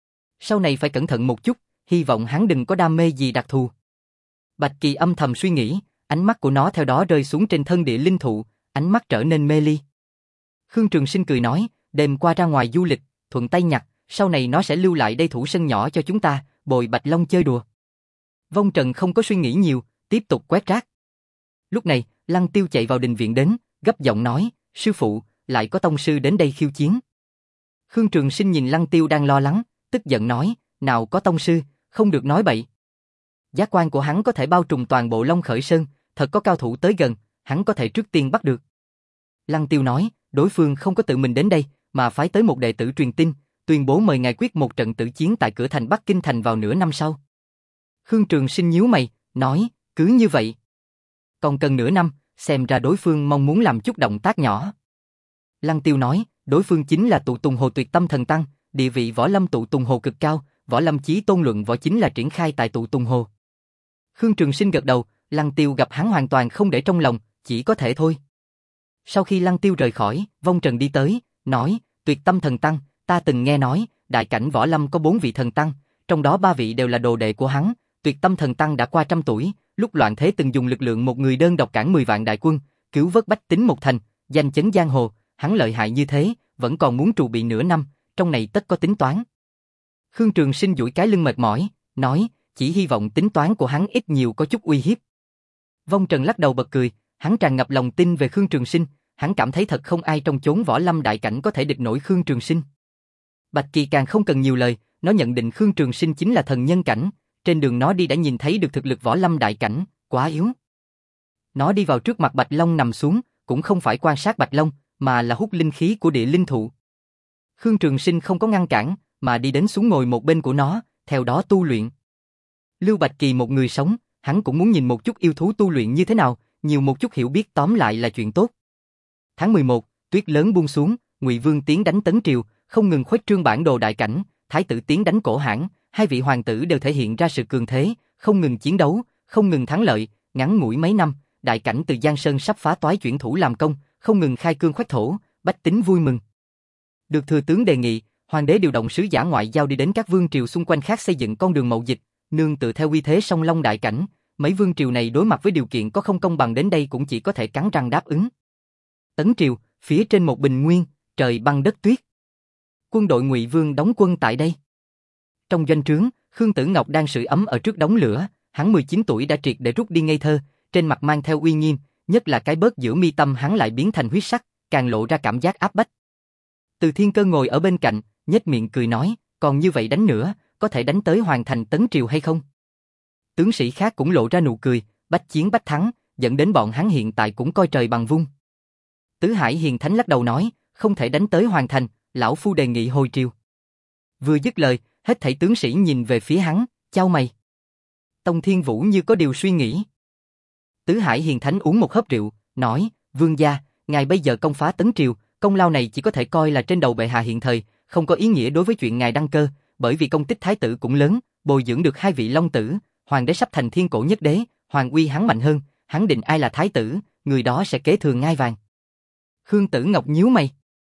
Sau này phải cẩn thận một chút, hy vọng hắn đừng có đam mê gì đặc thù. Bạch Kỳ âm thầm suy nghĩ, ánh mắt của nó theo đó rơi xuống trên thân địa linh thụ, ánh mắt trở nên mê ly. Khương Trường Sinh cười nói, đêm qua ra ngoài du lịch, thuận tay nhặt, sau này nó sẽ lưu lại đây thủ sân nhỏ cho chúng ta, bồi Bạch Long chơi đùa. Vong Trần không có suy nghĩ nhiều, tiếp tục quét rác. Lúc này, Lăng Tiêu chạy vào đình viện đến, gấp giọng nói, sư phụ, lại có tông sư đến đây khiêu chiến. Khương Trường Sinh nhìn Lăng Tiêu đang lo lắng, tức giận nói, nào có tông sư, không được nói bậy. Giác quan của hắn có thể bao trùm toàn bộ Long Khởi Sơn, thật có cao thủ tới gần, hắn có thể trước tiên bắt được. Lăng Tiêu nói, đối phương không có tự mình đến đây, mà phái tới một đệ tử truyền tin, tuyên bố mời ngài quyết một trận tử chiến tại cửa thành Bắc Kinh thành vào nửa năm sau. Khương Trường Sinh nhíu mày, nói, cứ như vậy. Còn cần nửa năm, xem ra đối phương mong muốn làm chút động tác nhỏ. Lăng Tiêu nói, đối phương chính là Tụ Tùng Hồ Tuyệt Tâm Thần Tăng, địa vị võ lâm Tụ Tùng Hồ cực cao, võ lâm chí tôn luận võ chính là triển khai tại Tụ Tùng Hồ. Khương Trường Sinh gật đầu, Lăng Tiêu gặp hắn hoàn toàn không để trong lòng, chỉ có thể thôi. Sau khi Lăng Tiêu rời khỏi, Vong Trần đi tới, nói, Tuyệt Tâm Thần Tăng, ta từng nghe nói, đại cảnh võ lâm có bốn vị thần tăng, trong đó ba vị đều là đồ đệ của hắn. Tuyệt Tâm Thần Tăng đã qua trăm tuổi, lúc loạn thế từng dùng lực lượng một người đơn độc cản mười vạn đại quân, cứu vớt bách tính một thành, danh chấn giang hồ. Hắn lợi hại như thế, vẫn còn muốn trù bị nửa năm, trong này tất có tính toán. Khương Trường Sinh duỗi cái lưng mệt mỏi, nói, chỉ hy vọng tính toán của hắn ít nhiều có chút uy hiếp. Vong Trần lắc đầu bật cười, hắn tràn ngập lòng tin về Khương Trường Sinh, hắn cảm thấy thật không ai trong chốn võ lâm đại cảnh có thể địch nổi Khương Trường Sinh. Bạch Kỳ càng không cần nhiều lời, nó nhận định Khương Trường Sinh chính là thần nhân cảnh, trên đường nó đi đã nhìn thấy được thực lực võ lâm đại cảnh, quá yếu. Nó đi vào trước mặt Bạch Long nằm xuống, cũng không phải quan sát Bạch Long, mà là hút linh khí của địa linh thụ. Khương Trường Sinh không có ngăn cản, mà đi đến xuống ngồi một bên của nó, theo đó tu luyện. Lưu Bạch Kỳ một người sống, hắn cũng muốn nhìn một chút yêu thú tu luyện như thế nào, nhiều một chút hiểu biết tóm lại là chuyện tốt. Tháng mười một, tuyết lớn buông xuống, Ngụy Vương tiến đánh Tấn Triều, không ngừng khuếch trương bản đồ đại cảnh, Thái tử tiến đánh Cổ Hãn, hai vị hoàng tử đều thể hiện ra sự cường thế, không ngừng chiến đấu, không ngừng thắng lợi, ngắn ngủi mấy năm, đại cảnh từ Giang Sơn sắp phá toái chuyển thủ làm công, không ngừng khai cương khoách thổ, bách tính vui mừng. Được thừa tướng đề nghị, hoàng đế điều động sứ giả ngoại giao đi đến các vương triều xung quanh khác xây dựng con đường mậu dịch, nương tựa theo uy thế song long đại cảnh, mấy vương triều này đối mặt với điều kiện có không công bằng đến đây cũng chỉ có thể cắn răng đáp ứng. Tấn Triều, phía trên một bình nguyên, trời băng đất tuyết. Quân đội Ngụy Vương đóng quân tại đây. Trong doanh trướng, Khương Tử Ngọc đang sưởi ấm ở trước đống lửa, hắn mười chín tuổi đã triệt để rút đi ngây thơ, trên mặt mang theo uy nghiêm, nhất là cái bớt giữa mi tâm hắn lại biến thành huyết sắc, càng lộ ra cảm giác áp bách. Từ Thiên Cơ ngồi ở bên cạnh, nhếch miệng cười nói, còn như vậy đánh nữa, có thể đánh tới hoàn thành Tấn Triều hay không? Tướng sĩ khác cũng lộ ra nụ cười, bách chiến bách thắng, dẫn đến bọn hắn hiện tại cũng coi trời bằng vung. Tứ Hải Hiền Thánh lắc đầu nói, không thể đánh tới hoàn thành, lão phu đề nghị hồi triều. Vừa dứt lời, hết thảy tướng sĩ nhìn về phía hắn, chau mày. Tông Thiên Vũ như có điều suy nghĩ. Tứ Hải Hiền Thánh uống một hớp rượu, nói, vương gia, ngài bây giờ công phá Tấn Triều, công lao này chỉ có thể coi là trên đầu bệ hạ hiện thời, không có ý nghĩa đối với chuyện ngài đăng cơ, bởi vì công tích thái tử cũng lớn, bồi dưỡng được hai vị long tử, hoàng đế sắp thành thiên cổ nhất đế, hoàng uy hắn mạnh hơn, hắn định ai là thái tử, người đó sẽ kế thừa ngai vàng. Khương Tử Ngọc nhíu mày.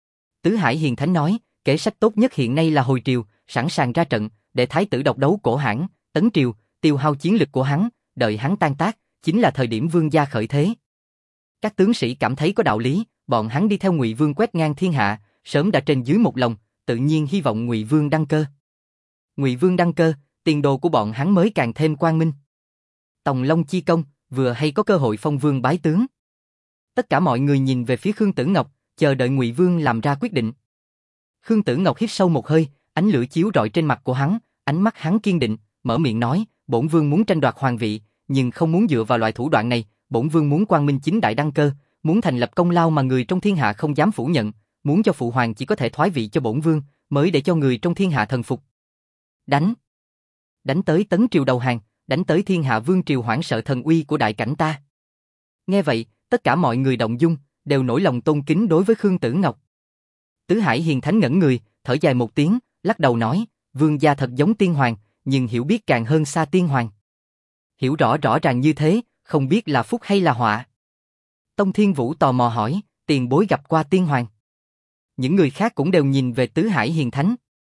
Tứ Hải Hiền Thánh nói, kế sách tốt nhất hiện nay là hồi triều, sẵn sàng ra trận, để thái tử độc đấu Cổ Hãn, Tấn Triều, tiêu hao chiến lực của hắn, đợi hắn tan tác, chính là thời điểm vương gia khởi thế. Các tướng sĩ cảm thấy có đạo lý, bọn hắn đi theo Ngụy Vương quét ngang thiên hạ, sớm đã trên dưới một lòng, tự nhiên hy vọng Ngụy Vương đăng cơ. Ngụy Vương đăng cơ, tiền đồ của bọn hắn mới càng thêm quang minh. Tòng Long chi công, vừa hay có cơ hội phong vương bái tướng. Tất cả mọi người nhìn về phía Khương Tử Ngọc, chờ đợi Ngụy Vương làm ra quyết định. Khương Tử Ngọc hít sâu một hơi, ánh lửa chiếu rọi trên mặt của hắn, ánh mắt hắn kiên định, mở miệng nói, bổn vương muốn tranh đoạt hoàng vị, nhưng không muốn dựa vào loại thủ đoạn này, bổn vương muốn quang minh chính đại đăng cơ, muốn thành lập công lao mà người trong thiên hạ không dám phủ nhận, muốn cho phụ hoàng chỉ có thể thoái vị cho bổn vương, mới để cho người trong thiên hạ thần phục. Đánh! Đánh tới Tấn Triều đầu hàng, đánh tới thiên hạ vương triều hoảng sợ thần uy của đại cảnh ta. Nghe vậy, tất cả mọi người động dung, đều nổi lòng tôn kính đối với Khương Tử Ngọc. Tứ Hải Hiền Thánh ngẩn người, thở dài một tiếng, lắc đầu nói, vương gia thật giống tiên hoàng, nhưng hiểu biết càng hơn xa tiên hoàng. Hiểu rõ rõ ràng như thế, không biết là phúc hay là họa. Tông Thiên Vũ tò mò hỏi, tiền bối gặp qua tiên hoàng. Những người khác cũng đều nhìn về Tứ Hải Hiền Thánh.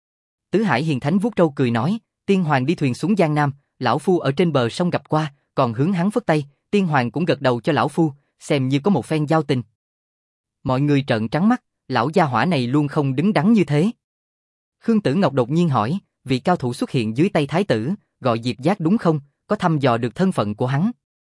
Tứ Hải Hiền Thánh vuốt râu cười nói, tiên hoàng đi thuyền xuống Giang Nam, lão phu ở trên bờ sông gặp qua, còn hướng hắn phất tay, tiên hoàng cũng gật đầu cho lão phu, xem như có một phen giao tình. Mọi người trợn trắng mắt, lão gia hỏa này luôn không đứng đắn như thế. Khương Tử Ngọc đột nhiên hỏi, vị cao thủ xuất hiện dưới tay thái tử, gọi Diệp Giác đúng không, có thăm dò được thân phận của hắn?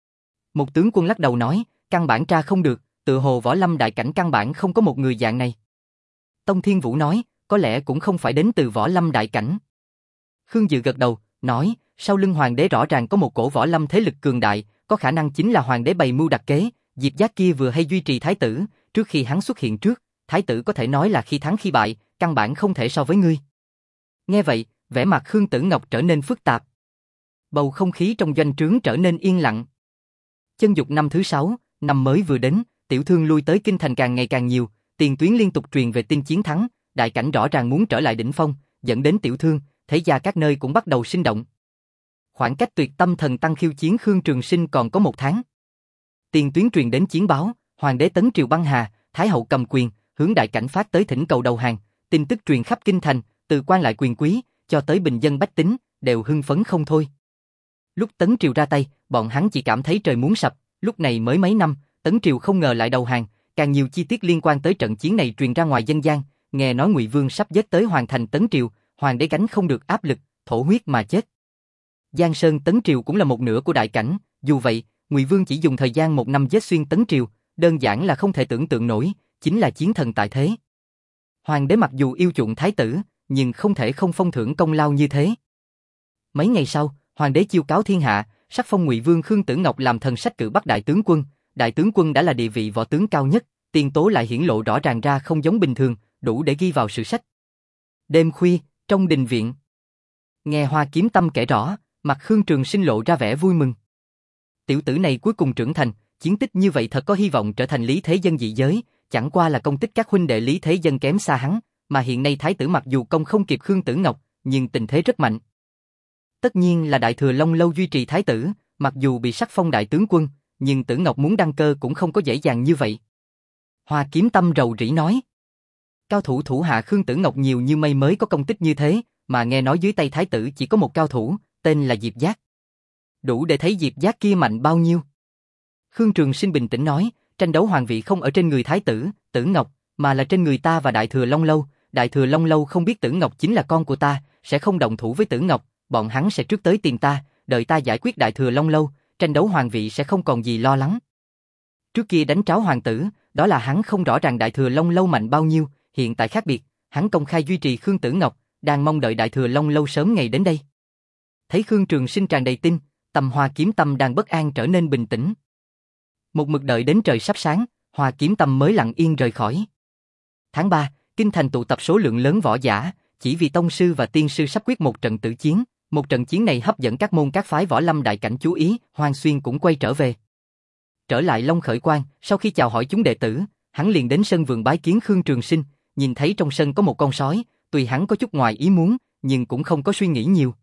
Một tướng quân lắc đầu nói, căn bản tra không được, tự hồ võ lâm đại cảnh căn bản không có một người dạng này. Tông Thiên Vũ nói, có lẽ cũng không phải đến từ võ lâm đại cảnh. Khương Dự gật đầu, nói, sau lưng hoàng đế rõ ràng có một cổ võ lâm thế lực cường đại, có khả năng chính là hoàng đế bày mưu đặt kế, Diệp Giác kia vừa hay duy trì thái tử, trước khi hắn xuất hiện trước, thái tử có thể nói là khi thắng khi bại, căn bản không thể so với ngươi. Nghe vậy, vẻ mặt Khương Tử Ngọc trở nên phức tạp. Bầu không khí trong doanh trướng trở nên yên lặng. Chân dục năm thứ sáu, năm mới vừa đến, tiểu thương lui tới kinh thành càng ngày càng nhiều, tiền tuyến liên tục truyền về tin chiến thắng, đại cảnh rõ ràng muốn trở lại đỉnh phong, dẫn đến tiểu thương, thế gia các nơi cũng bắt đầu sinh động. Khoảng cách Tuyệt Tâm Thần Tăng khiêu chiến Khương Trường Sinh còn có một tháng. Tiền tuyến truyền đến chiến báo, hoàng đế tấn triều băng hà, thái hậu cầm quyền, hướng đại cảnh phát tới thỉnh cầu đầu hàng, tin tức truyền khắp kinh thành, từ quan lại quyền quý cho tới bình dân bách tính đều hưng phấn không thôi. Lúc tấn triều ra tay, bọn hắn chỉ cảm thấy trời muốn sập, lúc này mới mấy năm, tấn triều không ngờ lại đầu hàng, càng nhiều chi tiết liên quan tới trận chiến này truyền ra ngoài dân gian, nghe nói Ngụy Vương sắp giết tới hoàn thành tấn triều, hoàng đế gánh không được áp lực, thổ huyết mà chết. Giang Sơn tấn triều cũng là một nửa của đại cảnh, dù vậy, Ngụy Vương chỉ dùng thời gian một năm giết xuyên tấn triều, đơn giản là không thể tưởng tượng nổi, chính là chiến thần tại thế. Hoàng đế mặc dù yêu chuộng thái tử, nhưng không thể không phong thưởng công lao như thế. Mấy ngày sau, hoàng đế chiêu cáo thiên hạ, sắc phong Ngụy Vương Khương Tử Ngọc làm thần sách cử bắt đại tướng quân, đại tướng quân đã là địa vị võ tướng cao nhất, tiền tố lại hiển lộ rõ ràng ra không giống bình thường, đủ để ghi vào sử sách. Đêm khuya, trong đình viện, nghe Hoa Kiếm Tâm kể rõ, mặt Khương Trường Sinh lộ ra vẻ vui mừng. Tiểu tử này cuối cùng trưởng thành, chiến tích như vậy thật có hy vọng trở thành Lý Thế Dân dị giới, chẳng qua là công tích các huynh đệ Lý Thế Dân kém xa hắn, mà hiện nay thái tử mặc dù công không kịp Khương Tử Ngọc, nhưng tình thế rất mạnh. Tất nhiên là Đại Thừa Long Lâu duy trì thái tử, mặc dù bị sắc phong đại tướng quân, nhưng Tử Ngọc muốn đăng cơ cũng không có dễ dàng như vậy. Hoa Kiếm Tâm rầu rĩ nói. Cao thủ thủ hạ Khương Tử Ngọc nhiều như mây mới có công tích như thế, mà nghe nói dưới tay thái tử chỉ có một cao thủ, tên là Diệp Giác. Đủ để thấy Diệp Giác kia mạnh bao nhiêu. Khương Trường Sinh bình tĩnh nói, tranh đấu hoàng vị không ở trên người thái tử, Tử Ngọc, mà là trên người ta và Đại Thừa Long Lâu. Đại Thừa Long Lâu không biết Tử Ngọc chính là con của ta, sẽ không động thủ với Tử Ngọc, bọn hắn sẽ trước tới tìm ta, đợi ta giải quyết Đại Thừa Long Lâu, tranh đấu hoàng vị sẽ không còn gì lo lắng. Trước kia đánh tráo hoàng tử, đó là hắn không rõ ràng Đại Thừa Long Lâu mạnh bao nhiêu, hiện tại khác biệt, hắn công khai duy trì Khương Tử Ngọc, đang mong đợi Đại Thừa Long Lâu sớm ngày đến đây. Thấy Khương Trường Sinh tràn đầy tin, tâm Hoa Kiếm Tâm đang bất an trở nên bình tĩnh. Một mực đợi đến trời sắp sáng, Hoa Kiếm Tâm mới lặng yên rời khỏi. Tháng ba, kinh thành tụ tập số lượng lớn võ giả, chỉ vì tông sư và tiên sư sắp quyết một trận tử chiến, một trận chiến này hấp dẫn các môn các phái võ lâm đại cảnh chú ý, Hoàng Xuyên cũng quay trở về. Trở lại Long Khởi Quan, sau khi chào hỏi chúng đệ tử, hắn liền đến sân vườn bái kiến Khương Trường Sinh, nhìn thấy trong sân có một con sói, tuy hắn có chút ngoài ý muốn, nhưng cũng không có suy nghĩ nhiều.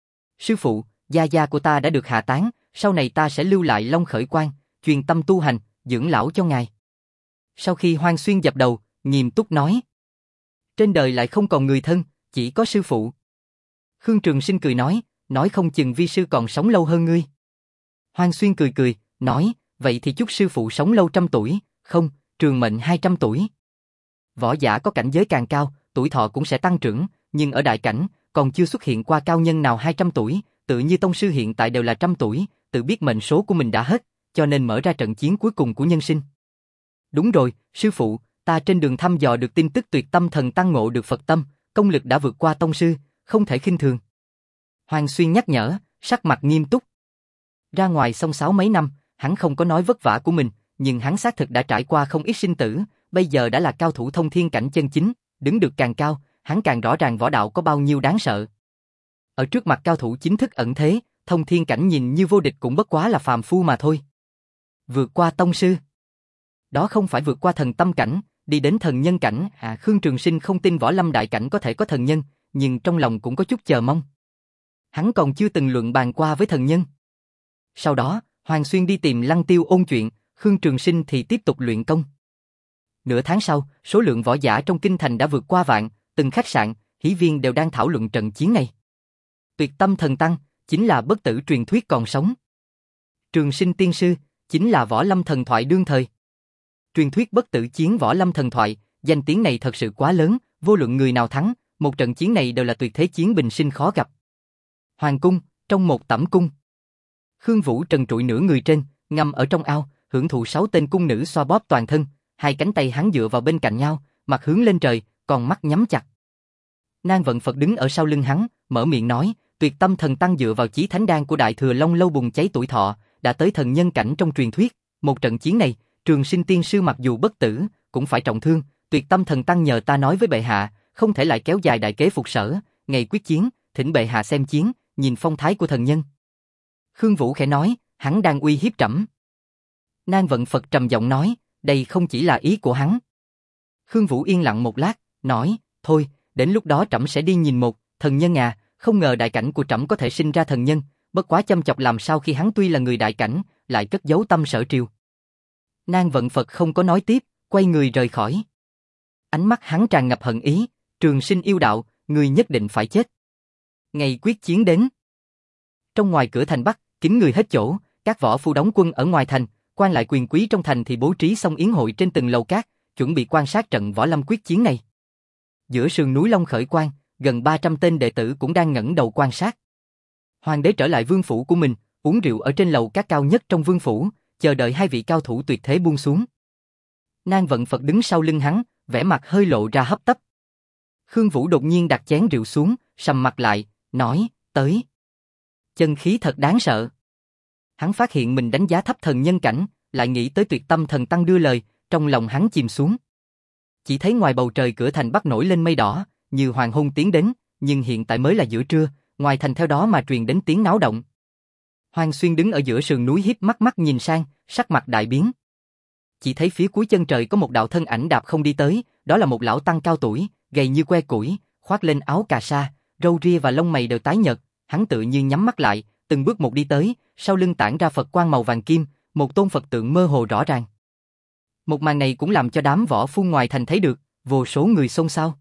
Sư phụ, gia gia của ta đã được hạ táng, sau này ta sẽ lưu lại Long Khởi Quan, truyền tâm tu hành, dưỡng lão cho ngài. Sau khi Hoàng Xuyên dập đầu, nghiêm túc nói. Trên đời lại không còn người thân, chỉ có sư phụ. Khương Trường Sinh cười nói, nói không chừng vi sư còn sống lâu hơn ngươi. Hoàng Xuyên cười cười, nói, vậy thì chúc sư phụ sống lâu trăm tuổi, không, trường mệnh hai trăm tuổi. Võ giả có cảnh giới càng cao, tuổi thọ cũng sẽ tăng trưởng, nhưng ở đại cảnh, còn chưa xuất hiện qua cao nhân nào hai trăm tuổi, tự như tông sư hiện tại đều là trăm tuổi, tự biết mệnh số của mình đã hết, cho nên mở ra trận chiến cuối cùng của nhân sinh. Đúng rồi, sư phụ, ta trên đường thăm dò được tin tức Tuyệt Tâm Thần Tăng ngộ được Phật tâm, công lực đã vượt qua tông sư, không thể khinh thường. Hoàng Xuyên nhắc nhở, sắc mặt nghiêm túc. Ra ngoài sông sáo mấy năm, hắn không có nói vất vả của mình, nhưng hắn xác thực đã trải qua không ít sinh tử, bây giờ đã là cao thủ thông thiên cảnh chân chính, đứng được càng cao, hắn càng rõ ràng võ đạo có bao nhiêu đáng sợ. Ở trước mặt cao thủ chính thức ẩn thế, thông thiên cảnh nhìn như vô địch cũng bất quá là phàm phu mà thôi. Vượt qua tông sư, đó không phải vượt qua thần tâm cảnh, đi đến thần nhân cảnh. À, Khương Trường Sinh không tin võ lâm đại cảnh có thể có thần nhân, nhưng trong lòng cũng có chút chờ mong. Hắn còn chưa từng luận bàn qua với thần nhân. Sau đó, Hoàng Xuyên đi tìm Lăng Tiêu ôn chuyện, Khương Trường Sinh thì tiếp tục luyện công. Nửa tháng sau, số lượng võ giả trong kinh thành đã vượt qua vạn, từng khách sạn, hỷ viên đều đang thảo luận trận chiến này. Tuyệt Tâm Thần Tăng chính là bất tử truyền thuyết còn sống. Trường Sinh Tiên Sư chính là võ lâm thần thoại đương thời. Truyền thuyết bất tử chiến võ lâm thần thoại, danh tiếng này thật sự quá lớn, vô luận người nào thắng, một trận chiến này đều là tuyệt thế chiến bình sinh khó gặp. Hoàng cung, trong một tẩm cung. Khương Vũ trần trụi nửa người trên, ngâm ở trong ao, hưởng thụ sáu tên cung nữ xoa bóp toàn thân, hai cánh tay hắn dựa vào bên cạnh nhau, mặt hướng lên trời, còn mắt nhắm chặt. Nan Vận Phật đứng ở sau lưng hắn, mở miệng nói, Tuyệt Tâm Thần Tăng dựa vào chí thánh đan của Đại Thừa Long Lâu bùng cháy tuổi thọ, đã tới thần nhân cảnh trong truyền thuyết. Một trận chiến này, Trường Sinh Tiên Sư mặc dù bất tử, cũng phải trọng thương. Tuyệt Tâm Thần Tăng nhờ ta nói với bệ hạ, không thể lại kéo dài đại kế phục sở, ngày quyết chiến, thỉnh bệ hạ xem chiến, nhìn phong thái của thần nhân. Khương Vũ khẽ nói, hắn đang uy hiếp trẫm. Nan Vận Phật trầm giọng nói, đây không chỉ là ý của hắn. Khương Vũ yên lặng một lát, nói, thôi, đến lúc đó trẫm sẽ đi nhìn một, thần nhân à, không ngờ đại cảnh của trẫm có thể sinh ra thần nhân, bất quá chăm chọc làm sao khi hắn tuy là người đại cảnh, lại cất giấu tâm sở triều. Nan Vận Phật không có nói tiếp, quay người rời khỏi. Ánh mắt hắn tràn ngập hận ý, Trường Sinh yêu đạo, người nhất định phải chết. Ngày quyết chiến đến. Trong ngoài cửa thành Bắc, kín người hết chỗ, các võ phu đóng quân ở ngoài thành, quan lại quyền quý trong thành thì bố trí xong yến hội trên từng lầu cát, chuẩn bị quan sát trận võ lâm quyết chiến này. Giữa sườn núi Long Khởi Quan, gần ba trăm tên đệ tử cũng đang ngẩng đầu quan sát. Hoàng đế trở lại vương phủ của mình, uống rượu ở trên lầu cát cao nhất trong vương phủ, chờ đợi hai vị cao thủ tuyệt thế buông xuống. Nan Vận Phật đứng sau lưng hắn, vẻ mặt hơi lộ ra hấp tấp. Khương Vũ đột nhiên đặt chén rượu xuống, sầm mặt lại, nói, tới. Chân khí thật đáng sợ. Hắn phát hiện mình đánh giá thấp thần nhân cảnh, lại nghĩ tới Tuyệt Tâm Thần Tăng đưa lời, trong lòng hắn chìm xuống. Chỉ thấy ngoài bầu trời cửa thành Bắc nổi lên mây đỏ, như hoàng hôn tiến đến, nhưng hiện tại mới là giữa trưa, ngoài thành theo đó mà truyền đến tiếng náo động. Hoàng Xuyên đứng ở giữa sườn núi híp mắt mắt nhìn sang, sắc mặt đại biến. Chỉ thấy phía cuối chân trời có một đạo thân ảnh đạp không đi tới, đó là một lão tăng cao tuổi, gầy như que củi, khoác lên áo cà sa, râu ria và lông mày đều tái nhợt, hắn tự nhiên nhắm mắt lại, từng bước một đi tới, sau lưng tản ra Phật quang màu vàng kim, một tôn Phật tượng mơ hồ rõ ràng. Một màn này cũng làm cho đám võ phu ngoài thành thấy được, vô số người xôn xao.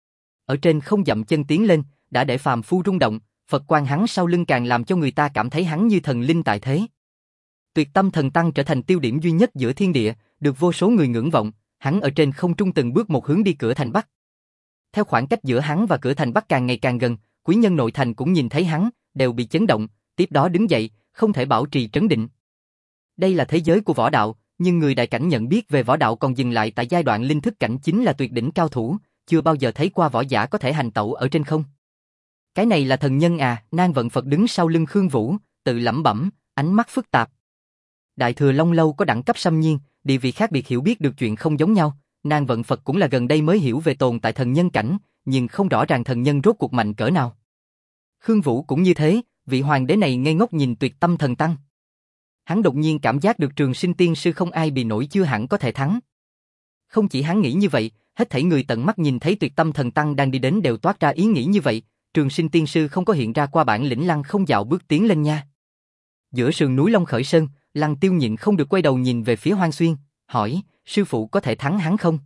Ở trên không dậm chân tiến lên, đã để phàm phu rung động, Phật quang hắn sau lưng càng làm cho người ta cảm thấy hắn như thần linh tại thế. Tuyệt Tâm Thần Tăng trở thành tiêu điểm duy nhất giữa thiên địa, được vô số người ngưỡng vọng, hắn ở trên không trung từng bước một hướng đi cửa thành Bắc. Theo khoảng cách giữa hắn và cửa thành Bắc càng ngày càng gần, quý nhân nội thành cũng nhìn thấy hắn, đều bị chấn động, tiếp đó đứng dậy, không thể bảo trì trấn định. Đây là thế giới của võ đạo, nhưng người đại cảnh nhận biết về võ đạo còn dừng lại tại giai đoạn linh thức cảnh chính là tuyệt đỉnh cao thủ, chưa bao giờ thấy qua võ giả có thể hành tẩu ở trên không. Cái này là thần nhân à? Nan Vận Phật đứng sau lưng Khương Vũ, tự lẩm bẩm, ánh mắt phức tạp. Đại Thừa Long Lâu có đẳng cấp xâm nhiên, địa vị khác biệt, hiểu biết được chuyện không giống nhau. Nan Vận Phật cũng là gần đây mới hiểu về tồn tại thần nhân cảnh, nhưng không rõ ràng thần nhân rốt cuộc mạnh cỡ nào. Khương Vũ cũng như thế, vị hoàng đế này ngây ngốc nhìn Tuyệt Tâm Thần Tăng. Hắn đột nhiên cảm giác được Trường Sinh Tiên Sư không ai bị nổi, chưa hẳn có thể thắng. Không chỉ hắn nghĩ như vậy, hết thảy người tận mắt nhìn thấy Tuyệt Tâm Thần Tăng đang đi đến đều toát ra ý nghĩ như vậy. Trường Sinh Tiên Sư không có hiện ra qua bản lĩnh lăng không dạo bước tiến lên nha. Giữa sườn núi Long Khởi Sơn, Lăng Tiêu nhịn không được quay đầu nhìn về phía Hoang Xuyên, hỏi, sư phụ có thể thắng hắn không?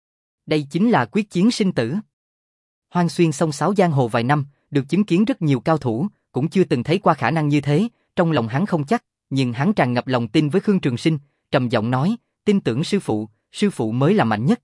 Đây chính là quyết chiến sinh tử. Hoang Xuyên xông xáo giang hồ vài năm, được chứng kiến rất nhiều cao thủ, cũng chưa từng thấy qua khả năng như thế, trong lòng hắn không chắc, nhưng hắn tràn ngập lòng tin với Khương Trường Sinh, trầm giọng nói, tin tưởng sư phụ, sư phụ mới là mạnh nhất.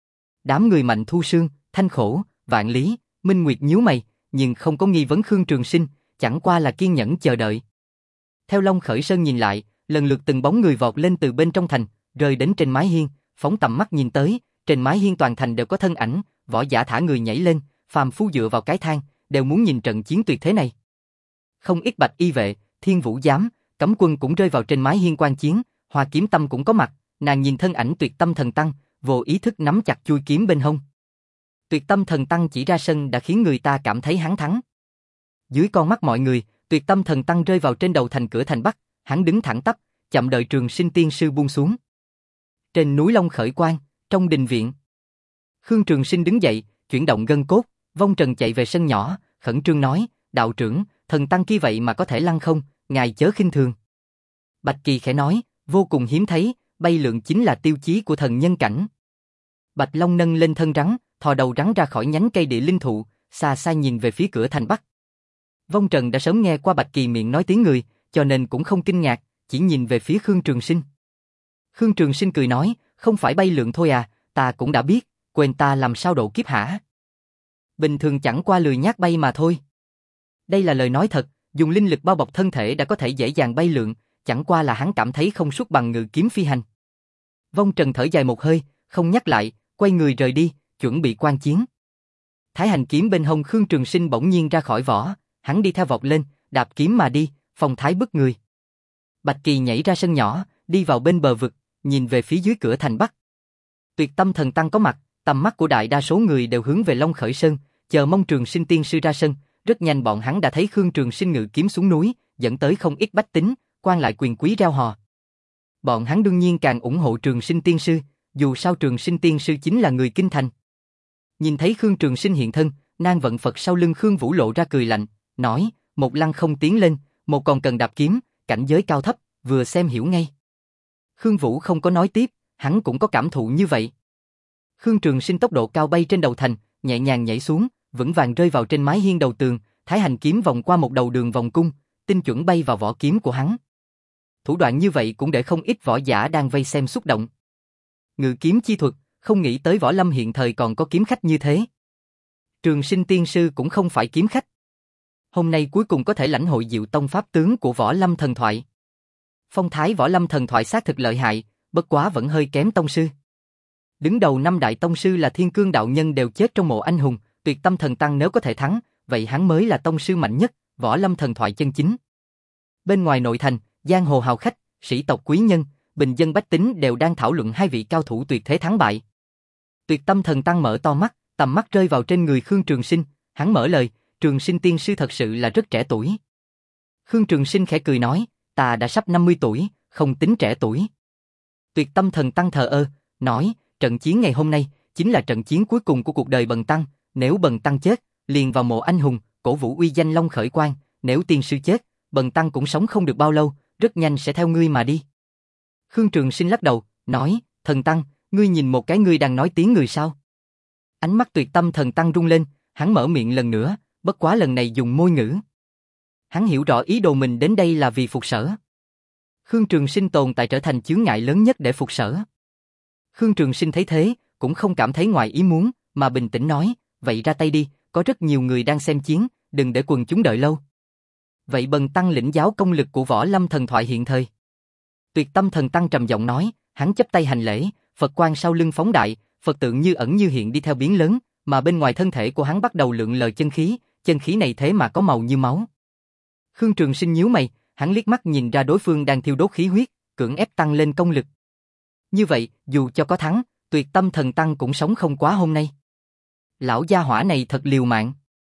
Đám người Mạnh Thu Sương, Thanh Khổ, Vạn Lý, Minh Nguyệt nhíu mày, nhưng không có nghi vấn Khương Trường Sinh, chẳng qua là kiên nhẫn chờ đợi. Theo Long Khởi Sơn nhìn lại, lần lượt từng bóng người vọt lên từ bên trong thành, rơi đến trên mái hiên, phóng tầm mắt nhìn tới, trên mái hiên toàn thành đều có thân ảnh, võ giả thả người nhảy lên, phàm phu dựa vào cái thang, đều muốn nhìn trận chiến tuyệt thế này. Không ít bạch y vệ, thiên vũ giám, cấm quân cũng rơi vào trên mái hiên quan chiến, Hoa Kiếm Tâm cũng có mặt, nàng nhìn thân ảnh Tuyệt Tâm Thần Tăng, vô ý thức nắm chặt chuôi kiếm bên hông. Tuyệt Tâm Thần Tăng chỉ ra sân đã khiến người ta cảm thấy hắn thắng. Dưới con mắt mọi người, Tuyệt Tâm Thần Tăng rơi vào trên đầu thành cửa thành Bắc, hắn đứng thẳng tắp, chậm đợi Trường Sinh Tiên Sư buông xuống. Trên núi Long Khởi Quan, trong đình viện, Khương Trường Sinh đứng dậy, chuyển động gân cốt, vong trần chạy về sân nhỏ, khẩn trương nói, đạo trưởng, thần tăng kia vậy mà có thể lăng không, ngài chớ khinh thường. Bạch Kỳ khẽ nói, vô cùng hiếm thấy, bay lượn chính là tiêu chí của thần nhân cảnh. Bạch Long nâng lên thân rắn, thò đầu rắn ra khỏi nhánh cây địa linh thụ, xa xa nhìn về phía cửa thành Bắc. Vong Trần đã sớm nghe qua Bạch Kỳ miệng nói tiếng người, cho nên cũng không kinh ngạc, chỉ nhìn về phía Khương Trường Sinh. Khương Trường Sinh cười nói, không phải bay lượn thôi à, ta cũng đã biết, quên ta làm sao độ kiếp hả? Bình thường chẳng qua lười nhác bay mà thôi. Đây là lời nói thật, dùng linh lực bao bọc thân thể đã có thể dễ dàng bay lượn, chẳng qua là hắn cảm thấy không suốt bằng ngự kiếm phi hành. Vong Trần thở dài một hơi, không nhắc lại, quay người rời đi, chuẩn bị quan chiến. Thái hành kiếm bên hông Khương Trường Sinh bỗng nhiên ra khỏi vỏ, hắn đi theo vọt lên, đạp kiếm mà đi, phong thái bức người. Bạch Kỳ nhảy ra sân nhỏ, đi vào bên bờ vực, nhìn về phía dưới cửa thành Bắc. Tuyệt Tâm Thần Tăng có mặt, tầm mắt của đại đa số người đều hướng về Long Khởi Sơn, chờ mong Trường Sinh tiên sư ra sân. Rất nhanh bọn hắn đã thấy Khương Trường Sinh ngự kiếm xuống núi, dẫn tới không ít bách tính, quan lại quyền quý reo hò. Bọn hắn đương nhiên càng ủng hộ Trường Sinh tiên sư, dù sao Trường Sinh tiên sư chính là người kinh thành. Nhìn thấy Khương Trường Sinh hiện thân, Nan Vận Phật sau lưng Khương Vũ lộ ra cười lạnh, nói: một lăng không tiến lên, một còn cần đạp kiếm, cảnh giới cao thấp, vừa xem hiểu ngay. Khương Vũ không có nói tiếp, hắn cũng có cảm thụ như vậy. Khương Trường Sinh tốc độ cao bay trên đầu thành, nhẹ nhàng nhảy xuống, vững vàng rơi vào trên mái hiên đầu tường, Thái Hành kiếm vòng qua một đầu đường vòng cung, tinh chuẩn bay vào vỏ kiếm của hắn. Thủ đoạn như vậy cũng để không ít võ giả đang vây xem xúc động. Ngự kiếm chi thuật, không nghĩ tới võ lâm hiện thời còn có kiếm khách như thế. Trường Sinh tiên sư cũng không phải kiếm khách. Hôm nay cuối cùng có thể lãnh hội Diệu Tông pháp tướng của võ lâm thần thoại. Phong thái võ lâm thần thoại xác thực lợi hại, bất quá vẫn hơi kém tông sư. Đứng đầu năm đại tông sư là Thiên Cương đạo nhân đều chết trong mộ anh hùng, Tuyệt Tâm Thần Tăng nếu có thể thắng, vậy hắn mới là tông sư mạnh nhất, võ lâm thần thoại chân chính. Bên ngoài nội thành, giang hồ hào khách, sĩ tộc quý nhân, bình dân bách tính đều đang thảo luận hai vị cao thủ tuyệt thế thắng bại. Tuyệt Tâm Thần Tăng mở to mắt, tầm mắt rơi vào trên người Khương Trường Sinh, hắn mở lời: Trường Sinh tiên sư thật sự là rất trẻ tuổi. Khương Trường Sinh khẽ cười nói: ta đã sắp năm mươi tuổi, không tính trẻ tuổi. Tuyệt Tâm Thần Tăng thờ ơ, nói: trận chiến ngày hôm nay chính là trận chiến cuối cùng của cuộc đời Bần Tăng, nếu Bần Tăng chết, liền vào mộ anh hùng, cổ vũ uy danh Long Khởi Quang, nếu tiên sư chết, Bần Tăng cũng sống không được bao lâu, rất nhanh sẽ theo ngươi mà đi. Khương Trường Sinh lắc đầu, nói: Thần Tăng, ngươi nhìn một cái ngươi đang nói tiếng người sao? Ánh mắt Tuyệt Tâm Thần Tăng rung lên, hắn mở miệng lần nữa, bất quá lần này dùng môi ngữ. Hắn hiểu rõ ý đồ mình đến đây là vì phục sở. Khương Trường Sinh tồn tại trở thành chướng ngại lớn nhất để phục sở. Khương Trường Sinh thấy thế, cũng không cảm thấy ngoài ý muốn, mà bình tĩnh nói: vậy ra tay đi, có rất nhiều người đang xem chiến, đừng để quần chúng đợi lâu. Vậy Bần Tăng lĩnh giáo công lực của võ lâm thần thoại hiện thời. Tuyệt Tâm Thần Tăng trầm giọng nói, hắn chắp tay hành lễ, Phật quang sau lưng phóng đại, Phật tượng như ẩn như hiện đi theo biến lớn, mà bên ngoài thân thể của hắn bắt đầu lượn lờ chân khí, chân khí này thế mà có màu như máu. Khương Trường Sinh nhíu mày, hắn liếc mắt nhìn ra đối phương đang thiêu đốt khí huyết, cưỡng ép tăng lên công lực. Như vậy, dù cho có thắng, Tuyệt Tâm Thần Tăng cũng sống không quá hôm nay. Lão gia hỏa này thật liều mạng.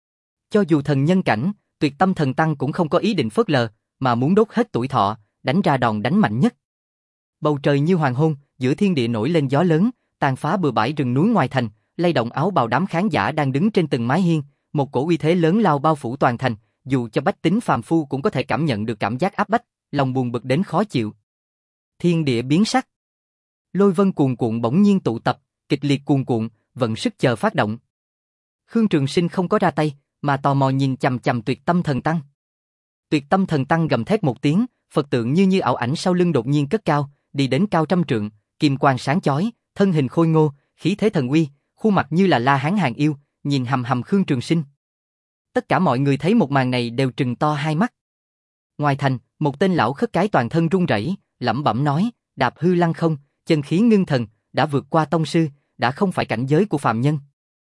Cho dù thần nhân cảnh, Tuyệt Tâm Thần Tăng cũng không có ý định phớt lờ, mà muốn đốt hết tuổi thọ, đánh ra đòn đánh mạnh nhất. Bầu trời như hoàng hôn, giữa thiên địa nổi lên gió lớn, tàn phá bừa bãi rừng núi ngoài thành, lay động áo bào đám khán giả đang đứng trên từng mái hiên, một cổ uy thế lớn lao bao phủ toàn thành, dù cho bách tính phàm phu cũng có thể cảm nhận được cảm giác áp bách, lòng buồn bực đến khó chịu. Thiên địa biến sắc. Lôi vân cuồn cuộn bỗng nhiên tụ tập, kịch liệt cuồn cuộn, vận sức chờ phát động. Khương Trường Sinh không có ra tay, mà tò mò nhìn chằm chằm Tuyệt Tâm Thần Tăng. Tuyệt Tâm Thần Tăng gầm thét một tiếng, Phật tượng như như ảo ảnh sau lưng đột nhiên cất cao, đi đến cao trăm trượng, kim quang sáng chói, thân hình khôi ngô, khí thế thần uy, khuôn mặt như là La Hán hàng yêu, nhìn hầm hầm Khương Trường Sinh. Tất cả mọi người thấy một màn này đều trừng to hai mắt. Ngoài thành, một tên lão khất cái toàn thân run rẩy, lẩm bẩm nói, đạp hư lăng không, chân khí ngưng thần, đã vượt qua tông sư, đã không phải cảnh giới của phàm nhân.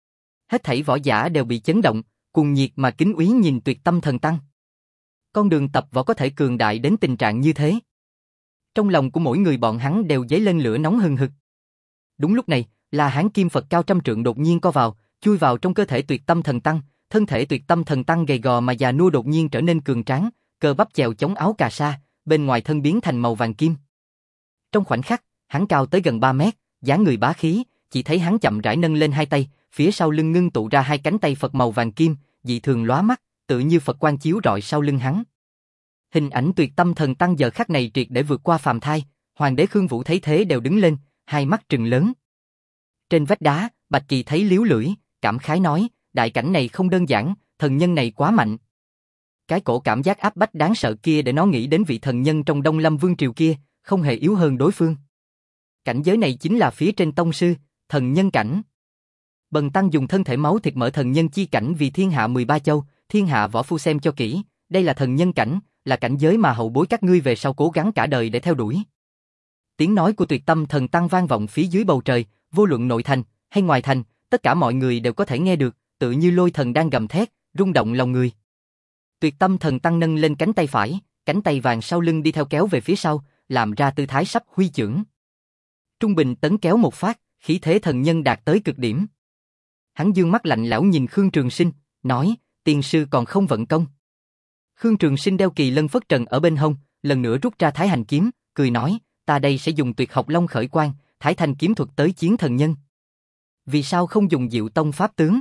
Hết thảy võ giả đều bị chấn động, cuồng nhiệt mà kính úy nhìn Tuyệt Tâm Thần Tăng. Con đường tập võ có thể cường đại đến tình trạng như thế. Trong lòng của mỗi người bọn hắn đều dấy lên lửa nóng hừng hực. Đúng lúc này, La Hán kim Phật cao trăm trượng đột nhiên co vào, chui vào trong cơ thể Tuyệt Tâm Thần Tăng, thân thể Tuyệt Tâm Thần Tăng gầy gò mà già nua đột nhiên trở nên cường tráng, cơ bắp chèo chống áo cà sa, bên ngoài thân biến thành màu vàng kim. Trong khoảnh khắc, hắn cao tới gần ba mét, dáng người bá khí, chỉ thấy hắn chậm rãi nâng lên hai tay, phía sau lưng ngưng tụ ra hai cánh tay Phật màu vàng kim, dị thường lóa mắt, tự như Phật quang chiếu rọi sau lưng hắn. Hình ảnh Tuyệt Tâm Thần Tăng giờ khắc này triệt để vượt qua phàm thai, Hoàng đế Khương Vũ thấy thế đều đứng lên, hai mắt trừng lớn. Trên vách đá, Bạch Kỳ thấy liếu lưỡi, cảm khái nói, đại cảnh này không đơn giản, thần nhân này quá mạnh. Cái cổ cảm giác áp bách đáng sợ kia để nó nghĩ đến vị thần nhân trong Đông Lâm Vương triều kia, không hề yếu hơn đối phương. Cảnh giới này chính là phía trên tông sư, thần nhân cảnh. Bần Tăng dùng thân thể máu thịt mở thần nhân chi cảnh vì thiên hạ mười ba châu, thiên hạ võ phu xem cho kỹ, đây là thần nhân cảnh, là cảnh giới mà hậu bối các ngươi về sau cố gắng cả đời để theo đuổi. Tiếng nói của Tuyệt Tâm Thần Tăng vang vọng phía dưới bầu trời, vô luận nội thành hay ngoài thành, tất cả mọi người đều có thể nghe được, tự như lôi thần đang gầm thét, rung động lòng người. Tuyệt Tâm Thần Tăng nâng lên cánh tay phải, cánh tay vàng sau lưng đi theo kéo về phía sau, làm ra tư thái sắp huy chưởng. Trung bình tấn kéo một phát, khí thế thần nhân đạt tới cực điểm. Hắn dương mắt lạnh lẽo nhìn Khương Trường Sinh, nói, tiên sư còn không vận công. Khương Trường Sinh đeo kỳ lân phất trần ở bên hông, lần nữa rút ra Thái Hành kiếm, cười nói, ta đây sẽ dùng tuyệt học Long Khởi Quang, Thái Thanh kiếm thuật tới chiến thần nhân. Vì sao không dùng Diệu Tông pháp tướng?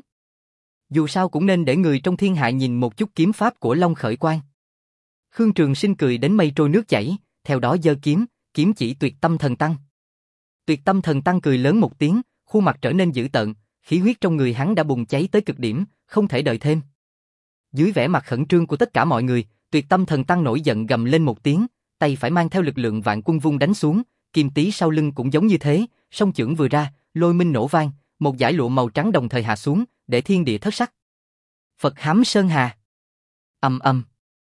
Dù sao cũng nên để người trong thiên hạ nhìn một chút kiếm pháp của Long Khởi Quang. Khương Trường Sinh cười đến mây trôi nước chảy, theo đó giơ kiếm, kiếm chỉ Tuyệt Tâm Thần Tăng. Tuyệt Tâm Thần Tăng cười lớn một tiếng, khuôn mặt trở nên dữ tợn, khí huyết trong người hắn đã bùng cháy tới cực điểm, không thể đợi thêm. Dưới vẻ mặt khẩn trương của tất cả mọi người, Tuyệt Tâm Thần Tăng nổi giận gầm lên một tiếng, tay phải mang theo lực lượng vạn quân vung đánh xuống, kim tý sau lưng cũng giống như thế, song chưởng vừa ra, lôi minh nổ vang, một dải lụa màu trắng đồng thời hạ xuống, để thiên địa thất sắc. Phật Hám Sơn Hà. Ầm ầm.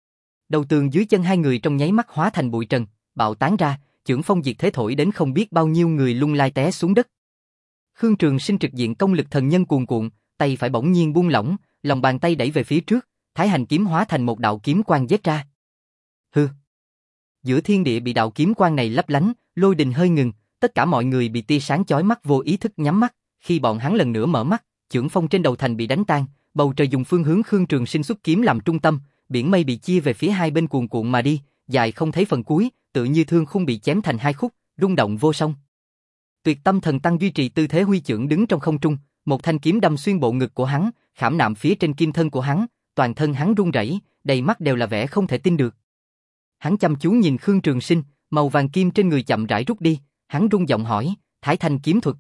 Đầu tường dưới chân hai người trong nháy mắt hóa thành bụi trần, bạo tán ra, chưởng phong diệt thế thổi đến không biết bao nhiêu người lung lay té xuống đất. Khương Trường Sinh trực diện công lực thần nhân cuồn cuộn, tay phải bỗng nhiên buông lỏng, lòng bàn tay đẩy về phía trước, Thái Hành kiếm hóa thành một đạo kiếm quang giết ra. Hừ. Giữa thiên địa bị đạo kiếm quang này lấp lánh, lôi đình hơi ngừng, tất cả mọi người bị tia sáng chói mắt vô ý thức nhắm mắt, khi bọn hắn lần nữa mở mắt, chưởng phong trên đầu thành bị đánh tan, bầu trời dùng phương hướng Khương Trường Sinh xuất kiếm làm trung tâm, biển mây bị chia về phía hai bên cuồn cuộn mà đi, dài không thấy phần cuối, tự như thương khung bị chém thành hai khúc, rung động vô song. Tuyệt Tâm Thần Tăng duy trì tư thế huy chưởng đứng trong không trung, một thanh kiếm đâm xuyên bộ ngực của hắn, khảm nạm phía trên kim thân của hắn, toàn thân hắn run rẩy, đầy mắt đều là vẻ không thể tin được. Hắn chăm chú nhìn Khương Trường Sinh, màu vàng kim trên người chậm rãi rút đi, hắn rung giọng hỏi, Thái Thanh kiếm thuật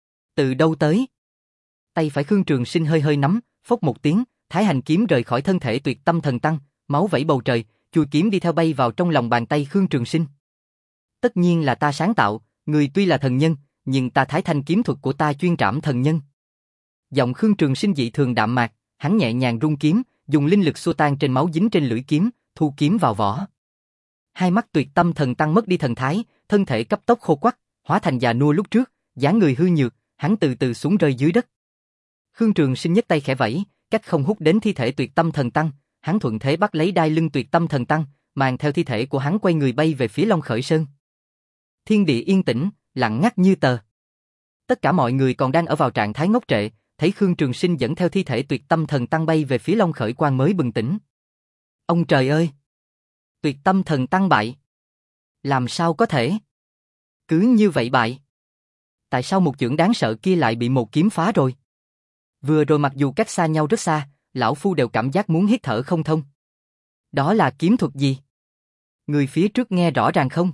từ đâu tới? Tay phải Khương Trường Sinh hơi hơi nắm, phốc một tiếng, Thái Hành kiếm rời khỏi thân thể Tuyệt Tâm Thần Tăng, máu vẩy bầu trời, chuôi kiếm đi theo bay vào trong lòng bàn tay Khương Trường Sinh. Tất nhiên là ta sáng tạo, người tuy là thần nhân, nhưng ta Thái Thanh kiếm thuật của ta chuyên trảm thần nhân. Giọng Khương Trường Sinh dị thường đạm mạc, hắn nhẹ nhàng rung kiếm, dùng linh lực xua tan trên máu dính trên lưỡi kiếm, thu kiếm vào vỏ. Hai mắt Tuyệt Tâm Thần Tăng mất đi thần thái, thân thể cấp tốc khô quắt, hóa thành già nua lúc trước, dáng người hư nhược, hắn từ từ xuống rơi dưới đất. Khương Trường Sinh nhấc tay khẽ vẫy, cách không hút đến thi thể Tuyệt Tâm Thần Tăng, hắn thuận thế bắt lấy đai lưng Tuyệt Tâm Thần Tăng, mang theo thi thể của hắn quay người bay về phía Long Khởi Sơn. Thiên địa yên tĩnh, lặng ngắt như tờ. Tất cả mọi người còn đang ở vào trạng thái ngốc trệ, thấy Khương Trường Sinh dẫn theo thi thể Tuyệt Tâm Thần Tăng bay về phía Long Khởi Quang mới bừng tỉnh. Ông trời ơi! Tuyệt Tâm Thần Tăng bại. Làm sao có thể? Cứ như vậy bại. Tại sao một chưởng đáng sợ kia lại bị một kiếm phá rồi? Vừa rồi mặc dù cách xa nhau rất xa, lão phu đều cảm giác muốn hít thở không thông. Đó là kiếm thuật gì? Người phía trước nghe rõ ràng không?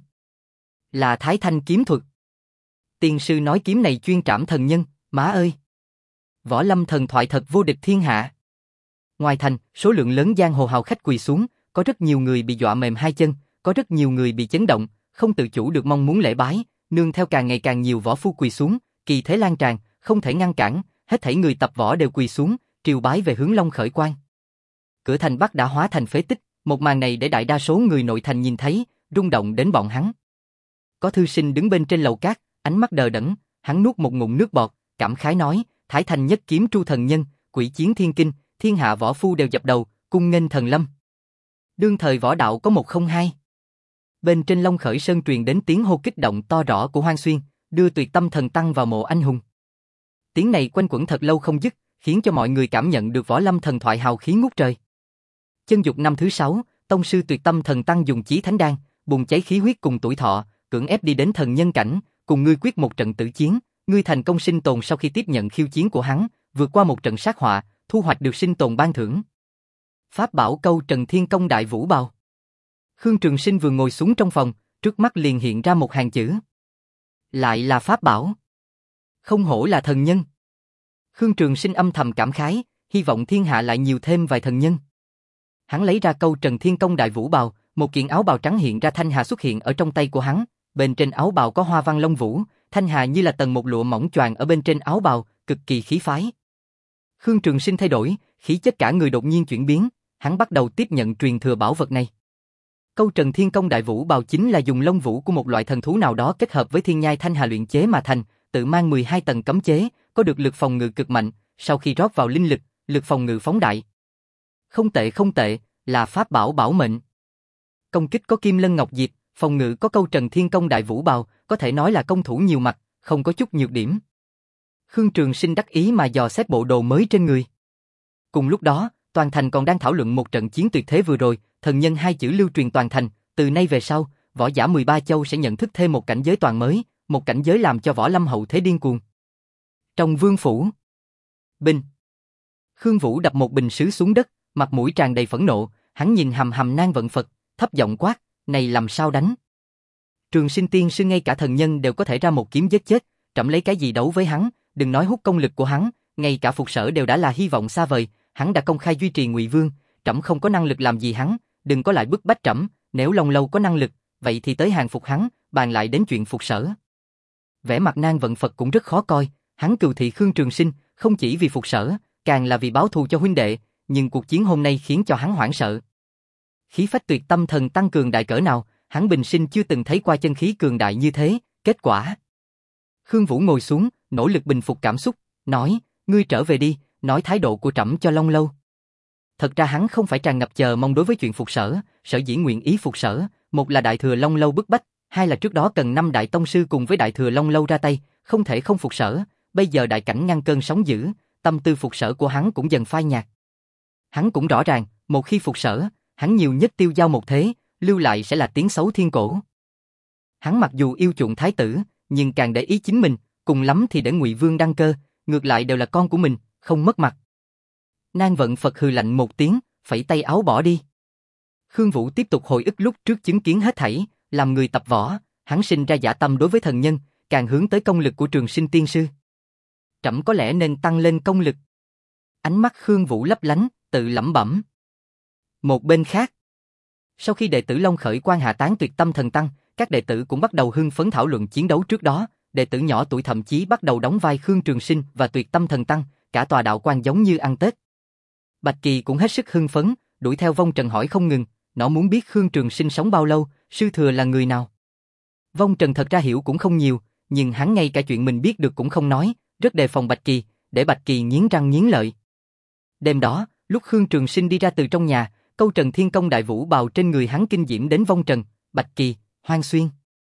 Là Thái Thanh kiếm thuật. Tiên sư nói kiếm này chuyên trảm thần nhân, má ơi! Võ lâm thần thoại thật vô địch thiên hạ. Ngoài thành, số lượng lớn giang hồ hào khách quỳ xuống, có rất nhiều người bị dọa mềm hai chân, có rất nhiều người bị chấn động, không tự chủ được mong muốn lễ bái, nương theo càng ngày càng nhiều võ phu quỳ xuống, kỳ thế lan tràn, không thể ngăn cản, hết thảy người tập võ đều quỳ xuống, triều bái về hướng Long Khởi Quang. Cửa thành Bắc đã hóa thành phế tích, một màn này để đại đa số người nội thành nhìn thấy, rung động đến bọn hắn. Có thư sinh đứng bên trên lầu cát, ánh mắt đờ đẫn, hắn nuốt một ngụm nước bọt, cảm khái nói, Thái Thanh nhất kiếm tru thần nhân, quỷ chiến thiên kinh, thiên hạ võ phu đều dập đầu, cung nghênh thần lâm. Đương thời võ đạo có một không hai. Bên trên Long Khởi Sơn truyền đến tiếng hô kích động to rõ của Hoang Xuyên, đưa Tuyệt Tâm Thần Tăng vào mộ anh hùng. Tiếng này quanh quẩn thật lâu không dứt, khiến cho mọi người cảm nhận được võ lâm thần thoại hào khí ngút trời. Chân dục năm thứ sáu, tông sư Tuyệt Tâm Thần Tăng dùng chí thánh đan, bùng cháy khí huyết cùng tuổi thọ, cưỡng ép đi đến thần nhân cảnh, cùng ngươi quyết một trận tử chiến, ngươi thành công sinh tồn sau khi tiếp nhận khiêu chiến của hắn, vượt qua một trận sát họa, thu hoạch được sinh tồn ban thưởng. Pháp bảo câu Trần Thiên Công Đại Vũ Bào. Khương Trường Sinh vừa ngồi xuống trong phòng, trước mắt liền hiện ra một hàng chữ. Lại là pháp bảo. Không hổ là thần nhân. Khương Trường Sinh âm thầm cảm khái, hy vọng thiên hạ lại nhiều thêm vài thần nhân. Hắn lấy ra câu Trần Thiên Công Đại Vũ Bào, một kiện áo bào trắng hiện ra thanh hà xuất hiện ở trong tay của hắn, bên trên áo bào có hoa văn lông vũ, thanh hà như là tầng một lụa mỏng choàng ở bên trên áo bào, cực kỳ khí phái. Khương Trường Sinh thay đổi, khí chất cả người đột nhiên chuyển biến, hắn bắt đầu tiếp nhận truyền thừa bảo vật này. Câu Trần Thiên Công Đại Vũ Bào chính là dùng lông vũ của một loại thần thú nào đó kết hợp với thiên nhai thanh hà luyện chế mà thành, tự mang mười hai tầng cấm chế, có được lực phòng ngự cực mạnh, sau khi rót vào linh lực, lực phòng ngự phóng đại. Không tệ không tệ, là pháp bảo bảo mệnh. Công kích có Kim Lân Ngọc Diệp, phòng ngự có câu Trần Thiên Công Đại Vũ Bào, có thể nói là công thủ nhiều mặt, không có chút nhược điểm. Khương Trường Sinh đắc ý mà dò xét bộ đồ mới trên người. Cùng lúc đó, toàn thành còn đang thảo luận một trận chiến tuyệt thế vừa rồi, thần nhân hai chữ lưu truyền toàn thành, từ nay về sau, võ giả mười ba châu sẽ nhận thức thêm một cảnh giới toàn mới, một cảnh giới làm cho võ lâm hậu thế điên cuồng. Trong vương phủ, binh. Khương Vũ đập một bình sứ xuống đất, mặt mũi tràn đầy phẫn nộ, hắn nhìn hầm hầm Nan Vận Phật, thấp giọng quát, này làm sao đánh? Trường Sinh tiên sư ngay cả thần nhân đều có thể ra một kiếm giết chết, trẫm lấy cái gì đấu với hắn, đừng nói hút công lực của hắn, ngay cả Phục Sở đều đã là hy vọng xa vời, hắn đã công khai duy trì Ngụy Vương, trẫm không có năng lực làm gì hắn, đừng có lại bức bách trẫm, nếu Long Lâu có năng lực, vậy thì tới hàng phục hắn, bàn lại đến chuyện Phục Sở. Vẻ mặt Nan Vận Phật cũng rất khó coi, hắn cừu thị Khương Trường Sinh, không chỉ vì Phục Sở, càng là vì báo thù cho huynh đệ, nhưng cuộc chiến hôm nay khiến cho hắn hoảng sợ. Khí phách tuyệt tâm thần tăng cường đại cỡ nào, hắn bình sinh chưa từng thấy qua chân khí cường đại như thế, kết quả. Khương Vũ ngồi xuống, nỗ lực bình phục cảm xúc, nói, ngươi trở về đi, nói thái độ của trẫm cho Long Lâu. Thật ra hắn không phải tràn ngập chờ mong đối với chuyện Phục Sở, sở dĩ nguyện ý Phục Sở, một là đại thừa Long Lâu bức bách, hai là trước đó cần năm đại tông sư cùng với đại thừa Long Lâu ra tay, không thể không Phục Sở, bây giờ đại cảnh ngăn cơn sóng dữ, tâm tư Phục Sở của hắn cũng dần phai nhạt. Hắn cũng rõ ràng, một khi Phục Sở, hắn nhiều nhất tiêu dao một thế, lưu lại sẽ là tiếng xấu thiên cổ. Hắn mặc dù yêu chuộng thái tử, nhưng càng để ý chính mình, cùng lắm thì để Ngụy Vương đăng cơ, ngược lại đều là con của mình, không mất mặt. Nan Vận Phật hừ lạnh một tiếng, phẩy tay áo bỏ đi. Khương Vũ tiếp tục hồi ức lúc trước chứng kiến hết thảy, làm người tập võ, hắn sinh ra dã tâm đối với thần nhân, càng hướng tới công lực của Trường Sinh tiên sư. Trẫm có lẽ nên tăng lên công lực. Ánh mắt Khương Vũ lấp lánh, tự lẩm bẩm. Một bên khác, sau khi đệ tử Long Khởi Quan hạ tán tuyệt tâm thần tăng, các đệ tử cũng bắt đầu hưng phấn thảo luận chiến đấu trước đó, đệ tử nhỏ tuổi thậm chí bắt đầu đóng vai Khương Trường Sinh và tuyệt tâm thần tăng, cả tòa đạo quan giống như ăn Tết. Bạch Kỳ cũng hết sức hưng phấn, đuổi theo Vong Trần hỏi không ngừng, nó muốn biết Khương Trường Sinh sống bao lâu, sư thừa là người nào. Vong Trần thật ra hiểu cũng không nhiều, nhưng hắn ngay cả chuyện mình biết được cũng không nói, rất đề phòng Bạch Kỳ, để Bạch Kỳ nghiến răng nghiến lợi. Đêm đó, lúc Khương Trường Sinh đi ra từ trong nhà, câu Trần Thiên Công Đại Vũ Bào trên người hắn kinh diễm đến Vong Trần, Bạch Kỳ, Hoang Xuyên.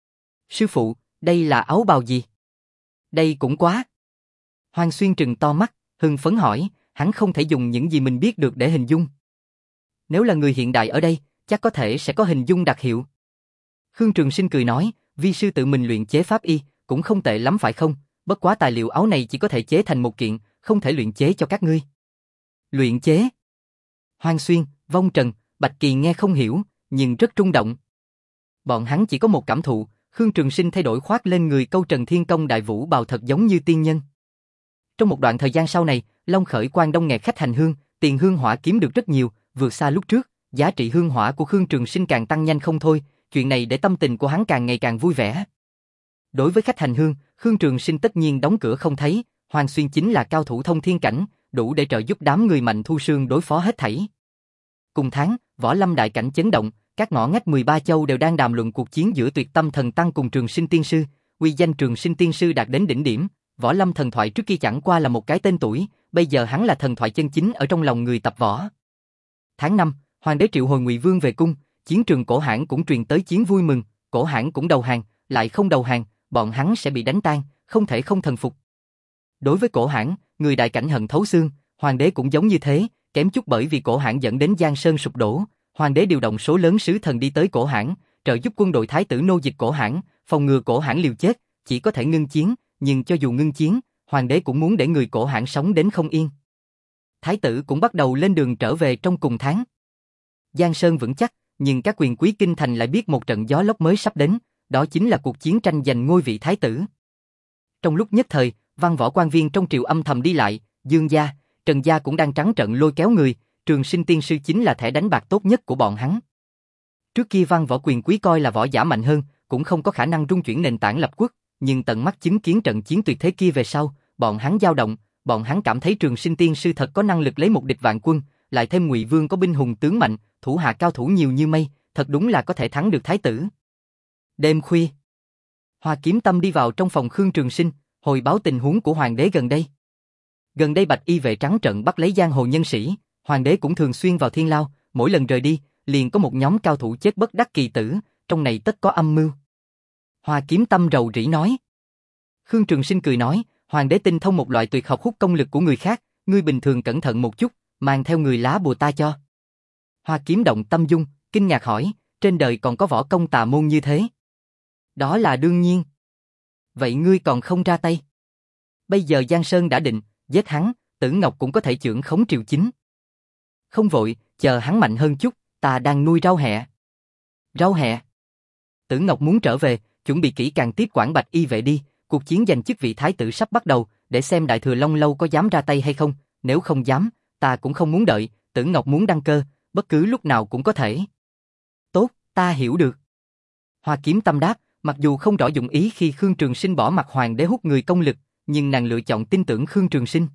Sư phụ, đây là áo bào gì? Đây cũng quá. Hoang Xuyên trừng to mắt, hưng phấn hỏi, hắn không thể dùng những gì mình biết được để hình dung. Nếu là người hiện đại ở đây, chắc có thể sẽ có hình dung đặc hiệu. Khương Trường Sinh cười nói, vi sư tự mình luyện chế pháp y, cũng không tệ lắm phải không? Bất quá tài liệu áo này chỉ có thể chế thành một kiện, không thể luyện chế cho các ngươi. Luyện chế? Hoang Xuyên, Vong Trần, Bạch Kỳ nghe không hiểu, nhưng rất rung động. Bọn hắn chỉ có một cảm thụ, Khương Trường Sinh thay đổi khoác lên người câu Trần Thiên Công Đại Vũ Bào thật giống như tiên nhân. Trong một đoạn thời gian sau này, Long Khởi Quan đông nghẹt khách hành hương, tiền hương hỏa kiếm được rất nhiều, vượt xa lúc trước, giá trị hương hỏa của Khương Trường Sinh càng tăng nhanh không thôi, chuyện này để tâm tình của hắn càng ngày càng vui vẻ. Đối với khách hành hương, Khương Trường Sinh tất nhiên đóng cửa không thấy, Hoàng Xuyên chính là cao thủ thông thiên cảnh, đủ để trợ giúp đám người mạnh thu sương đối phó hết thảy. Cùng tháng, võ lâm đại cảnh chấn động, các ngõ ngách mười ba châu đều đang đàm luận cuộc chiến giữa tuyệt tâm thần tăng cùng Trường Sinh tiên sư, uy danh Trường Sinh tiên sư đạt đến đỉnh điểm, võ lâm thần thoại trước kia chẳng qua là một cái tên tuổi, bây giờ hắn là thần thoại chân chính ở trong lòng người tập võ. Tháng năm, hoàng đế triệu hồi Ngụy Vương về cung, chiến trường Cổ Hãn cũng truyền tới chiến vui mừng, Cổ Hãn cũng đầu hàng, lại không đầu hàng, bọn hắn sẽ bị đánh tan, không thể không thần phục. Đối với Cổ Hãn, người đại cảnh hận thấu xương, hoàng đế cũng giống như thế, kém chút bởi vì Cổ Hãn dẫn đến Giang Sơn sụp đổ, hoàng đế điều động số lớn sứ thần đi tới Cổ Hãn, trợ giúp quân đội thái tử nô dịch Cổ Hãn, phòng ngừa Cổ Hãn liều chết, chỉ có thể ngưng chiến, nhưng cho dù ngưng chiến, hoàng đế cũng muốn để người Cổ Hãn sống đến không yên. Thái tử cũng bắt đầu lên đường trở về trong cùng tháng. Giang Sơn vững chắc, nhưng các quyền quý kinh thành lại biết một trận gió lốc mới sắp đến, đó chính là cuộc chiến tranh giành ngôi vị thái tử. Trong lúc nhất thời, văn võ quan viên trong triều âm thầm đi lại, Dương gia, Trần gia cũng đang trắng trợn lôi kéo người, Trường Sinh tiên sư chính là thẻ đánh bạc tốt nhất của bọn hắn. Trước kia văn võ quyền quý coi là võ giả mạnh hơn, cũng không có khả năng rung chuyển nền tảng lập quốc, nhưng tận mắt chứng kiến trận chiến tuyệt thế kia về sau, bọn hắn dao động, bọn hắn cảm thấy Trường Sinh tiên sư thật có năng lực lấy một địch vạn quân, lại thêm Ngụy Vương có binh hùng tướng mạnh, thủ hạ cao thủ nhiều như mây, thật đúng là có thể thắng được thái tử. Đêm khuya, Hoa Kiếm Tâm đi vào trong phòng Khương Trường Sinh, hồi báo tình huống của hoàng đế gần đây. Gần đây Bạch Y vệ trắng trợn bắt lấy giang hồ nhân sĩ, hoàng đế cũng thường xuyên vào thiên lao, mỗi lần rời đi, liền có một nhóm cao thủ chết bất đắc kỳ tử, trong này tất có âm mưu. Hoa Kiếm Tâm rầu rĩ nói. Khương Trường Sinh cười nói, Hoàng đế tinh thông một loại tuyệt học hút công lực của người khác, ngươi bình thường cẩn thận một chút, mang theo người lá bùa ta cho. Hoa Kiếm động tâm dung, kinh ngạc hỏi, trên đời còn có võ công tà môn như thế? Đó là đương nhiên. Vậy ngươi còn không ra tay? Bây giờ Giang Sơn đã định, giết hắn, Tử Ngọc cũng có thể chưởng khống triều chính. Không vội, chờ hắn mạnh hơn chút, ta đang nuôi rau hẹ. Rau hẹ? Tử Ngọc muốn trở về, chuẩn bị kỹ càng tiếp quản Bạch Y vệ đi, cuộc chiến giành chức vị thái tử sắp bắt đầu, để xem Đại Thừa Long Lâu có dám ra tay hay không, nếu không dám, ta cũng không muốn đợi, Tử Ngọc muốn đăng cơ, bất cứ lúc nào cũng có thể. Tốt, ta hiểu được. Hoa Kiếm Tâm đáp, mặc dù không rõ dụng ý khi Khương Trường Sinh bỏ mặt Hoàng đế hút người công lực, nhưng nàng lựa chọn tin tưởng Khương Trường Sinh.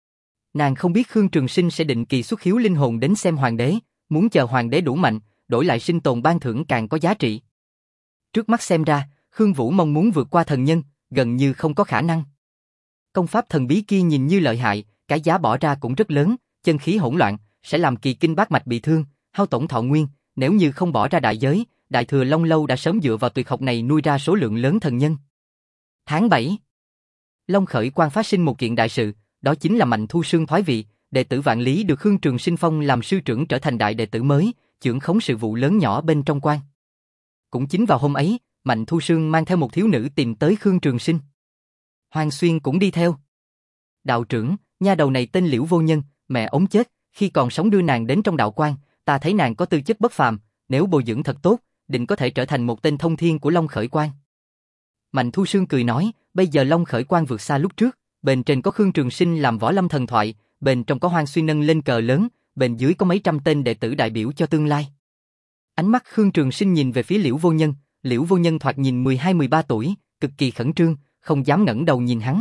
Nàng không biết Khương Trường Sinh sẽ định kỳ xuất hiếu linh hồn đến xem Hoàng đế, muốn chờ Hoàng đế đủ mạnh, đổi lại sinh tồn ban thưởng càng có giá trị. Trước mắt xem ra, Khương Vũ mong muốn vượt qua thần nhân, gần như không có khả năng. Công pháp thần bí kia nhìn như lợi hại, cái giá bỏ ra cũng rất lớn, chân khí hỗn loạn, sẽ làm kỳ kinh bát mạch bị thương, hao tổn thọ nguyên, nếu như không bỏ ra đại giới, Đại Thừa Long Lâu đã sớm dựa vào tuyệt học này nuôi ra số lượng lớn thần nhân. Tháng bảy, Long Khởi Quan phát sinh một kiện đại sự, đó chính là Mạnh Thu Sương thoái vị, đệ tử Vạn Lý được Khương Trường Sinh phong làm sư trưởng trở thành đại đệ tử mới, chưởng khống sự vụ lớn nhỏ bên trong quan. Cũng chính vào hôm ấy, Mạnh Thu Sương mang theo một thiếu nữ tìm tới Khương Trường Sinh. Hoàng Xuyên cũng đi theo. Đạo trưởng, nha đầu này tên Liễu Vô Nhân, mẹ ống chết, khi còn sống đưa nàng đến trong đạo quan, ta thấy nàng có tư chất bất phàm, nếu bồi dưỡng thật tốt, định có thể trở thành một tên thông thiên của Long Khởi Quan. Mạnh Thu Sương cười nói, bây giờ Long Khởi Quan vượt xa lúc trước, bên trên có Khương Trường Sinh làm võ lâm thần thoại, bên trong có Hoàng Xuyên nâng lên cờ lớn, bên dưới có mấy trăm tên đệ tử đại biểu cho tương lai. Ánh mắt Khương Trường Sinh nhìn về phía Liễu Vô Nhân, Liễu Vô Nhân thoạt nhìn mười hai mười ba tuổi, cực kỳ khẩn trương, không dám ngẩng đầu nhìn hắn.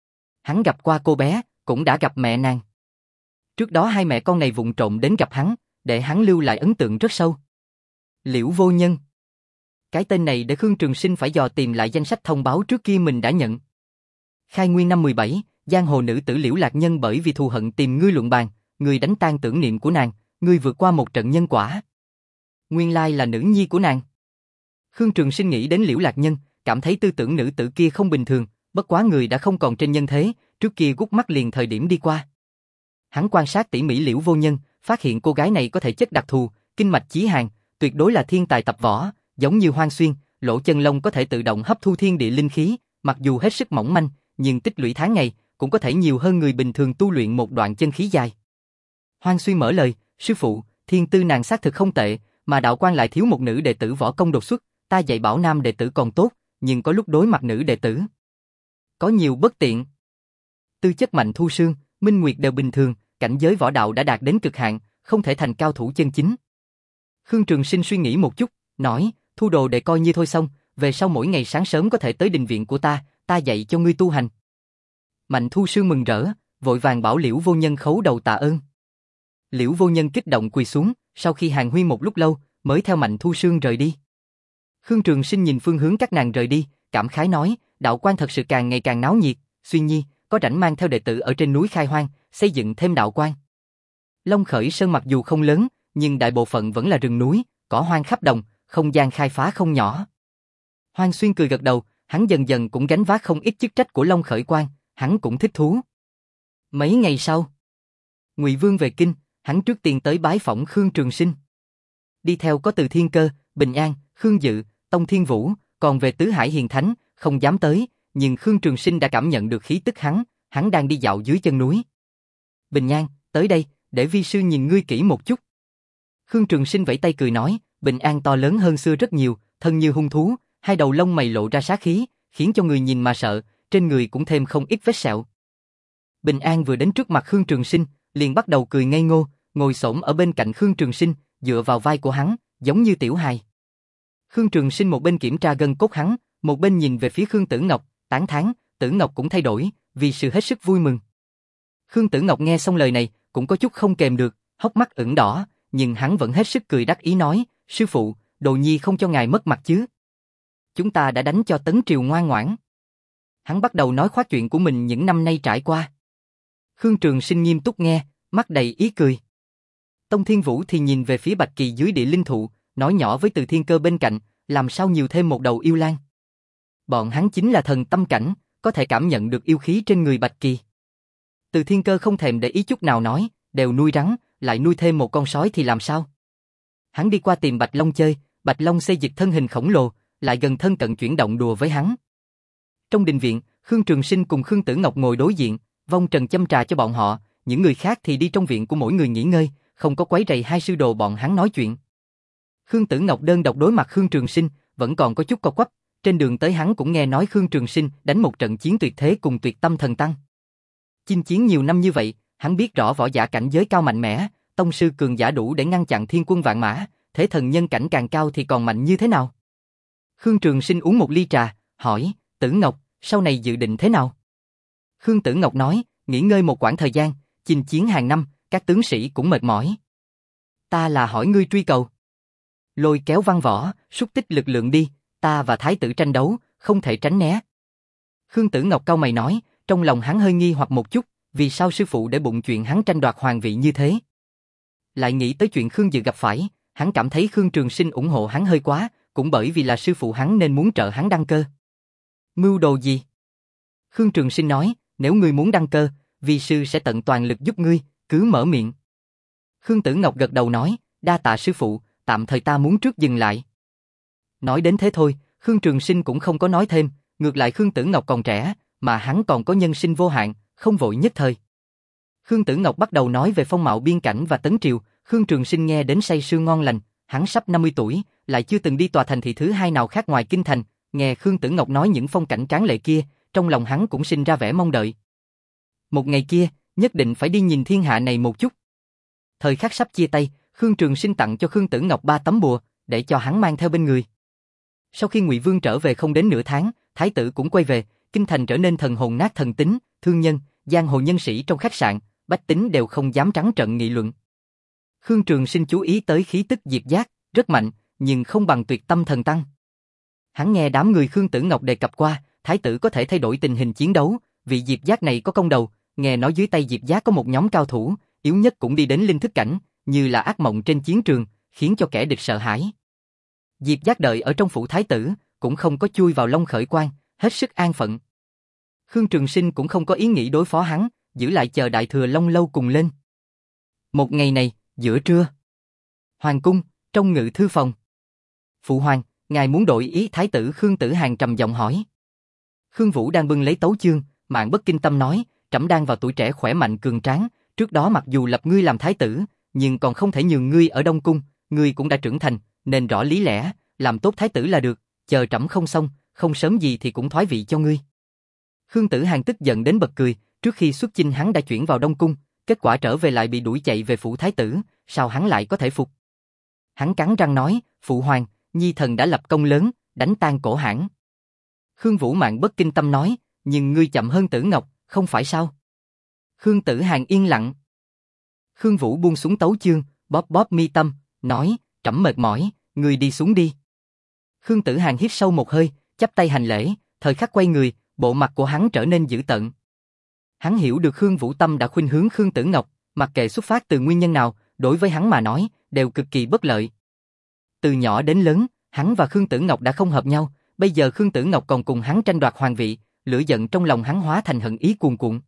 Hắn gặp qua cô bé, cũng đã gặp mẹ nàng. Trước đó hai mẹ con này vụng trộm đến gặp hắn, để hắn lưu lại ấn tượng rất sâu. Liễu Vô Nhân. Cái tên này để Khương Trường Sinh phải dò tìm lại danh sách thông báo trước kia mình đã nhận. Khai Nguyên năm mười bảy, giang hồ nữ tử Liễu Lạc Nhân bởi vì thù hận tìm ngươi luận bàn, ngươi đánh tan tưởng niệm của nàng, ngươi vượt qua một trận nhân quả. Nguyên lai là nữ nhi của nàng. Khương Trường Sinh nghĩ đến Liễu Lạc Nhân, cảm thấy tư tưởng nữ tử kia không bình thường, bất quá người đã không còn trên nhân thế, trước kia gút mắt liền thời điểm đi qua. Hắn quan sát tỉ mỉ Liễu Vô Nhân, phát hiện cô gái này có thể chất đặc thù, kinh mạch chí hàn, tuyệt đối là thiên tài tập võ, giống như Hoang Xuyên, lỗ chân lông có thể tự động hấp thu thiên địa linh khí, mặc dù hết sức mỏng manh, nhưng tích lũy tháng ngày cũng có thể nhiều hơn người bình thường tu luyện một đoạn chân khí dài. Hoang Xuyên mở lời, sư phụ, thiên tư nàng xác thực không tệ, mà đạo quan lại thiếu một nữ đệ tử võ công đột xuất, ta dạy bảo nam đệ tử còn tốt, nhưng có lúc đối mặt nữ đệ tử có nhiều bất tiện. Tư chất Mạnh Thu Sương, Minh Nguyệt đều bình thường, cảnh giới võ đạo đã đạt đến cực hạn, không thể thành cao thủ chân chính. Khương Trường Sinh suy nghĩ một chút, nói, thu đồ đệ coi như thôi xong, về sau mỗi ngày sáng sớm có thể tới đình viện của ta, ta dạy cho ngươi tu hành. Mạnh Thu Sương mừng rỡ, vội vàng bảo Liễu Vô Nhân khấu đầu tạ ơn. Liễu Vô Nhân kích động quỳ xuống, sau khi hàn huyên một lúc lâu, mới theo Mạnh Thu Sương rời đi. Khương Trường Sinh nhìn phương hướng các nàng rời đi, cảm khái nói, đạo quan thật sự càng ngày càng náo nhiệt, Xuyên Nhi, có rảnh mang theo đệ tử ở trên núi khai hoang, xây dựng thêm đạo quan. Long Khởi Sơn mặc dù không lớn, nhưng đại bộ phận vẫn là rừng núi, cỏ hoang khắp đồng, không gian khai phá không nhỏ. Hoang Xuyên cười gật đầu, hắn dần dần cũng gánh vác không ít chức trách của Long Khởi Quan, hắn cũng thích thú. Mấy ngày sau, Ngụy Vương về kinh, hắn trước tiên tới bái phỏng Khương Trường Sinh. Đi theo có Từ Thiên Cơ, Bình An, Khương Dự, Tông Thiên Vũ, còn về Tứ Hải Hiền Thánh, không dám tới, nhưng Khương Trường Sinh đã cảm nhận được khí tức hắn, hắn đang đi dạo dưới chân núi. Bình An, tới đây, để vi sư nhìn ngươi kỹ một chút. Khương Trường Sinh vẫy tay cười nói, Bình An to lớn hơn xưa rất nhiều, thân như hung thú, hai đầu lông mày lộ ra sát khí, khiến cho người nhìn mà sợ, trên người cũng thêm không ít vết sẹo. Bình An vừa đến trước mặt Khương Trường Sinh, liền bắt đầu cười ngây ngô, ngồi xổm ở bên cạnh Khương Trường Sinh, dựa vào vai của hắn, giống như tiểu hài. Khương Trường Sinh một bên kiểm tra gân cốt hắn, một bên nhìn về phía Khương Tử Ngọc, tán thán, Tử Ngọc cũng thay đổi, vì sự hết sức vui mừng. Khương Tử Ngọc nghe xong lời này, cũng có chút không kềm được, hốc mắt ửng đỏ, nhưng hắn vẫn hết sức cười đắc ý nói, sư phụ, đồ nhi không cho ngài mất mặt chứ. Chúng ta đã đánh cho Tấn Triều ngoan ngoãn. Hắn bắt đầu nói khoác chuyện của mình những năm nay trải qua. Khương Trường Sinh nghiêm túc nghe, mắt đầy ý cười. Tông Thiên Vũ thì nhìn về phía Bạch Kỳ dưới địa linh thụ, nói nhỏ với Từ Thiên Cơ bên cạnh, làm sao nhiều thêm một đầu yêu lang. Bọn hắn chính là thần tâm cảnh, có thể cảm nhận được yêu khí trên người Bạch Kỳ. Từ Thiên Cơ không thèm để ý chút nào nói, đều nuôi rắn, lại nuôi thêm một con sói thì làm sao? Hắn đi qua tìm Bạch Long chơi, Bạch Long xây dịch thân hình khổng lồ, lại gần thân cận chuyển động đùa với hắn. Trong đình viện, Khương Trường Sinh cùng Khương Tử Ngọc ngồi đối diện, vong trần châm trà cho bọn họ, những người khác thì đi trong viện của mỗi người nghỉ ngơi, không có quấy rầy hai sư đồ bọn hắn nói chuyện. Khương Tử Ngọc đơn độc đối mặt Khương Trường Sinh, vẫn còn có chút co quắp, trên đường tới hắn cũng nghe nói Khương Trường Sinh đánh một trận chiến tuyệt thế cùng Tuyệt Tâm Thần Tăng. Chinh chiến nhiều năm như vậy, hắn biết rõ võ giả cảnh giới cao mạnh mẽ, tông sư cường giả đủ để ngăn chặn thiên quân vạn mã, thế thần nhân cảnh càng cao thì còn mạnh như thế nào? Khương Trường Sinh uống một ly trà, hỏi, Tử Ngọc, sau này dự định thế nào? Khương Tử Ngọc nói, nghỉ ngơi một quãng thời gian, chinh chiến hàng năm, các tướng sĩ cũng mệt mỏi. Ta là hỏi ngươi truy cầu. Lôi kéo văn võ, xúc tích lực lượng đi, ta và thái tử tranh đấu, không thể tránh né. Khương Tử Ngọc cau mày nói, trong lòng hắn hơi nghi hoặc một chút, vì sao sư phụ để bụng chuyện hắn tranh đoạt hoàng vị như thế? Lại nghĩ tới chuyện Khương Dự gặp phải, hắn cảm thấy Khương Trường Sinh ủng hộ hắn hơi quá, cũng bởi vì là sư phụ hắn nên muốn trợ hắn đăng cơ. Mưu đồ gì? Khương Trường Sinh nói, nếu ngươi muốn đăng cơ, vi sư sẽ tận toàn lực giúp ngươi, cứ mở miệng. Khương Tử Ngọc gật đầu nói, đa tạ sư phụ, tạm thời ta muốn trước dừng lại. Nói đến thế thôi, Khương Trường Sinh cũng không có nói thêm, ngược lại Khương Tử Ngọc còn trẻ, mà hắn còn có nhân sinh vô hạn, không vội nhất thời. Khương Tử Ngọc bắt đầu nói về phong mạo biên cảnh và tấn triều, Khương Trường Sinh nghe đến say sưa ngon lành, hắn sắp năm mươi tuổi, lại chưa từng đi tòa thành thị thứ hai nào khác ngoài kinh thành, nghe Khương Tử Ngọc nói những phong cảnh tráng lệ kia, trong lòng hắn cũng sinh ra vẻ mong đợi. Một ngày kia, nhất định phải đi nhìn thiên hạ này một chút. Thời khắc sắp chia tay, Khương Trường Sinh tặng cho Khương Tử Ngọc ba tấm bùa, để cho hắn mang theo bên người. Sau khi Ngụy Vương trở về không đến nửa tháng, thái tử cũng quay về, kinh thành trở nên thần hồn nát thần tính, thương nhân, giang hồ nhân sĩ trong khách sạn, bách tính đều không dám trắng trợn nghị luận. Khương Trường Sinh chú ý tới khí tức Diệp Giác, rất mạnh, nhưng không bằng Tuyệt Tâm Thần Tăng. Hắn nghe đám người Khương Tử Ngọc đề cập qua, thái tử có thể thay đổi tình hình chiến đấu, vị Diệp Giác này có công đầu, nghe nói dưới tay Diệp Giác có một nhóm cao thủ, yếu nhất cũng đi đến linh thức cảnh, như là ác mộng trên chiến trường, khiến cho kẻ địch sợ hãi. Diệp Giác đợi ở trong phủ thái tử, cũng không có chui vào Long Khởi Quan, hết sức an phận. Khương Trường Sinh cũng không có ý nghĩ đối phó hắn, giữ lại chờ Đại Thừa Long Lâu cùng lên. Một ngày này, giữa trưa, hoàng cung, trong ngự thư phòng. Phụ hoàng, ngài muốn đổi ý? Thái tử Khương Tử Hàn trầm giọng hỏi. Khương Vũ đang bưng lấy tấu chương, Mạn Bất Kinh Tâm nói, trẫm đang vào tuổi trẻ khỏe mạnh cường tráng, trước đó mặc dù lập ngươi làm thái tử, nhưng còn không thể nhường ngươi ở Đông Cung, ngươi cũng đã trưởng thành, nên rõ lý lẽ, làm tốt thái tử là được, chờ trẫm không xong, không sớm gì thì cũng thoái vị cho ngươi. Khương Tử Hàn tức giận đến bật cười, trước khi xuất chinh hắn đã chuyển vào Đông Cung, kết quả trở về lại bị đuổi chạy về phủ thái tử, sao hắn lại có thể phục? Hắn cắn răng nói, phụ hoàng, nhi thần đã lập công lớn, đánh tan cổ hãn. Khương Vũ Mạn Bất Kinh Tâm nói, nhưng ngươi chậm hơn Tử Ngọc, không phải sao? Khương Tử Hàn yên lặng. Khương Vũ buông xuống tấu chương, bóp bóp mi tâm, nói, trẫm mệt mỏi, ngươi đi xuống đi. Khương Tử Hàn hít sâu một hơi, chắp tay hành lễ, thời khắc quay người, bộ mặt của hắn trở nên dữ tợn. Hắn hiểu được Khương Vũ tâm đã khuynh hướng Khương Tử Ngọc, mặc kệ xuất phát từ nguyên nhân nào, đối với hắn mà nói, đều cực kỳ bất lợi. Từ nhỏ đến lớn, hắn và Khương Tử Ngọc đã không hợp nhau, bây giờ Khương Tử Ngọc còn cùng hắn tranh đoạt hoàng vị, lửa giận trong lòng hắn hóa thành hận ý cuồn cuộn.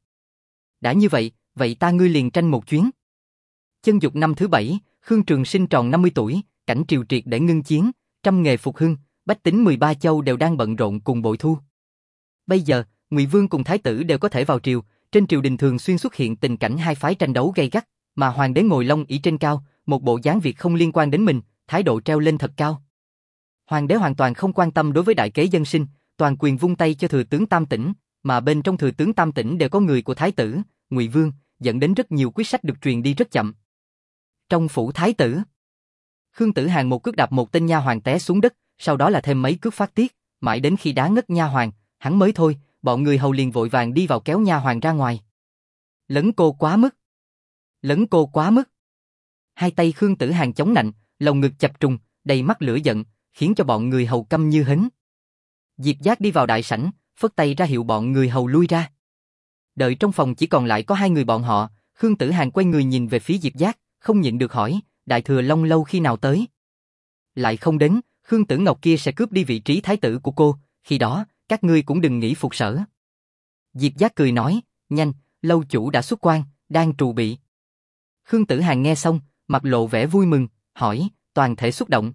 Đã như vậy, vậy ta ngươi liền tranh một chuyến. Chân dục năm thứ bảy, Khương Trường Sinh tròn năm mươi tuổi, cảnh triều triệt để ngưng chiến, trăm nghề phục hưng, bách tính mười ba châu đều đang bận rộn cùng bội thu. Bây giờ, Ngụy Vương cùng Thái tử đều có thể vào triều, trên triều đình thường xuyên xuất hiện tình cảnh hai phái tranh đấu gay gắt, mà hoàng đế ngồi long ỷ trên cao, một bộ dáng việc không liên quan đến mình, thái độ treo lên thật cao. Hoàng đế hoàn toàn không quan tâm đối với đại kế dân sinh, toàn quyền vung tay cho thừa tướng Tam Tỉnh, mà bên trong thừa tướng Tam Tỉnh đều có người của thái tử, Ngụy Vương, dẫn đến rất nhiều quyết sách được truyền đi rất chậm. Trong phủ thái tử, Khương Tử Hàn một cước đạp một tên nha hoàn té xuống đất, sau đó là thêm mấy cước phát tiết, mãi đến khi đá ngất nha hoàn, hắn mới thôi, bọn người hầu liền vội vàng đi vào kéo nha hoàn ra ngoài. Lấn cô quá mức. Lấn cô quá mức. Hai tay Khương Tử Hàn chống nạnh, lồng ngực chập trùng, đầy mắt lửa giận, khiến cho bọn người hầu câm như hến. Diệp Giác đi vào đại sảnh, phất tay ra hiệu bọn người hầu lui ra. Đợi trong phòng chỉ còn lại có hai người bọn họ, Khương Tử Hàn quay người nhìn về phía Diệp Giác, không nhịn được hỏi, Đại Thừa Long Lâu khi nào tới? Lại không đến, Khương Tử Ngọc kia sẽ cướp đi vị trí thái tử của cô, khi đó, các ngươi cũng đừng nghĩ phục sở. Diệp Giác cười nói, nhanh, lâu chủ đã xuất quan, đang trù bị. Khương Tử Hàn nghe xong, mặt lộ vẻ vui mừng, hỏi, toàn thể xúc động.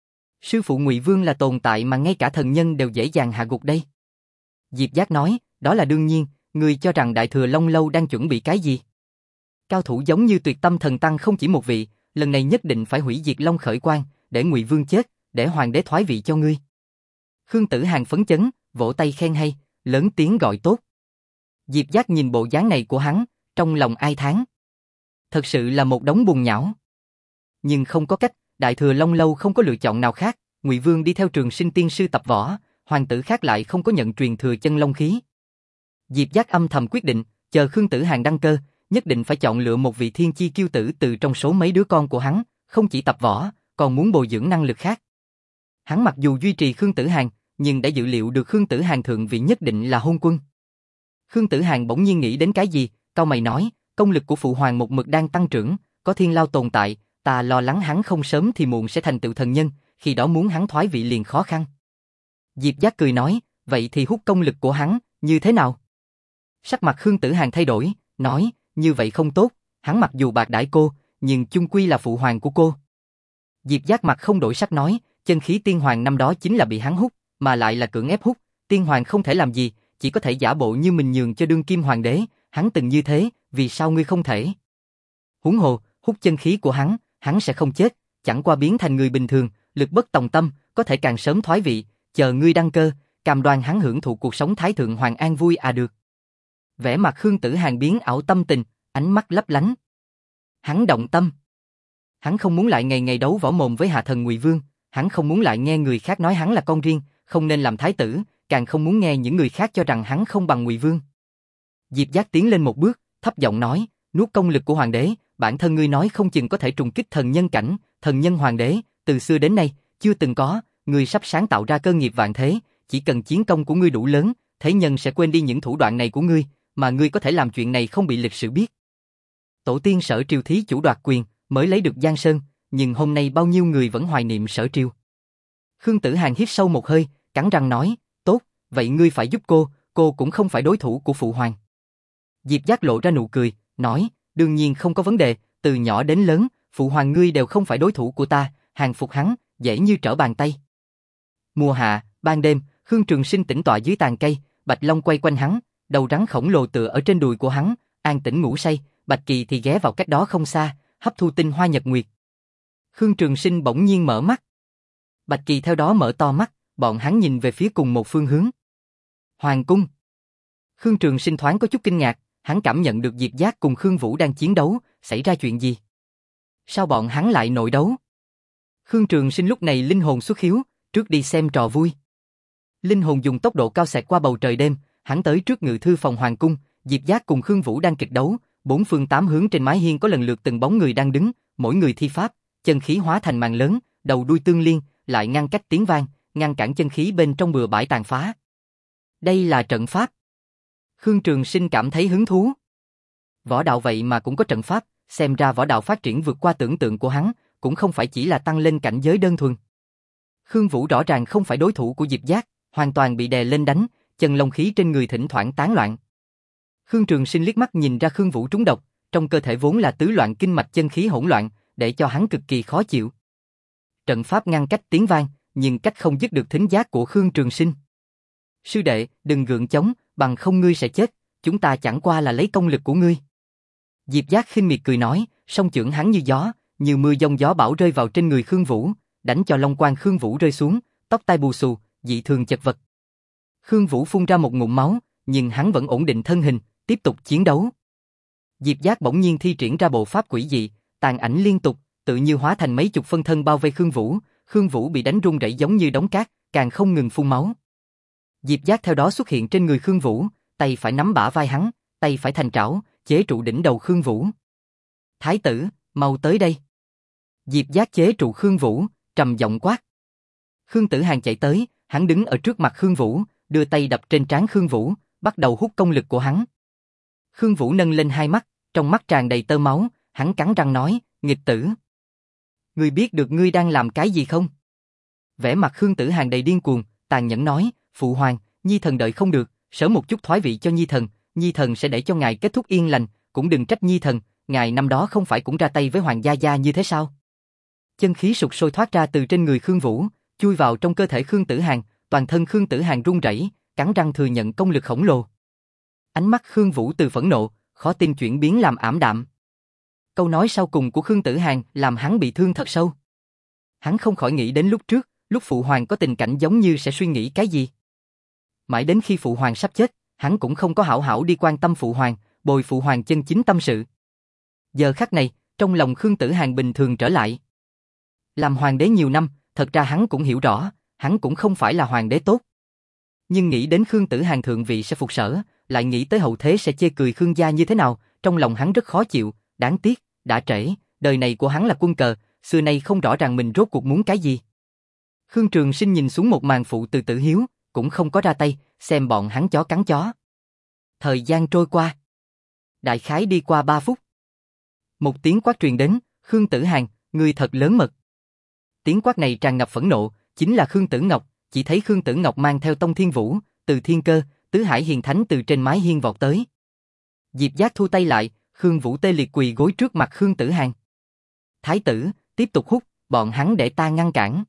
Sư phụ Ngụy Vương là tồn tại mà ngay cả thần nhân đều dễ dàng hạ gục đây. Diệp Giác nói, đó là đương nhiên, ngươi cho rằng Đại Thừa Long Lâu đang chuẩn bị cái gì? Cao thủ giống như Tuyệt Tâm Thần Tăng không chỉ một vị, lần này nhất định phải hủy diệt Long Khởi Quan, để Ngụy Vương chết, để hoàng đế thoái vị cho ngươi. Khương Tử Hàn phấn chấn, vỗ tay khen hay, lớn tiếng gọi tốt. Diệp Giác nhìn bộ dáng này của hắn, trong lòng ai thán. Thật sự là một đống bùn nhão. Nhưng không có cách, Đại Thừa Long Lâu không có lựa chọn nào khác, Ngụy Vương đi theo Trường Sinh Tiên Sư tập võ, hoàng tử khác lại không có nhận truyền thừa chân long khí. Diệp Giác âm thầm quyết định, chờ Khương Tử Hàn đăng cơ, nhất định phải chọn lựa một vị thiên chi kiêu tử từ trong số mấy đứa con của hắn, không chỉ tập võ, còn muốn bồi dưỡng năng lực khác. Hắn mặc dù duy trì Khương Tử Hàn, nhưng đã dự liệu được Khương Tử Hàn thượng vị nhất định là hôn quân. Khương Tử Hàn bỗng nhiên nghĩ đến cái gì, cau mày nói, công lực của phụ hoàng một mực đang tăng trưởng, có thiên lao tồn tại, ta lo lắng hắn không sớm thì muộn sẽ thành tựu thần nhân, khi đó muốn hắn thoái vị liền khó khăn. Diệp Giác cười nói, vậy thì hút công lực của hắn, như thế nào? Sắc mặt Khương Tử Hàn thay đổi, nói, như vậy không tốt, hắn mặc dù bạc đãi cô, nhưng chung quy là phụ hoàng của cô. Diệp Giác mặt không đổi sắc nói, chân khí tiên hoàng năm đó chính là bị hắn hút, mà lại là cưỡng ép hút, tiên hoàng không thể làm gì, chỉ có thể giả bộ như mình nhường cho đương kim hoàng đế, hắn từng như thế, vì sao ngươi không thể? Huống hồ, hút chân khí của hắn, hắn sẽ không chết, chẳng qua biến thành người bình thường, lực bất tòng tâm, có thể càng sớm thoái vị, chờ ngươi đăng cơ, cam đoan hắn hưởng thụ cuộc sống thái thượng hoàng an vui à được. Vẻ mặt Khương Tử Hàn biến ảo tâm tình, ánh mắt lấp lánh. Hắn động tâm. Hắn không muốn lại ngày ngày đấu võ mồm với hạ thần Ngụy Vương, hắn không muốn lại nghe người khác nói hắn là con riêng, không nên làm thái tử, càng không muốn nghe những người khác cho rằng hắn không bằng Ngụy Vương. Diệp Giác tiến lên một bước, thấp giọng nói, nuốt công lực của hoàng đế, bản thân ngươi nói không chừng có thể trùng kích thần nhân cảnh, thần nhân hoàng đế, từ xưa đến nay, chưa từng có, ngươi sắp sáng tạo ra cơ nghiệp vạn thế, chỉ cần chiến công của ngươi đủ lớn, thế nhân sẽ quên đi những thủ đoạn này của ngươi, mà ngươi có thể làm chuyện này không bị lịch sử biết. Tổ tiên Sở Triều thí chủ đoạt quyền, mới lấy được Giang Sơn, nhưng hôm nay bao nhiêu người vẫn hoài niệm Sở Triều. Khương Tử Hàn hít sâu một hơi, cắn răng nói, tốt, vậy ngươi phải giúp cô, cô cũng không phải đối thủ của phụ hoàng. Diệp Giác lộ ra nụ cười, nói, đương nhiên không có vấn đề, từ nhỏ đến lớn, phụ hoàng ngươi đều không phải đối thủ của ta, hàng phục hắn, dễ như trở bàn tay. Mùa hạ, ban đêm, Khương Trường Sinh tĩnh tọa dưới tàn cây, Bạch Long quay quanh hắn, đầu rắn khổng lồ tựa ở trên đùi của hắn, an tĩnh ngủ say, Bạch Kỳ thì ghé vào cách đó không xa, hấp thu tinh hoa nhật nguyệt. Khương Trường Sinh bỗng nhiên mở mắt. Bạch Kỳ theo đó mở to mắt, bọn hắn nhìn về phía cùng một phương hướng. Hoàng cung. Khương Trường Sinh thoáng có chút kinh ngạc, hắn cảm nhận được Diệp Giác cùng Khương Vũ đang chiến đấu, xảy ra chuyện gì? Sao bọn hắn lại nội đấu? Khương Trường Sinh lúc này linh hồn xuất hiếu, trước đi xem trò vui. Linh hồn dùng tốc độ cao xẹt qua bầu trời đêm, hắn tới trước ngự thư phòng hoàng cung, Diệp Giác cùng Khương Vũ đang kịch đấu, bốn phương tám hướng trên mái hiên có lần lượt từng bóng người đang đứng, mỗi người thi pháp, chân khí hóa thành màn lớn, đầu đuôi tương liên, lại ngăn cách tiếng vang, ngăn cản chân khí bên trong bừa bãi tàn phá. Đây là trận pháp. Khương Trường Sinh cảm thấy hứng thú. Võ đạo vậy mà cũng có trận pháp, xem ra võ đạo phát triển vượt qua tưởng tượng của hắn, cũng không phải chỉ là tăng lên cảnh giới đơn thuần. Khương Vũ rõ ràng không phải đối thủ của Diệp Giác, hoàn toàn bị đè lên đánh, chân long khí trên người thỉnh thoảng tán loạn. Khương Trường Sinh liếc mắt nhìn ra Khương Vũ trúng độc, trong cơ thể vốn là tứ loạn kinh mạch chân khí hỗn loạn, để cho hắn cực kỳ khó chịu. Trận pháp ngăn cách tiếng vang, nhưng cách không dứt được thính giác của Khương Trường Sinh. Sư đệ, đừng gượng chống, bằng không ngươi sẽ chết, chúng ta chẳng qua là lấy công lực của ngươi. Diệp Giác khinh miệt cười nói, song chưởng hắn như gió, như mưa giông gió bão rơi vào trên người Khương Vũ, đánh cho long quan Khương Vũ rơi xuống, tóc tai bù xù, dị thường chật vật. Khương Vũ phun ra một ngụm máu, nhưng hắn vẫn ổn định thân hình, tiếp tục chiến đấu. Diệp Giác bỗng nhiên thi triển ra bộ pháp quỷ dị, tàn ảnh liên tục, tự như hóa thành mấy chục phân thân bao vây Khương Vũ, Khương Vũ bị đánh rung rẩy giống như đống cát, càng không ngừng phun máu. Diệp Giác theo đó xuất hiện trên người Khương Vũ, tay phải nắm bả vai hắn, tay phải thành trảo, chế trụ đỉnh đầu Khương Vũ. Thái tử, mau tới đây. Diệp Giác chế trụ Khương Vũ, trầm giọng quát. Khương Tử Hàn chạy tới, hắn đứng ở trước mặt Khương Vũ, đưa tay đập trên trán Khương Vũ, bắt đầu hút công lực của hắn. Khương Vũ nâng lên hai mắt, trong mắt tràn đầy tơ máu, hắn cắn răng nói, Nghịch tử! Ngươi biết được ngươi đang làm cái gì không? Vẻ mặt Khương Tử Hàn đầy điên cuồng, tàn nhẫn nói, phụ hoàng, nhi thần đợi không được, sớm một chút thoái vị cho nhi thần, nhi thần sẽ để cho ngài kết thúc yên lành, cũng đừng trách nhi thần, ngài năm đó không phải cũng ra tay với hoàng gia gia như thế sao? Chân khí sục sôi thoát ra từ trên người Khương Vũ, chui vào trong cơ thể Khương Tử Hàn, toàn thân Khương Tử Hàn run rẩy, cắn răng thừa nhận công lực khổng lồ. Ánh mắt Khương Vũ từ phẫn nộ, khó tin chuyển biến làm ảm đạm. Câu nói sau cùng của Khương Tử Hàn làm hắn bị thương thật sâu. Hắn không khỏi nghĩ đến lúc trước, lúc phụ hoàng có tình cảnh giống như sẽ suy nghĩ cái gì. Mãi đến khi phụ hoàng sắp chết, hắn cũng không có hảo hảo đi quan tâm phụ hoàng, bồi phụ hoàng chân chính tâm sự. Giờ khắc này, trong lòng Khương Tử Hàn bình thường trở lại. Làm hoàng đế nhiều năm, thật ra hắn cũng hiểu rõ, hắn cũng không phải là hoàng đế tốt. Nhưng nghĩ đến Khương Tử Hàn thượng vị sẽ phục sở, lại nghĩ tới hậu thế sẽ chê cười Khương gia như thế nào, trong lòng hắn rất khó chịu, đáng tiếc, đã trễ, đời này của hắn là quân cờ, xưa nay không rõ ràng mình rốt cuộc muốn cái gì. Khương Trường Sinh nhìn xuống một màn phụ từ tử hiếu, cũng không có ra tay, xem bọn hắn chó cắn chó. Thời gian trôi qua. Đại khái đi qua ba phút. Một tiếng quát truyền đến, Khương Tử Hàn, ngươi thật lớn mật. Tiếng quát này tràn ngập phẫn nộ, chính là Khương Tử Ngọc, chỉ thấy Khương Tử Ngọc mang theo Tông Thiên Vũ, Từ Thiên Cơ, Tứ Hải Hiền Thánh từ trên mái hiên vọt tới. Diệp Giác thu tay lại, Khương Vũ tê liệt quỳ gối trước mặt Khương Tử Hàn. Thái tử, tiếp tục hút, bọn hắn để ta ngăn cản.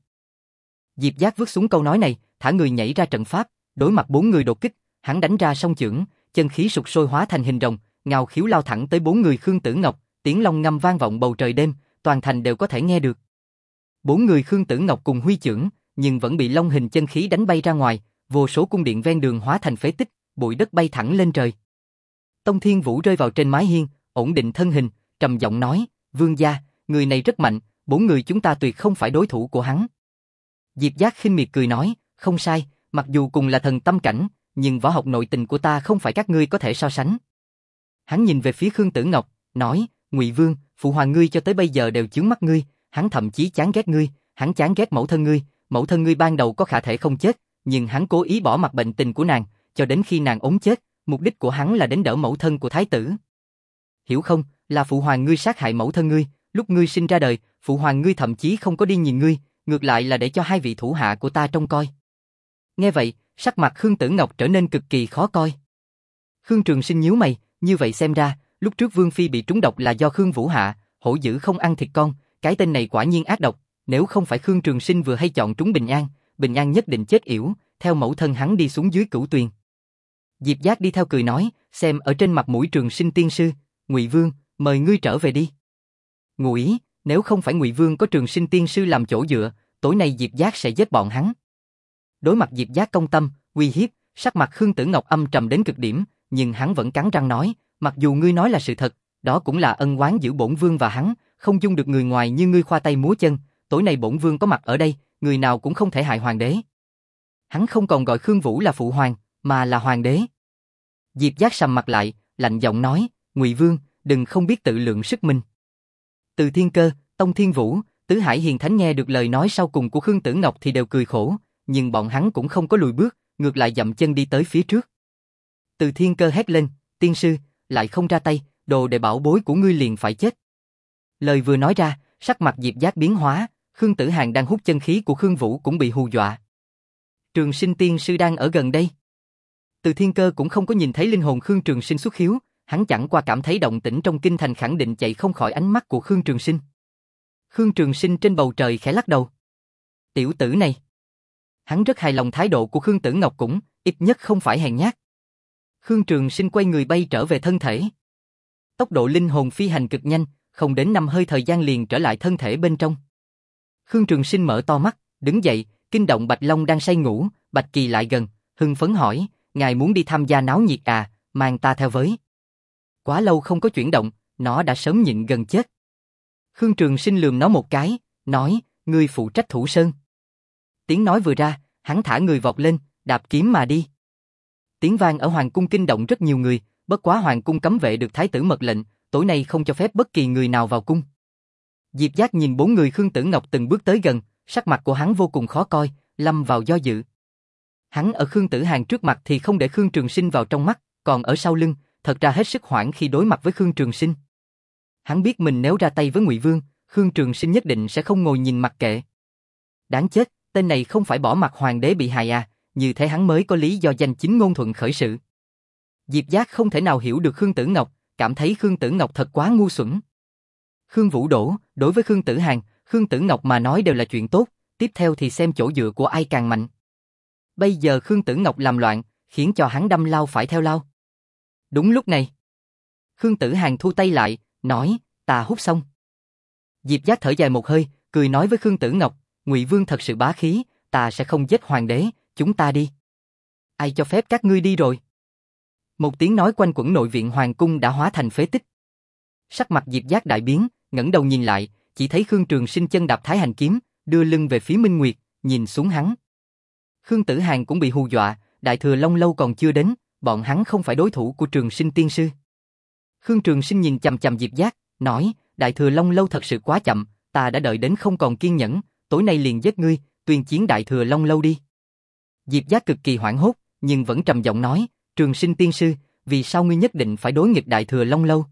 Diệp Giác vứt xuống câu nói này, thả người nhảy ra trận pháp, đối mặt bốn người đột kích, hắn đánh ra song chưởng, chân khí sục sôi hóa thành hình rồng, ngao khiếu lao thẳng tới bốn người Khương Tử Ngọc, tiếng long ngâm vang vọng bầu trời đêm, toàn thành đều có thể nghe được. Bốn người Khương Tử Ngọc cùng huy chưởng, nhưng vẫn bị long hình chân khí đánh bay ra ngoài, vô số cung điện ven đường hóa thành phế tích, bụi đất bay thẳng lên trời. Tông Thiên Vũ rơi vào trên mái hiên, ổn định thân hình, trầm giọng nói, vương gia, người này rất mạnh, bốn người chúng ta tuyệt không phải đối thủ của hắn. Diệp Giác khinh miệt cười nói, không sai, mặc dù cùng là thần tâm cảnh, nhưng võ học nội tình của ta không phải các ngươi có thể so sánh. Hắn nhìn về phía Khương Tử Ngọc, nói, Ngụy Vương, phụ hoàng ngươi cho tới bây giờ đều chướng mắt ngươi, hắn thậm chí chán ghét ngươi, hắn chán ghét mẫu thân ngươi, mẫu thân ngươi ban đầu có khả thể không chết, nhưng hắn cố ý bỏ mặc bệnh tình của nàng, cho đến khi nàng ốm chết, mục đích của hắn là đến đỡ mẫu thân của thái tử. Hiểu không, là phụ hoàng ngươi sát hại mẫu thân ngươi, lúc ngươi sinh ra đời, phụ hoàng ngươi thậm chí không có đi nhìn ngươi, ngược lại là để cho hai vị thủ hạ của ta trông coi. Nghe vậy, sắc mặt Khương Tử Ngọc trở nên cực kỳ khó coi. Khương Trường Sinh nhíu mày, như vậy xem ra, lúc trước Vương Phi bị trúng độc là do Khương Vũ hạ, hổ dữ không ăn thịt con, cái tên này quả nhiên ác độc, nếu không phải Khương Trường Sinh vừa hay chọn trúng Bình An, Bình An nhất định chết yểu, theo mẫu thân hắn đi xuống dưới Cửu Tuyền. Diệp Giác đi theo cười nói, xem ở trên mặt mũi Trường Sinh tiên sư, Ngụy Vương, mời ngươi trở về đi. Ngụy, nếu không phải Ngụy Vương có Trường Sinh tiên sư làm chỗ dựa, tối nay Diệp Giác sẽ giết bọn hắn. Đối mặt Diệp Giác công tâm, uy hiếp, sắc mặt Khương Tử Ngọc âm trầm đến cực điểm, nhưng hắn vẫn cắn răng nói, mặc dù ngươi nói là sự thật, đó cũng là ân oán giữa bổn vương và hắn, không dung được người ngoài như ngươi khoa tay múa chân, tối nay bổn vương có mặt ở đây, người nào cũng không thể hại hoàng đế. Hắn không còn gọi Khương Vũ là phụ hoàng, mà là hoàng đế. Diệp Giác sầm mặt lại, lạnh giọng nói, Ngụy Vương, đừng không biết tự lượng sức mình. Từ Thiên Cơ, Tông Thiên Vũ, Tứ Hải Hiền Thánh nghe được lời nói sau cùng của Khương Tử Ngọc thì đều cười khổ, nhưng bọn hắn cũng không có lùi bước, ngược lại dậm chân đi tới phía trước. Từ Thiên Cơ hét lên, tiên sư, lại không ra tay, đồ đệ bảo bối của ngươi liền phải chết. Lời vừa nói ra, sắc mặt Diệp Giác biến hóa, Khương Tử Hàn đang hút chân khí của Khương Vũ cũng bị hù dọa. Trường Sinh tiên sư đang ở gần đây. Từ Thiên Cơ cũng không có nhìn thấy linh hồn Khương Trường Sinh xuất hiếu, hắn chẳng qua cảm thấy động tĩnh trong kinh thành khẳng định chạy không khỏi ánh mắt của Khương Trường Sinh. Khương Trường Sinh trên bầu trời khẽ lắc đầu. Tiểu tử này. Hắn rất hài lòng thái độ của Khương Tử Ngọc cũng, ít nhất không phải hèn nhát. Khương Trường Sinh quay người bay trở về thân thể. Tốc độ linh hồn phi hành cực nhanh, không đến năm hơi thời gian liền trở lại thân thể bên trong. Khương Trường Sinh mở to mắt, đứng dậy, kinh động Bạch Long đang say ngủ, Bạch Kỳ lại gần, hưng phấn hỏi, ngài muốn đi tham gia náo nhiệt à, mang ta theo với. Quá lâu không có chuyển động, nó đã sớm nhịn gần chết. Khương Trường Sinh lườm nó một cái, nói, ngươi phụ trách thủ sơn. Tiếng nói vừa ra, hắn thả người vọt lên, đạp kiếm mà đi. Tiếng vang ở hoàng cung kinh động rất nhiều người, bất quá hoàng cung cấm vệ được thái tử mật lệnh, tối nay không cho phép bất kỳ người nào vào cung. Diệp Giác nhìn bốn người Khương Tử Ngọc từng bước tới gần, sắc mặt của hắn vô cùng khó coi, lâm vào do dự. Hắn ở Khương Tử Hàn trước mặt thì không để Khương Trường Sinh vào trong mắt, còn ở sau lưng, thật ra hết sức hoảng khi đối mặt với Khương Trường Sinh. Hắn biết mình nếu ra tay với Ngụy Vương, Khương Trường Sinh nhất định sẽ không ngồi nhìn mặc kệ. Đáng chết, tên này không phải bỏ mặc hoàng đế bị hại à, như thế hắn mới có lý do danh chính ngôn thuận khởi sự. Diệp Giác không thể nào hiểu được Khương Tử Ngọc, cảm thấy Khương Tử Ngọc thật quá ngu xuẩn. Khương Vũ đổ, đối với Khương Tử Hàn, Khương Tử Ngọc mà nói đều là chuyện tốt, tiếp theo thì xem chỗ dựa của ai càng mạnh. Bây giờ Khương Tử Ngọc làm loạn, khiến cho hắn đâm lao phải theo lao. Đúng lúc này, Khương Tử Hàn thu tay lại, nói, ta hút xong. Diệp Giác thở dài một hơi, cười nói với Khương Tử Ngọc, Ngụy Vương thật sự bá khí, ta sẽ không giết hoàng đế, chúng ta đi. Ai cho phép các ngươi đi rồi? Một tiếng nói quanh quẩn nội viện hoàng cung đã hóa thành phế tích. Sắc mặt Diệp Giác đại biến, ngẩng đầu nhìn lại, chỉ thấy Khương Trường Sinh chân đạp Thái Hành kiếm, đưa lưng về phía Minh Nguyệt, nhìn xuống hắn. Khương Tử Hàn cũng bị hù dọa, Đại Thừa Long Lâu còn chưa đến, bọn hắn không phải đối thủ của Trường Sinh tiên sư. Khương Trường Sinh nhìn chằm chằm Diệp Giác, nói, Đại Thừa Long Lâu thật sự quá chậm, ta đã đợi đến không còn kiên nhẫn, tối nay liền giết ngươi, tuyên chiến Đại Thừa Long Lâu đi. Diệp Giác cực kỳ hoảng hốt, nhưng vẫn trầm giọng nói, Trường Sinh tiên sư, vì sao ngươi nhất định phải đối nghịch Đại Thừa Long Lâu?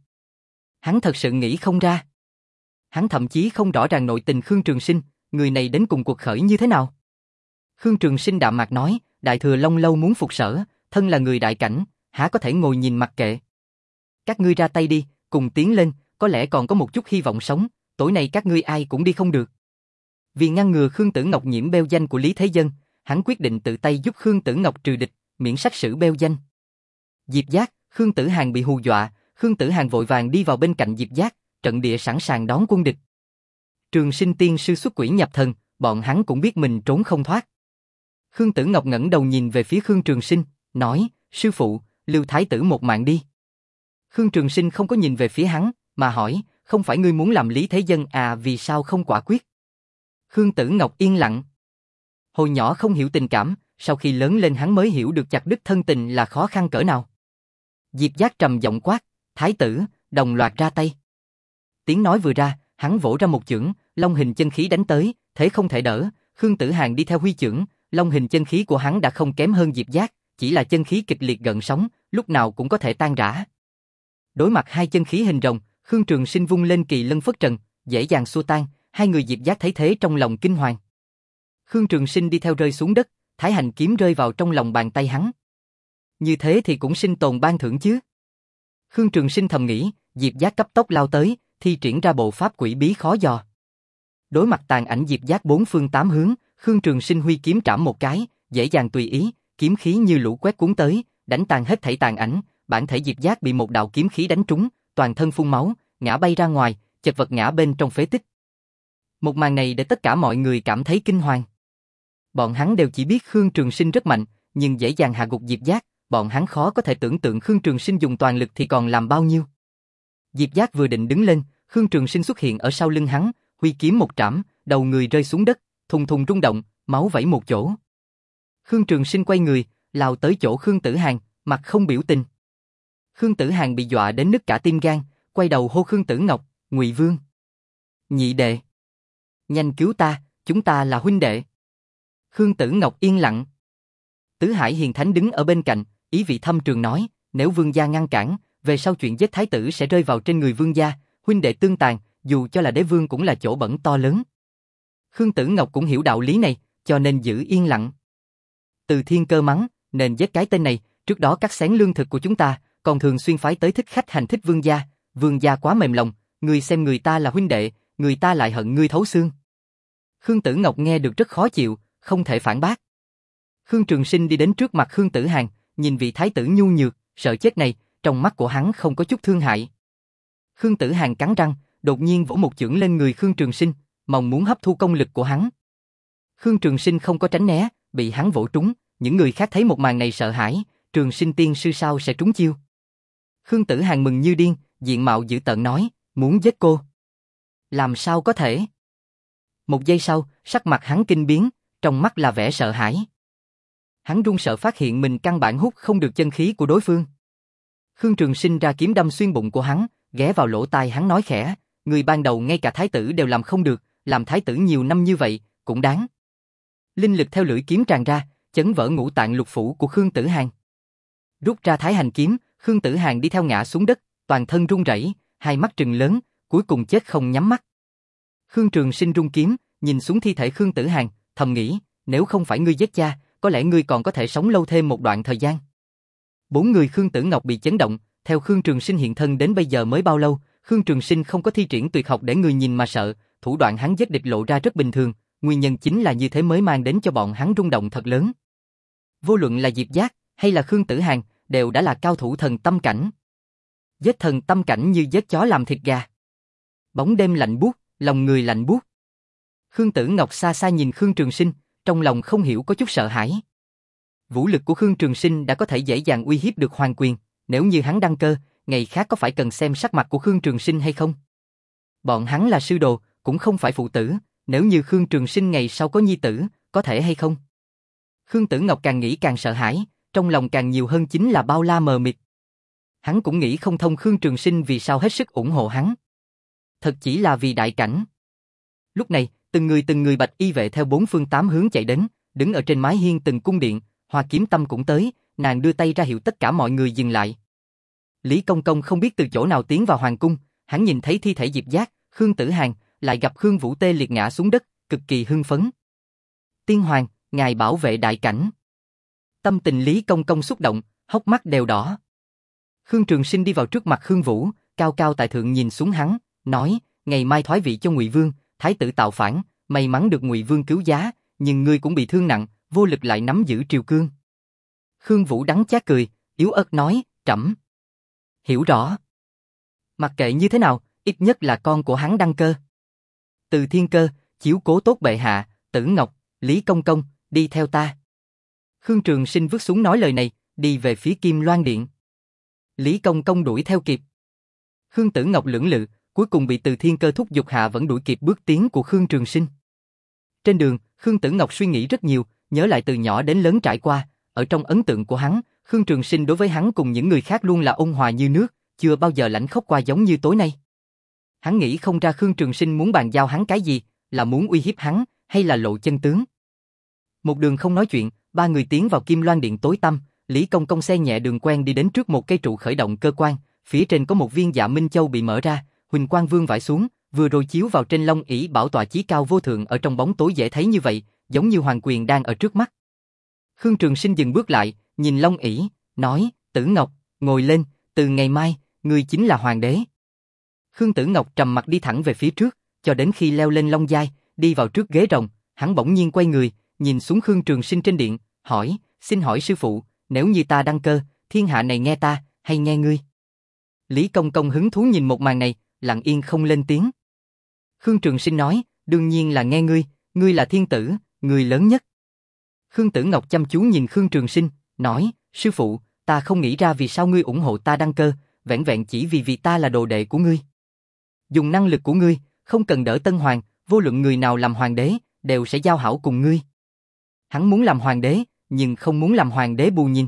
Hắn thật sự nghĩ không ra. Hắn thậm chí không rõ ràng nội tình Khương Trường Sinh, người này đến cùng cuộc khởi như thế nào. Khương Trường Sinh đạm mạc nói, Đại Thừa Long Lâu muốn phục sở, thân là người đại cảnh, há có thể ngồi nhìn mặc kệ. Các ngươi ra tay đi, cùng tiến lên, có lẽ còn có một chút hy vọng sống, tối nay các ngươi ai cũng đi không được. Vì ngăn ngừa Khương Tử Ngọc nhiễm bêu danh của Lý Thế Dân, hắn quyết định tự tay giúp Khương Tử Ngọc trừ địch, miễn sách sử bêu danh. Diệp Giác, Khương Tử Hàn bị hù dọa, Khương Tử Hàn vội vàng đi vào bên cạnh Diệp Giác, trận địa sẵn sàng đón quân địch. Trường Sinh tiên sư xuất quỷ nhập thần, bọn hắn cũng biết mình trốn không thoát. Khương Tử Ngọc ngẩng đầu nhìn về phía Khương Trường Sinh, nói, sư phụ, lưu thái tử một mạng đi. Khương Trường Sinh không có nhìn về phía hắn, mà hỏi, không phải ngươi muốn làm Lý Thế Dân à, vì sao không quả quyết? Khương Tử Ngọc yên lặng. Hồi nhỏ không hiểu tình cảm, sau khi lớn lên hắn mới hiểu được chặt đứt thân tình là khó khăn cỡ nào. Diệp Giác trầm giọng quát, thái tử, đồng loạt ra tay. Tiếng nói vừa ra, hắn vỗ ra một chưởng, long hình chân khí đánh tới, thế không thể đỡ. Khương Tử Hàn đi theo huy chưởng, long hình chân khí của hắn đã không kém hơn Diệp Giác, chỉ là chân khí kịch liệt gợn sóng, lúc nào cũng có thể tan rã. Đối mặt hai chân khí hình rồng, Khương Trường Sinh vung lên kỳ lân phất trần, dễ dàng xua tan. Hai người Diệp Giác thấy thế trong lòng kinh hoàng. Khương Trường Sinh đi theo rơi xuống đất, Thái Hành kiếm rơi vào trong lòng bàn tay hắn. Như thế thì cũng sinh tồn ban thưởng chứ. Khương Trường Sinh thầm nghĩ, Diệp Giác cấp tốc lao tới, thi triển ra bộ pháp quỷ bí khó dò. Đối mặt tàn ảnh Diệp Giác bốn phương tám hướng, Khương Trường Sinh huy kiếm trảm một cái, dễ dàng tùy ý, kiếm khí như lũ quét cuốn tới, đánh tàn hết thảy tàn ảnh. Bản thể Diệp Giác bị một đạo kiếm khí đánh trúng, toàn thân phun máu, ngã bay ra ngoài, chật vật ngã bên trong phế tích. Một màn này để tất cả mọi người cảm thấy kinh hoàng. Bọn hắn đều chỉ biết Khương Trường Sinh rất mạnh, nhưng dễ dàng hạ gục Diệp Giác, bọn hắn khó có thể tưởng tượng Khương Trường Sinh dùng toàn lực thì còn làm bao nhiêu. Diệp Giác vừa định đứng lên, Khương Trường Sinh xuất hiện ở sau lưng hắn, huy kiếm một trảm, đầu người rơi xuống đất, thùng thùng rung động, máu vẩy một chỗ. Khương Trường Sinh quay người, lao tới chỗ Khương Tử Hàn, mặt không biểu tình. Khương Tử Hàn bị dọa đến nứt cả tim gan, quay đầu hô Khương Tử Ngọc, Ngụy Vương, nhị đệ, nhanh cứu ta, chúng ta là huynh đệ. Khương Tử Ngọc yên lặng. Tứ Hải Hiền Thánh đứng ở bên cạnh, ý vị thâm trường nói, nếu vương gia ngăn cản, về sau chuyện giết thái tử sẽ rơi vào trên người vương gia, huynh đệ tương tàn, dù cho là đế vương cũng là chỗ bẩn to lớn. Khương Tử Ngọc cũng hiểu đạo lý này, cho nên giữ yên lặng. Từ Thiên Cơ mắng, nên giết cái tên này, trước đó cắt xén lương thực của chúng ta, còn thường xuyên phái tới thích khách hành thích vương gia, vương gia quá mềm lòng, người xem người ta là huynh đệ, người ta lại hận ngươi thấu xương. Khương Tử Ngọc nghe được rất khó chịu, không thể phản bác. Khương Trường Sinh đi đến trước mặt Khương Tử Hàn, nhìn vị thái tử nhu nhược, sợ chết này, trong mắt của hắn không có chút thương hại. Khương Tử Hàn cắn răng, đột nhiên vỗ một chưởng lên người Khương Trường Sinh, mong muốn hấp thu công lực của hắn. Khương Trường Sinh không có tránh né, bị hắn vỗ trúng, những người khác thấy một màn này sợ hãi, Trường Sinh tiên sư sao sẽ trúng chiêu. Khương Tử Hàn mừng như điên, diện mạo dữ tợn nói, muốn giết cô. Làm sao có thể? Một giây sau, sắc mặt hắn kinh biến, trong mắt là vẻ sợ hãi. Hắn run sợ phát hiện mình căn bản hút không được chân khí của đối phương. Khương Trường Sinh ra kiếm đâm xuyên bụng của hắn, ghé vào lỗ tai hắn nói khẽ, người ban đầu ngay cả thái tử đều làm không được, làm thái tử nhiều năm như vậy, cũng đáng. Linh lực theo lưỡi kiếm tràn ra, chấn vỡ ngũ tạng lục phủ của Khương Tử Hàn. Rút ra Thái Hành kiếm, Khương Tử Hàn đi theo ngã xuống đất, toàn thân run rẩy, hai mắt trừng lớn, cuối cùng chết không nhắm mắt. Khương Trường Sinh rung kiếm, nhìn xuống thi thể Khương Tử Hàn, thầm nghĩ, nếu không phải ngươi giết cha, có lẽ ngươi còn có thể sống lâu thêm một đoạn thời gian. Bốn người Khương Tử Ngọc bị chấn động, theo Khương Trường Sinh hiện thân đến bây giờ mới bao lâu, Khương Trường Sinh không có thi triển tuyệt học để người nhìn mà sợ, thủ đoạn hắn giết địch lộ ra rất bình thường, nguyên nhân chính là như thế mới mang đến cho bọn hắn rung động thật lớn. Vô luận là Diệp Giác hay là Khương Tử Hàn, đều đã là cao thủ thần tâm cảnh. Giết thần tâm cảnh như giết chó làm thịt gà. Bóng đêm lạnh buốt, lòng người lạnh buốt. Khương Tử Ngọc xa xa nhìn Khương Trường Sinh, trong lòng không hiểu có chút sợ hãi. Vũ lực của Khương Trường Sinh đã có thể dễ dàng uy hiếp được Hoàng Quyền, nếu như hắn đăng cơ, ngày khác có phải cần xem sắc mặt của Khương Trường Sinh hay không? Bọn hắn là sư đồ, cũng không phải phụ tử, nếu như Khương Trường Sinh ngày sau có nhi tử, có thể hay không? Khương Tử Ngọc càng nghĩ càng sợ hãi, trong lòng càng nhiều hơn chính là bao la mờ mịt. Hắn cũng nghĩ không thông Khương Trường Sinh vì sao hết sức ủng hộ hắn. Thật chỉ là vì đại cảnh. Lúc này, từng người từng người bạch y vệ theo bốn phương tám hướng chạy đến, đứng ở trên mái hiên từng cung điện, Hoa Kiếm Tâm cũng tới, nàng đưa tay ra hiệu tất cả mọi người dừng lại. Lý Công Công không biết từ chỗ nào tiến vào hoàng cung, hắn nhìn thấy thi thể Diệp Giác, Khương Tử Hàn, lại gặp Khương Vũ tê liệt ngã xuống đất, cực kỳ hưng phấn. Tiên Hoàng, ngài bảo vệ đại cảnh. Tâm tình Lý Công Công xúc động, hốc mắt đều đỏ. Khương Trường Sinh đi vào trước mặt Khương Vũ, cao cao tại thượng nhìn xuống hắn, nói: ngày mai thoái vị cho Ngụy Vương, thái tử tạo phản, may mắn được Ngụy Vương cứu giá, nhưng ngươi cũng bị thương nặng, vô lực lại nắm giữ triều cương. Khương Vũ đắng chát cười, yếu ớt nói: trẫm hiểu rõ. Mặc kệ như thế nào, ít nhất là con của hắn đăng cơ. Từ Thiên Cơ, chiếu cố tốt bệ hạ, Tử Ngọc, Lý Công Công, đi theo ta. Khương Trường Sinh vứt súng nói lời này, đi về phía Kim Loan Điện. Lý Công Công đuổi theo kịp. Khương Tử Ngọc lưỡng lự, cuối cùng bị Từ Thiên Cơ thúc giục hạ vẫn đuổi kịp bước tiến của Khương Trường Sinh. Trên đường, Khương Tử Ngọc suy nghĩ rất nhiều, nhớ lại từ nhỏ đến lớn trải qua, ở trong ấn tượng của hắn, Khương Trường Sinh đối với hắn cùng những người khác luôn là ôn hòa như nước, chưa bao giờ lãnh khốc qua giống như tối nay. Hắn nghĩ không ra Khương Trường Sinh muốn bàn giao hắn cái gì, là muốn uy hiếp hắn, hay là lộ chân tướng. Một đường không nói chuyện, ba người tiến vào Kim Loan Điện tối tăm, Lý Công Công xe nhẹ đường quen đi đến trước một cây trụ khởi động cơ quan, phía trên có một viên Dạ Minh Châu bị mở ra, huỳnh quang vương vãi xuống, vừa rồi chiếu vào trên long ỷ bảo tọa chí cao vô thượng ở trong bóng tối dễ thấy như vậy, giống như Hoàng Quyền đang ở trước mắt. Khương Trường Sinh dừng bước lại, nhìn long ỷ, nói: Tử Ngọc, ngồi lên, từ ngày mai, ngươi chính là hoàng đế. Khương Tử Ngọc trầm mặt đi thẳng về phía trước, cho đến khi leo lên long giai, đi vào trước ghế rồng, hắn bỗng nhiên quay người, nhìn xuống Khương Trường Sinh trên điện, hỏi: xin hỏi sư phụ, nếu như ta đăng cơ, thiên hạ này nghe ta, hay nghe ngươi? Lý Công Công hứng thú nhìn một màn này, lặng yên không lên tiếng. Khương Trường Sinh nói: đương nhiên là nghe ngươi, ngươi là thiên tử, người lớn nhất. Khương Tử Ngọc chăm chú nhìn Khương Trường Sinh, nói: sư phụ, ta không nghĩ ra vì sao ngươi ủng hộ ta đăng cơ, vẻn vẹn chỉ vì vì ta là đồ đệ của ngươi. Dùng năng lực của ngươi, không cần đỡ Tân Hoàng, vô luận người nào làm hoàng đế, đều sẽ giao hảo cùng ngươi. Hắn muốn làm hoàng đế, nhưng không muốn làm hoàng đế bù nhìn.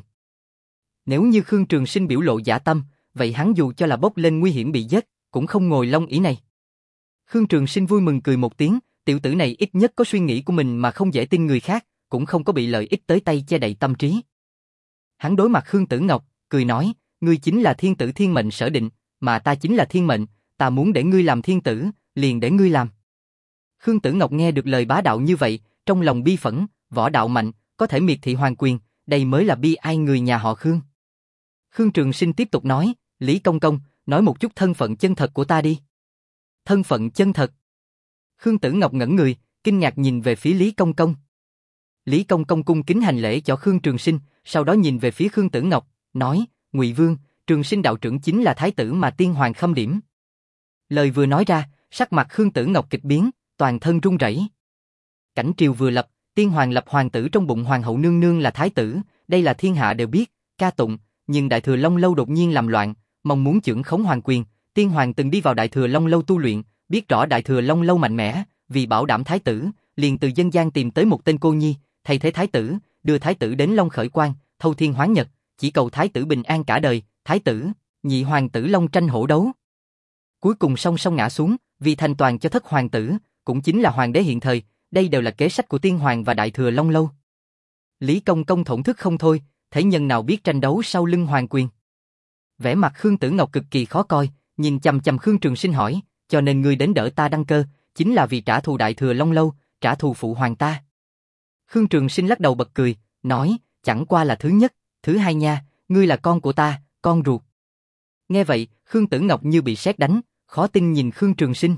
Nếu như Khương Trường Sinh biểu lộ dã tâm, vậy hắn dù cho là bốc lên nguy hiểm bị giết, cũng không ngồi long ỷ này. Khương Trường Sinh vui mừng cười một tiếng, tiểu tử này ít nhất có suy nghĩ của mình mà không dễ tin người khác, cũng không có bị lợi ích tới tay che đậy tâm trí. Hắn đối mặt Khương Tử Ngọc, cười nói: ngươi chính là thiên tử thiên mệnh sở định, mà ta chính là thiên mệnh, ta muốn để ngươi làm thiên tử, liền để ngươi làm. Khương Tử Ngọc nghe được lời bá đạo như vậy, trong lòng bi phẫn, võ đạo mạnh, có thể miệt thị hoàng quyền, đây mới là bi ai người nhà họ Khương. Khương Trường Sinh tiếp tục nói: Lý Công Công, nói một chút thân phận chân thật của ta đi. Thân phận chân thật? Khương Tử Ngọc ngẩn người, kinh ngạc nhìn về phía Lý Công Công. Lý Công Công cung kính hành lễ cho Khương Trường Sinh, sau đó nhìn về phía Khương Tử Ngọc, nói: Ngụy Vương, Trường Sinh đạo trưởng chính là thái tử mà tiên hoàng khâm điểm. Lời vừa nói ra, sắc mặt Khương Tử Ngọc kịch biến, toàn thân run rẩy. Cảnh triều vừa lập, tiên hoàng lập hoàng tử trong bụng hoàng hậu nương nương là thái tử, đây là thiên hạ đều biết, ca tụng, nhưng Đại Thừa Long Lâu đột nhiên làm loạn, mong muốn chưởng khống hoàng quyền, tiên hoàng từng đi vào Đại Thừa Long Lâu tu luyện, biết rõ Đại Thừa Long Lâu mạnh mẽ, vì bảo đảm thái tử, liền từ dân gian tìm tới một tên cô nhi, thay thế thái tử, đưa thái tử đến Long Khởi Quan, thâu thiên hoán nhật, chỉ cầu thái tử bình an cả đời, thái tử, nhị hoàng tử long tranh hổ đấu. Cuối cùng song song ngã xuống, vì thành toàn cho thất hoàng tử, cũng chính là hoàng đế hiện thời, đây đều là kế sách của tiên hoàng và Đại Thừa Long Lâu. Lý Công Công thổn thức không thôi, thế nhân nào biết tranh đấu sau lưng hoàng quyền. Vẻ mặt Khương Tử Ngọc cực kỳ khó coi, nhìn chằm chằm Khương Trường Sinh hỏi: cho nên ngươi đến đỡ ta đăng cơ, chính là vì trả thù Đại Thừa Long Lâu, trả thù phụ hoàng ta. Khương Trường Sinh lắc đầu bật cười, nói, chẳng qua là thứ nhất, thứ hai nha, ngươi là con của ta, con ruột. Nghe vậy, Khương Tử Ngọc như bị sét đánh, khó tin nhìn Khương Trường Sinh.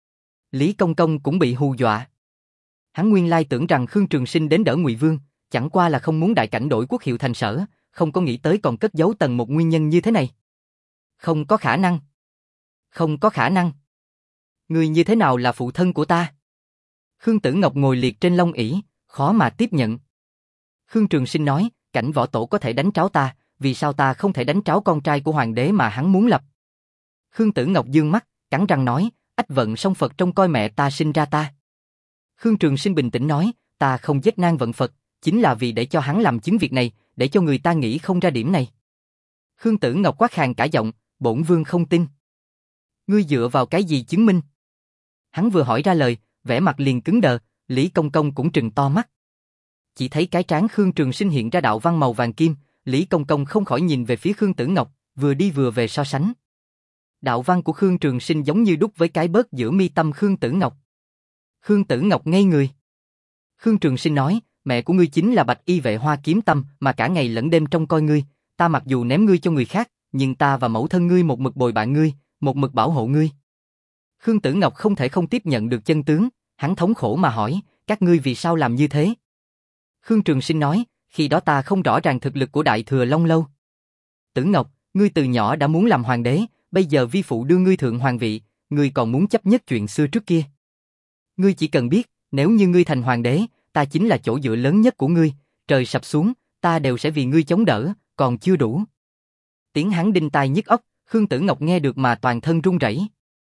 Lý Công Công cũng bị hù dọa. Hắn nguyên lai tưởng rằng Khương Trường Sinh đến đỡ Ngụy Vương, chẳng qua là không muốn đại cảnh đổi quốc hiệu thành Sở, không có nghĩ tới còn cất giấu tầng một nguyên nhân như thế này. Không có khả năng. Không có khả năng. Ngươi như thế nào là phụ thân của ta? Khương Tử Ngọc ngồi liệt trên long ỷ, khó mà tiếp nhận. Khương Trường Sinh nói, cảnh võ tổ có thể đánh tráo ta, vì sao ta không thể đánh tráo con trai của hoàng đế mà hắn muốn lập? Khương Tử Ngọc dương mắt, cắn răng nói, ách vận song Phật trông coi mẹ ta sinh ra ta. Khương Trường Sinh bình tĩnh nói, ta không giết nan vận Phật, chính là vì để cho hắn làm chứng việc này, để cho người ta nghĩ không ra điểm này. Khương Tử Ngọc quát khàn cả giọng, bổn vương không tin. Ngươi dựa vào cái gì chứng minh? Hắn vừa hỏi ra lời, vẻ mặt liền cứng đờ, Lý Công Công cũng trừng to mắt. Chỉ thấy cái trán Khương Trường Sinh hiện ra đạo văn màu vàng kim, Lý Công Công không khỏi nhìn về phía Khương Tử Ngọc, vừa đi vừa về so sánh. Đạo văn của Khương Trường Sinh giống như đúc với cái bớt giữa mi tâm Khương Tử Ngọc. Khương Tử Ngọc ngây người. Khương Trường Sinh nói, mẹ của ngươi chính là Bạch Y vệ Hoa Kiếm Tâm mà cả ngày lẫn đêm trông coi ngươi, ta mặc dù ném ngươi cho người khác, nhưng ta và mẫu thân ngươi một mực bồi bạn ngươi, một mực bảo hộ ngươi. Khương Tử Ngọc không thể không tiếp nhận được chân tướng, hắn thống khổ mà hỏi, các ngươi vì sao làm như thế? Khương Trường Sinh nói, khi đó ta không rõ ràng thực lực của Đại Thừa Long Lâu. Tử Ngọc, ngươi từ nhỏ đã muốn làm hoàng đế, bây giờ vi phụ đưa ngươi thượng hoàng vị, ngươi còn muốn chấp nhất chuyện xưa trước kia. Ngươi chỉ cần biết, nếu như ngươi thành hoàng đế, ta chính là chỗ dựa lớn nhất của ngươi, trời sập xuống, ta đều sẽ vì ngươi chống đỡ, còn chưa đủ. Tiếng hắn đinh tai nhức óc, Khương Tử Ngọc nghe được mà toàn thân run rẩy.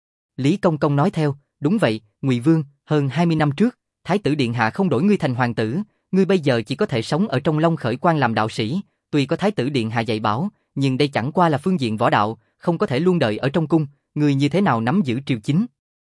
Lý Công Công nói theo, đúng vậy, Ngụy Vương, hơn hai mươi năm trước, Thái tử Điện Hạ không đổi ngươi thành hoàng tử, ngươi bây giờ chỉ có thể sống ở trong Long Khởi Quan làm đạo sĩ, tuy có Thái tử Điện Hạ dạy bảo, nhưng đây chẳng qua là phương diện võ đạo, không có thể luôn đợi ở trong cung, ngươi như thế nào nắm giữ triều chính?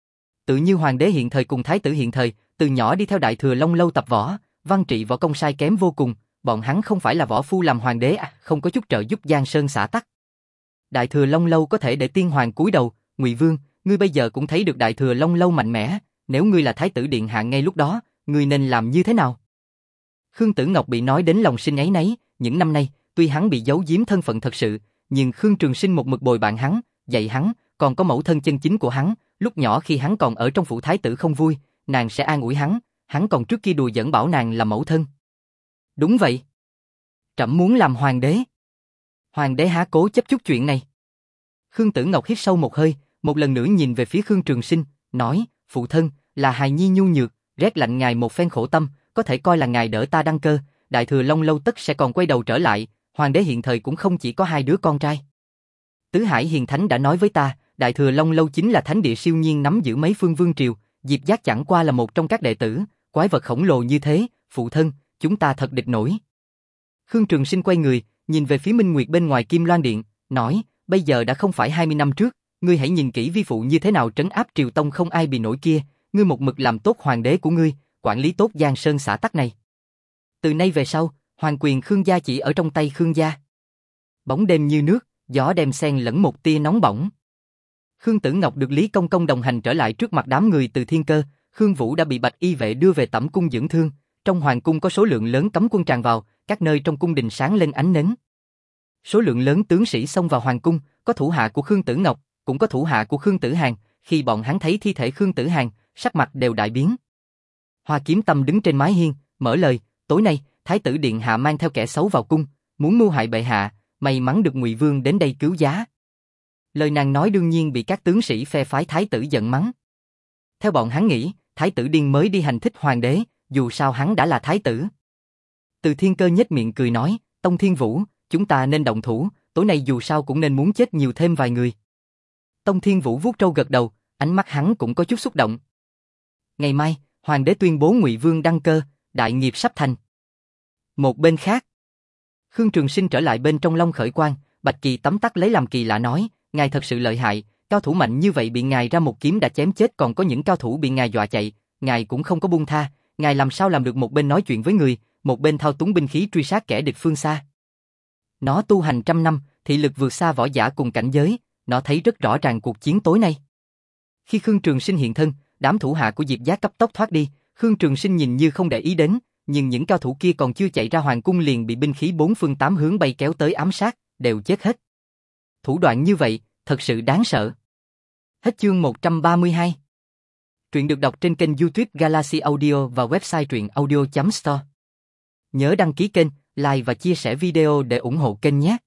Tự như hoàng đế hiện thời cùng thái tử hiện thời, từ nhỏ đi theo Đại Thừa Long Lâu tập võ, văn trị võ công sai kém vô cùng, bọn hắn không phải là võ phu làm hoàng đế à, không có chút trợ giúp giang sơn xã tắc. Đại Thừa Long Lâu có thể để tiên hoàng cúi đầu, Ngụy Vương, ngươi bây giờ cũng thấy được Đại Thừa Long Lâu mạnh mẽ, nếu ngươi là Thái tử Điện Hạ ngay lúc đó, ngươi nên làm như thế nào? Khương Tử Ngọc bị nói đến lòng sinh áy náy, những năm nay, tuy hắn bị giấu giếm thân phận thật sự, nhưng Khương Trường Sinh một mực bồi bạn hắn, dạy hắn, còn có mẫu thân chân chính của hắn, lúc nhỏ khi hắn còn ở trong phủ thái tử không vui, nàng sẽ an ủi hắn, hắn còn trước kia đùa giỡn bảo nàng là mẫu thân. Đúng vậy. Trẫm muốn làm hoàng đế. Hoàng đế há cố chấp chút chuyện này. Khương Tử Ngọc hít sâu một hơi, một lần nữa nhìn về phía Khương Trường Sinh, nói, phụ thân, là hài nhi nhu nhược, rét lạnh ngài một phen khổ tâm, có thể coi là ngài đỡ ta đăng cơ, Đại Thừa Long Lâu tất sẽ còn quay đầu trở lại, hoàng đế hiện thời cũng không chỉ có hai đứa con trai. Tứ Hải Hiền Thánh đã nói với ta, Đại Thừa Long Lâu chính là thánh địa siêu nhiên nắm giữ mấy phương vương triều, Diệp Giác chẳng qua là một trong các đệ tử, quái vật khổng lồ như thế, phụ thân, chúng ta thật địch nổi. Khương Trường Sinh quay người, nhìn về phía Minh Nguyệt bên ngoài Kim Loan Điện, nói, bây giờ đã không phải hai mươi năm trước, ngươi hãy nhìn kỹ vi phụ như thế nào trấn áp triều tông không ai bị nổi kia, ngươi một mực làm tốt hoàng đế của ngươi, quản lý tốt giang sơn xã tắc này. Từ nay về sau, hoàng quyền Khương gia chỉ ở trong tay Khương gia. Bóng đêm như nước, gió đem xen lẫn một tia nóng bỏng. Khương Tử Ngọc được Lý Công Công đồng hành trở lại trước mặt đám người từ Thiên Cơ, Khương Vũ đã bị Bạch Y vệ đưa về tẩm cung dưỡng thương, trong hoàng cung có số lượng lớn cấm quân tràn vào, các nơi trong cung đình sáng lên ánh nến. Số lượng lớn tướng sĩ xông vào hoàng cung, có thủ hạ của Khương Tử Ngọc, cũng có thủ hạ của Khương Tử Hàn, khi bọn hắn thấy thi thể Khương Tử Hàn, sắc mặt đều đại biến. Hoa Kiếm Tâm đứng trên mái hiên, mở lời, tối nay, Thái tử Điện Hạ mang theo kẻ xấu vào cung, muốn mưu hại bệ hạ, may mắn được Ngụy Vương đến đây cứu giá. Lời nàng nói đương nhiên bị các tướng sĩ phe phái thái tử giận mắng. Theo bọn hắn nghĩ, thái tử điên mới đi hành thích hoàng đế, dù sao hắn đã là thái tử. Từ Thiên Cơ nhếch miệng cười nói, Tông Thiên Vũ, chúng ta nên động thủ, tối nay dù sao cũng nên muốn chết nhiều thêm vài người. Tông Thiên Vũ vuốt râu gật đầu, ánh mắt hắn cũng có chút xúc động. Ngày mai, hoàng đế tuyên bố Ngụy Vương đăng cơ, đại nghiệp sắp thành. Một bên khác, Khương Trường Sinh trở lại bên trong Long Khởi Quan, Bạch Kỳ tấm tắc lấy làm kỳ lạ nói, ngài thật sự lợi hại, cao thủ mạnh như vậy bị ngài ra một kiếm đã chém chết, còn có những cao thủ bị ngài dọa chạy, ngài cũng không có buông tha, ngài làm sao làm được một bên nói chuyện với người, một bên thao túng binh khí truy sát kẻ địch phương xa. Nó tu hành trăm năm, thị lực vượt xa võ giả cùng cảnh giới, nó thấy rất rõ ràng cuộc chiến tối nay. Khi Khương Trường Sinh hiện thân, đám thủ hạ của Diệp Giác cấp tốc thoát đi, Khương Trường Sinh nhìn như không để ý đến, nhưng những cao thủ kia còn chưa chạy ra hoàng cung liền bị binh khí bốn phương tám hướng bay kéo tới ám sát, đều chết hết. Thủ đoạn như vậy, thật sự đáng sợ. Hết chương một trăm ba mươi hai. Truyện được đọc trên kênh YouTube Galaxy Audio và website truyện audio chấm store. Nhớ đăng ký kênh, like và chia sẻ video để ủng hộ kênh nhé.